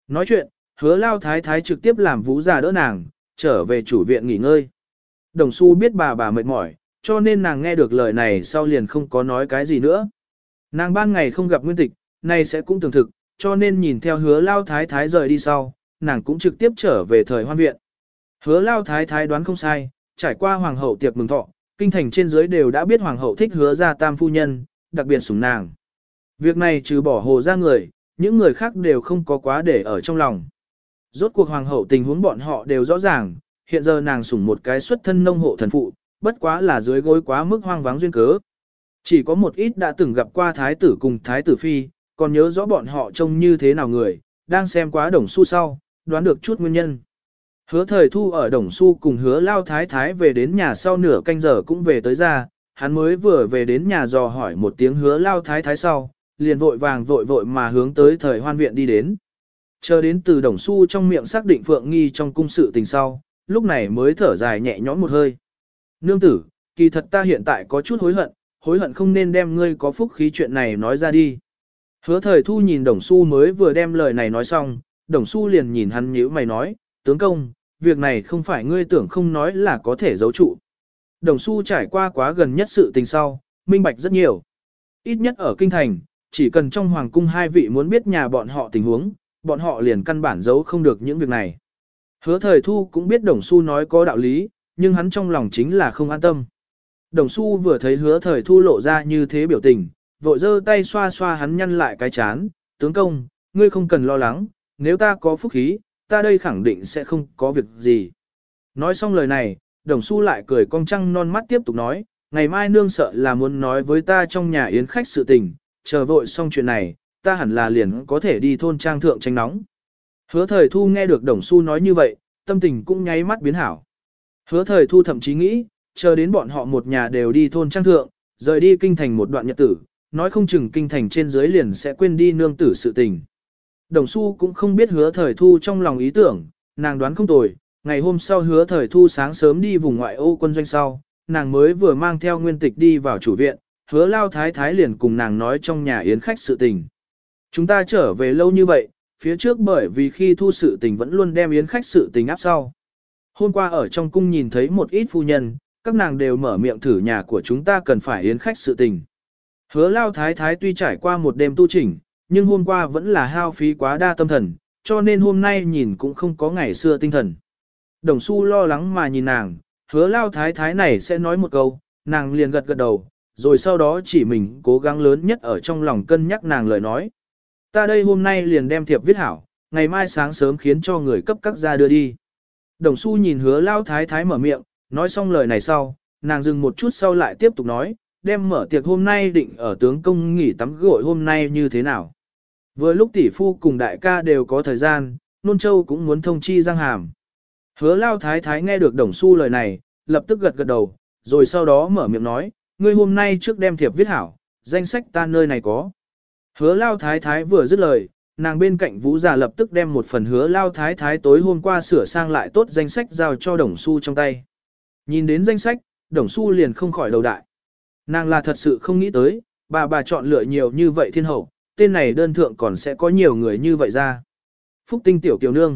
Nói chuyện, hứa lao thái thái trực tiếp làm vũ già đỡ nàng, trở về chủ viện nghỉ ngơi. Đồng Xu biết bà bà mệt mỏi, cho nên nàng nghe được lời này sau liền không có nói cái gì nữa. Nàng ban ngày không gặp Nguyên Tịch, nay sẽ cũng tưởng thực, cho nên nhìn theo hứa lao thái thái rời đi sau, nàng cũng trực tiếp trở về thời hoan viện. Hứa lao thái thái đoán không sai, trải qua hoàng hậu tiệc mừng thọ, kinh thành trên dưới đều đã biết hoàng hậu thích hứa ra tam phu nhân, đặc biệt sủng nàng. Việc này trừ bỏ hồ ra người, những người khác đều không có quá để ở trong lòng. Rốt cuộc hoàng hậu tình huống bọn họ đều rõ ràng, hiện giờ nàng sủng một cái xuất thân nông hộ thần phụ, bất quá là dưới gối quá mức hoang vắng duyên cớ. Chỉ có một ít đã từng gặp qua thái tử cùng thái tử phi, còn nhớ rõ bọn họ trông như thế nào người, đang xem quá Đồng Xu sau, đoán được chút nguyên nhân. Hứa thời thu ở Đồng Xu cùng hứa lao thái thái về đến nhà sau nửa canh giờ cũng về tới ra, hắn mới vừa về đến nhà dò hỏi một tiếng hứa lao thái thái sau, liền vội vàng vội vội mà hướng tới thời hoan viện đi đến. Chờ đến từ Đồng Xu trong miệng xác định Phượng Nghi trong cung sự tình sau, lúc này mới thở dài nhẹ nhõm một hơi. Nương tử, kỳ thật ta hiện tại có chút hối hận, hối hận không nên đem ngươi có phúc khí chuyện này nói ra đi. Hứa thời thu nhìn Đồng Xu mới vừa đem lời này nói xong, Đồng Xu liền nhìn hắn nhíu mày nói, tướng công, việc này không phải ngươi tưởng không nói là có thể giấu trụ. Đồng Xu trải qua quá gần nhất sự tình sau, minh bạch rất nhiều. Ít nhất ở kinh thành, chỉ cần trong hoàng cung hai vị muốn biết nhà bọn họ tình huống, bọn họ liền căn bản giấu không được những việc này. Hứa thời thu cũng biết Đồng Xu nói có đạo lý, nhưng hắn trong lòng chính là không an tâm. Đồng Xu vừa thấy hứa thời thu lộ ra như thế biểu tình, vội giơ tay xoa xoa hắn nhăn lại cái chán, tướng công, ngươi không cần lo lắng, nếu ta có phúc khí, ta đây khẳng định sẽ không có việc gì. Nói xong lời này, Đồng Xu lại cười cong trăng non mắt tiếp tục nói, ngày mai nương sợ là muốn nói với ta trong nhà yến khách sự tình, chờ vội xong chuyện này, ta hẳn là liền có thể đi thôn trang thượng tránh nóng. Hứa thời thu nghe được Đồng Xu nói như vậy, tâm tình cũng nháy mắt biến hảo. Hứa thời thu thậm chí nghĩ, chờ đến bọn họ một nhà đều đi thôn trang thượng, rời đi kinh thành một đoạn nhật tử, nói không chừng kinh thành trên dưới liền sẽ quên đi nương tử sự tình. Đồng Xu cũng không biết hứa thời thu trong lòng ý tưởng, nàng đoán không tồi, ngày hôm sau hứa thời thu sáng sớm đi vùng ngoại ô quân doanh sau, nàng mới vừa mang theo Nguyên Tịch đi vào chủ viện, hứa lao thái thái liền cùng nàng nói trong nhà yến khách sự tình. Chúng ta trở về lâu như vậy, phía trước bởi vì khi thu sự tình vẫn luôn đem yến khách sự tình áp sau. Hôm qua ở trong cung nhìn thấy một ít phu nhân, các nàng đều mở miệng thử nhà của chúng ta cần phải yến khách sự tình. Hứa lao thái thái tuy trải qua một đêm tu chỉnh, nhưng hôm qua vẫn là hao phí quá đa tâm thần, cho nên hôm nay nhìn cũng không có ngày xưa tinh thần. Đồng Xu lo lắng mà nhìn nàng, hứa lao thái thái này sẽ nói một câu, nàng liền gật gật đầu, rồi sau đó chỉ mình cố gắng lớn nhất ở trong lòng cân nhắc nàng lời nói. Ta đây hôm nay liền đem thiệp viết hảo, ngày mai sáng sớm khiến cho người cấp các gia đưa đi. Đồng Xu nhìn hứa lao thái thái mở miệng, nói xong lời này sau, nàng dừng một chút sau lại tiếp tục nói, đem mở tiệc hôm nay định ở tướng công nghỉ tắm gội hôm nay như thế nào. Vừa lúc tỷ phu cùng đại ca đều có thời gian, Nôn Châu cũng muốn thông chi Giang Hàm. Hứa lao thái thái nghe được Đồng Xu lời này, lập tức gật gật đầu, rồi sau đó mở miệng nói, ngươi hôm nay trước đem thiệp viết hảo, danh sách ta nơi này có. Hứa lao thái thái vừa dứt lời, nàng bên cạnh Vũ già lập tức đem một phần hứa lao thái thái tối hôm qua sửa sang lại tốt danh sách giao cho Đồng Xu trong tay. Nhìn đến danh sách, Đồng Xu liền không khỏi đầu đại. Nàng là thật sự không nghĩ tới, bà bà chọn lựa nhiều như vậy thiên hậu, tên này đơn thượng còn sẽ có nhiều người như vậy ra. Phúc tinh tiểu kiều nương.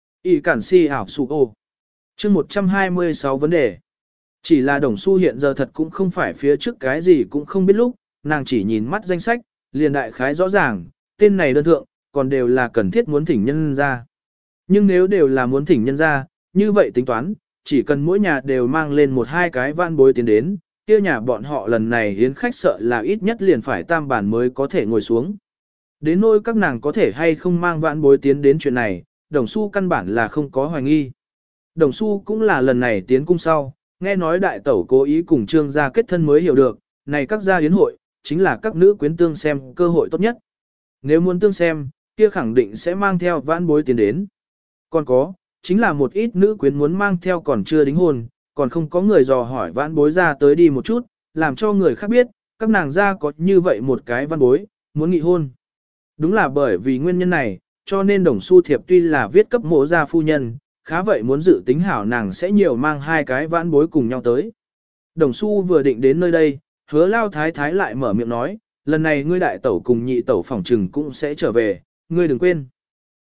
Y cản si ảo sụ ô. chương một trăm hai mươi sáu vấn đề. Chỉ là Đồng Xu hiện giờ thật cũng không phải phía trước cái gì cũng không biết lúc, nàng chỉ nhìn mắt danh sách, liền đại khái rõ ràng, tên này đơn thượng, còn đều là cần thiết muốn thỉnh nhân ra. Nhưng nếu đều là muốn thỉnh nhân ra, như vậy tính toán, chỉ cần mỗi nhà đều mang lên một hai cái van bối tiến đến, kia nhà bọn họ lần này hiến khách sợ là ít nhất liền phải tam bản mới có thể ngồi xuống. Đến nỗi các nàng có thể hay không mang vãn bối tiến đến chuyện này, Đồng Xu căn bản là không có hoài nghi. Đồng Xu cũng là lần này tiến cung sau, nghe nói đại tẩu cố ý cùng trương gia kết thân mới hiểu được, này các gia hiến hội, chính là các nữ quyến tương xem cơ hội tốt nhất. Nếu muốn tương xem, kia khẳng định sẽ mang theo vãn bối tiến đến. Còn có, chính là một ít nữ quyến muốn mang theo còn chưa đính hôn, còn không có người dò hỏi vãn bối ra tới đi một chút, làm cho người khác biết, các nàng gia có như vậy một cái vãn bối, muốn nghị hôn. Đúng là bởi vì nguyên nhân này, cho nên Đồng Xu thiệp tuy là viết cấp mộ gia phu nhân, khá vậy muốn dự tính hảo nàng sẽ nhiều mang hai cái vãn bối cùng nhau tới. Đồng Xu vừa định đến nơi đây, hứa lao thái thái lại mở miệng nói, lần này ngươi đại tẩu cùng nhị tẩu phỏng trừng cũng sẽ trở về, ngươi đừng quên.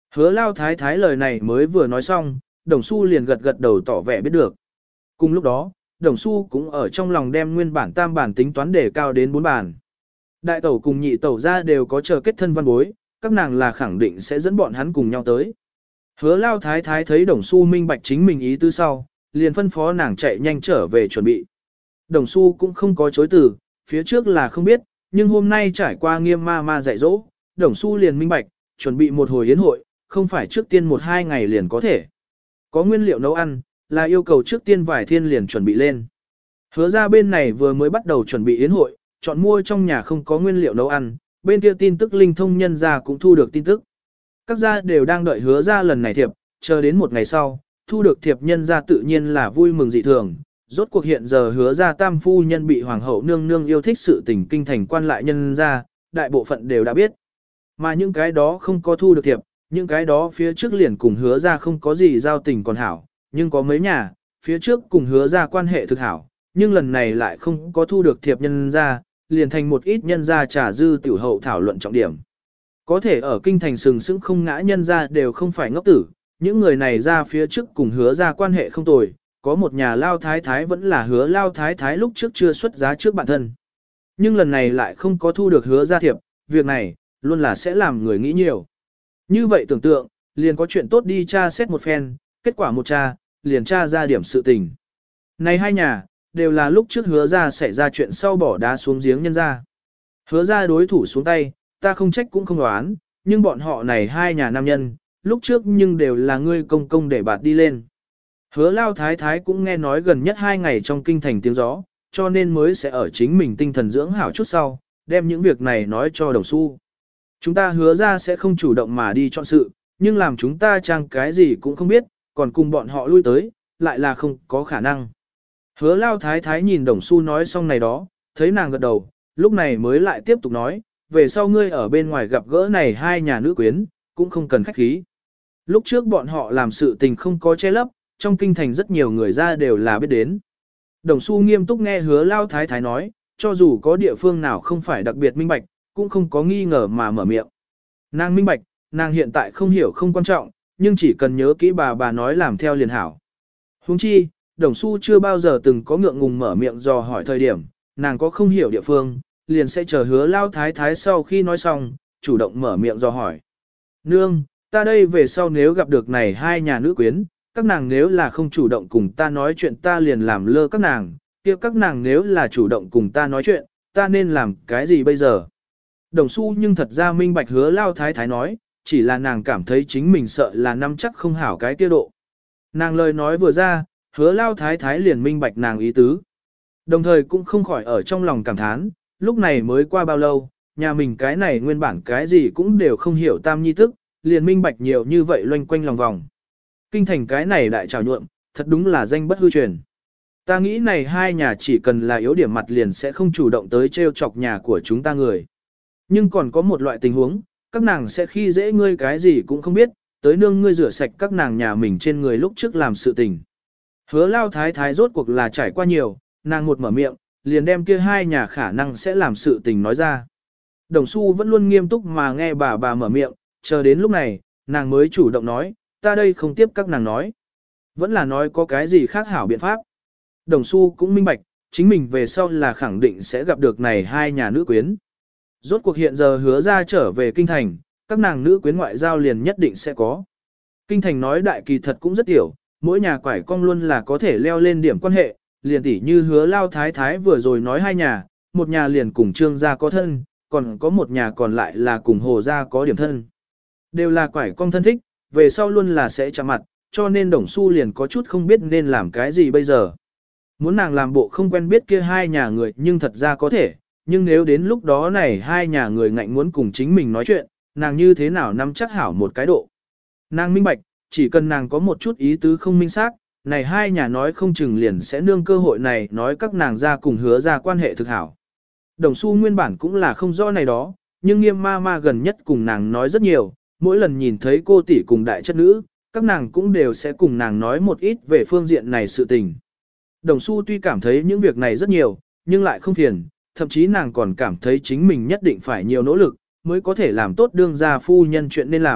Hứa lao thái thái lời này mới vừa nói xong, Đồng Xu liền gật gật đầu tỏ vẻ biết được. Cùng lúc đó, Đồng Xu cũng ở trong lòng đem nguyên bản tam bản tính toán để cao đến bốn bản. Đại tẩu cùng nhị tẩu ra đều có chờ kết thân văn bối, các nàng là khẳng định sẽ dẫn bọn hắn cùng nhau tới. Hứa lao thái thái thấy Đồng Xu minh bạch chính mình ý tứ sau, liền phân phó nàng chạy nhanh trở về chuẩn bị. Đồng Xu cũng không có chối từ, phía trước là không biết, nhưng hôm nay trải qua nghiêm ma ma dạy dỗ, Đồng Xu liền minh bạch, chuẩn bị một hồi yến hội, không phải trước tiên một hai ngày liền có thể. Có nguyên liệu nấu ăn, là yêu cầu trước tiên vài thiên liền chuẩn bị lên. Hứa ra bên này vừa mới bắt đầu chuẩn bị yến hội, chọn mua trong nhà không có nguyên liệu nấu ăn, bên kia tin tức linh thông nhân ra cũng thu được tin tức. Các gia đều đang đợi hứa ra lần này thiệp, chờ đến một ngày sau, thu được thiệp nhân ra tự nhiên là vui mừng dị thường. Rốt cuộc hiện giờ hứa ra tam phu nhân bị hoàng hậu nương nương yêu thích sự tình kinh thành quan lại nhân ra, đại bộ phận đều đã biết. Mà những cái đó không có thu được thiệp, những cái đó phía trước liền cùng hứa ra không có gì giao tình còn hảo, nhưng có mấy nhà, phía trước cùng hứa ra quan hệ thực hảo, nhưng lần này lại không có thu được thiệp nhân ra, liền thành một ít nhân ra trả dư tiểu hậu thảo luận trọng điểm. Có thể ở kinh thành sừng sững không ngã nhân ra đều không phải ngốc tử, những người này ra phía trước cùng hứa ra quan hệ không tồi, có một nhà lao thái thái vẫn là hứa lao thái thái lúc trước chưa xuất giá trước bản thân. Nhưng lần này lại không có thu được hứa ra thiệp, việc này, luôn là sẽ làm người nghĩ nhiều. Như vậy tưởng tượng, liền có chuyện tốt đi tra xét một phen, kết quả một tra, liền tra ra điểm sự tình. Này hai nhà, đều là lúc trước hứa ra xảy ra chuyện sau bỏ đá xuống giếng nhân ra. Hứa ra đối thủ xuống tay, ta không trách cũng không đoán, nhưng bọn họ này hai nhà nam nhân, lúc trước nhưng đều là ngươi công công để bạt đi lên. Hứa lao thái thái cũng nghe nói gần nhất hai ngày trong kinh thành tiếng gió, cho nên mới sẽ ở chính mình tinh thần dưỡng hảo chút sau, đem những việc này nói cho Đồng Xu. Chúng ta hứa ra sẽ không chủ động mà đi chọn sự, nhưng làm chúng ta trang cái gì cũng không biết, còn cùng bọn họ lui tới, lại là không có khả năng. Hứa lao thái thái nhìn Đồng Xu nói xong này đó, thấy nàng gật đầu, lúc này mới lại tiếp tục nói, về sau ngươi ở bên ngoài gặp gỡ này hai nhà nữ quyến, cũng không cần khách khí. Lúc trước bọn họ làm sự tình không có che lấp, trong kinh thành rất nhiều người ra đều là biết đến. Đồng Xu nghiêm túc nghe hứa lao thái thái nói, cho dù có địa phương nào không phải đặc biệt minh bạch, cũng không có nghi ngờ mà mở miệng. Nàng minh bạch, nàng hiện tại không hiểu không quan trọng, nhưng chỉ cần nhớ kỹ bà bà nói làm theo liền hảo. Huống chi, Đồng Xu chưa bao giờ từng có ngượng ngùng mở miệng dò hỏi thời điểm, nàng có không hiểu địa phương, liền sẽ chờ hứa lao thái thái sau khi nói xong, chủ động mở miệng dò hỏi. Nương, ta đây về sau nếu gặp được này hai nhà nữ quyến, các nàng nếu là không chủ động cùng ta nói chuyện ta liền làm lơ các nàng, kia các nàng nếu là chủ động cùng ta nói chuyện, ta nên làm cái gì bây giờ? Đồng Xu nhưng thật ra minh bạch hứa lao thái thái nói, chỉ là nàng cảm thấy chính mình sợ là nắm chắc không hảo cái kia độ. Nàng lời nói vừa ra, hứa lao thái thái liền minh bạch nàng ý tứ. Đồng thời cũng không khỏi ở trong lòng cảm thán, lúc này mới qua bao lâu, nhà mình cái này nguyên bản cái gì cũng đều không hiểu tam nhi tức, liền minh bạch nhiều như vậy loanh quanh lòng vòng. Kinh thành cái này đại trào nhuộm, thật đúng là danh bất hư truyền. Ta nghĩ này hai nhà chỉ cần là yếu điểm mặt liền sẽ không chủ động tới trêu chọc nhà của chúng ta người. Nhưng còn có một loại tình huống, các nàng sẽ khi dễ ngươi cái gì cũng không biết, tới nương ngươi rửa sạch các nàng nhà mình trên người lúc trước làm sự tình. Hứa lao thái thái rốt cuộc là trải qua nhiều, nàng một mở miệng, liền đem kia hai nhà khả năng sẽ làm sự tình nói ra. Đồng Xu vẫn luôn nghiêm túc mà nghe bà bà mở miệng, chờ đến lúc này, nàng mới chủ động nói, ta đây không tiếp các nàng nói. Vẫn là nói có cái gì khác hảo biện pháp. Đồng Xu cũng minh bạch, chính mình về sau là khẳng định sẽ gặp được này hai nhà nữ quyến. Rốt cuộc hiện giờ hứa ra trở về kinh thành, các nàng nữ quyến ngoại giao liền nhất định sẽ có. Kinh thành nói đại kỳ thật cũng rất tiểu, mỗi nhà quải cong luôn là có thể leo lên điểm quan hệ, liền tỉ như hứa lao thái thái vừa rồi nói hai nhà, một nhà liền cùng trương gia có thân, còn có một nhà còn lại là cùng hồ gia có điểm thân. Đều là quải cong thân thích, về sau luôn là sẽ chạm mặt, cho nên Đồng Xu liền có chút không biết nên làm cái gì bây giờ. Muốn nàng làm bộ không quen biết kia hai nhà người nhưng thật ra có thể, nhưng nếu đến lúc đó này hai nhà người ngạnh muốn cùng chính mình nói chuyện, nàng như thế nào nắm chắc hảo một cái độ. Nàng minh bạch, chỉ cần nàng có một chút ý tứ không minh xác, này hai nhà nói không chừng liền sẽ nương cơ hội này nói các nàng ra cùng hứa ra quan hệ thực hảo. Đồng Xu nguyên bản cũng là không rõ này đó, nhưng nghiêm ma ma gần nhất cùng nàng nói rất nhiều, mỗi lần nhìn thấy cô tỷ cùng đại chất nữ, các nàng cũng đều sẽ cùng nàng nói một ít về phương diện này sự tình. Đồng Xu tuy cảm thấy những việc này rất nhiều, nhưng lại không phiền, thậm chí nàng còn cảm thấy chính mình nhất định phải nhiều nỗ lực, mới có thể làm tốt đương gia phu nhân chuyện nên làm,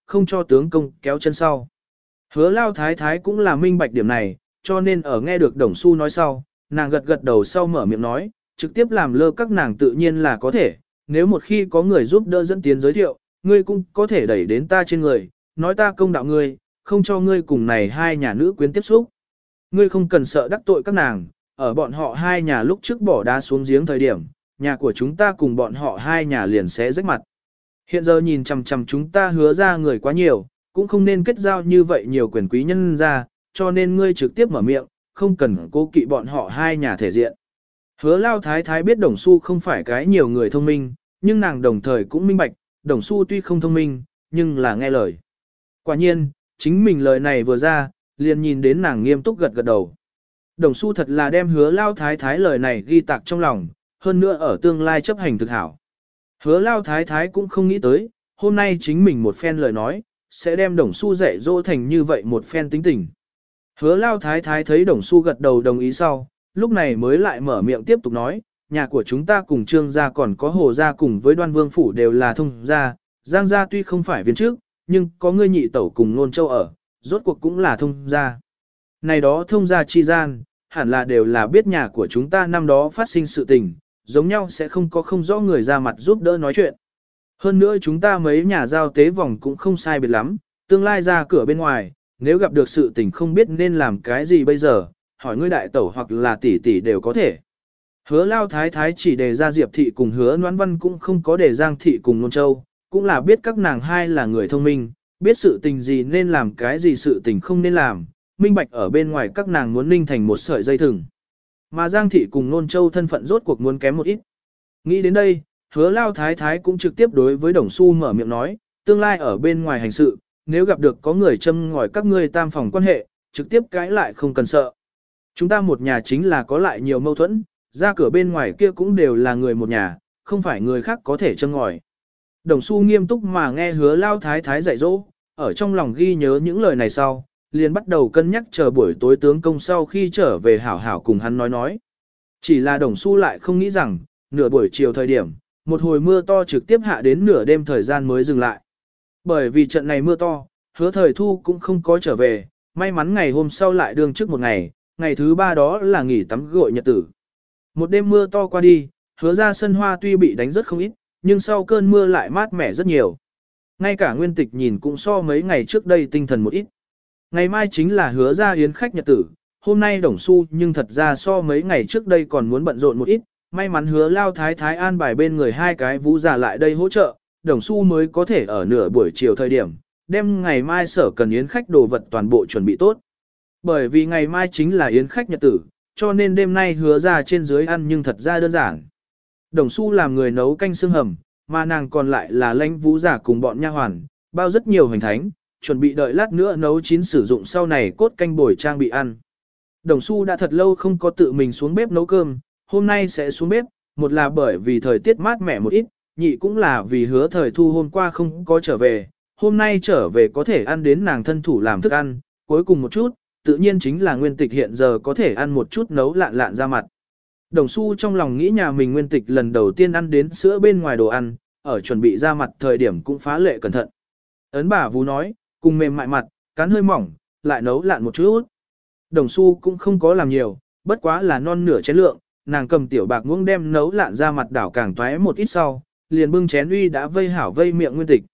không cho tướng công kéo chân sau. Hứa lao thái thái cũng là minh bạch điểm này, cho nên ở nghe được Đồng Xu nói sau, nàng gật gật đầu sau mở miệng nói, trực tiếp làm lơ các nàng tự nhiên là có thể, nếu một khi có người giúp đỡ dẫn tiến giới thiệu, ngươi cũng có thể đẩy đến ta trên người, nói ta công đạo ngươi, không cho ngươi cùng này hai nhà nữ quyến tiếp xúc. Ngươi không cần sợ đắc tội các nàng, ở bọn họ hai nhà lúc trước bỏ đá xuống giếng thời điểm, nhà của chúng ta cùng bọn họ hai nhà liền sẽ rách mặt. Hiện giờ nhìn chằm chằm chúng ta hứa ra người quá nhiều, cũng không nên kết giao như vậy nhiều quyền quý nhân ra, cho nên ngươi trực tiếp mở miệng, không cần cố kỵ bọn họ hai nhà thể diện. Hứa lao thái thái biết Đồng Xu không phải cái nhiều người thông minh, nhưng nàng đồng thời cũng minh bạch, Đồng Xu tuy không thông minh, nhưng là nghe lời. Quả nhiên, chính mình lời này vừa ra, liền nhìn đến nàng nghiêm túc gật gật đầu. Đồng Xu thật là đem hứa lao thái thái lời này ghi tạc trong lòng, hơn nữa ở tương lai chấp hành thực hảo. Hứa lao thái thái cũng không nghĩ tới, hôm nay chính mình một phen lời nói, sẽ đem Đồng Xu dạy dỗ thành như vậy một phen tính tình. Hứa lao thái thái thấy Đồng Xu gật đầu đồng ý sau, lúc này mới lại mở miệng tiếp tục nói, nhà của chúng ta cùng Trương gia còn có Hồ gia cùng với Đoan Vương phủ đều là thông gia, Giang gia tuy không phải viên trước, nhưng có ngươi nhị tẩu cùng Nôn Châu ở, rốt cuộc cũng là thông gia. Này đó thông gia chi gian, hẳn là đều là biết nhà của chúng ta năm đó phát sinh sự tình, giống nhau sẽ không có không rõ người ra mặt giúp đỡ nói chuyện. Hơn nữa chúng ta mấy nhà giao tế vòng cũng không sai biệt lắm, tương lai ra cửa bên ngoài, nếu gặp được sự tình không biết nên làm cái gì bây giờ, hỏi ngươi đại tẩu hoặc là tỷ tỷ đều có thể. Hứa lao thái thái chỉ đề ra Diệp thị cùng hứa Noãn Văn cũng không có đề Giang thị cùng Nôn Châu, cũng là biết các nàng hai là người thông minh, biết sự tình gì nên làm cái gì sự tình không nên làm, minh bạch ở bên ngoài các nàng muốn ninh thành một sợi dây thừng. Mà Giang thị cùng Nôn Châu thân phận rốt cuộc muốn kém một ít. Nghĩ đến đây, hứa lao thái thái cũng trực tiếp đối với Đồng Xu mở miệng nói, tương lai ở bên ngoài hành sự, nếu gặp được có người châm ngòi các ngươi tam phòng quan hệ, trực tiếp cãi lại không cần sợ. Chúng ta một nhà chính là có lại nhiều mâu thuẫn, ra cửa bên ngoài kia cũng đều là người một nhà, không phải người khác có thể châm ngòi. Đồng Xu nghiêm túc mà nghe hứa lao thái thái dạy dỗ, ở trong lòng ghi nhớ những lời này sau, liền bắt đầu cân nhắc chờ buổi tối tướng công sau khi trở về hảo hảo cùng hắn nói nói. Chỉ là Đồng Xu lại không nghĩ rằng, nửa buổi chiều thời điểm, một hồi mưa to trực tiếp hạ đến nửa đêm thời gian mới dừng lại. Bởi vì trận này mưa to, hứa thời thu cũng không có trở về, may mắn ngày hôm sau lại đương trước một ngày, ngày thứ ba đó là nghỉ tắm gội nhật tử. Một đêm mưa to qua đi, hứa ra sân hoa tuy bị đánh rất không ít, nhưng sau cơn mưa lại mát mẻ rất nhiều. Ngay cả Nguyên Tịch nhìn cũng so mấy ngày trước đây tinh thần một ít. Ngày mai chính là hứa ra yến khách nhật tử, hôm nay Đồng Xu nhưng thật ra so mấy ngày trước đây còn muốn bận rộn một ít, may mắn hứa lao thái thái an bài bên người hai cái vũ giả lại đây hỗ trợ, Đồng Xu mới có thể ở nửa buổi chiều thời điểm, đem ngày mai sở cần yến khách đồ vật toàn bộ chuẩn bị tốt. Bởi vì ngày mai chính là yến khách nhật tử, cho nên đêm nay hứa ra trên dưới ăn nhưng thật ra đơn giản. Đồng Xu làm người nấu canh xương hầm, mà nàng còn lại là lãnh vũ giả cùng bọn nha hoàn, bao rất nhiều hành thánh, chuẩn bị đợi lát nữa nấu chín sử dụng sau này cốt canh bồi trang bị ăn. Đồng Xu đã thật lâu không có tự mình xuống bếp nấu cơm, hôm nay sẽ xuống bếp, một là bởi vì thời tiết mát mẻ một ít, nhị cũng là vì hứa thời thu hôm qua không có trở về, hôm nay trở về có thể ăn đến nàng thân thủ làm thức ăn, cuối cùng một chút, tự nhiên chính là Nguyên Tịch hiện giờ có thể ăn một chút nấu lạn lạn ra mặt. Đồng Xu trong lòng nghĩ nhà mình Nguyên Tịch lần đầu tiên ăn đến sữa bên ngoài đồ ăn, ở chuẩn bị ra mặt thời điểm cũng phá lệ cẩn thận. Ấn bà vú nói, cùng mềm mại mặt, cán hơi mỏng, lại nấu lạn một chút. Đồng Xu cũng không có làm nhiều, bất quá là non nửa chén lượng, nàng cầm tiểu bạc muỗng đem nấu lạn ra mặt đảo càng toé một ít sau, liền bưng chén uy đã vây hảo vây miệng Nguyên Tịch.